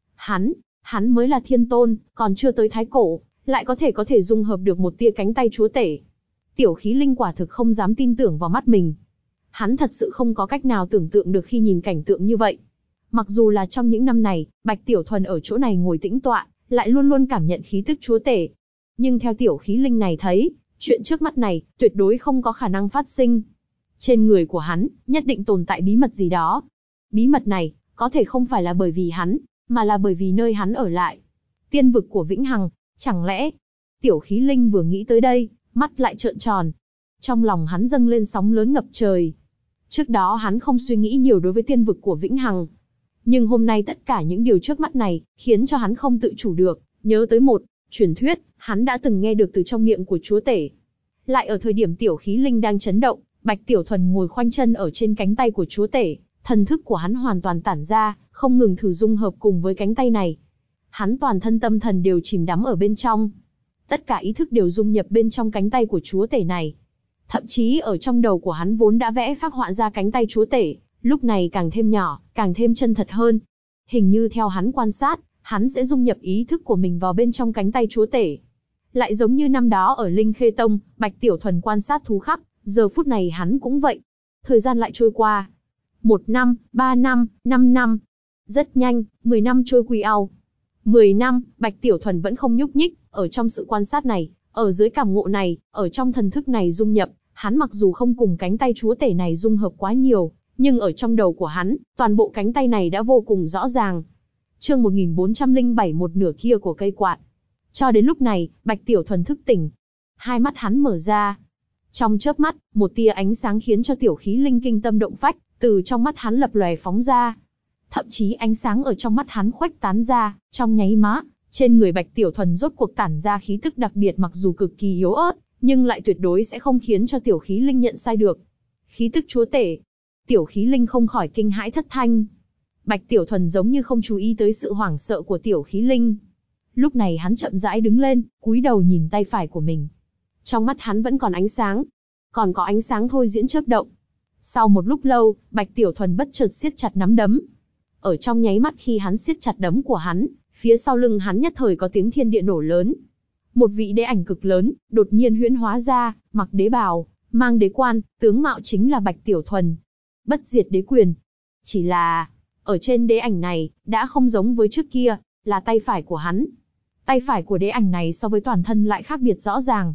Hắn mới là thiên tôn, còn chưa tới thái cổ, lại có thể dung hợp được một tia cánh tay chúa tể. Tiểu khí linh quả thực không dám tin tưởng vào mắt mình. Hắn thật sự không có cách nào tưởng tượng được khi nhìn cảnh tượng như vậy. Mặc dù là trong những năm này, Bạch Tiểu Thuần ở chỗ này ngồi tĩnh tọa, lại luôn luôn cảm nhận khí tức chúa tể. Nhưng theo tiểu khí linh này thấy, chuyện trước mắt này, tuyệt đối không có khả năng phát sinh. Trên người của hắn, nhất định tồn tại bí mật gì đó. Bí mật này, có thể không phải là bởi vì hắn, mà là bởi vì nơi hắn ở lại. Tiên vực của Vĩnh Hằng, chẳng lẽ... Tiểu khí linh vừa nghĩ tới đây, mắt lại trợn tròn. Trong lòng hắn dâng lên sóng lớn ngập trời. Trước đó hắn không suy nghĩ nhiều đối với tiên vực của Vĩnh Hằng. Nhưng hôm nay tất cả những điều trước mắt này, khiến cho hắn không tự chủ được, nhớ tới một truyền thuyết, hắn đã từng nghe được từ trong miệng của chúa tể. Lại ở thời điểm tiểu khí linh đang chấn động, Bạch Tiểu Thuần ngồi khoanh chân ở trên cánh tay của chúa tể, thần thức của hắn hoàn toàn tản ra, không ngừng thử dung hợp cùng với cánh tay này. Hắn toàn thân tâm thần đều chìm đắm ở bên trong. Tất cả ý thức đều dung nhập bên trong cánh tay của chúa tể này. Thậm chí ở trong đầu của hắn vốn đã vẽ phác họa ra cánh tay chúa tể, lúc này càng thêm nhỏ, càng thêm chân thật hơn. Hình như theo hắn quan sát, hắn sẽ dung nhập ý thức của mình vào bên trong cánh tay chúa tể. Lại giống như năm đó ở Linh Khê Tông, Bạch Tiểu Thuần quan sát thú khắc, giờ phút này hắn cũng vậy. Thời gian lại trôi qua. 1 năm, 3 năm, 5 năm. Rất nhanh, 10 năm trôi quy ao. 10 năm, Bạch Tiểu Thuần vẫn không nhúc nhích, ở trong sự quan sát này, ở dưới cảm ngộ này, ở trong thần thức này dung nhập, hắn mặc dù không cùng cánh tay chúa tể này dung hợp quá nhiều, Nhưng ở trong đầu của hắn, toàn bộ cánh tay này đã vô cùng rõ ràng. Chương 1407, một nửa kia của cây quạt. Cho đến lúc này, Bạch Tiểu Thuần thức tỉnh. Hai mắt hắn mở ra. Trong chớp mắt, một tia ánh sáng khiến cho tiểu khí linh kinh tâm động phách, từ trong mắt hắn lập lòe phóng ra. Thậm chí ánh sáng ở trong mắt hắn khuếch tán ra, trong nháy mắt, trên người Bạch Tiểu Thuần rốt cuộc tản ra khí tức đặc biệt, mặc dù cực kỳ yếu ớt, nhưng lại tuyệt đối sẽ không khiến cho tiểu khí linh nhận sai được. Khí tức chúa tể. Tiểu khí linh không khỏi kinh hãi thất thanh. Bạch Tiểu Thuần giống như không chú ý tới sự hoảng sợ của tiểu khí linh. Lúc này hắn chậm rãi đứng lên, cúi đầu nhìn tay phải của mình. Trong mắt hắn vẫn còn ánh sáng. Còn có ánh sáng thôi diễn chớp động. Sau một lúc lâu, Bạch Tiểu Thuần bất chợt siết chặt nắm đấm. Ở trong nháy mắt khi hắn siết chặt đấm của hắn, phía sau lưng hắn nhất thời có tiếng thiên địa nổ lớn. Một vị đế ảnh cực lớn, đột nhiên huyễn hóa ra, mặc đế bào, mang đế quan, tướng mạo chính là Bạch Tiểu Thuần. Bất diệt đế quyền. Chỉ là, ở trên đế ảnh này, đã không giống với trước kia, là tay phải của hắn. Tay phải của đế ảnh này so với toàn thân lại khác biệt rõ ràng.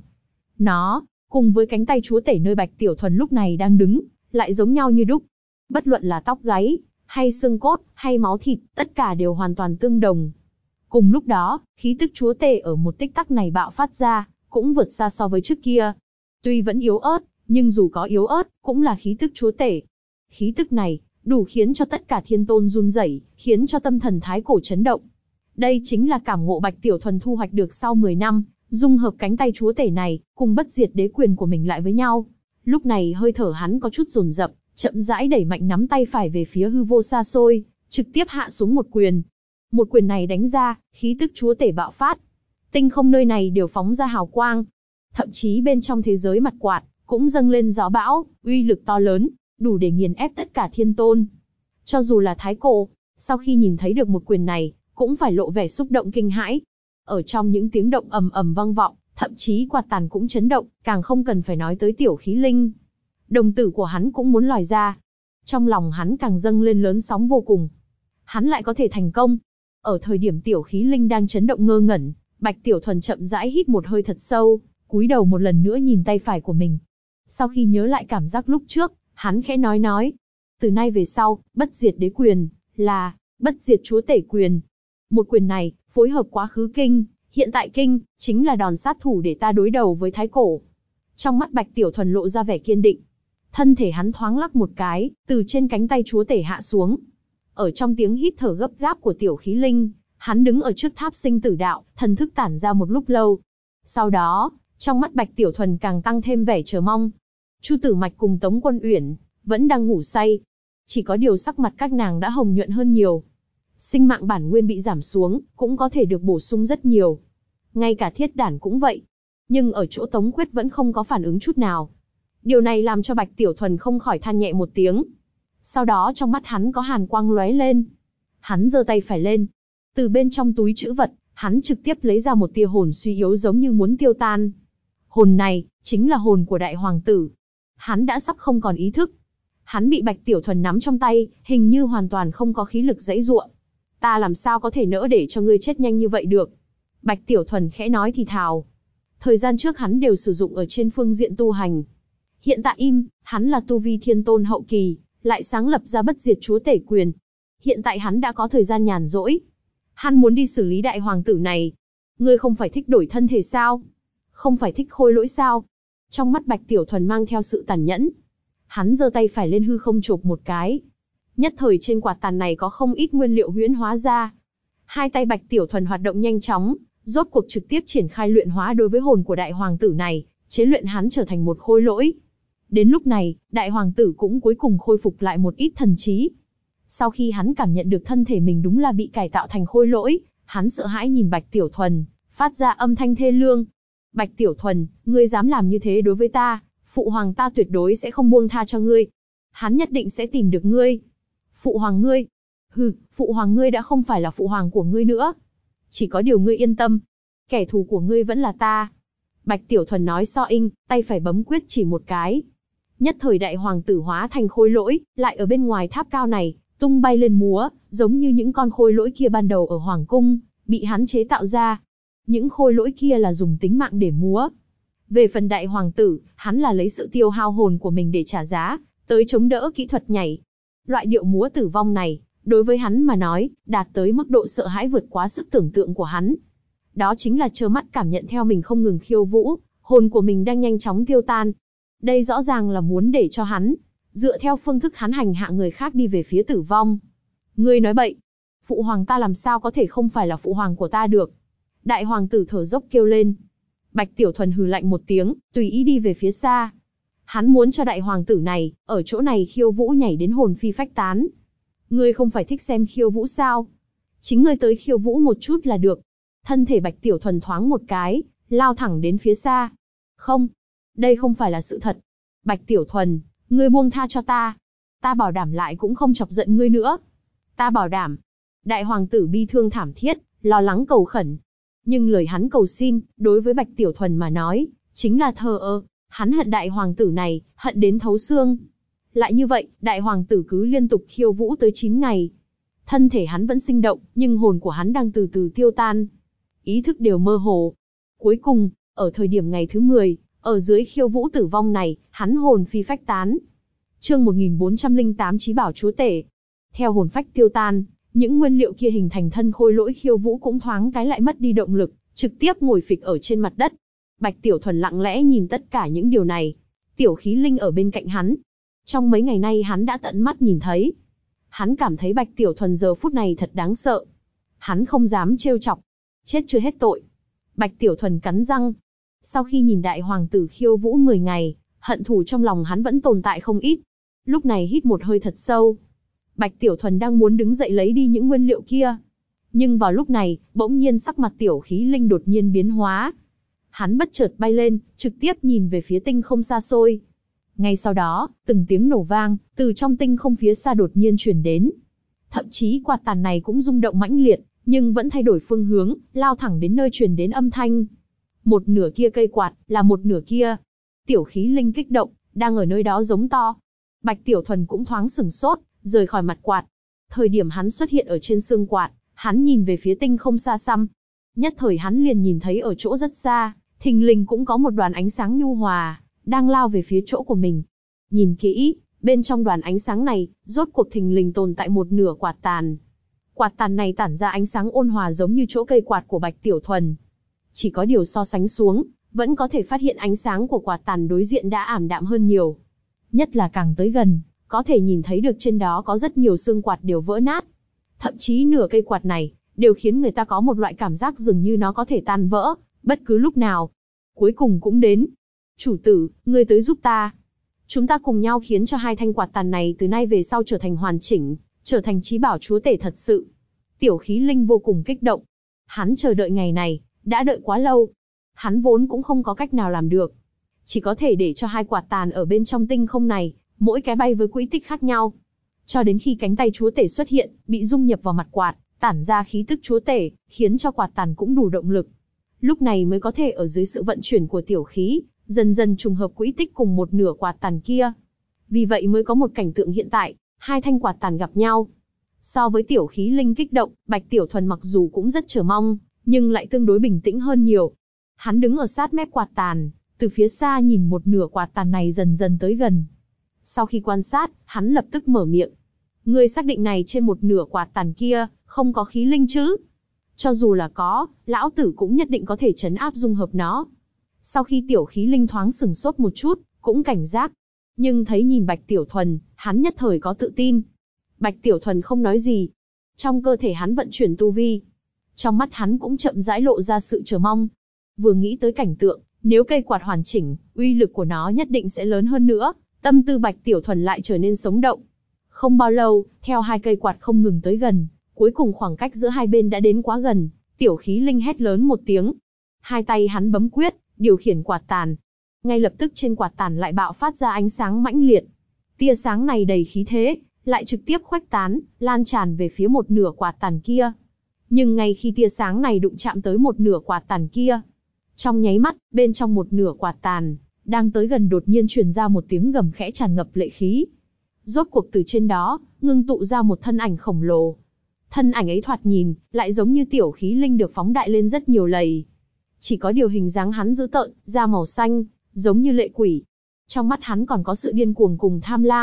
Nó, cùng với cánh tay chúa tể nơi Bạch Tiểu Thuần lúc này đang đứng, lại giống nhau như đúc. Bất luận là tóc gáy, hay xương cốt, hay máu thịt, tất cả đều hoàn toàn tương đồng. Cùng lúc đó, khí tức chúa tể ở một tích tắc này bạo phát ra, cũng vượt xa so với trước kia. Tuy vẫn yếu ớt, nhưng dù có yếu ớt, cũng là khí tức chúa tể. Khí tức này, đủ khiến cho tất cả thiên tôn run rẩy, khiến cho tâm thần thái cổ chấn động. Đây chính là cảm ngộ Bạch Tiểu Thuần thu hoạch được sau 10 năm, dung hợp cánh tay chúa tể này, cùng bất diệt đế quyền của mình lại với nhau. Lúc này hơi thở hắn có chút dồn dập, chậm rãi đẩy mạnh nắm tay phải về phía hư vô xa xôi, trực tiếp hạ xuống một quyền. Một quyền này đánh ra, khí tức chúa tể bạo phát. Tinh không nơi này đều phóng ra hào quang. Thậm chí bên trong thế giới mặt quạt, cũng dâng lên gió bão, uy lực to lớn, đủ để nghiền ép tất cả thiên tôn. Cho dù là thái cổ, sau khi nhìn thấy được một quyền này, cũng phải lộ vẻ xúc động kinh hãi. Ở trong những tiếng động ầm ầm vang vọng, thậm chí quạt tàn cũng chấn động, càng không cần phải nói tới tiểu khí linh. Đồng tử của hắn cũng muốn lòi ra. Trong lòng hắn càng dâng lên lớn sóng vô cùng. Hắn lại có thể thành công. Ở thời điểm tiểu khí linh đang chấn động ngơ ngẩn, Bạch Tiểu Thuần chậm rãi hít một hơi thật sâu, cúi đầu một lần nữa nhìn tay phải của mình. Sau khi nhớ lại cảm giác lúc trước, hắn khẽ nói. Từ nay về sau, bất diệt đế quyền, là, bất diệt chúa tể quyền. Một quyền này, phối hợp quá khứ kinh, hiện tại kinh, chính là đòn sát thủ để ta đối đầu với thái cổ. Trong mắt Bạch Tiểu Thuần lộ ra vẻ kiên định. Thân thể hắn thoáng lắc một cái, từ trên cánh tay chúa tể hạ xuống. Ở trong tiếng hít thở gấp gáp của tiểu khí linh, hắn đứng ở trước tháp sinh tử đạo, thần thức tản ra một lúc lâu. Sau đó, trong mắt Bạch Tiểu Thuần càng tăng thêm vẻ chờ mong. Chu Tử Mạch cùng Tống Quân Uyển vẫn đang ngủ say. Chỉ có điều sắc mặt các nàng đã hồng nhuận hơn nhiều. Sinh mạng bản nguyên bị giảm xuống, cũng có thể được bổ sung rất nhiều. Ngay cả Thiết Đản cũng vậy. Nhưng ở chỗ Tống Khuyết vẫn không có phản ứng chút nào. Điều này làm cho Bạch Tiểu Thuần không khỏi than nhẹ một tiếng. Sau đó trong mắt hắn có hàn quang lóe lên. Hắn giơ tay phải lên. Từ bên trong túi trữ vật, hắn trực tiếp lấy ra một tia hồn suy yếu giống như muốn tiêu tan. Hồn này, chính là hồn của đại hoàng tử. Hắn đã sắp không còn ý thức. Hắn bị Bạch Tiểu Thuần nắm trong tay, hình như hoàn toàn không có khí lực giãy giụa. Ta làm sao có thể nỡ để cho ngươi chết nhanh như vậy được? Bạch Tiểu Thuần khẽ nói thì thào. Thời gian trước hắn đều sử dụng ở trên phương diện tu hành. Hiện tại hắn là tu vi thiên tôn hậu kỳ, lại sáng lập ra bất diệt chúa tể quyền. Hiện tại hắn đã có thời gian nhàn rỗi. Hắn muốn đi xử lý đại hoàng tử này. Ngươi không phải thích đổi thân thể sao? Không phải thích khôi lỗi sao? Trong mắt Bạch Tiểu Thuần mang theo sự tàn nhẫn. Hắn giơ tay phải lên hư không chộp một cái. Nhất thời trên quạt tàn này có không ít nguyên liệu huyễn hóa ra. Hai tay Bạch Tiểu Thuần hoạt động nhanh chóng, rốt cuộc trực tiếp triển khai luyện hóa đối với hồn của đại hoàng tử này, chế luyện hắn trở thành một khôi lỗi. Đến lúc này, đại hoàng tử cũng cuối cùng khôi phục lại một ít thần trí. Sau khi hắn cảm nhận được thân thể mình đúng là bị cải tạo thành khôi lỗi, hắn sợ hãi nhìn Bạch Tiểu Thuần, phát ra âm thanh thê lương. Bạch Tiểu Thuần, ngươi dám làm như thế đối với ta, phụ hoàng ta tuyệt đối sẽ không buông tha cho ngươi. Hắn nhất định sẽ tìm được ngươi. Phụ hoàng ngươi? Hừ, phụ hoàng ngươi đã không phải là phụ hoàng của ngươi nữa. Chỉ có điều ngươi yên tâm, kẻ thù của ngươi vẫn là ta. Bạch Tiểu Thuần nói tay phải bấm quyết chỉ một cái. Nhất thời đại hoàng tử hóa thành khôi lỗi, lại ở bên ngoài tháp cao này, tung bay lên múa, giống như những con khôi lỗi kia ban đầu ở hoàng cung, bị hắn chế tạo ra. Những khôi lỗi kia là dùng tính mạng để múa. Về phần đại hoàng tử, hắn là lấy sự tiêu hao hồn của mình để trả giá, tới chống đỡ kỹ thuật nhảy. Loại điệu múa tử vong này, đối với hắn mà nói, đạt tới mức độ sợ hãi vượt quá sức tưởng tượng của hắn. Đó chính là trơ mắt cảm nhận theo mình không ngừng khiêu vũ, hồn của mình đang nhanh chóng tiêu tan. Đây rõ ràng là muốn để cho hắn, dựa theo phương thức hắn hành hạ người khác đi về phía tử vong. Ngươi nói bậy, phụ hoàng ta làm sao có thể không phải là phụ hoàng của ta được? Đại hoàng tử thở dốc kêu lên. Bạch Tiểu Thuần hừ lạnh một tiếng, tùy ý đi về phía xa. Hắn muốn cho đại hoàng tử này, ở chỗ này khiêu vũ nhảy đến hồn phi phách tán. Ngươi không phải thích xem khiêu vũ sao? Chính ngươi tới khiêu vũ một chút là được. Thân thể Bạch Tiểu Thuần thoáng một cái, lao thẳng đến phía xa. Không, đây không phải là sự thật. Bạch Tiểu Thuần, ngươi buông tha cho ta. Ta bảo đảm lại cũng không chọc giận ngươi nữa. Ta bảo đảm. Đại hoàng tử bi thương thảm thiết, lo lắng cầu khẩn. Nhưng lời hắn cầu xin, đối với Bạch Tiểu Thuần mà nói, chính là thờ ơ. Hắn hận đại hoàng tử này, hận đến thấu xương. Lại như vậy, đại hoàng tử cứ liên tục khiêu vũ tới 9 ngày. Thân thể hắn vẫn sinh động, nhưng hồn của hắn đang từ từ tiêu tan. Ý thức đều mơ hồ. Cuối cùng, ở thời điểm ngày thứ 10, ở dưới khiêu vũ tử vong này, hắn hồn phi phách tán. Chương 1408 Chí Bảo Chúa Tể. Theo hồn phách tiêu tan, những nguyên liệu kia hình thành thân khôi lỗi khiêu vũ cũng thoáng cái lại mất đi động lực, trực tiếp ngồi phịch ở trên mặt đất. Bạch Tiểu Thuần lặng lẽ nhìn tất cả những điều này. Tiểu Khí Linh ở bên cạnh hắn. Trong mấy ngày nay hắn đã tận mắt nhìn thấy. Hắn cảm thấy Bạch Tiểu Thuần giờ phút này thật đáng sợ. Hắn không dám trêu chọc. Chết chưa hết tội. Bạch Tiểu Thuần cắn răng. Sau khi nhìn đại hoàng tử khiêu vũ 10 ngày, hận thù trong lòng hắn vẫn tồn tại không ít. Lúc này hít một hơi thật sâu. Bạch Tiểu Thuần đang muốn đứng dậy lấy đi những nguyên liệu kia. Nhưng vào lúc này, bỗng nhiên sắc mặt Tiểu Khí Linh đột nhiên biến hóa. Hắn bất chợt bay lên, trực tiếp nhìn về phía tinh không xa xôi. Ngay sau đó, từng tiếng nổ vang, từ trong tinh không phía xa đột nhiên truyền đến. Thậm chí quạt tàn này cũng rung động mãnh liệt, nhưng vẫn thay đổi phương hướng, lao thẳng đến nơi truyền đến âm thanh. Một nửa kia cây quạt, là một nửa kia. Tiểu Khí Linh kích động, đang ở nơi đó giống to. Bạch Tiểu Thuần cũng thoáng sửng sốt, rời khỏi mặt quạt. Thời điểm hắn xuất hiện ở trên xương quạt, hắn nhìn về phía tinh không xa xăm. Nhất thời hắn liền nhìn thấy ở chỗ rất xa, thình lình cũng có một đoàn ánh sáng nhu hòa, đang lao về phía chỗ của mình. Nhìn kỹ, bên trong đoàn ánh sáng này, rốt cuộc thình lình tồn tại một nửa quạt tàn. Quạt tàn này tản ra ánh sáng ôn hòa giống như chỗ cây quạt của Bạch Tiểu Thuần. Chỉ có điều so sánh xuống, vẫn có thể phát hiện ánh sáng của quạt tàn đối diện đã ảm đạm hơn nhiều. Nhất là càng tới gần, có thể nhìn thấy được trên đó có rất nhiều xương quạt đều vỡ nát. Thậm chí nửa cây quạt này, đều khiến người ta có một loại cảm giác dường như nó có thể tan vỡ, bất cứ lúc nào. Cuối cùng cũng đến. Chủ tử, ngươi tới giúp ta. Chúng ta cùng nhau khiến cho hai thanh quạt tàn này từ nay về sau trở thành hoàn chỉnh, trở thành chí bảo chúa tể thật sự. Tiểu Khí Linh vô cùng kích động. Hắn chờ đợi ngày này, đã đợi quá lâu. Hắn vốn cũng không có cách nào làm được. Chỉ có thể để cho hai quạt tàn ở bên trong tinh không này, mỗi cái bay với quỹ tích khác nhau. Cho đến khi cánh tay chúa tể xuất hiện, bị dung nhập vào mặt quạt, tản ra khí tức chúa tể, khiến cho quạt tàn cũng đủ động lực. Lúc này mới có thể ở dưới sự vận chuyển của tiểu khí, dần dần trùng hợp quỹ tích cùng một nửa quạt tàn kia. Vì vậy mới có một cảnh tượng hiện tại, hai thanh quạt tàn gặp nhau. So với Tiểu Khí Linh kích động, Bạch Tiểu Thuần mặc dù cũng rất chờ mong, nhưng lại tương đối bình tĩnh hơn nhiều. Hắn đứng ở sát mép quạt tàn, từ phía xa nhìn một nửa quạt tàn này dần dần tới gần. Sau khi quan sát, hắn lập tức mở miệng. Ngươi xác định này trên một nửa quạt tàn kia, không có khí linh chứ? Cho dù là có, lão tử cũng nhất định có thể trấn áp dung hợp nó. Sau khi Tiểu Khí Linh thoáng sừng sốt một chút, cũng cảnh giác. Nhưng thấy nhìn Bạch Tiểu Thuần, hắn nhất thời có tự tin. Bạch Tiểu Thuần không nói gì. Trong cơ thể hắn vận chuyển tu vi. Trong mắt hắn cũng chậm rãi lộ ra sự chờ mong. Vừa nghĩ tới cảnh tượng, nếu cây quạt hoàn chỉnh, uy lực của nó nhất định sẽ lớn hơn nữa. Tâm tư Bạch Tiểu Thuần lại trở nên sống động. Không bao lâu, theo hai cây quạt không ngừng tới gần, cuối cùng khoảng cách giữa hai bên đã đến quá gần. Tiểu Khí Linh hét lớn một tiếng. Hai tay hắn bấm quyết, điều khiển quạt tàn. Ngay lập tức trên quạt tàn lại bạo phát ra ánh sáng mãnh liệt. Tia sáng này đầy khí thế, lại trực tiếp khuếch tán, lan tràn về phía một nửa quạt tàn kia. Nhưng ngay khi tia sáng này đụng chạm tới một nửa quạt tàn kia, trong nháy mắt, bên trong một nửa quạt tàn, đang tới gần đột nhiên truyền ra một tiếng gầm khẽ tràn ngập lệ khí. Rốt cuộc từ trên đó, ngưng tụ ra một thân ảnh khổng lồ. Thân ảnh ấy thoạt nhìn, lại giống như Tiểu Khí Linh được phóng đại lên rất nhiều lầy. Chỉ có điều hình dáng hắn dữ tợn, da màu xanh, giống như lệ quỷ. Trong mắt hắn còn có sự điên cuồng cùng tham lam,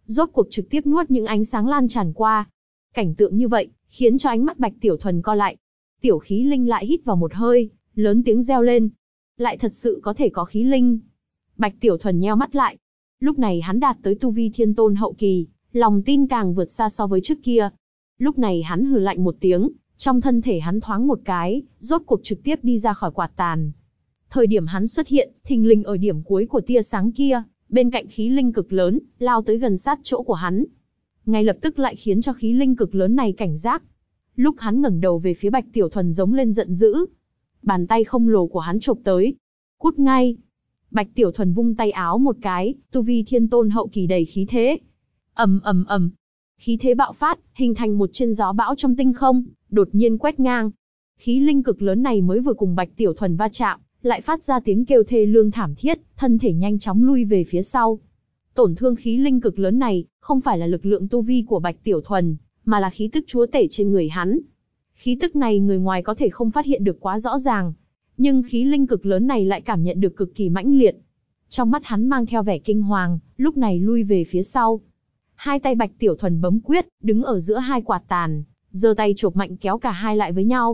rốt cuộc trực tiếp nuốt những ánh sáng lan tràn qua. Cảnh tượng như vậy, khiến cho ánh mắt Bạch Tiểu Thuần co lại. Tiểu khí linh lại hít vào một hơi, lớn tiếng reo lên. Lại thật sự có thể có khí linh. Bạch Tiểu Thuần nheo mắt lại. Lúc này hắn đạt tới tu vi thiên tôn hậu kỳ, lòng tin càng vượt xa so với trước kia. Lúc này hắn hừ lạnh một tiếng, trong thân thể hắn thoáng một cái, rốt cuộc trực tiếp đi ra khỏi quạt tàn. Thời điểm hắn xuất hiện, thình lình ở điểm cuối của tia sáng kia, bên cạnh khí linh cực lớn, lao tới gần sát chỗ của hắn. Ngay lập tức lại khiến cho khí linh cực lớn này cảnh giác. Lúc hắn ngẩng đầu về phía Bạch Tiểu Thuần giống lên giận dữ. Bàn tay khổng lồ của hắn chộp tới. Cút ngay. Bạch Tiểu Thuần vung tay áo một cái, tu vi thiên tôn hậu kỳ đầy khí thế. Ầm ầm ầm. Khí thế bạo phát, hình thành một trên gió bão trong tinh không, đột nhiên quét ngang. Khí linh cực lớn này mới vừa cùng Bạch Tiểu Thuần va chạm, lại phát ra tiếng kêu thê lương thảm thiết, thân thể nhanh chóng lui về phía sau. Tổn thương khí linh cực lớn này, không phải là lực lượng tu vi của Bạch Tiểu Thuần, mà là khí tức chúa tể trên người hắn. Khí tức này người ngoài có thể không phát hiện được quá rõ ràng, nhưng khí linh cực lớn này lại cảm nhận được cực kỳ mãnh liệt. Trong mắt hắn mang theo vẻ kinh hoàng, lúc này lui về phía sau. Hai tay Bạch Tiểu Thuần bấm quyết, đứng ở giữa hai quạt tàn, giơ tay chộp mạnh kéo cả hai lại với nhau.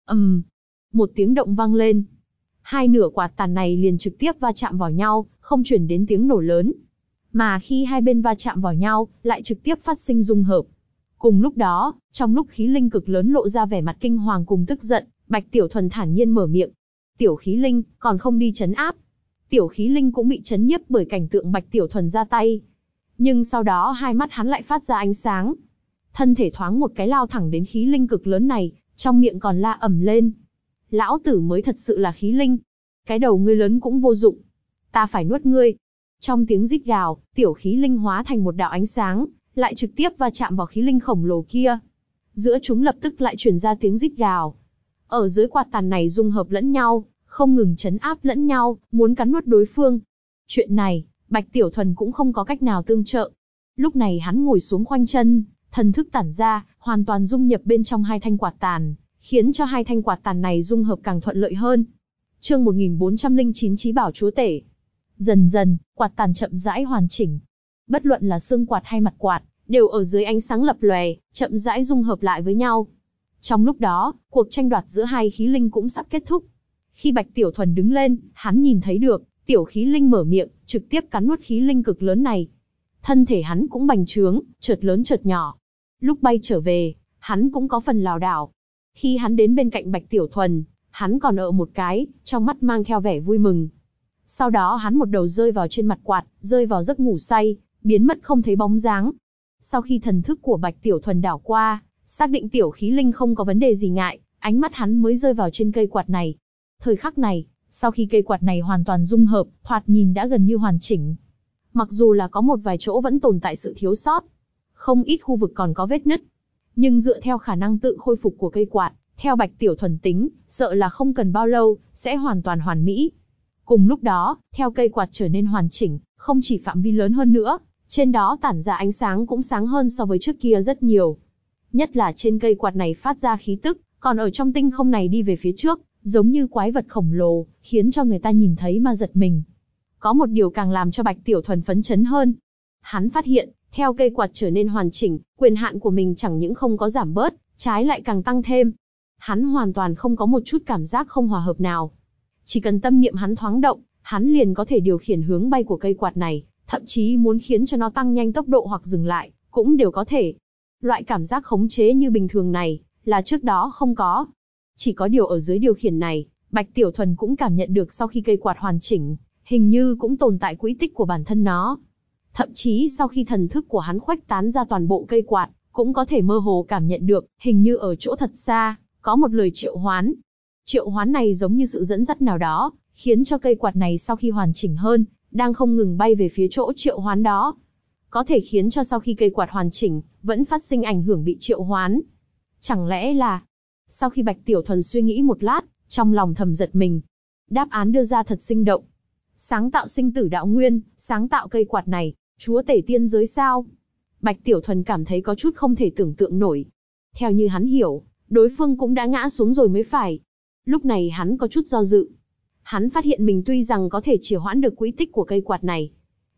Một tiếng động vang lên. Hai nửa quạt tàn này liền trực tiếp va chạm vào nhau, không truyền đến tiếng nổ lớn. Mà khi hai bên va chạm vào nhau, lại trực tiếp phát sinh dung hợp. Cùng lúc đó, trong lúc khí linh cực lớn lộ ra vẻ mặt kinh hoàng cùng tức giận, Bạch Tiểu Thuần thản nhiên mở miệng. Tiểu khí linh, còn không đi trấn áp. Tiểu khí linh cũng bị chấn nhiếp bởi cảnh tượng Bạch Tiểu Thuần ra tay. Nhưng sau đó hai mắt hắn lại phát ra ánh sáng. Thân thể thoáng một cái lao thẳng đến khí linh cực lớn này, trong miệng còn la ầm lên. Lão tử mới thật sự là khí linh. Cái đầu ngươi lớn cũng vô dụng. Ta phải nuốt ngươi. Trong tiếng rít gào, tiểu khí linh hóa thành một đạo ánh sáng, lại trực tiếp va chạm vào khí linh khổng lồ kia. Giữa chúng lập tức lại truyền ra tiếng rít gào. Ở dưới quạt tàn này dung hợp lẫn nhau, không ngừng trấn áp lẫn nhau, muốn cắn nuốt đối phương. Chuyện này, Bạch Tiểu Thuần cũng không có cách nào tương trợ. Lúc này hắn ngồi xuống khoanh chân, thần thức tản ra, hoàn toàn dung nhập bên trong hai thanh quạt tàn, khiến cho hai thanh quạt tàn này dung hợp càng thuận lợi hơn. Chương 1409 Chí Bảo Chúa Tể. Dần dần, quạt tàn chậm rãi hoàn chỉnh. Bất luận là xương quạt hay mặt quạt, đều ở dưới ánh sáng lập lòe, chậm rãi dung hợp lại với nhau. Trong lúc đó, cuộc tranh đoạt giữa hai khí linh cũng sắp kết thúc. Khi Bạch Tiểu Thuần đứng lên, hắn nhìn thấy được, tiểu khí linh mở miệng, trực tiếp cắn nuốt khí linh cực lớn này. Thân thể hắn cũng bành trướng, chợt lớn chợt nhỏ. Lúc bay trở về, hắn cũng có phần lảo đảo. Khi hắn đến bên cạnh Bạch Tiểu Thuần, hắn còn ợ một cái, trong mắt mang theo vẻ vui mừng. Sau đó hắn một đầu rơi vào trên mặt quạt, rơi vào giấc ngủ say, biến mất không thấy bóng dáng. Sau khi thần thức của Bạch Tiểu Thuần đảo qua, xác định tiểu khí linh không có vấn đề gì ngại, ánh mắt hắn mới rơi vào trên cây quạt này. Thời khắc này, sau khi cây quạt này hoàn toàn dung hợp, thoạt nhìn đã gần như hoàn chỉnh. Mặc dù là có một vài chỗ vẫn tồn tại sự thiếu sót, không ít khu vực còn có vết nứt, nhưng dựa theo khả năng tự khôi phục của cây quạt, theo Bạch Tiểu Thuần tính, sợ là không cần bao lâu, sẽ hoàn toàn hoàn mỹ. Cùng lúc đó, theo cây quạt trở nên hoàn chỉnh, không chỉ phạm vi lớn hơn nữa, trên đó tản ra ánh sáng cũng sáng hơn so với trước kia rất nhiều. Nhất là trên cây quạt này phát ra khí tức, còn ở trong tinh không này đi về phía trước, giống như quái vật khổng lồ, khiến cho người ta nhìn thấy mà giật mình. Có một điều càng làm cho Bạch Tiểu Thuần phấn chấn hơn. Hắn phát hiện, theo cây quạt trở nên hoàn chỉnh, quyền hạn của mình chẳng những không có giảm bớt, trái lại càng tăng thêm. Hắn hoàn toàn không có một chút cảm giác không hòa hợp nào. Chỉ cần tâm niệm hắn thoáng động, hắn liền có thể điều khiển hướng bay của cây quạt này, thậm chí muốn khiến cho nó tăng nhanh tốc độ hoặc dừng lại, cũng đều có thể. Loại cảm giác khống chế như bình thường này, là trước đó không có. Chỉ có điều ở dưới điều khiển này, Bạch Tiểu Thuần cũng cảm nhận được sau khi cây quạt hoàn chỉnh, hình như cũng tồn tại quỹ tích của bản thân nó. Thậm chí sau khi thần thức của hắn khuếch tán ra toàn bộ cây quạt, cũng có thể mơ hồ cảm nhận được, hình như ở chỗ thật xa, có một lời triệu hoán. Triệu hoán này giống như sự dẫn dắt nào đó, khiến cho cây quạt này sau khi hoàn chỉnh hơn, đang không ngừng bay về phía chỗ triệu hoán đó. Có thể khiến cho sau khi cây quạt hoàn chỉnh, vẫn phát sinh ảnh hưởng bị triệu hoán. Chẳng lẽ là... Sau khi Bạch Tiểu Thuần suy nghĩ một lát, trong lòng thầm giật mình. Đáp án đưa ra thật sinh động. Sáng tạo sinh tử đạo nguyên, sáng tạo cây quạt này, chúa tể tiên giới sao? Bạch Tiểu Thuần cảm thấy có chút không thể tưởng tượng nổi. Theo như hắn hiểu, đối phương cũng đã ngã xuống rồi mới phải. Lúc này hắn có chút do dự. Hắn phát hiện mình tuy rằng có thể trì hoãn được quỹ tích của cây quạt này,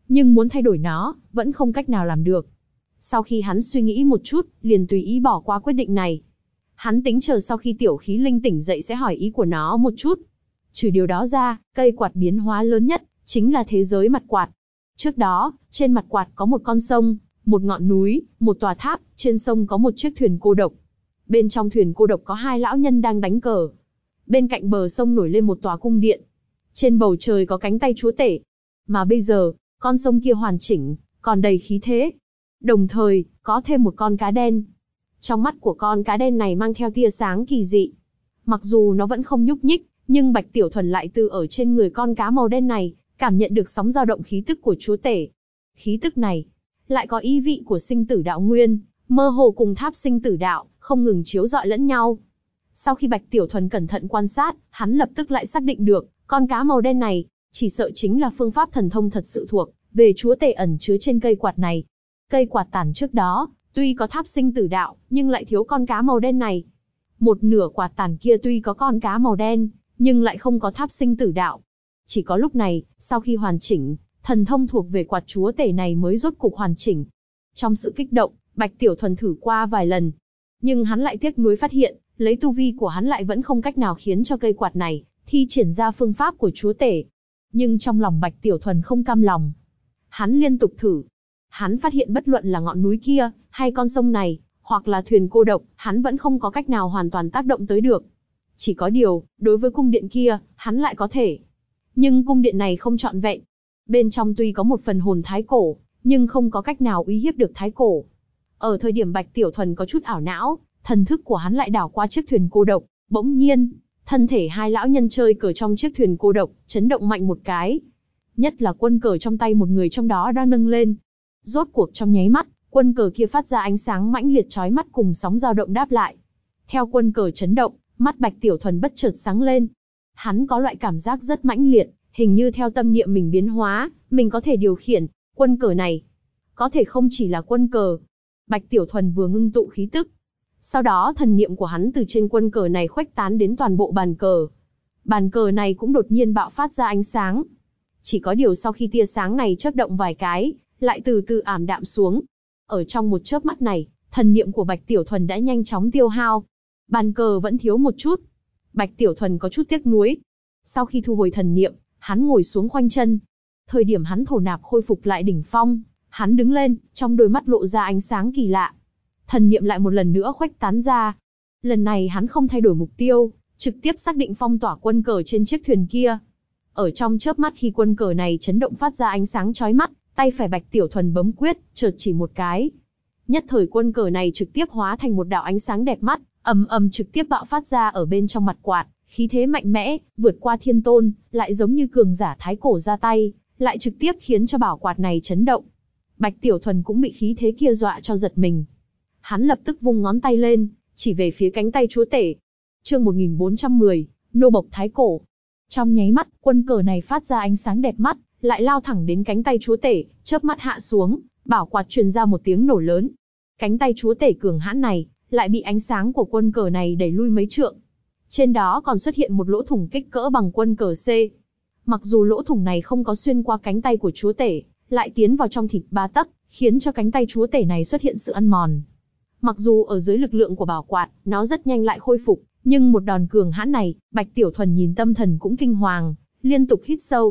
nhưng muốn thay đổi nó, vẫn không cách nào làm được. Sau khi hắn suy nghĩ một chút, liền tùy ý bỏ qua quyết định này. Hắn tính chờ sau khi tiểu khí linh tỉnh dậy sẽ hỏi ý của nó một chút. Trừ điều đó ra, cây quạt biến hóa lớn nhất, chính là thế giới mặt quạt. Trước đó, trên mặt quạt có một con sông, một ngọn núi, một tòa tháp, trên sông có một chiếc thuyền cô độc. Bên trong thuyền cô độc có hai lão nhân đang đánh cờ. Bên cạnh bờ sông nổi lên một tòa cung điện. Trên bầu trời có cánh tay chúa tể. Mà bây giờ, con sông kia hoàn chỉnh, còn đầy khí thế. Đồng thời, có thêm một con cá đen. Trong mắt của con cá đen này mang theo tia sáng kỳ dị. Mặc dù nó vẫn không nhúc nhích, nhưng Bạch Tiểu Thuần lại từ ở trên người con cá màu đen này, cảm nhận được sóng dao động khí tức của chúa tể. Khí tức này, lại có ý vị của sinh tử đạo nguyên, mơ hồ cùng tháp sinh tử đạo, không ngừng chiếu rọi lẫn nhau. Sau khi Bạch Tiểu Thuần cẩn thận quan sát, hắn lập tức lại xác định được, con cá màu đen này, chỉ sợ chính là phương pháp thần thông thật sự thuộc về chúa tể ẩn chứa trên cây quạt này. Cây quạt tản trước đó, tuy có tháp sinh tử đạo, nhưng lại thiếu con cá màu đen này. Một nửa quạt tản kia tuy có con cá màu đen, nhưng lại không có tháp sinh tử đạo. Chỉ có lúc này, sau khi hoàn chỉnh, thần thông thuộc về quạt chúa tể này mới rốt cục hoàn chỉnh. Trong sự kích động, Bạch Tiểu Thuần thử qua vài lần. Nhưng hắn lại tiếc nuối phát hiện, lấy tu vi của hắn lại vẫn không cách nào khiến cho cây quạt này thi triển ra phương pháp của chúa tể. Nhưng trong lòng Bạch Tiểu Thuần không cam lòng. Hắn liên tục thử. Hắn phát hiện bất luận là ngọn núi kia, hay con sông này, hoặc là thuyền cô độc, hắn vẫn không có cách nào hoàn toàn tác động tới được. Chỉ có điều, đối với cung điện kia, hắn lại có thể. Nhưng cung điện này không trọn vẹn. Bên trong tuy có một phần hồn thái cổ, nhưng không có cách nào uy hiếp được thái cổ. Ở thời điểm Bạch Tiểu Thuần có chút ảo não, thần thức của hắn lại đảo qua chiếc thuyền cô độc, bỗng nhiên, thân thể hai lão nhân chơi cờ trong chiếc thuyền cô độc, chấn động mạnh một cái. Nhất là quân cờ trong tay một người trong đó đang nâng lên. Rốt cuộc trong nháy mắt, quân cờ kia phát ra ánh sáng mãnh liệt chói mắt cùng sóng dao động đáp lại. Theo quân cờ chấn động, mắt Bạch Tiểu Thuần bất chợt sáng lên. Hắn có loại cảm giác rất mãnh liệt, hình như theo tâm niệm mình biến hóa, mình có thể điều khiển quân cờ này. Có thể không chỉ là quân cờ. Bạch Tiểu Thuần vừa ngưng tụ khí tức. Sau đó thần niệm của hắn từ trên quân cờ này khuếch tán đến toàn bộ bàn cờ. Bàn cờ này cũng đột nhiên bạo phát ra ánh sáng. Chỉ có điều sau khi tia sáng này chớp động vài cái, lại từ từ ảm đạm xuống. Ở trong một chớp mắt này, thần niệm của Bạch Tiểu Thuần đã nhanh chóng tiêu hao. Bàn cờ vẫn thiếu một chút. Bạch Tiểu Thuần có chút tiếc nuối. Sau khi thu hồi thần niệm, hắn ngồi xuống khoanh chân. Thời điểm hắn thổ nạp khôi phục lại đỉnh phong, hắn đứng lên, trong đôi mắt lộ ra ánh sáng kỳ lạ. Thần niệm lại một lần nữa khuếch tán ra. Lần này hắn không thay đổi mục tiêu, trực tiếp xác định phong tỏa quân cờ trên chiếc thuyền kia. Ở trong chớp mắt khi quân cờ này chấn động phát ra ánh sáng chói mắt, tay phải Bạch Tiểu Thuần bấm quyết, chợt chỉ một cái. Nhất thời quân cờ này trực tiếp hóa thành một đạo ánh sáng đẹp mắt, ầm ầm trực tiếp bạo phát ra ở bên trong mặt quạt, khí thế mạnh mẽ, vượt qua thiên tôn, lại giống như cường giả thái cổ ra tay, lại trực tiếp khiến cho bảo quạt này chấn động. Bạch Tiểu Thuần cũng bị khí thế kia dọa cho giật mình. Hắn lập tức vung ngón tay lên, chỉ về phía cánh tay chúa tể. Chương 1410, nô bộc thái cổ. Trong nháy mắt, quân cờ này phát ra ánh sáng đẹp mắt, lại lao thẳng đến cánh tay chúa tể, chớp mắt hạ xuống, bảo quạt truyền ra một tiếng nổ lớn. Cánh tay chúa tể cường hãn này, lại bị ánh sáng của quân cờ này đẩy lui mấy trượng. Trên đó còn xuất hiện một lỗ thủng kích cỡ bằng quân cờ C. Mặc dù lỗ thủng này không có xuyên qua cánh tay của chúa tể, lại tiến vào trong thịt ba tấc, khiến cho cánh tay chúa tể này xuất hiện sự ăn mòn. Mặc dù ở dưới lực lượng của bảo quạt, nó rất nhanh lại khôi phục, nhưng một đòn cường hãn này, Bạch Tiểu Thuần nhìn tâm thần cũng kinh hoàng, liên tục hít sâu.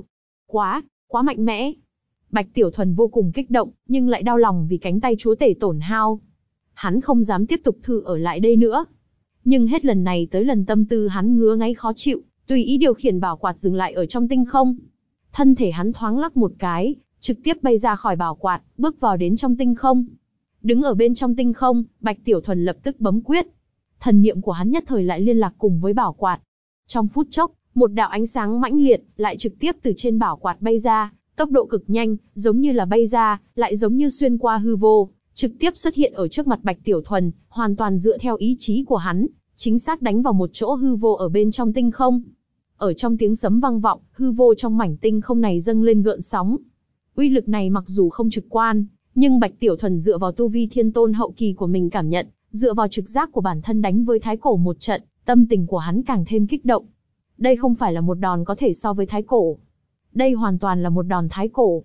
Quá mạnh mẽ. Bạch Tiểu Thuần vô cùng kích động, nhưng lại đau lòng vì cánh tay chúa tể tổn hao. Hắn không dám tiếp tục thử ở lại đây nữa. Nhưng hết lần này tới lần tâm tư hắn ngứa ngáy khó chịu, tùy ý điều khiển bảo quạt dừng lại ở trong tinh không. Thân thể hắn thoáng lắc một cái, trực tiếp bay ra khỏi bảo quạt, bước vào đến trong tinh không. Đứng ở bên trong tinh không, Bạch Tiểu Thuần lập tức bấm quyết. Thần niệm của hắn nhất thời lại liên lạc cùng với bảo quạt. Trong phút chốc, một đạo ánh sáng mãnh liệt lại trực tiếp từ trên bảo quạt bay ra, tốc độ cực nhanh, giống như là bay ra, lại giống như xuyên qua hư vô, trực tiếp xuất hiện ở trước mặt Bạch Tiểu Thuần, hoàn toàn dựa theo ý chí của hắn, chính xác đánh vào một chỗ hư vô ở bên trong tinh không. Ở trong tiếng sấm vang vọng, hư vô trong mảnh tinh không này dâng lên gợn sóng. Uy lực này mặc dù không trực quan, nhưng Bạch Tiểu Thuần dựa vào tu vi thiên tôn hậu kỳ của mình cảm nhận, dựa vào trực giác của bản thân đánh với thái cổ một trận, tâm tình của hắn càng thêm kích động. Đây không phải là một đòn có thể so với thái cổ. Đây hoàn toàn là một đòn thái cổ.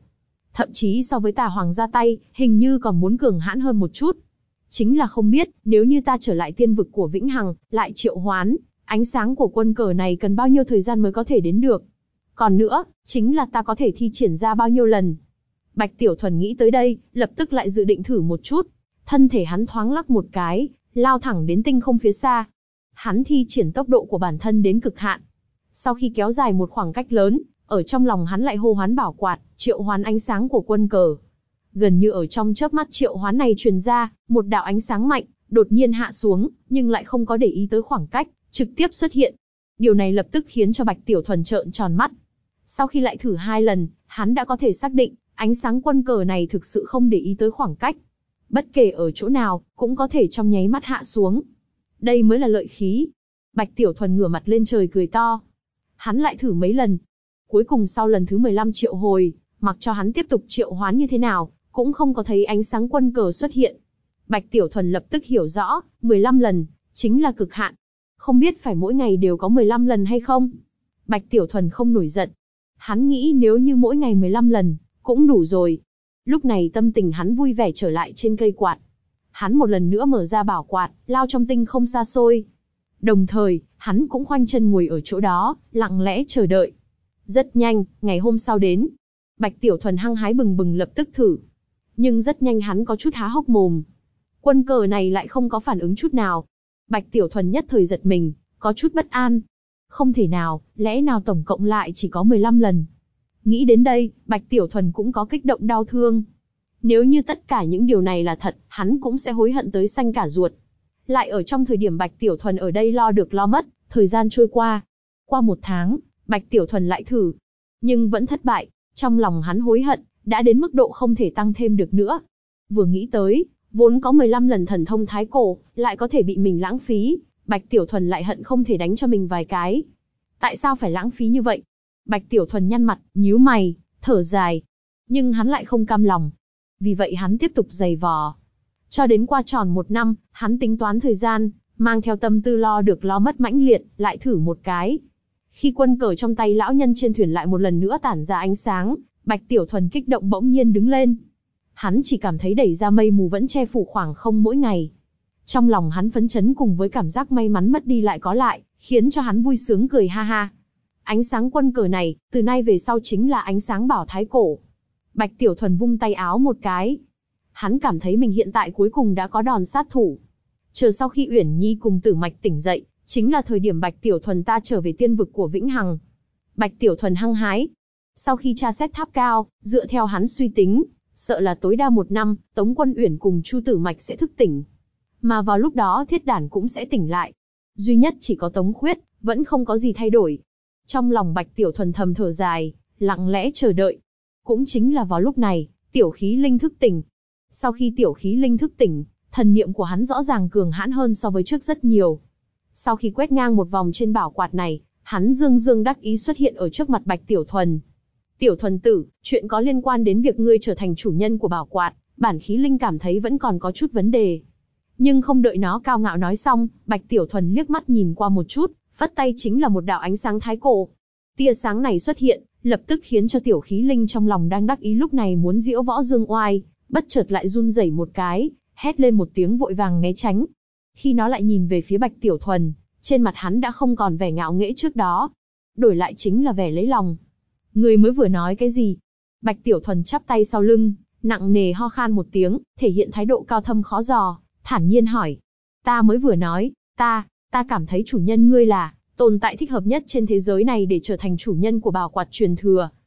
thậm chí so với Tà Hoàng ra tay, hình như còn muốn cường hãn hơn một chút. Chính là không biết, nếu như ta trở lại tiên vực của Vĩnh Hằng, lại triệu hoán, ánh sáng của quân cờ này cần bao nhiêu thời gian mới có thể đến được. Còn nữa, chính là ta có thể thi triển ra bao nhiêu lần. Bạch Tiểu Thuần nghĩ tới đây, lập tức lại dự định thử một chút. Thân thể hắn thoáng lắc một cái, lao thẳng đến tinh không phía xa. Hắn thi triển tốc độ của bản thân đến cực hạn. Sau khi kéo dài một khoảng cách lớn, ở trong lòng hắn lại hô hoán bảo quạt, triệu hoán ánh sáng của quân cờ. Gần như ở trong chớp mắt triệu hoán này truyền ra, một đạo ánh sáng mạnh, đột nhiên hạ xuống, nhưng lại không có để ý tới khoảng cách, trực tiếp xuất hiện. Điều này lập tức khiến cho Bạch Tiểu Thuần trợn tròn mắt. Sau khi lại thử 2 lần, hắn đã có thể xác định, ánh sáng quân cờ này thực sự không để ý tới khoảng cách. Bất kể ở chỗ nào, cũng có thể trong nháy mắt hạ xuống. Đây mới là lợi khí. Bạch Tiểu Thuần ngửa mặt lên trời cười to. Hắn lại thử mấy lần. Cuối cùng sau lần thứ 15 triệu hồi, mặc cho hắn tiếp tục triệu hoán như thế nào, cũng không có thấy ánh sáng quân cờ xuất hiện. Bạch Tiểu Thuần lập tức hiểu rõ, 15 lần, chính là cực hạn. Không biết phải mỗi ngày đều có 15 lần hay không? Bạch Tiểu Thuần không nổi giận. Hắn nghĩ nếu như mỗi ngày 15 lần, cũng đủ rồi. Lúc này tâm tình hắn vui vẻ trở lại trên cây quạt. Hắn một lần nữa mở ra bảo quạt, lao trong tinh không xa xôi. Đồng thời, hắn cũng khoanh chân ngồi ở chỗ đó, lặng lẽ chờ đợi. Rất nhanh, ngày hôm sau đến. Bạch Tiểu Thuần hăng hái bừng bừng lập tức thử. Nhưng rất nhanh hắn có chút há hốc mồm. Quân cờ này lại không có phản ứng chút nào. Bạch Tiểu Thuần nhất thời giật mình, có chút bất an. Không thể nào, lẽ nào tổng cộng lại chỉ có 15 lần. Nghĩ đến đây, Bạch Tiểu Thuần cũng có kích động đau thương. Nếu như tất cả những điều này là thật, hắn cũng sẽ hối hận tới xanh cả ruột. Lại ở trong thời điểm Bạch Tiểu Thuần ở đây lo được lo mất, thời gian trôi qua. Qua 1 tháng, Bạch Tiểu Thuần lại thử. Nhưng vẫn thất bại, trong lòng hắn hối hận, đã đến mức độ không thể tăng thêm được nữa. Vừa nghĩ tới, vốn có 15 lần thần thông thái cổ, lại có thể bị mình lãng phí, Bạch Tiểu Thuần lại hận không thể đánh cho mình vài cái. Tại sao phải lãng phí như vậy? Bạch Tiểu Thuần nhăn mặt, nhíu mày, thở dài. Nhưng hắn lại không cam lòng. Vì vậy hắn tiếp tục giày vò. Cho đến qua tròn 1 năm, hắn tính toán thời gian, mang theo tâm tư lo được lo mất mãnh liệt, lại thử một cái. Khi quân cờ trong tay lão nhân trên thuyền lại một lần nữa tản ra ánh sáng, Bạch Tiểu Thuần kích động bỗng nhiên đứng lên. Hắn chỉ cảm thấy đẩy ra mây mù vẫn che phủ khoảng không mỗi ngày. Trong lòng hắn phấn chấn cùng với cảm giác may mắn mất đi lại có lại, khiến cho hắn vui sướng cười ha ha. Ánh sáng quân cờ này, từ nay về sau chính là ánh sáng bảo thái cổ. Bạch Tiểu Thuần vung tay áo một cái. Hắn cảm thấy mình hiện tại cuối cùng đã có đòn sát thủ. Chờ sau khi Uyển Nhi cùng Tử Mạch tỉnh dậy, chính là thời điểm Bạch Tiểu Thuần ta trở về tiên vực của Vĩnh Hằng. Bạch Tiểu Thuần hăng hái. Sau khi tra xét tháp cao, dựa theo hắn suy tính, sợ là tối đa 1 năm, Tống Quân Uyển cùng Chu Tử Mạch sẽ thức tỉnh. Mà vào lúc đó Thiết Đản cũng sẽ tỉnh lại. Duy nhất chỉ có Tống Khuyết, vẫn không có gì thay đổi. Trong lòng Bạch Tiểu Thuần thầm thở dài, lặng lẽ chờ đợi. Cũng chính là vào lúc này, Tiểu Khí Linh thức tỉnh. Sau khi Tiểu Khí Linh thức tỉnh, thần niệm của hắn rõ ràng cường hãn hơn so với trước rất nhiều. Sau khi quét ngang một vòng trên bảo quạt này, hắn dương dương đắc ý xuất hiện ở trước mặt Bạch Tiểu Thuần. Tiểu Thuần tử, chuyện có liên quan đến việc ngươi trở thành chủ nhân của bảo quạt, bản khí linh cảm thấy vẫn còn có chút vấn đề. Nhưng không đợi nó cao ngạo nói xong, Bạch Tiểu Thuần liếc mắt nhìn qua một chút, phất tay chính là một đạo ánh sáng thái cổ. Tia sáng này xuất hiện, lập tức khiến cho Tiểu Khí Linh trong lòng đang đắc ý lúc này muốn diễu võ dương oai, bất chợt lại run rẩy một cái, hét lên một tiếng vội vàng né tránh. Khi nó lại nhìn về phía Bạch Tiểu Thuần, trên mặt hắn đã không còn vẻ ngạo nghễ trước đó, đổi lại chính là vẻ lấy lòng. Ngươi mới vừa nói cái gì? Bạch Tiểu Thuần chắp tay sau lưng, nặng nề ho khan một tiếng, thể hiện thái độ cao thâm khó dò, thản nhiên hỏi. Ta mới vừa nói, ta cảm thấy chủ nhân ngươi là tồn tại thích hợp nhất trên thế giới này để trở thành chủ nhân của bảo quạt truyền thừa,